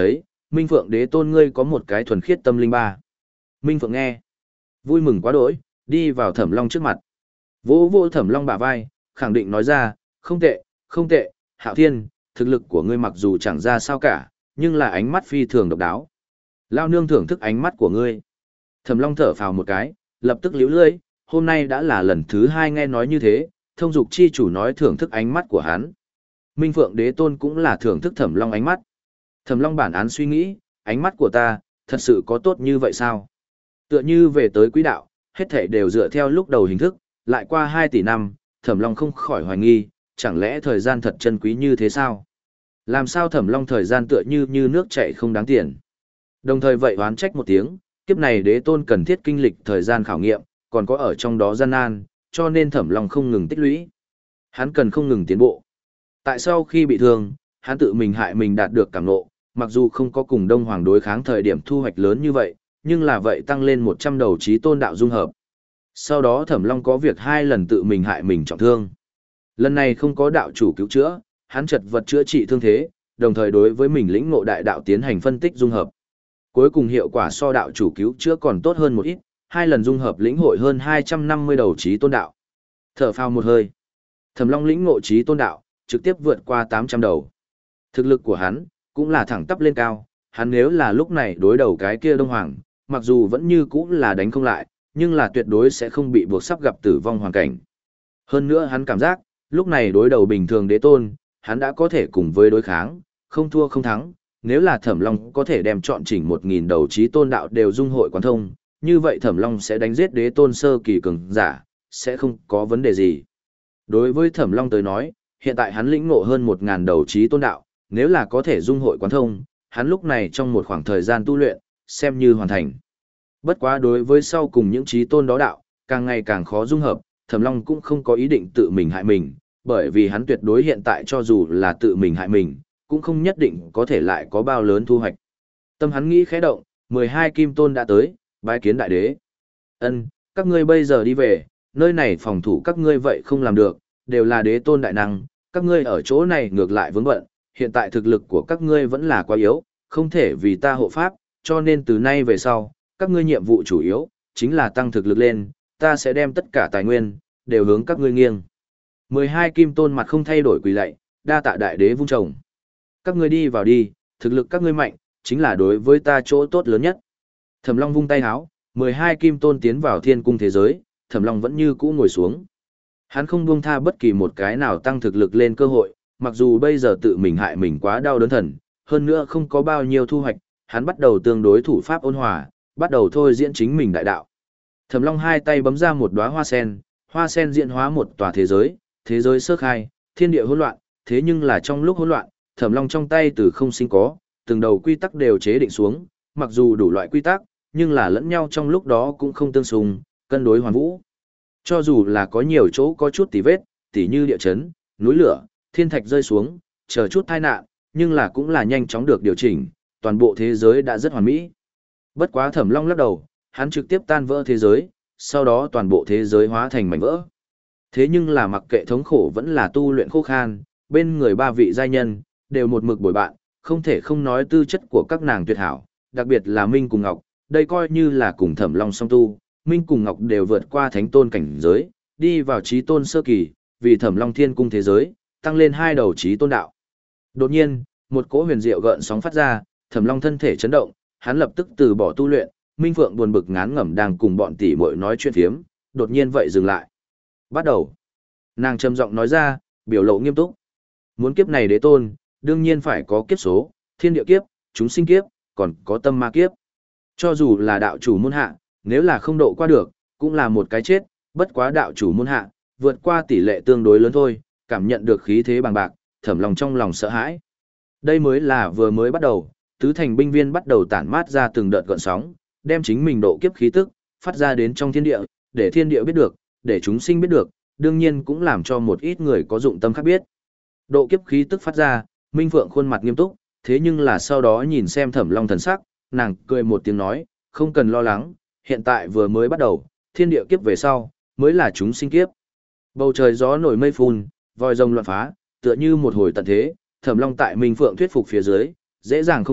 Minh Phượng Đế Tôn ngươi có một cái thuần khiết tâm linh ba. Minh Phượng nghe, vui mừng quá đỗi, đi vào Thẩm Long trước mặt. Vỗ vỗ Thẩm Long bả vai, khẳng định nói ra, không tệ, không tệ, Hạo Thiên, thực lực của ngươi mặc dù chẳng ra sao cả, nhưng là ánh mắt phi thường độc đáo. Lao nương thưởng thức ánh mắt của ngươi. Thẩm Long thở phào một cái, lập tức liễu lưỡi, hôm nay đã là lần thứ hai nghe nói như thế, thông dục chi chủ nói thưởng thức ánh mắt của hắn. Minh Phượng Đế Tôn cũng là thưởng thức Thẩm Long ánh mắt. Thẩm Long bản án suy nghĩ, ánh mắt của ta, thật sự có tốt như vậy sao? Tựa như về tới quỹ đạo, hết thảy đều dựa theo lúc đầu hình thức, lại qua hai tỷ năm, Thẩm Long không khỏi hoài nghi, chẳng lẽ thời gian thật chân quý như thế sao? Làm sao Thẩm Long thời gian tựa như như nước chảy không đáng tiền? Đồng thời vậy oán trách một tiếng, kiếp này Đế Tôn cần thiết kinh lịch thời gian khảo nghiệm, còn có ở trong đó gian nan, cho nên Thẩm Long không ngừng tích lũy. Hắn cần không ngừng tiến bộ. Tại sau khi bị thương, hắn tự mình hại mình đạt được cảm ngộ, mặc dù không có cùng Đông Hoàng đối kháng thời điểm thu hoạch lớn như vậy, nhưng là vậy tăng lên một trăm đầu chí tôn đạo dung hợp. Sau đó Thẩm Long có việc hai lần tự mình hại mình trọng thương. Lần này không có đạo chủ cứu chữa, hắn chật vật chữa trị thương thế, đồng thời đối với mình lĩnh ngộ đại đạo tiến hành phân tích dung hợp. Cuối cùng hiệu quả so đạo chủ cứu chữa còn tốt hơn một ít, hai lần dung hợp lĩnh hội hơn hai trăm năm mươi đầu chí tôn đạo. Thở phào một hơi. Thẩm Long lĩnh ngộ chí tôn đạo, trực tiếp vượt qua tám trăm đầu. Thực lực của hắn cũng là thẳng tắp lên cao, hắn nếu là lúc này đối đầu cái kia Đông Hoàng, mặc dù vẫn như cũ là đánh không lại, nhưng là tuyệt đối sẽ không bị buộc sắp gặp tử vong hoàn cảnh. Hơn nữa hắn cảm giác, lúc này đối đầu bình thường Đế Tôn, hắn đã có thể cùng với đối kháng, không thua không thắng. Nếu là Thẩm Long có thể đem chọn chỉnh một nghìn đầu chí tôn đạo đều dung hội quán thông, như vậy Thẩm Long sẽ đánh giết Đế Tôn sơ kỳ cường giả, sẽ không có vấn đề gì. Đối với Thẩm Long tới nói, hiện tại hắn lĩnh ngộ hơn một nghìn đầu chí tôn đạo, nếu là có thể dung hội quán thông, hắn lúc này trong một khoảng thời gian tu luyện, xem như hoàn thành. Bất quá đối với sau cùng những chí tôn đó đạo, càng ngày càng khó dung hợp, Thẩm Long cũng không có ý định tự mình hại mình, bởi vì hắn tuyệt đối hiện tại cho dù là tự mình hại mình, cũng không nhất định có thể lại có bao lớn thu hoạch. Tâm hắn nghĩ khẽ động, mười hai kim tôn đã tới, bái kiến đại đế. Ân, các ngươi bây giờ đi về, nơi này phòng thủ các ngươi vậy không làm được, đều là đế tôn đại năng, các ngươi ở chỗ này ngược lại vướng bận, hiện tại thực lực của các ngươi vẫn là quá yếu, không thể vì ta hộ pháp, cho nên từ nay về sau, các ngươi nhiệm vụ chủ yếu, chính là tăng thực lực lên, ta sẽ đem tất cả tài nguyên, đều hướng các ngươi nghiêng. mười hai kim tôn mặt không thay đổi quỳ lạy, đa tạ đại đế vung trồng. Các ngươi đi vào đi, thực lực các ngươi mạnh, chính là đối với ta chỗ tốt lớn nhất. Thẩm Long vung tay háo, mười hai kim tôn tiến vào thiên cung thế giới, Thẩm Long vẫn như cũ ngồi xuống. Hắn không buông tha bất kỳ một cái nào tăng thực lực lên cơ hội, mặc dù bây giờ tự mình hại mình quá đau đớn thần, hơn nữa không có bao nhiêu thu hoạch, hắn bắt đầu tương đối thủ pháp ôn hòa, bắt đầu thôi diễn chính mình đại đạo. Thẩm Long hai tay bấm ra một đóa hoa sen, hoa sen diễn hóa một tòa thế giới, thế giới sơ khai, thiên địa hỗn loạn, thế nhưng là trong lúc hỗn loạn, Thẩm Long trong tay từ không sinh có, từng đầu quy tắc đều chế định xuống, mặc dù đủ loại quy tắc, nhưng là lẫn nhau trong lúc đó cũng không tương xung, cân đối hoàn vũ. Cho dù là có nhiều chỗ có chút tì vết, tỉ như địa chấn, núi lửa, thiên thạch rơi xuống, chờ chút tai nạn, nhưng là cũng là nhanh chóng được điều chỉnh, toàn bộ thế giới đã rất hoàn mỹ. Bất quá Thẩm Long lắc đầu, hắn trực tiếp tan vỡ thế giới, sau đó toàn bộ thế giới hóa thành mảnh vỡ. Thế nhưng là mặc kệ thống khổ vẫn là tu luyện khô khan, bên người ba vị giai nhân, đều một mực bồi bạn, không thể không nói tư chất của các nàng tuyệt hảo, đặc biệt là Minh cùng Ngọc, đây coi như là cùng Thẩm Long song tu, Minh cùng Ngọc đều vượt qua thánh tôn cảnh giới, đi vào chí tôn sơ kỳ, vì Thẩm Long thiên cung thế giới, tăng lên hai đầu chí tôn đạo. Đột nhiên, một cỗ huyền diệu gợn sóng phát ra, Thẩm Long thân thể chấn động, hắn lập tức từ bỏ tu luyện, Minh Phượng buồn bực ngán ngẩm đang cùng bọn tỷ muội nói chuyện phiếm, đột nhiên vậy dừng lại. Bắt đầu. Nàng trầm giọng nói ra, biểu lộ nghiêm túc. Muốn kiếp này đế tôn, đương nhiên phải có kiếp số, thiên địa kiếp, chúng sinh kiếp, còn có tâm ma kiếp. Cho dù là đạo chủ môn hạ, nếu là không độ qua được, cũng là một cái chết, bất quá đạo chủ môn hạ, vượt qua tỷ lệ tương đối lớn thôi, cảm nhận được khí thế bằng bạc, Thẩm Long trong lòng sợ hãi. Đây mới là vừa mới bắt đầu, tứ thành binh viên bắt đầu tản mát ra từng đợt gợn sóng, đem chính mình độ kiếp khí tức, phát ra đến trong thiên địa, để thiên địa biết được, để chúng sinh biết được, đương nhiên cũng làm cho một ít người có dụng tâm khác biết. Độ kiếp khí tức phát ra, Minh Phượng khuôn mặt nghiêm túc, thế nhưng là sau đó nhìn xem Thẩm Long thần sắc, nàng cười một tiếng nói, không cần lo lắng, hiện tại vừa mới bắt đầu, thiên địa kiếp về sau, mới là chúng sinh kiếp. Bầu trời gió nổi mây phun, voi rồng loạn phá, tựa như một hồi tận thế, Thẩm Long tại Minh Phượng thuyết phục phía dưới, dễ dàng không ít,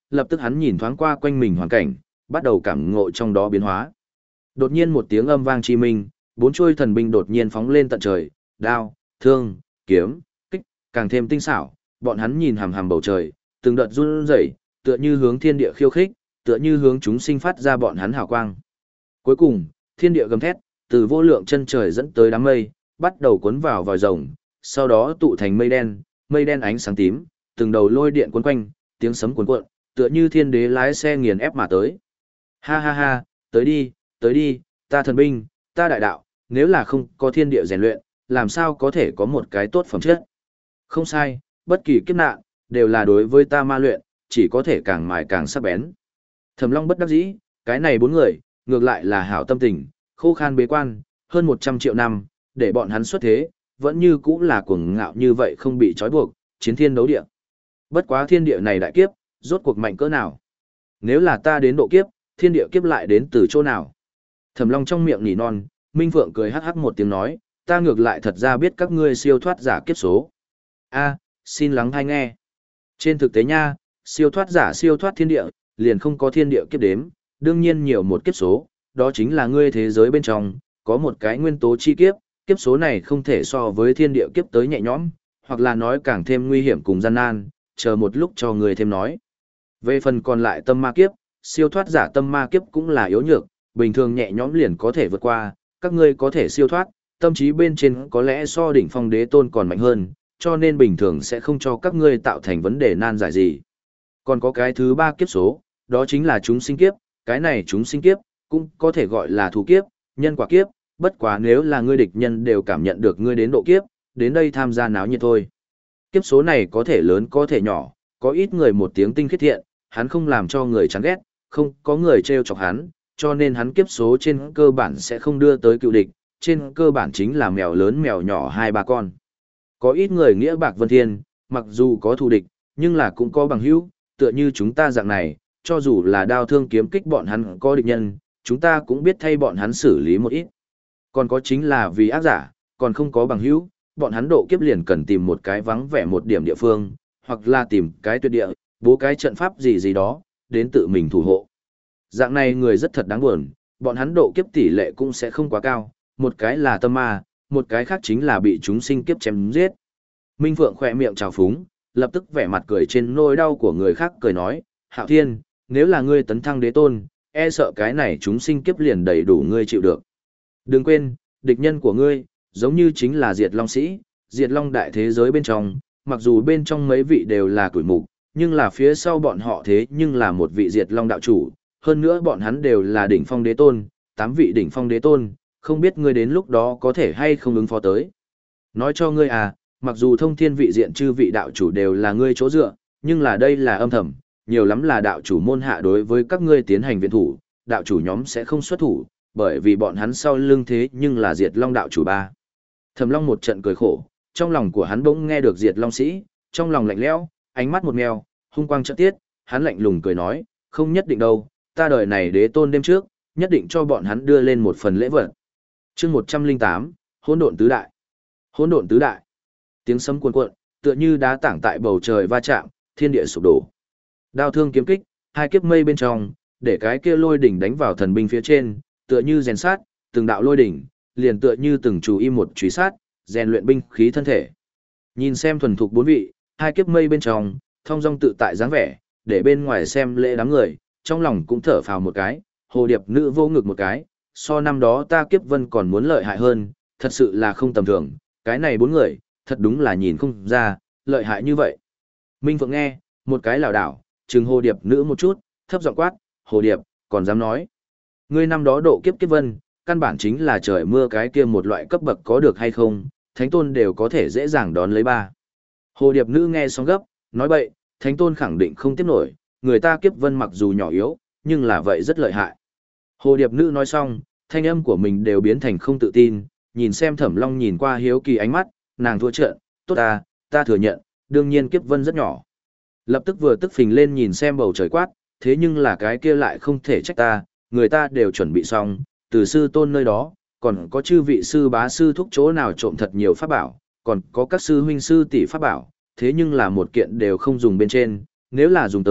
lập tức hắn nhìn thoáng qua quanh mình hoàn cảnh, bắt đầu cảm ngộ trong đó biến hóa. Đột nhiên một tiếng âm vang chi minh, bốn chuôi thần binh đột nhiên phóng lên tận trời, đao, thương, kiếm, kích, càng thêm tinh xảo, bọn hắn nhìn hằm hằm bầu trời, từng đợt run rẩy, tựa như hướng thiên địa khiêu khích, tựa như hướng chúng sinh phát ra bọn hắn hào quang. Cuối cùng, thiên địa gầm thét, từ vô lượng chân trời dẫn tới đám mây, bắt đầu cuốn vào vòi rồng, sau đó tụ thành mây đen, mây đen ánh sáng tím, từng đầu lôi điện cuốn quanh, tiếng sấm cuốn cuộn, tựa như thiên đế lái xe nghiền ép mà tới. Ha ha ha, tới đi, tới đi, ta thần binh, ta đại đạo, nếu là không có thiên địa rèn luyện, làm sao có thể có một cái tốt phẩm chất. Không sai, bất kỳ kiếp nạn, đều là đối với ta ma luyện, chỉ có thể càng mài càng sắc bén. Thẩm Long bất đắc dĩ, cái này bốn người, ngược lại là hảo tâm tình, khô khan bế quan, hơn một trăm triệu năm, để bọn hắn xuất thế, vẫn như cũ là cuồng ngạo như vậy không bị trói buộc, chiến thiên đấu địa. Bất quá thiên địa này đại kiếp, rốt cuộc mạnh cỡ nào? Nếu là ta đến độ kiếp, thiên địa kiếp lại đến từ chỗ nào? Thẩm Long trong miệng nỉ non, Minh Phượng cười hắc hắc một tiếng nói, ta ngược lại thật ra biết các ngươi siêu thoát giả kiếp số. A, xin lắng hay nghe. Trên thực tế nha, siêu thoát giả siêu thoát thiên địa, liền không có thiên địa kiếp đếm, đương nhiên nhiều một kiếp số, đó chính là ngươi thế giới bên trong, có một cái nguyên tố chi kiếp, kiếp số này không thể so với thiên địa kiếp tới nhẹ nhõm, hoặc là nói càng thêm nguy hiểm cùng gian nan, chờ một lúc cho người thêm nói. Về phần còn lại tâm ma kiếp, siêu thoát giả tâm ma kiếp cũng là yếu nhược, bình thường nhẹ nhõm liền có thể vượt qua, các ngươi có thể siêu thoát, tâm trí bên trên có lẽ so đỉnh phong đế tôn còn mạnh hơn, cho nên bình thường sẽ không cho các ngươi tạo thành vấn đề nan giải gì. Còn có cái thứ ba kiếp số, đó chính là chúng sinh kiếp, cái này chúng sinh kiếp, cũng có thể gọi là thù kiếp, nhân quả kiếp, bất quá nếu là ngươi địch nhân đều cảm nhận được ngươi đến độ kiếp, đến đây tham gia náo nhiệt thôi. Kiếp số này có thể lớn có thể nhỏ, có ít người một tiếng tinh khiết thiện, hắn không làm cho người chán ghét, không có người trêu chọc hắn, cho nên hắn kiếp số trên cơ bản sẽ không đưa tới cựu địch, trên cơ bản chính là mèo lớn mèo nhỏ hai ba con. Có ít người nghĩa bạc vân thiên, mặc dù có thù địch, nhưng là cũng có bằng hữu, tựa như chúng ta dạng này, cho dù là đao thương kiếm kích bọn hắn có địch nhân, chúng ta cũng biết thay bọn hắn xử lý một ít. Còn có chính là vì ác giả, còn không có bằng hữu, bọn hắn độ kiếp liền cần tìm một cái vắng vẻ một điểm địa phương, hoặc là tìm cái tuyệt địa, bố cái trận pháp gì gì đó, đến tự mình thủ hộ. Dạng này người rất thật đáng buồn, bọn hắn độ kiếp tỷ lệ cũng sẽ không quá cao, một cái là tâm ma, một cái khác chính là bị chúng sinh kiếp chém giết. Minh Phượng khỏe miệng trào phúng, lập tức vẻ mặt cười trên nỗi đau của người khác cười nói, Hạo Thiên, nếu là ngươi tấn thăng đế tôn, e sợ cái này chúng sinh kiếp liền đầy đủ ngươi chịu được. Đừng quên, địch nhân của ngươi, giống như chính là Diệt Long Sĩ, Diệt Long đại thế giới bên trong, mặc dù bên trong mấy vị đều là tuổi mục, nhưng là phía sau bọn họ thế nhưng là một vị Diệt Long đạo chủ, hơn nữa bọn hắn đều là đỉnh phong đế tôn, tám vị đỉnh phong đế tôn, không biết ngươi đến lúc đó có thể hay không ứng phó tới. Nói cho ngươi à, mặc dù thông thiên vị diện chư vị đạo chủ đều là ngươi chỗ dựa, nhưng là đây là âm thầm, nhiều lắm là đạo chủ môn hạ đối với các ngươi tiến hành viện thủ, đạo chủ nhóm sẽ không xuất thủ, bởi vì bọn hắn sau lưng thế nhưng là Diệt Long đạo chủ ba. Thẩm Long một trận cười khổ, trong lòng của hắn bỗng nghe được Diệt Long Sĩ, trong lòng lạnh lẽo, ánh mắt một mèo, hung quang chợt tiết, hắn lạnh lùng cười nói, không nhất định đâu, ta đời này đế tôn đêm trước, nhất định cho bọn hắn đưa lên một phần lễ vật. Chương một trăm lẻ tám, Hỗn độn tứ đại. Hỗn độn tứ đại. Tiếng sấm cuồn cuộn, tựa như đá tảng tại bầu trời va chạm, thiên địa sụp đổ. Đao thương kiếm kích, hai kiếp mây bên trong, để cái kia lôi đỉnh đánh vào thần binh phía trên, tựa như rèn sát, từng đạo lôi đỉnh, liền tựa như từng chú im một truy sát, rèn luyện binh khí thân thể. Nhìn xem thuần thục bốn vị, hai kiếp mây bên trong, thông dong tự tại dáng vẻ, để bên ngoài xem lễ đám người, trong lòng cũng thở phào một cái, hồ điệp nữ vô ngực một cái, so năm đó ta kiếp vân còn muốn lợi hại hơn, thật sự là không tầm thường, cái này bốn người, thật đúng là nhìn không ra, lợi hại như vậy. Minh Phượng nghe, một cái lảo đảo, trừng hồ điệp nữ một chút, thấp giọng quát, hồ điệp, còn dám nói. Ngươi năm đó độ kiếp kiếp vân, căn bản chính là trời mưa cái kia một loại cấp bậc có được hay không, thánh tôn đều có thể dễ dàng đón lấy ba. Hồ điệp nữ nghe xong gấp, nói bậy, thánh tôn khẳng định không tiếp nổi, người ta kiếp vân mặc dù nhỏ yếu, nhưng là vậy rất lợi hại. Hồ điệp nữ nói xong, thanh âm của mình đều biến thành không tự tin, nhìn xem Thẩm Long nhìn qua hiếu kỳ ánh mắt, nàng thua trận, tốt ta, ta thừa nhận, đương nhiên kiếp vân rất nhỏ. Lập tức vừa tức phình lên nhìn xem bầu trời quát, thế nhưng là cái kia lại không thể trách ta, người ta đều chuẩn bị xong, từ sư tôn nơi đó, còn có chư vị sư bá sư thúc chỗ nào trộm thật nhiều pháp bảo, còn có các sư huynh sư tỷ pháp bảo, thế nhưng là một kiện đều không dùng bên trên, nếu là dùng tới,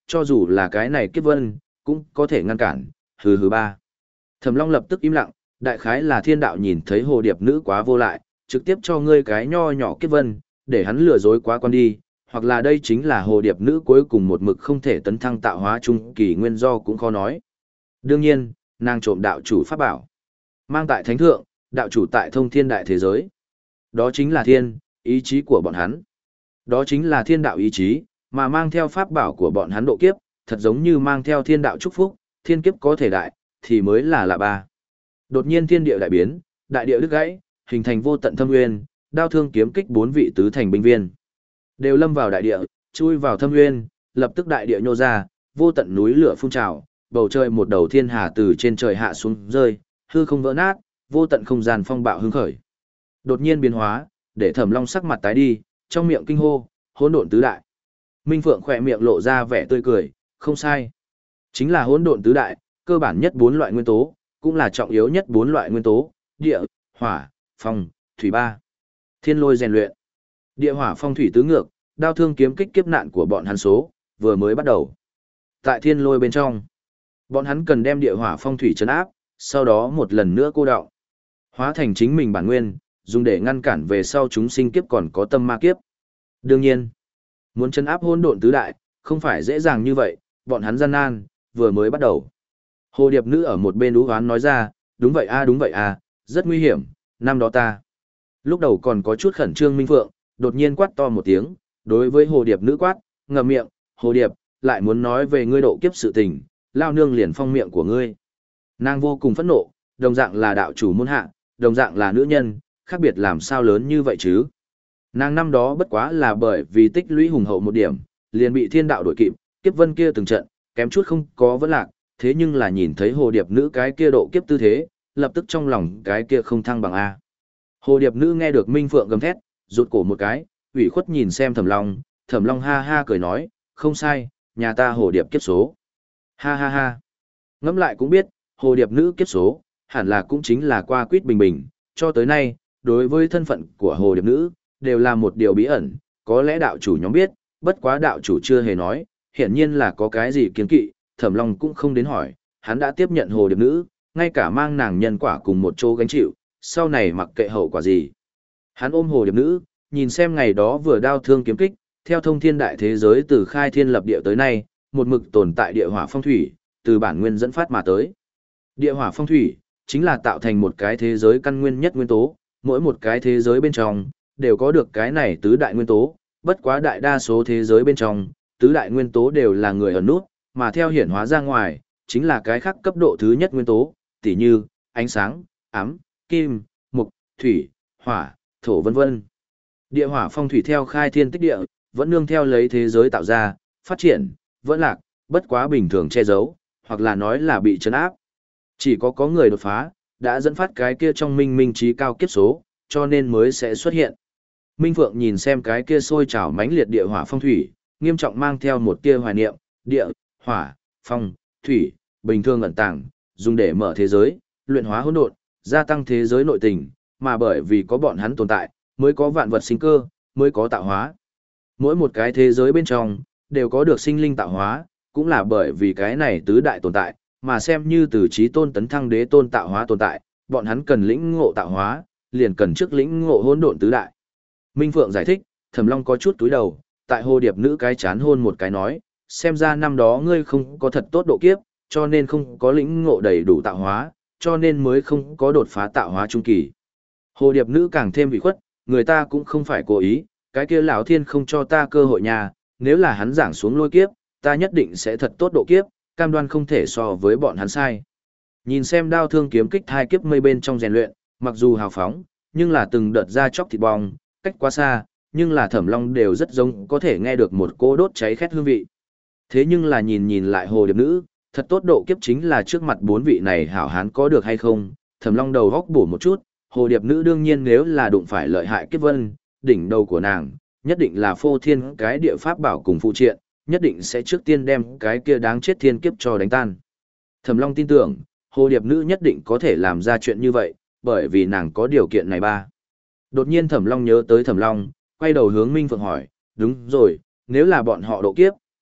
cho dù là cái này kiếp vân, cũng có thể ngăn cản, hừ hừ ba. Thẩm Long lập tức im lặng, đại khái là thiên đạo nhìn thấy hồ điệp nữ quá vô lại, trực tiếp cho ngươi cái nho nhỏ kiếp vân, để hắn lừa dối quá con đi, hoặc là đây chính là hồ điệp nữ cuối cùng một mực không thể tấn thăng tạo hóa trung kỳ nguyên do cũng khó nói. Đương nhiên, nàng trộm đạo chủ pháp bảo, mang tại thánh thượng, đạo chủ tại thông thiên đại thế giới. Đó chính là thiên, ý chí của bọn hắn. Đó chính là thiên đạo ý chí, mà mang theo pháp bảo của bọn hắn độ kiếp, thật giống như mang theo thiên đạo chúc phúc, thiên kiếp có thể đại, thì mới là lạ ba. Đột nhiên thiên địa đại biến, đại địa đứt gãy, hình thành vô tận thâm nguyên, đao thương kiếm kích bốn vị tứ thành binh viên. Đều lâm vào đại địa, chui vào thâm nguyên, lập tức đại địa nhô ra, vô tận núi lửa phun trào, bầu trời một đầu thiên hà từ trên trời hạ xuống rơi, hư không vỡ nát, vô tận không gian phong bạo hứng khởi. Đột nhiên biến hóa, để Thẩm Long sắc mặt tái đi, trong miệng kinh hô, hỗn độn tứ đại. Minh Phượng khỏe miệng lộ ra vẻ tươi cười, không sai. Chính là hỗn độn tứ đại, cơ bản nhất bốn loại nguyên tố, cũng là trọng yếu nhất bốn loại nguyên tố, địa, hỏa, phong, thủy ba. Thiên lôi rèn luyện. Địa hỏa phong thủy tứ ngược, đao thương kiếm kích kiếp nạn của bọn hắn số, vừa mới bắt đầu. Tại thiên lôi bên trong, bọn hắn cần đem địa hỏa phong thủy trấn áp, sau đó một lần nữa cô đọng, hóa thành chính mình bản nguyên, dùng để ngăn cản về sau chúng sinh kiếp còn có tâm ma kiếp. Đương nhiên, muốn trấn áp hỗn độn tứ đại, không phải dễ dàng như vậy, bọn hắn gian nan, vừa mới bắt đầu. Hồ điệp nữ ở một bên ú hoán nói ra, đúng vậy a đúng vậy a, rất nguy hiểm, năm đó ta. Lúc đầu còn có chút khẩn trương Minh Phượng, đột nhiên quát to một tiếng, đối với hồ điệp nữ quát, ngậm miệng, hồ điệp, lại muốn nói về ngươi độ kiếp sự tình, lao nương liền phong miệng của ngươi. Nàng vô cùng phẫn nộ, đồng dạng là đạo chủ môn hạ, đồng dạng là nữ nhân, khác biệt làm sao lớn như vậy chứ. Nàng năm đó bất quá là bởi vì tích lũy hùng hậu một điểm, liền bị thiên đạo đuổi kịp, kiếp vân kia từng trận, kém chút không có vấn lạc, thế nhưng là nhìn thấy hồ điệp nữ cái kia độ kiếp tư thế, lập tức trong lòng cái kia không thăng bằng A. Hồ điệp nữ nghe được Minh Phượng gầm thét, rụt cổ một cái, ủy khuất nhìn xem Thẩm Long, Thẩm Long ha ha cười nói, không sai, nhà ta hồ điệp kiếp số. Ha ha ha. Ngẫm lại cũng biết, hồ điệp nữ kiếp số, hẳn là cũng chính là qua quýt bình bình, cho tới nay, đối với thân phận của hồ điệp nữ, đều là một điều bí ẩn, có lẽ đạo chủ nhóm biết, bất quá đạo chủ chưa hề nói, hiển nhiên là có cái gì kiêng kỵ, Thẩm Long cũng không đến hỏi, hắn đã tiếp nhận hồ điệp nữ, ngay cả mang nàng nhân quả cùng một chỗ gánh chịu, sau này mặc kệ hậu quả gì. Hắn ôm hồ điệp nữ, nhìn xem ngày đó vừa đao thương kiếm kích, theo thông thiên đại thế giới từ khai thiên lập địa tới nay, một mực tồn tại địa hỏa phong thủy, từ bản nguyên dẫn phát mà tới. Địa hỏa phong thủy, chính là tạo thành một cái thế giới căn nguyên nhất nguyên tố, mỗi một cái thế giới bên trong, đều có được cái này tứ đại nguyên tố, bất quá đại đa số thế giới bên trong, tứ đại nguyên tố đều là người ở nút, mà theo hiển hóa ra ngoài, chính là cái khác cấp độ thứ nhất nguyên tố, tỉ như, ánh sáng, ám, kim, mục, thủy, hỏa, thổ vân vân. Địa hỏa phong thủy theo khai thiên tích địa, vẫn nương theo lấy thế giới tạo ra, phát triển, vẫn lạc, bất quá bình thường che giấu, hoặc là nói là bị trấn áp. Chỉ có có người đột phá, đã dẫn phát cái kia trong minh minh trí cao kiếp số, cho nên mới sẽ xuất hiện. Minh Phượng nhìn xem cái kia sôi trào mãnh liệt địa hỏa phong thủy, nghiêm trọng mang theo một tia hoài niệm, địa, hỏa, phong, thủy, bình thường ẩn tàng, dùng để mở thế giới, luyện hóa hỗn độn, gia tăng thế giới nội tình, mà bởi vì có bọn hắn tồn tại, mới có vạn vật sinh cơ, mới có tạo hóa. Mỗi một cái thế giới bên trong, đều có được sinh linh tạo hóa, cũng là bởi vì cái này tứ đại tồn tại, mà xem như từ chí tôn tấn thăng đế tôn tạo hóa tồn tại, bọn hắn cần lĩnh ngộ tạo hóa, liền cần trước lĩnh ngộ hỗn độn tứ đại. Minh Phượng giải thích, Thẩm Long có chút túi đầu, tại hồ điệp nữ cái chán hôn một cái nói, xem ra năm đó ngươi không có thật tốt độ kiếp, cho nên không có lĩnh ngộ đầy đủ tạo hóa, cho nên mới không có đột phá tạo hóa trung kỳ. Hồ điệp nữ càng thêm bị khuất, người ta cũng không phải cố ý, cái kia lão thiên không cho ta cơ hội nhà, nếu là hắn giảng xuống lôi kiếp, ta nhất định sẽ thật tốt độ kiếp, cam đoan không thể so với bọn hắn sai. Nhìn xem đao thương kiếm kích hai kiếp mây bên trong rèn luyện, mặc dù hào phóng, nhưng là từng đợt ra chóc thịt bong, cách quá xa, nhưng là Thẩm Long đều rất giống có thể nghe được một cỗ đốt cháy khét hương vị. Thế nhưng là nhìn nhìn lại hồ điệp nữ, thật tốt độ kiếp chính là trước mặt bốn vị này hảo hán có được hay không, Thẩm Long đầu góc bổ một chút, hồ điệp nữ đương nhiên nếu là đụng phải lợi hại kiếp vân, đỉnh đầu của nàng, nhất định là phô thiên cái địa pháp bảo cùng phụ triện, nhất định sẽ trước tiên đem cái kia đáng chết thiên kiếp cho đánh tan. Thẩm Long tin tưởng, hồ điệp nữ nhất định có thể làm ra chuyện như vậy, bởi vì nàng có điều kiện này ba. Đột nhiên Thẩm Long nhớ tới Thẩm Long, quay đầu hướng Minh Phượng hỏi, đúng rồi, nếu là bọn họ độ kiếp,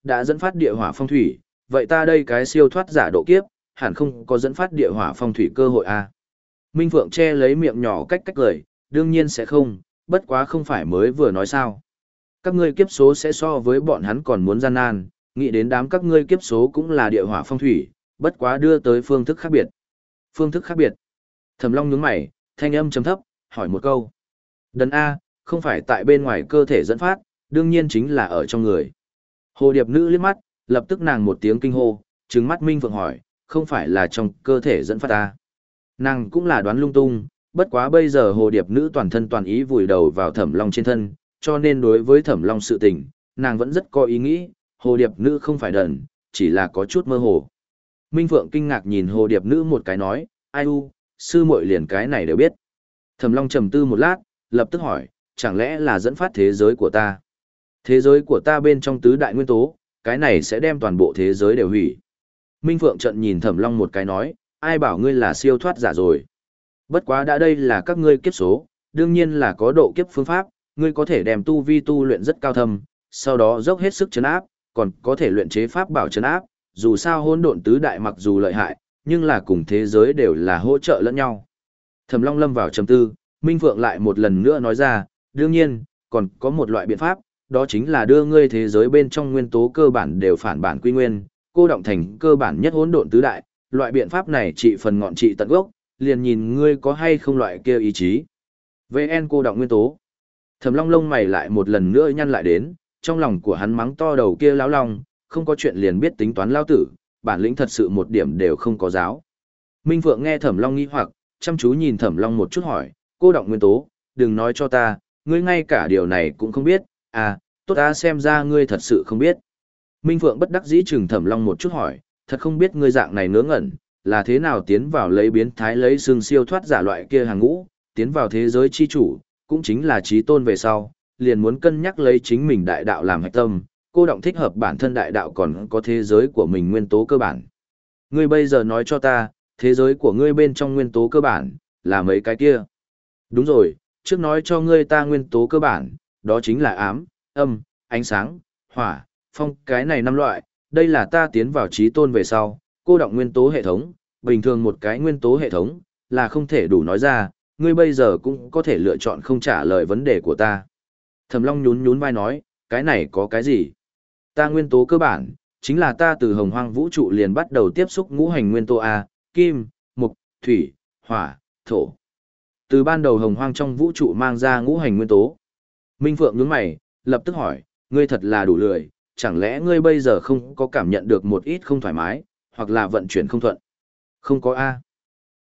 đã dẫn phát địa hỏa phong thủy, vậy ta đây cái siêu thoát giả độ kiếp, hẳn không có dẫn phát địa hỏa phong thủy cơ hội à. Minh Phượng che lấy miệng nhỏ cách cách cười, đương nhiên sẽ không, bất quá không phải mới vừa nói sao. Các ngươi kiếp số sẽ so với bọn hắn còn muốn gian nan, nghĩ đến đám các ngươi kiếp số cũng là địa hỏa phong thủy, bất quá đưa tới phương thức khác biệt. Phương thức khác biệt. Thẩm Long nhướng mày, thanh âm trầm thấp, hỏi một câu. Đần A, không phải tại bên ngoài cơ thể dẫn phát, đương nhiên chính là ở trong người. Hồ Điệp Nữ liếc mắt, lập tức nàng một tiếng kinh hô, trừng mắt Minh Phượng hỏi, không phải là trong cơ thể dẫn phát ta. Nàng cũng là đoán lung tung, bất quá bây giờ Hồ Điệp Nữ toàn thân toàn ý vùi đầu vào Thẩm Long trên thân, cho nên đối với Thẩm Long sự tình, nàng vẫn rất có ý nghĩ, Hồ Điệp Nữ không phải đần, chỉ là có chút mơ hồ. Minh Phượng kinh ngạc nhìn Hồ Điệp Nữ một cái nói, ai u, sư muội liền cái này đều biết. Thẩm Long trầm tư một lát, lập tức hỏi, chẳng lẽ là dẫn phát thế giới của ta? Thế giới của ta bên trong tứ đại nguyên tố, cái này sẽ đem toàn bộ thế giới đều hủy. Minh Phượng trận nhìn Thẩm Long một cái nói, ai bảo ngươi là siêu thoát giả rồi. Bất quá đã đây là các ngươi kiếp số, đương nhiên là có độ kiếp phương pháp, ngươi có thể đem tu vi tu luyện rất cao thâm, sau đó dốc hết sức chấn áp, còn có thể luyện chế pháp bảo chấn áp, dù sao hỗn độn tứ đại mặc dù lợi hại, nhưng là cùng thế giới đều là hỗ trợ lẫn nhau. Thẩm Long lâm vào trầm tư, Minh Phượng lại một lần nữa nói ra, đương nhiên, còn có một loại biện pháp, đó chính là đưa ngươi thế giới bên trong nguyên tố cơ bản đều phản bản quy nguyên, cô động thành cơ bản nhất hỗn độn tứ đại, loại biện pháp này trị phần ngọn trị tận gốc, liền nhìn ngươi có hay không loại kia ý chí. vê en cô động nguyên tố. Thẩm Long lông mày lại một lần nữa nhăn lại đến, trong lòng của hắn mắng to đầu kia lão long, không có chuyện liền biết tính toán lao tử, bản lĩnh thật sự một điểm đều không có giáo. Minh Phượng nghe Thẩm Long nghi hoặc, chăm chú nhìn Thẩm Long một chút hỏi, cô động nguyên tố, đừng nói cho ta, ngươi ngay cả điều này cũng không biết, à, tốt ta xem ra ngươi thật sự không biết. Minh Phượng bất đắc dĩ chừng Thẩm Long một chút hỏi, thật không biết ngươi dạng này ngớ ngẩn, là thế nào tiến vào lấy biến thái lấy xương siêu thoát giả loại kia hàng ngũ, tiến vào thế giới chi chủ, cũng chính là trí tôn về sau, liền muốn cân nhắc lấy chính mình đại đạo làm hạch tâm, cô động thích hợp bản thân đại đạo còn có thế giới của mình nguyên tố cơ bản. Ngươi bây giờ nói cho ta, thế giới của ngươi bên trong nguyên tố cơ bản, là mấy cái kia. Đúng rồi, trước nói cho ngươi ta nguyên tố cơ bản, đó chính là ám, âm, ánh sáng, hỏa, phong, cái này năm loại, đây là ta tiến vào trí tôn về sau, cô động nguyên tố hệ thống, bình thường một cái nguyên tố hệ thống, là không thể đủ nói ra, ngươi bây giờ cũng có thể lựa chọn không trả lời vấn đề của ta. Thẩm Long nhún nhún vai nói, cái này có cái gì? Ta nguyên tố cơ bản, chính là ta từ hồng hoang vũ trụ liền bắt đầu tiếp xúc ngũ hành nguyên tố A, kim, mộc, thủy, hỏa, thổ. Từ ban đầu hồng hoang trong vũ trụ mang ra ngũ hành nguyên tố. Minh Phượng nhướng mày, lập tức hỏi, ngươi thật là đủ lười, chẳng lẽ ngươi bây giờ không có cảm nhận được một ít không thoải mái, hoặc là vận chuyển không thuận? Không có A.